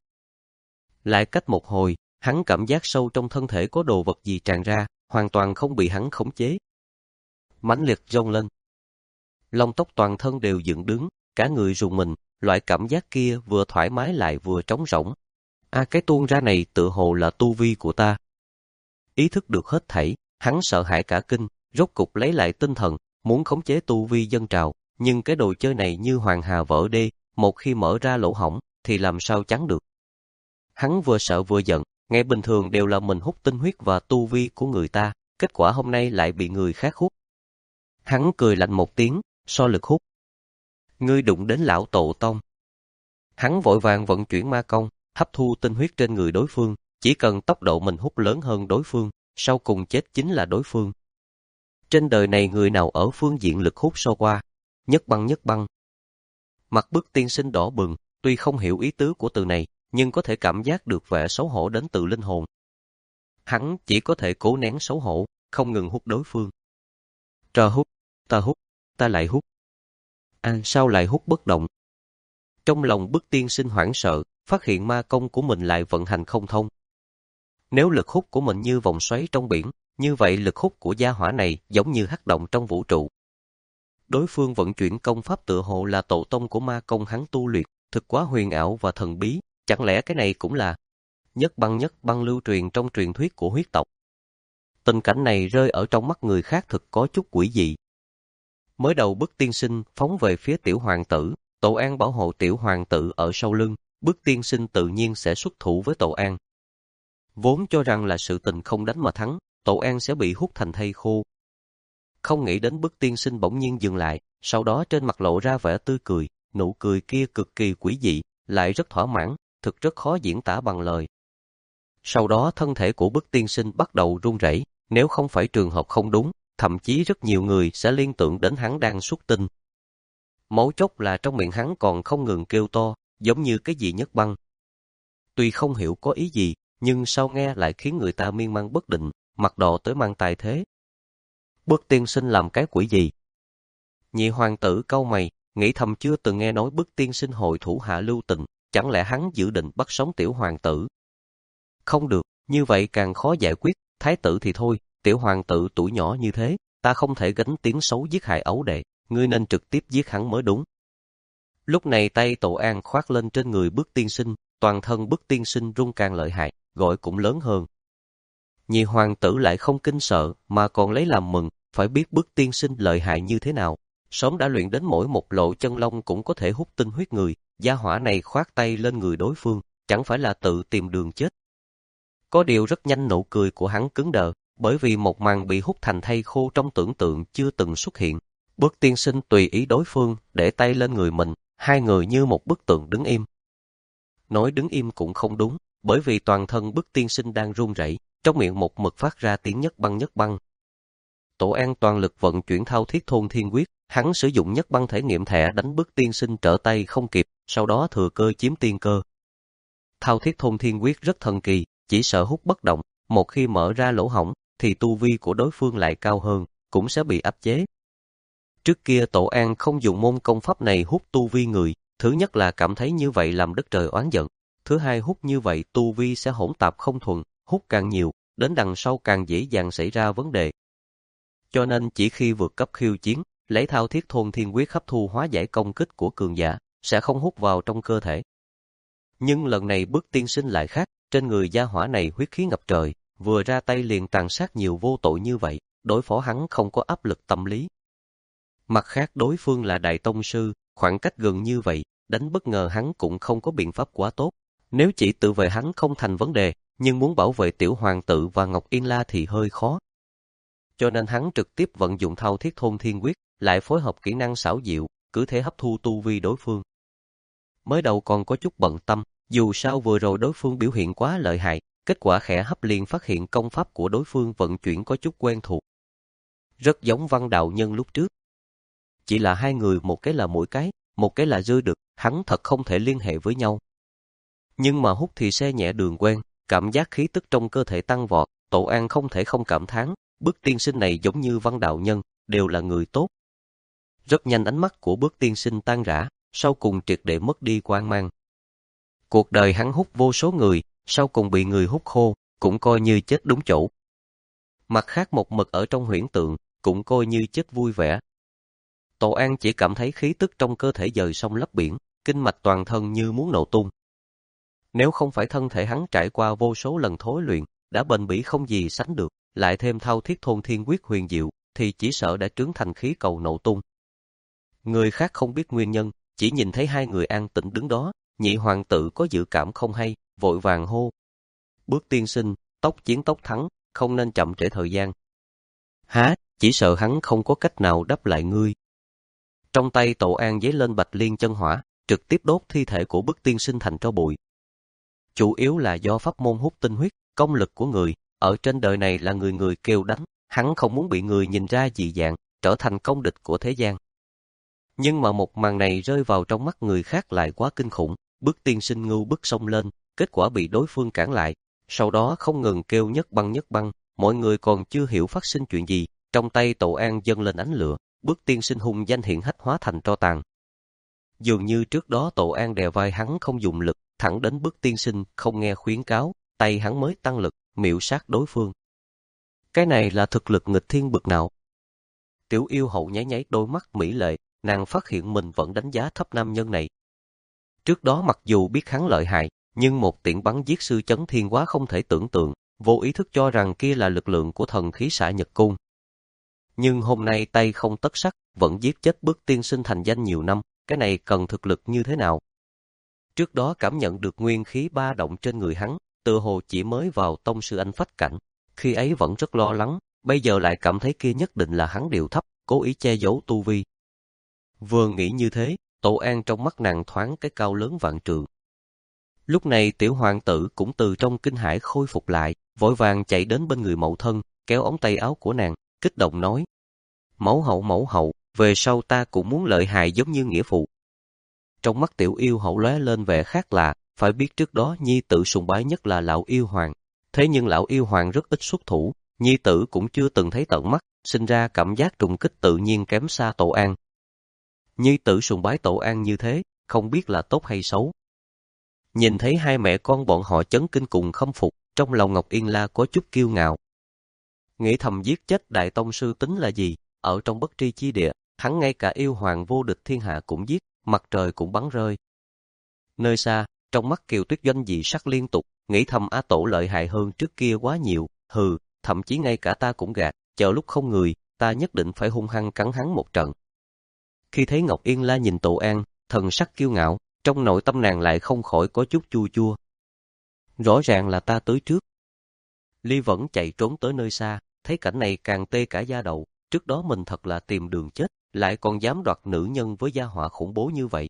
A: Lại cách một hồi, hắn cảm giác sâu trong thân thể có đồ vật gì tràn ra, hoàn toàn không bị hắn khống chế. Mãnh liệt rông lên. Lông tóc toàn thân đều dựng đứng, cả người rùng mình, loại cảm giác kia vừa thoải mái lại vừa trống rỗng. À, cái tuôn ra này tựa hồ là tu vi của ta. Ý thức được hết thảy, hắn sợ hãi cả kinh, rốt cục lấy lại tinh thần, muốn khống chế tu vi dâng trào, nhưng cái đồ chơi này như hoàng hà vỡ đê, một khi mở ra lỗ hổng, thì làm sao chắn được. Hắn vừa sợ vừa giận, ngày bình thường đều là mình hút tinh huyết và tu vi của người ta, kết quả hôm nay lại bị người khác hút. Hắn cười lạnh một tiếng, so lực hút. Ngươi đụng đến lão tổ tông. Hắn vội vàng vận chuyển ma công, hấp thu tinh huyết trên người đối phương, chỉ cần tốc độ mình hút lớn hơn đối phương, sau cùng chết chính là đối phương. Trên đời này người nào ở phương diện lực hút so qua, nhất băng nhất băng. Mặt Bước Tiên Sinh đỏ bừng, tuy không hiểu ý tứ của từ này, nhưng có thể cảm giác được vẻ xấu hổ đến từ linh hồn. Hắn chỉ có thể cố nén xấu hổ, không ngừng hút đối phương. Trò hút, ta hút, ta lại hút. À, sao lại hút bất động? Trong lòng Bước Tiên Sinh hoảng sợ, phát hiện ma công của mình lại vận hành không thông. Nếu lực hút của mình như vòng xoáy trong biển, như vậy lực hút của gia hỏa này giống như hắc động trong vũ trụ. Đối phương vận chuyển công pháp tựa hồ là tổ tông của ma công hắn tu luyện, thực quá huyền ảo và thần bí, chẳng lẽ cái này cũng là nhất băng nhất băng lưu truyền trong truyền thuyết của huyết tộc. Tình cảnh này rơi ở trong mắt người khác thực có chút quỷ dị. Mới đầu Bước Tiên Sinh phóng về phía tiểu hoàng tử, Tổ An bảo hộ tiểu hoàng tử ở sau lưng, Bước Tiên Sinh tự nhiên sẽ xuất thủ với Tổ An. Vốn cho rằng là sự tình không đánh mà thắng, Tổ An sẽ bị hút thành thây khô. Không nghĩ đến Bước Tiên Sinh bỗng nhiên dừng lại, sau đó trên mặt lộ ra vẻ tươi cười, nụ cười kia cực kỳ quỷ dị, lại rất thỏa mãn, thực rất khó diễn tả bằng lời. Sau đó thân thể của Bước Tiên Sinh bắt đầu run rẩy, nếu không phải trường hợp không đúng, thậm chí rất nhiều người sẽ liên tưởng đến hắn đang xuất tinh. Mấu chốt là trong miệng hắn còn không ngừng kêu to, giống như cái gì nhất băng. Tuy không hiểu có ý gì, nhưng sau nghe lại khiến người ta miên man bất định, mặt đỏ tới mang tài thế. Bước Tiên Sinh làm cái quỷ gì? Nhị hoàng tử cau mày, nghĩ thầm chưa từng nghe nói Bước Tiên Sinh hội thủ hạ lưu tình, chẳng lẽ hắn dự định bắt sống tiểu hoàng tử? Không được, như vậy càng khó giải quyết, thái tử thì thôi, tiểu hoàng tử tuổi nhỏ như thế, ta không thể gánh tiếng xấu giết hại ấu đệ, ngươi nên trực tiếp giết hắn mới đúng. Lúc này tay Tổ An khoác lên trên người Bước tiên sinh, toàn thân Bước tiên sinh run càng lợi hại, gọi cũng lớn hơn. Nhị hoàng tử lại không kinh sợ, mà còn lấy làm mừng, phải biết Bước tiên sinh lợi hại như thế nào. Sớm đã luyện đến mỗi một lộ chân lông cũng có thể hút tinh huyết người, gia hỏa này khoác tay lên người đối phương, chẳng phải là tự tìm đường chết. Có điều rất nhanh nụ cười của hắn cứng đờ, bởi vì một màn bị hút thành thây khô trong tưởng tượng chưa từng xuất hiện. Bước tiên sinh tùy ý đối phương, để tay lên người mình, hai người như một bức tượng đứng im. Nói đứng im cũng không đúng, bởi vì toàn thân Bước tiên sinh đang run rẩy, trong miệng một mực phát ra tiếng nhất băng nhất băng. Tổ An toàn lực vận chuyển thao thiết thôn thiên quyết, hắn sử dụng nhất băng thể nghiệm thẻ đánh Bước tiên sinh trở tay không kịp, sau đó thừa cơ chiếm tiên cơ. Thao thiết thôn thiên quyết rất thần kỳ, chỉ sợ hút bất động, một khi mở ra lỗ hổng, thì tu vi của đối phương lại cao hơn, cũng sẽ bị áp chế. Trước kia Tổ An không dùng môn công pháp này hút tu vi người, thứ nhất là cảm thấy như vậy làm đất trời oán giận, thứ hai hút như vậy tu vi sẽ hỗn tạp không thuần, hút càng nhiều, đến đằng sau càng dễ dàng xảy ra vấn đề. Cho nên chỉ khi vượt cấp khiêu chiến, lấy thao thiết thôn thiên quyết hấp thu hóa giải công kích của cường giả, sẽ không hút vào trong cơ thể. Nhưng lần này Bước tiên sinh lại khác, trên người gia hỏa này huyết khí ngập trời, vừa ra tay liền tàn sát nhiều vô tội như vậy, đối phó hắn không có áp lực tâm lý. Mặt khác đối phương là đại tông sư, khoảng cách gần như vậy, đánh bất ngờ hắn cũng không có biện pháp quá tốt. Nếu chỉ tự vệ hắn không thành vấn đề, nhưng muốn bảo vệ tiểu hoàng tử và Ngọc Yên La thì hơi khó. Cho nên hắn trực tiếp vận dụng thao thiết thôn thiên quyết, lại phối hợp kỹ năng xảo diệu, cứ thế hấp thu tu vi đối phương. Mới đầu còn có chút bận tâm, dù sao vừa rồi đối phương biểu hiện quá lợi hại, kết quả khẽ hấp liền phát hiện công pháp của đối phương vận chuyển có chút quen thuộc. Rất giống Văn đạo nhân lúc trước. Chỉ là hai người một cái là mỗi cái, một cái là dư được, hắn thật không thể liên hệ với nhau. Nhưng mà hút thì xe nhẹ đường quen, cảm giác khí tức trong cơ thể tăng vọt, Tổ An không thể không cảm thán, Bước tiên sinh này giống như Văn đạo nhân, đều là người tốt. Rất nhanh ánh mắt của Bước tiên sinh tan rã, sau cùng triệt để mất đi quang mang. Cuộc đời hắn hút vô số người, sau cùng bị người hút khô, cũng coi như chết đúng chỗ. Mặt khác một mực ở trong huyễn tượng, cũng coi như chết vui vẻ. Tổ An chỉ cảm thấy khí tức trong cơ thể dời sông lấp biển, kinh mạch toàn thân như muốn nổ tung. Nếu không phải thân thể hắn trải qua vô số lần thối luyện, đã bền bỉ không gì sánh được, lại thêm thao thiết thôn thiên quyết huyền diệu, thì chỉ sợ đã trướng thành khí cầu nổ tung. Người khác không biết nguyên nhân, chỉ nhìn thấy hai người an tĩnh đứng đó, nhị hoàng tử có dự cảm không hay, vội vàng hô. Bước tiên sinh, tốc chiến tốc thắng, không nên chậm trễ thời gian. Há, chỉ sợ hắn không có cách nào đáp lại ngươi. Trong tay Tổ An giấy lên bạch liên chân hỏa, trực tiếp đốt thi thể của Bước tiên sinh thành tro bụi. Chủ yếu là do pháp môn hút tinh huyết, công lực của người, ở trên đời này là người người kêu đánh, hắn không muốn bị người nhìn ra dị dạng, trở thành công địch của thế gian. Nhưng mà một màn này rơi vào trong mắt người khác lại quá kinh khủng, Bước tiên sinh ngưu bức xông lên, kết quả bị đối phương cản lại, sau đó không ngừng kêu nhất băng nhất băng, mọi người còn chưa hiểu phát sinh chuyện gì, trong tay Tổ An dâng lên ánh lửa, Bước tiên sinh hung danh hiện hách hóa thành tro tàn. Dường như trước đó Tổ An đè vai hắn không dùng lực, thẳng đến Bước tiên sinh không nghe khuyến cáo, tay hắn mới tăng lực, miểu sát đối phương. Cái này là thực lực nghịch thiên bực nào? Tiểu yêu hậu nháy nháy đôi mắt mỹ lệ, nàng phát hiện mình vẫn đánh giá thấp nam nhân này. Trước đó mặc dù biết hắn lợi hại, nhưng một tiễn bắn giết sư chấn thiên quá không thể tưởng tượng, vô ý thức cho rằng kia là lực lượng của thần khí xạ nhật cung. Nhưng hôm nay tay không tất sắt, vẫn giết chết Bước tiên sinh thành danh nhiều năm, cái này cần thực lực như thế nào? Trước đó cảm nhận được nguyên khí ba động trên người hắn, tựa hồ chỉ mới vào tông sư anh phách cảnh, khi ấy vẫn rất lo lắng, bây giờ lại cảm thấy kia nhất định là hắn điệu thấp, cố ý che giấu tu vi. Vừa nghĩ như thế, Tổ An trong mắt nàng thoáng cái cao lớn vạn trượng. Lúc này tiểu hoàng tử cũng từ trong kinh hãi khôi phục lại, vội vàng chạy đến bên người mẫu thân, kéo ống tay áo của nàng, kích động nói. Mẫu hậu mẫu hậu, về sau ta cũng muốn lợi hại giống như nghĩa phụ. Trong mắt tiểu yêu hậu lóe lên vẻ khác lạ, phải biết trước đó nhi tử sùng bái nhất là lão yêu hoàng. Thế nhưng lão yêu hoàng rất ít xuất thủ, nhi tử cũng chưa từng thấy tận mắt, sinh ra cảm giác trùng kích tự nhiên kém xa Tổ An. Nhi tử sùng bái Tổ An như thế, không biết là tốt hay xấu. Nhìn thấy hai mẹ con bọn họ chấn kinh cùng khâm phục, trong lòng Ngọc Yên La có chút kiêu ngạo. nghĩ thầm giết chết đại tông sư tính là gì, ở trong bất tri chi địa, hắn ngay cả yêu hoàng vô địch thiên hạ cũng giết, mặt trời cũng bắn rơi. Nơi xa, trong mắt Kiều Tuyết Doanh dị sắc liên tục, nghĩ thầm A Tổ lợi hại hơn trước kia quá nhiều, hừ, thậm chí ngay cả ta cũng gạt, chờ lúc không người, ta nhất định phải hung hăng cắn hắn một trận. Khi thấy Ngọc Yên La nhìn Tổ An, thần sắc kiêu ngạo, trong nội tâm nàng lại không khỏi có chút chua chua. Rõ ràng là ta tới trước. Ly vẫn chạy trốn tới nơi xa, thấy cảnh này càng tê cả da đầu, trước đó mình thật là tìm đường chết, lại còn dám đoạt nữ nhân với gia họa khủng bố như vậy.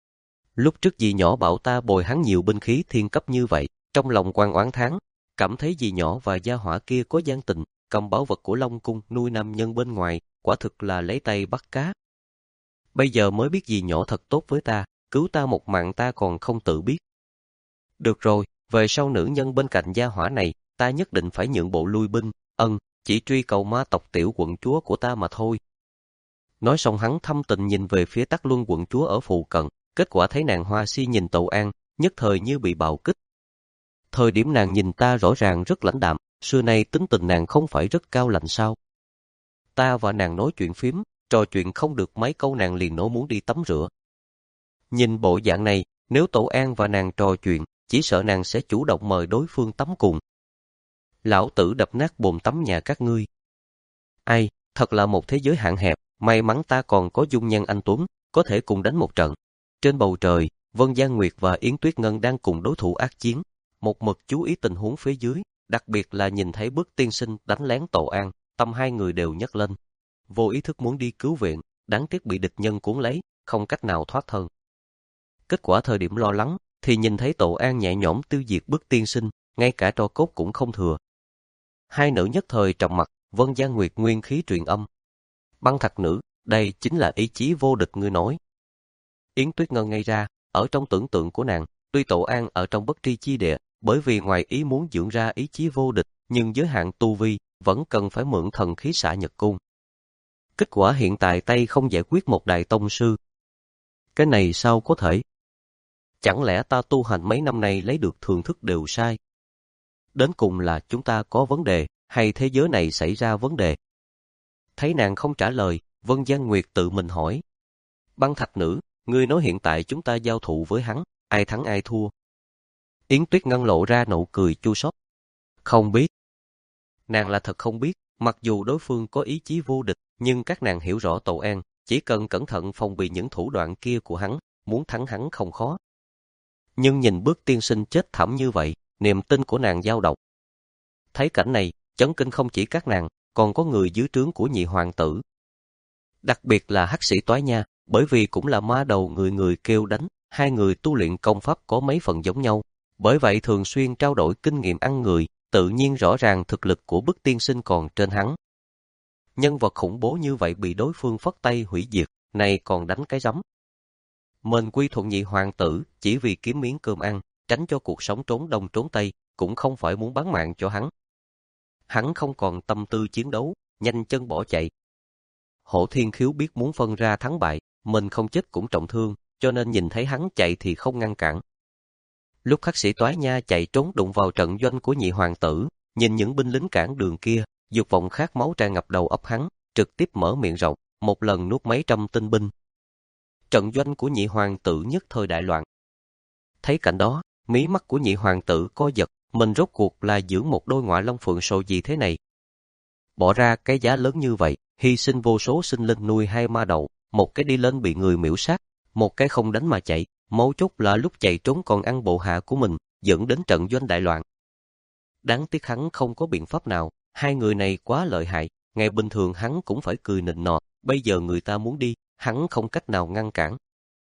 A: Lúc trước dì nhỏ bảo ta bồi hắn nhiều binh khí thiên cấp như vậy, trong lòng quan oán thán, cảm thấy dì nhỏ và gia hỏa kia có gian tình, cầm bảo vật của Long Cung nuôi nam nhân bên ngoài, quả thực là lấy tay bắt cá. Bây giờ mới biết dì nhỏ thật tốt với ta, cứu ta một mạng ta còn không tự biết. Được rồi, về sau nữ nhân bên cạnh gia hỏa này, ta nhất định phải nhượng bộ lui binh, ân, chỉ truy cầu ma tộc tiểu quận chúa của ta mà thôi. Nói xong hắn thâm tình nhìn về phía Tắc Luân quận chúa ở phụ cận, kết quả thấy nàng hoa si nhìn Tậu An, nhất thời như bị bạo kích. Thời điểm nàng nhìn ta rõ ràng rất lãnh đạm, xưa nay tính tình nàng không phải rất cao lạnh sao. Ta và nàng nói chuyện phím, trò chuyện không được mấy câu nàng liền nổ muốn đi tắm rửa. Nhìn bộ dạng này, nếu Tậu An và nàng trò chuyện, chỉ sợ nàng sẽ chủ động mời đối phương tắm cùng. Lão tử đập nát bồn tắm nhà các ngươi. Ai, thật là một thế giới hạn hẹp, may mắn ta còn có dung nhan anh tuấn, có thể cùng đánh một trận. Trên bầu trời, Vân Giang Nguyệt và Yến Tuyết Ngân đang cùng đối thủ ác chiến, một mực chú ý tình huống phía dưới, đặc biệt là nhìn thấy Bước tiên sinh đánh lén Tậu An, tâm hai người đều nhấc lên. Vô ý thức muốn đi cứu viện, đáng tiếc bị địch nhân cuốn lấy, không cách nào thoát thân. Kết quả thời điểm lo lắng, thì nhìn thấy Tậu An nhẹ nhõm tiêu diệt Bước tiên sinh, ngay cả tro cốt cũng không thừa. Hai nữ nhất thời trầm mặt, Vân Giang Nguyệt nguyên khí truyền âm. Băng Thạch nữ, đây chính là ý chí vô địch ngươi nói. Yến Tuyết Ngân ngây ra, ở trong tưởng tượng của nàng, tuy Tậu An ở trong bất tri chi địa, bởi vì ngoài ý muốn dưỡng ra ý chí vô địch, nhưng giới hạn tu vi, vẫn cần phải mượn thần khí xạ nhật cung. Kết quả hiện tại tay không giải quyết một đại tông sư. Cái này sao có thể? Chẳng lẽ ta tu hành mấy năm nay lấy được thường thức đều sai? Đến cùng là chúng ta có vấn đề, hay thế giới này xảy ra vấn đề? Thấy nàng không trả lời, Vân Giang Nguyệt tự mình hỏi. Băng Thạch nữ, ngươi nói hiện tại chúng ta giao thủ với hắn, ai thắng ai thua? Yến Tuyết Ngân lộ ra nụ cười chua xót. Không biết. Nàng là thật không biết, mặc dù đối phương có ý chí vô địch, nhưng các nàng hiểu rõ Tậu An, chỉ cần cẩn thận phòng bị những thủ đoạn kia của hắn, muốn thắng hắn không khó. Nhưng nhìn Bước tiên sinh chết thảm như vậy, niềm tin của nàng dao động. Thấy cảnh này, chấn kinh không chỉ các nàng, còn có người dưới trướng của nhị hoàng tử. Đặc biệt là Hắc Sĩ Toái Nha, bởi vì cũng là ma đầu người người kêu đánh, hai người tu luyện công pháp có mấy phần giống nhau, bởi vậy thường xuyên trao đổi kinh nghiệm ăn người, tự nhiên rõ ràng thực lực của Bức tiên sinh còn trên hắn. Nhân vật khủng bố như vậy bị đối phương phất tay hủy diệt, này còn đánh cái rắm. Mệnh quy thuận nhị hoàng tử, chỉ vì kiếm miếng cơm ăn, tránh cho cuộc sống trốn đông trốn tây, cũng không phải muốn bán mạng cho hắn. Hắn không còn tâm tư chiến đấu, nhanh chân bỏ chạy. Hổ Thiên Khiếu biết muốn phân ra thắng bại, mình không chết cũng trọng thương, cho nên nhìn thấy hắn chạy thì không ngăn cản. Lúc Hắc Sĩ Toái Nha chạy trốn đụng vào trận doanh của nhị hoàng tử, nhìn những binh lính cản đường kia, dục vọng khát máu tràn ngập đầu óc hắn, trực tiếp mở miệng rộng, một lần nuốt mấy trăm tinh binh. Trận doanh của nhị hoàng tử nhất thời đại loạn. Thấy cảnh đó, mí mắt của nhị hoàng tử co giật, mình rốt cuộc là dưỡng một đôi ngọa long phượng sồ gì thế này. Bỏ ra cái giá lớn như vậy, hy sinh vô số sinh linh nuôi hai ma đầu, một cái đi lên bị người miễu sát, một cái không đánh mà chạy, mấu chốt là lúc chạy trốn còn ăn bộ hạ của mình, dẫn đến trận doanh đại loạn. Đáng tiếc hắn không có biện pháp nào, hai người này quá lợi hại, ngày bình thường hắn cũng phải cười nịnh nọt, bây giờ người ta muốn đi, hắn không cách nào ngăn cản.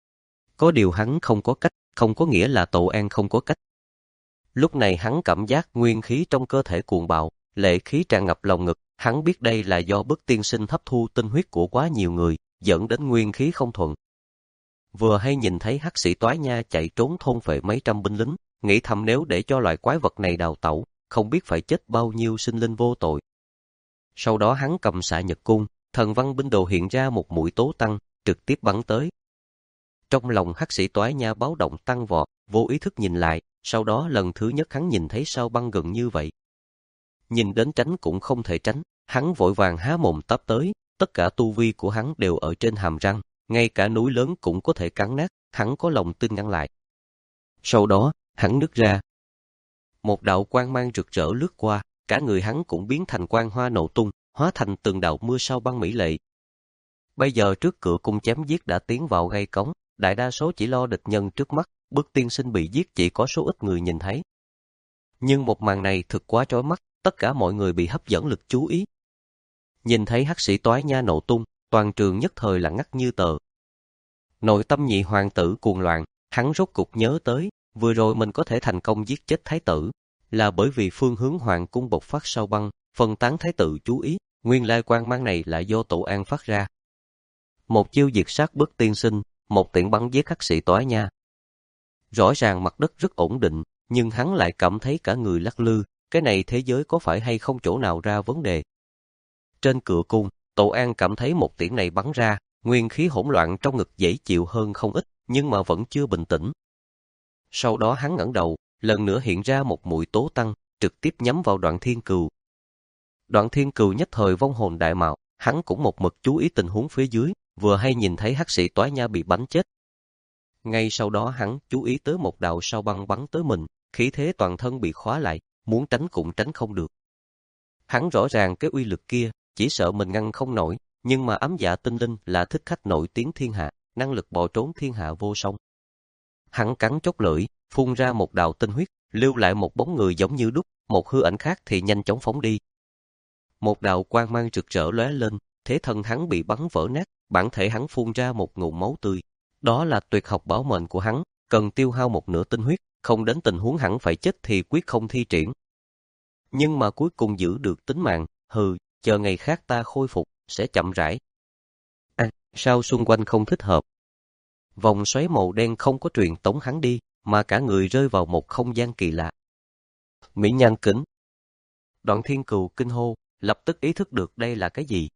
A: Có điều hắn không có cách, không có nghĩa là Tậu An không có cách. Lúc này hắn cảm giác nguyên khí trong cơ thể cuồng bạo, lệ khí tràn ngập lòng ngực, hắn biết đây là do Bức tiên sinh hấp thu tinh huyết của quá nhiều người, dẫn đến nguyên khí không thuận. Vừa hay nhìn thấy Hắc Sĩ Toái Nha chạy trốn thôn phệ mấy trăm binh lính, nghĩ thầm nếu để cho loại quái vật này đào tẩu, không biết phải chết bao nhiêu sinh linh vô tội. Sau đó hắn cầm xạ nhật cung, thần văn binh đồ hiện ra một mũi tố tăng, trực tiếp bắn tới. Trong lòng Hắc Sĩ Toái Nha báo động tăng vọt, vô ý thức nhìn lại, sau đó lần thứ nhất hắn nhìn thấy sao băng gần như vậy. Nhìn đến tránh cũng không thể tránh, Hắn vội vàng há mồm táp tới, tất cả tu vi của hắn đều ở trên hàm răng, ngay cả núi lớn cũng có thể cắn nát, hắn có lòng tin ngăn lại. Sau đó, hắn nứt ra. Một đạo quang mang rực rỡ lướt qua, cả người hắn cũng biến thành quang hoa nổ tung, hóa thành từng đạo mưa sao băng mỹ lệ. Bây giờ trước cửa cung chém giết đã tiến vào gây cống, đại đa số chỉ lo địch nhân trước mắt, Bước tiên sinh bị giết chỉ có số ít người nhìn thấy. Nhưng một màn này thực quá chói mắt, tất cả mọi người bị hấp dẫn lực chú ý. Nhìn thấy hắc sĩ toái nha nổ tung, toàn trường nhất thời lặng ngắt như tờ. Nội tâm nhị hoàng tử cuồng loạn, hắn rốt cục nhớ tới, vừa rồi mình có thể thành công giết chết thái tử, là bởi vì phương hướng hoàng cung bộc phát sao băng, phân tán thái tử chú ý, nguyên lai quang mang này là do Tổ An phát ra. Một chiêu diệt sát Bước tiên sinh, một tiễn bắn giết hắc sĩ toái nha. Rõ ràng mặt đất rất ổn định, nhưng hắn lại cảm thấy cả người lắc lư, cái này thế giới có phải hay không chỗ nào ra vấn đề. Trên cửa cung, Tổ An cảm thấy một tiễn này bắn ra, nguyên khí hỗn loạn trong ngực dễ chịu hơn không ít, nhưng mà vẫn chưa bình tĩnh. Sau đó hắn ngẩng đầu, lần nữa hiện ra một mũi tố tăng, trực tiếp nhắm vào Đoạn Thiên Cừu. Đoạn Thiên Cừu nhất thời vong hồn đại mạo, hắn cũng một mực chú ý tình huống phía dưới, vừa hay nhìn thấy hắc sĩ toái nha bị bắn chết. Ngay sau đó hắn chú ý tới một đạo sao băng bắn tới mình, khí thế toàn thân bị khóa lại, muốn tránh cũng tránh không được. Hắn rõ ràng cái uy lực kia, chỉ sợ mình ngăn không nổi, nhưng mà ám dạ tinh linh là thích khách nổi tiếng thiên hạ, năng lực bỏ trốn thiên hạ vô song. Hắn cắn chót lưỡi, phun ra một đạo tinh huyết, lưu lại một bóng người giống như đúc, một hư ảnh khác thì nhanh chóng phóng đi. Một đạo quang mang rực rỡ lóe lên, thế thân hắn bị bắn vỡ nát, bản thể hắn phun ra một ngụm máu tươi. Đó là tuyệt học bảo mệnh của hắn, cần tiêu hao một nửa tinh huyết, không đến tình huống hẳn phải chết thì quyết không thi triển. Nhưng mà cuối cùng giữ được tính mạng, hừ, chờ ngày khác ta khôi phục, sẽ chậm rãi. À, sao xung quanh không thích hợp? Vòng xoáy màu đen không có truyền tống hắn đi, mà cả người rơi vào một không gian kỳ lạ. Mỹ Nhan kính. Đoạn Thiên Cừu kinh hô, lập tức ý thức được đây là cái gì.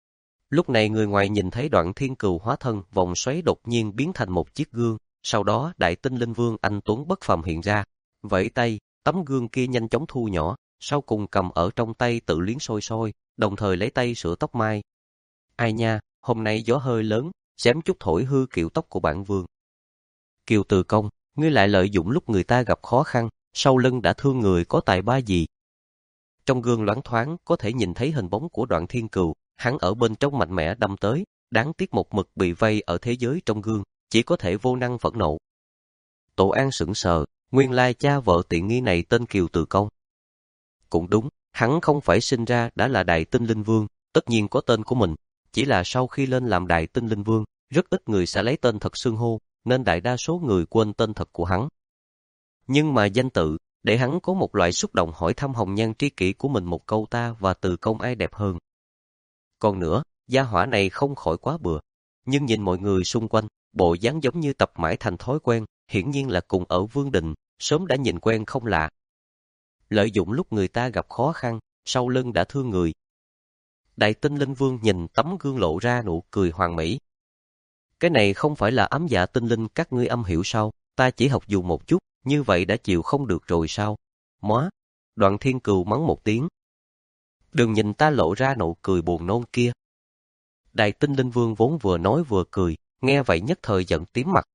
A: Lúc này người ngoài nhìn thấy Đoạn Thiên Cừu hóa thân vòng xoáy đột nhiên biến thành một chiếc gương, sau đó Đại Tinh Linh Vương anh tuấn bất phàm hiện ra, vẫy tay, tấm gương kia nhanh chóng thu nhỏ, sau cùng cầm ở trong tay tự liếm sôi sôi, đồng thời lấy tay sửa tóc mai. Ai nha, hôm nay gió hơi lớn, xém chút thổi hư kiệu tóc của bản vương. Kiều Từ Công, ngươi lại lợi dụng lúc người ta gặp khó khăn, sau lưng đã thương người có tài ba gì? Trong gương loáng thoáng có thể nhìn thấy hình bóng của Đoạn Thiên Cừu, hắn ở bên trong mạnh mẽ đâm tới, đáng tiếc một mực bị vây ở thế giới trong gương, chỉ có thể vô năng phẫn nộ. Tổ An sững sờ, nguyên lai cha vợ tiện nghi này tên Kiều Từ Công. Cũng đúng, hắn không phải sinh ra đã là Đại Tinh Linh Vương, tất nhiên có tên của mình, chỉ là sau khi lên làm Đại Tinh Linh Vương, rất ít người sẽ lấy tên thật xưng hô, nên đại đa số người quên tên thật của hắn. Nhưng mà danh tự, để hắn có một loại xúc động hỏi thăm hồng nhan tri kỷ của mình một câu ta và Từ Công ai đẹp hơn. Còn nữa, gia hỏa này không khỏi quá bừa, nhưng nhìn mọi người xung quanh, bộ dáng giống như tập mãi thành thói quen, hiển nhiên là cùng ở Vương Đình, sớm đã nhìn quen không lạ. Lợi dụng lúc người ta gặp khó khăn, sau lưng đã thương người. Đại Tinh Linh Vương nhìn tấm gương lộ ra nụ cười hoàn mỹ. Cái này không phải là ám dạ tinh linh các ngươi âm hiểu sao, ta chỉ học dù một chút, như vậy đã chịu không được rồi sao? Móa! Đoạn Thiên Cừu mắng một tiếng. Đừng nhìn ta lộ ra nụ cười buồn nôn kia. Đại Tinh Linh Vương vốn vừa nói vừa cười, nghe vậy nhất thời giận tím mặt.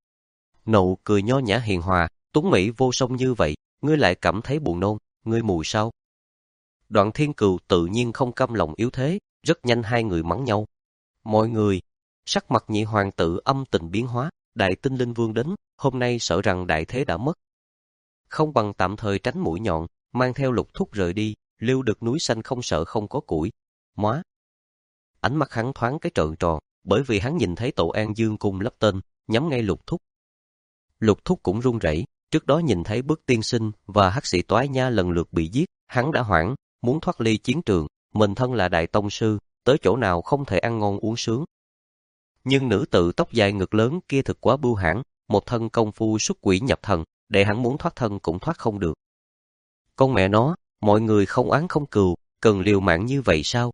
A: Nụ cười nho nhã hiền hòa, tuấn mỹ vô song như vậy, ngươi lại cảm thấy buồn nôn, ngươi mù sao? Đoạn Thiên Cừu tự nhiên không cam lòng yếu thế, rất nhanh hai người mắng nhau. Mọi người, sắc mặt nhị hoàng tử âm tình biến hóa, Đại Tinh Linh Vương đến, hôm nay sợ rằng đại thế đã mất. Không bằng tạm thời tránh mũi nhọn, mang theo Lục Thúc rời đi, lưu được núi xanh không sợ không có củi. Móa! Ánh mắt hắn thoáng cái trợn tròn, bởi vì hắn nhìn thấy Tổ An dương cung lắp tên, nhắm ngay Lục Thúc. Lục Thúc cũng run rẩy, trước đó nhìn thấy Bước tiên sinh và hắc sĩ toái nha lần lượt bị giết, hắn đã hoảng, muốn thoát ly chiến trường, mình thân là đại tông sư, tới chỗ nào không thể ăn ngon uống sướng. Nhưng nữ tự tóc dài ngực lớn kia thực quá bưu hãn, một thân công phu xuất quỷ nhập thần, để hắn muốn thoát thân cũng thoát không được. Con mẹ nó, mọi người không oán không cừu, cần liều mạng như vậy sao?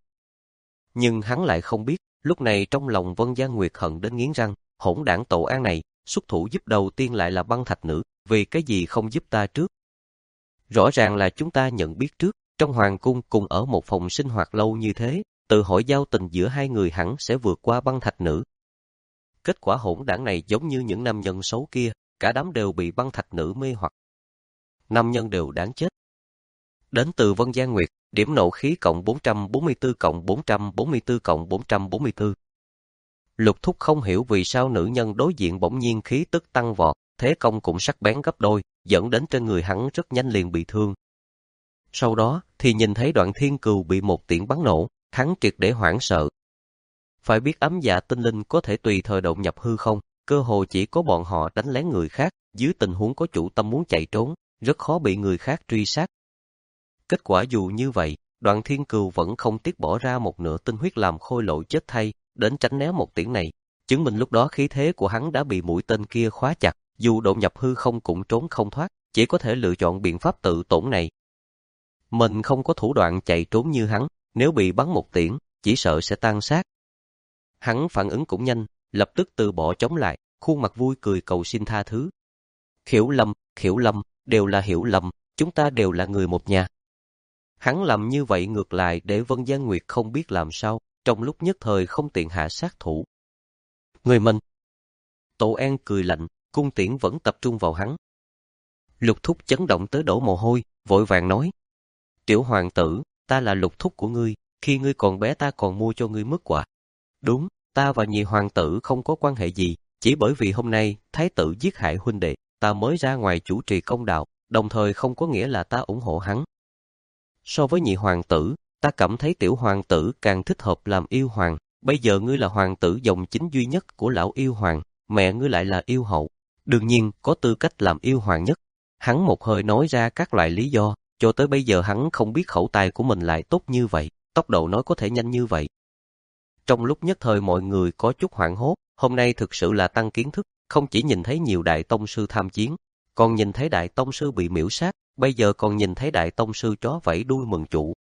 A: Nhưng hắn lại không biết, lúc này trong lòng Vân Gia Nguyệt hận đến nghiến răng, hỗn đảng Tổ An này, xuất thủ giúp đầu tiên lại là Băng Thạch Nữ, vì cái gì không giúp ta trước? Rõ ràng là chúng ta nhận biết trước, Trong hoàng cung cùng ở một phòng sinh hoạt lâu như thế, tự hỏi giao tình giữa hai người hẳn sẽ vượt qua băng thạch nữ. Kết quả hỗn đảng này giống như những nam nhân xấu kia, cả đám đều bị băng thạch nữ mê hoặc. Nam nhân đều đáng chết. Đến từ Vân Giang Nguyệt, điểm nộ khí cộng bốn trăm bốn mươi tư cộng bốn trăm bốn mươi tư cộng bốn trăm bốn mươi tư. Lục Thúc không hiểu vì sao nữ nhân đối diện bỗng nhiên khí tức tăng vọt, thế công cũng sắc bén gấp đôi, dẫn đến trên người hắn rất nhanh liền bị thương. Sau đó thì nhìn thấy Đoạn Thiên Cừu bị một tiễn bắn nổ, hắn triệt để hoảng sợ. Phải biết ấm dạ tinh linh có thể tùy thời động nhập hư không, cơ hồ chỉ có bọn họ đánh lén người khác, dưới tình huống có chủ tâm muốn chạy trốn, rất khó bị người khác truy sát. Kết quả dù như vậy, Đoạn Thiên Cừu vẫn không tiếc bỏ ra một nửa tinh huyết làm khôi lỗi chết thay, đến tránh né một tiễn này, chứng minh lúc đó khí thế của hắn đã bị mũi tên kia khóa chặt, dù đột nhập hư không cũng trốn không thoát, chỉ có thể lựa chọn biện pháp tự tổn này. Mình không có thủ đoạn chạy trốn như hắn, nếu bị bắn một tiễn, chỉ sợ sẽ tan xác. Hắn phản ứng cũng nhanh, lập tức từ bỏ chống lại, khuôn mặt vui cười cầu xin tha thứ. Hiểu lầm, hiểu lầm, đều là hiểu lầm, chúng ta đều là người một nhà. Hắn làm như vậy ngược lại để Vân Giang Nguyệt không biết làm sao, trong lúc nhất thời không tiện hạ sát thủ. Người mình. Tổ An cười lạnh, cung tiễn vẫn tập trung vào hắn. Lục Thúc chấn động tới đổ mồ hôi, vội vàng nói. Tiểu hoàng tử, ta là Lục Thúc của ngươi, khi ngươi còn bé ta còn mua cho ngươi mứt quả. Đúng, ta và nhị hoàng tử không có quan hệ gì, chỉ bởi vì hôm nay thái tử giết hại huynh đệ, ta mới ra ngoài chủ trì công đạo, đồng thời không có nghĩa là ta ủng hộ hắn. So với nhị hoàng tử, ta cảm thấy tiểu hoàng tử càng thích hợp làm yêu hoàng, bây giờ ngươi là hoàng tử dòng chính duy nhất của lão yêu hoàng, mẹ ngươi lại là yêu hậu, đương nhiên có tư cách làm yêu hoàng nhất. Hắn một hơi nói ra các loại lý do, cho tới bây giờ hắn không biết khẩu tài của mình lại tốt như vậy, tốc độ nói có thể nhanh như vậy. Trong lúc nhất thời mọi người có chút hoảng hốt, hôm nay thực sự là tăng kiến thức, không chỉ nhìn thấy nhiều đại tông sư tham chiến, còn nhìn thấy đại tông sư bị miễu sát, bây giờ còn nhìn thấy đại tông sư chó vẫy đuôi mừng chủ.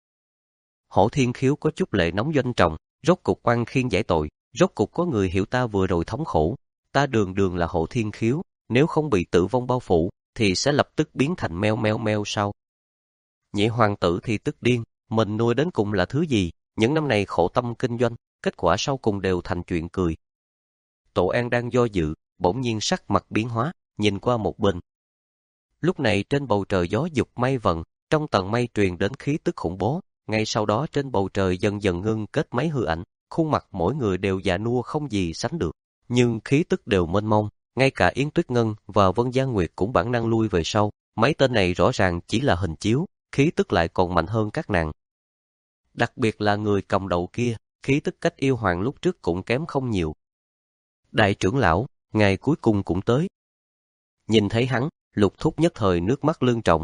A: Hổ Thiên Khiếu có chút lệ nóng doanh trọng, rốt cục oan khiên giải tội, rốt cục có người hiểu ta vừa rồi thống khổ, ta đường đường là Hổ Thiên Khiếu, nếu không bị tử vong bao phủ, thì sẽ lập tức biến thành meo meo meo sau. Nhị hoàng tử thì tức điên, mình nuôi đến cùng là thứ gì, những năm này khổ tâm kinh doanh, kết quả sau cùng đều thành chuyện cười. Tổ An đang do dự, bỗng nhiên sắc mặt biến hóa, nhìn qua một bên. Lúc này trên bầu trời gió dục mây vần, trong tầng mây truyền đến khí tức khủng bố, ngay sau đó trên bầu trời dần dần ngưng kết mấy hư ảnh, khuôn mặt mỗi người đều già nua không gì sánh được, nhưng khí tức đều mênh mông, ngay cả Yến Tuyết Ngân và Vân Giang Nguyệt cũng bản năng lui về sau, mấy tên này rõ ràng chỉ là hình chiếu, khí tức lại còn mạnh hơn các nàng. Đặc biệt là người cầm đầu kia, khí tức cách yêu hoàng lúc trước cũng kém không nhiều. Đại trưởng lão, ngày cuối cùng cũng tới. Nhìn thấy hắn, Lục Thúc nhất thời nước mắt lưng tròng.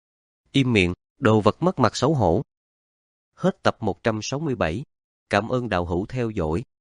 A: Im miệng, đồ vật mất mặt xấu hổ. Hết tập một trăm sáu mươi bảy. Cảm ơn đạo hữu theo dõi.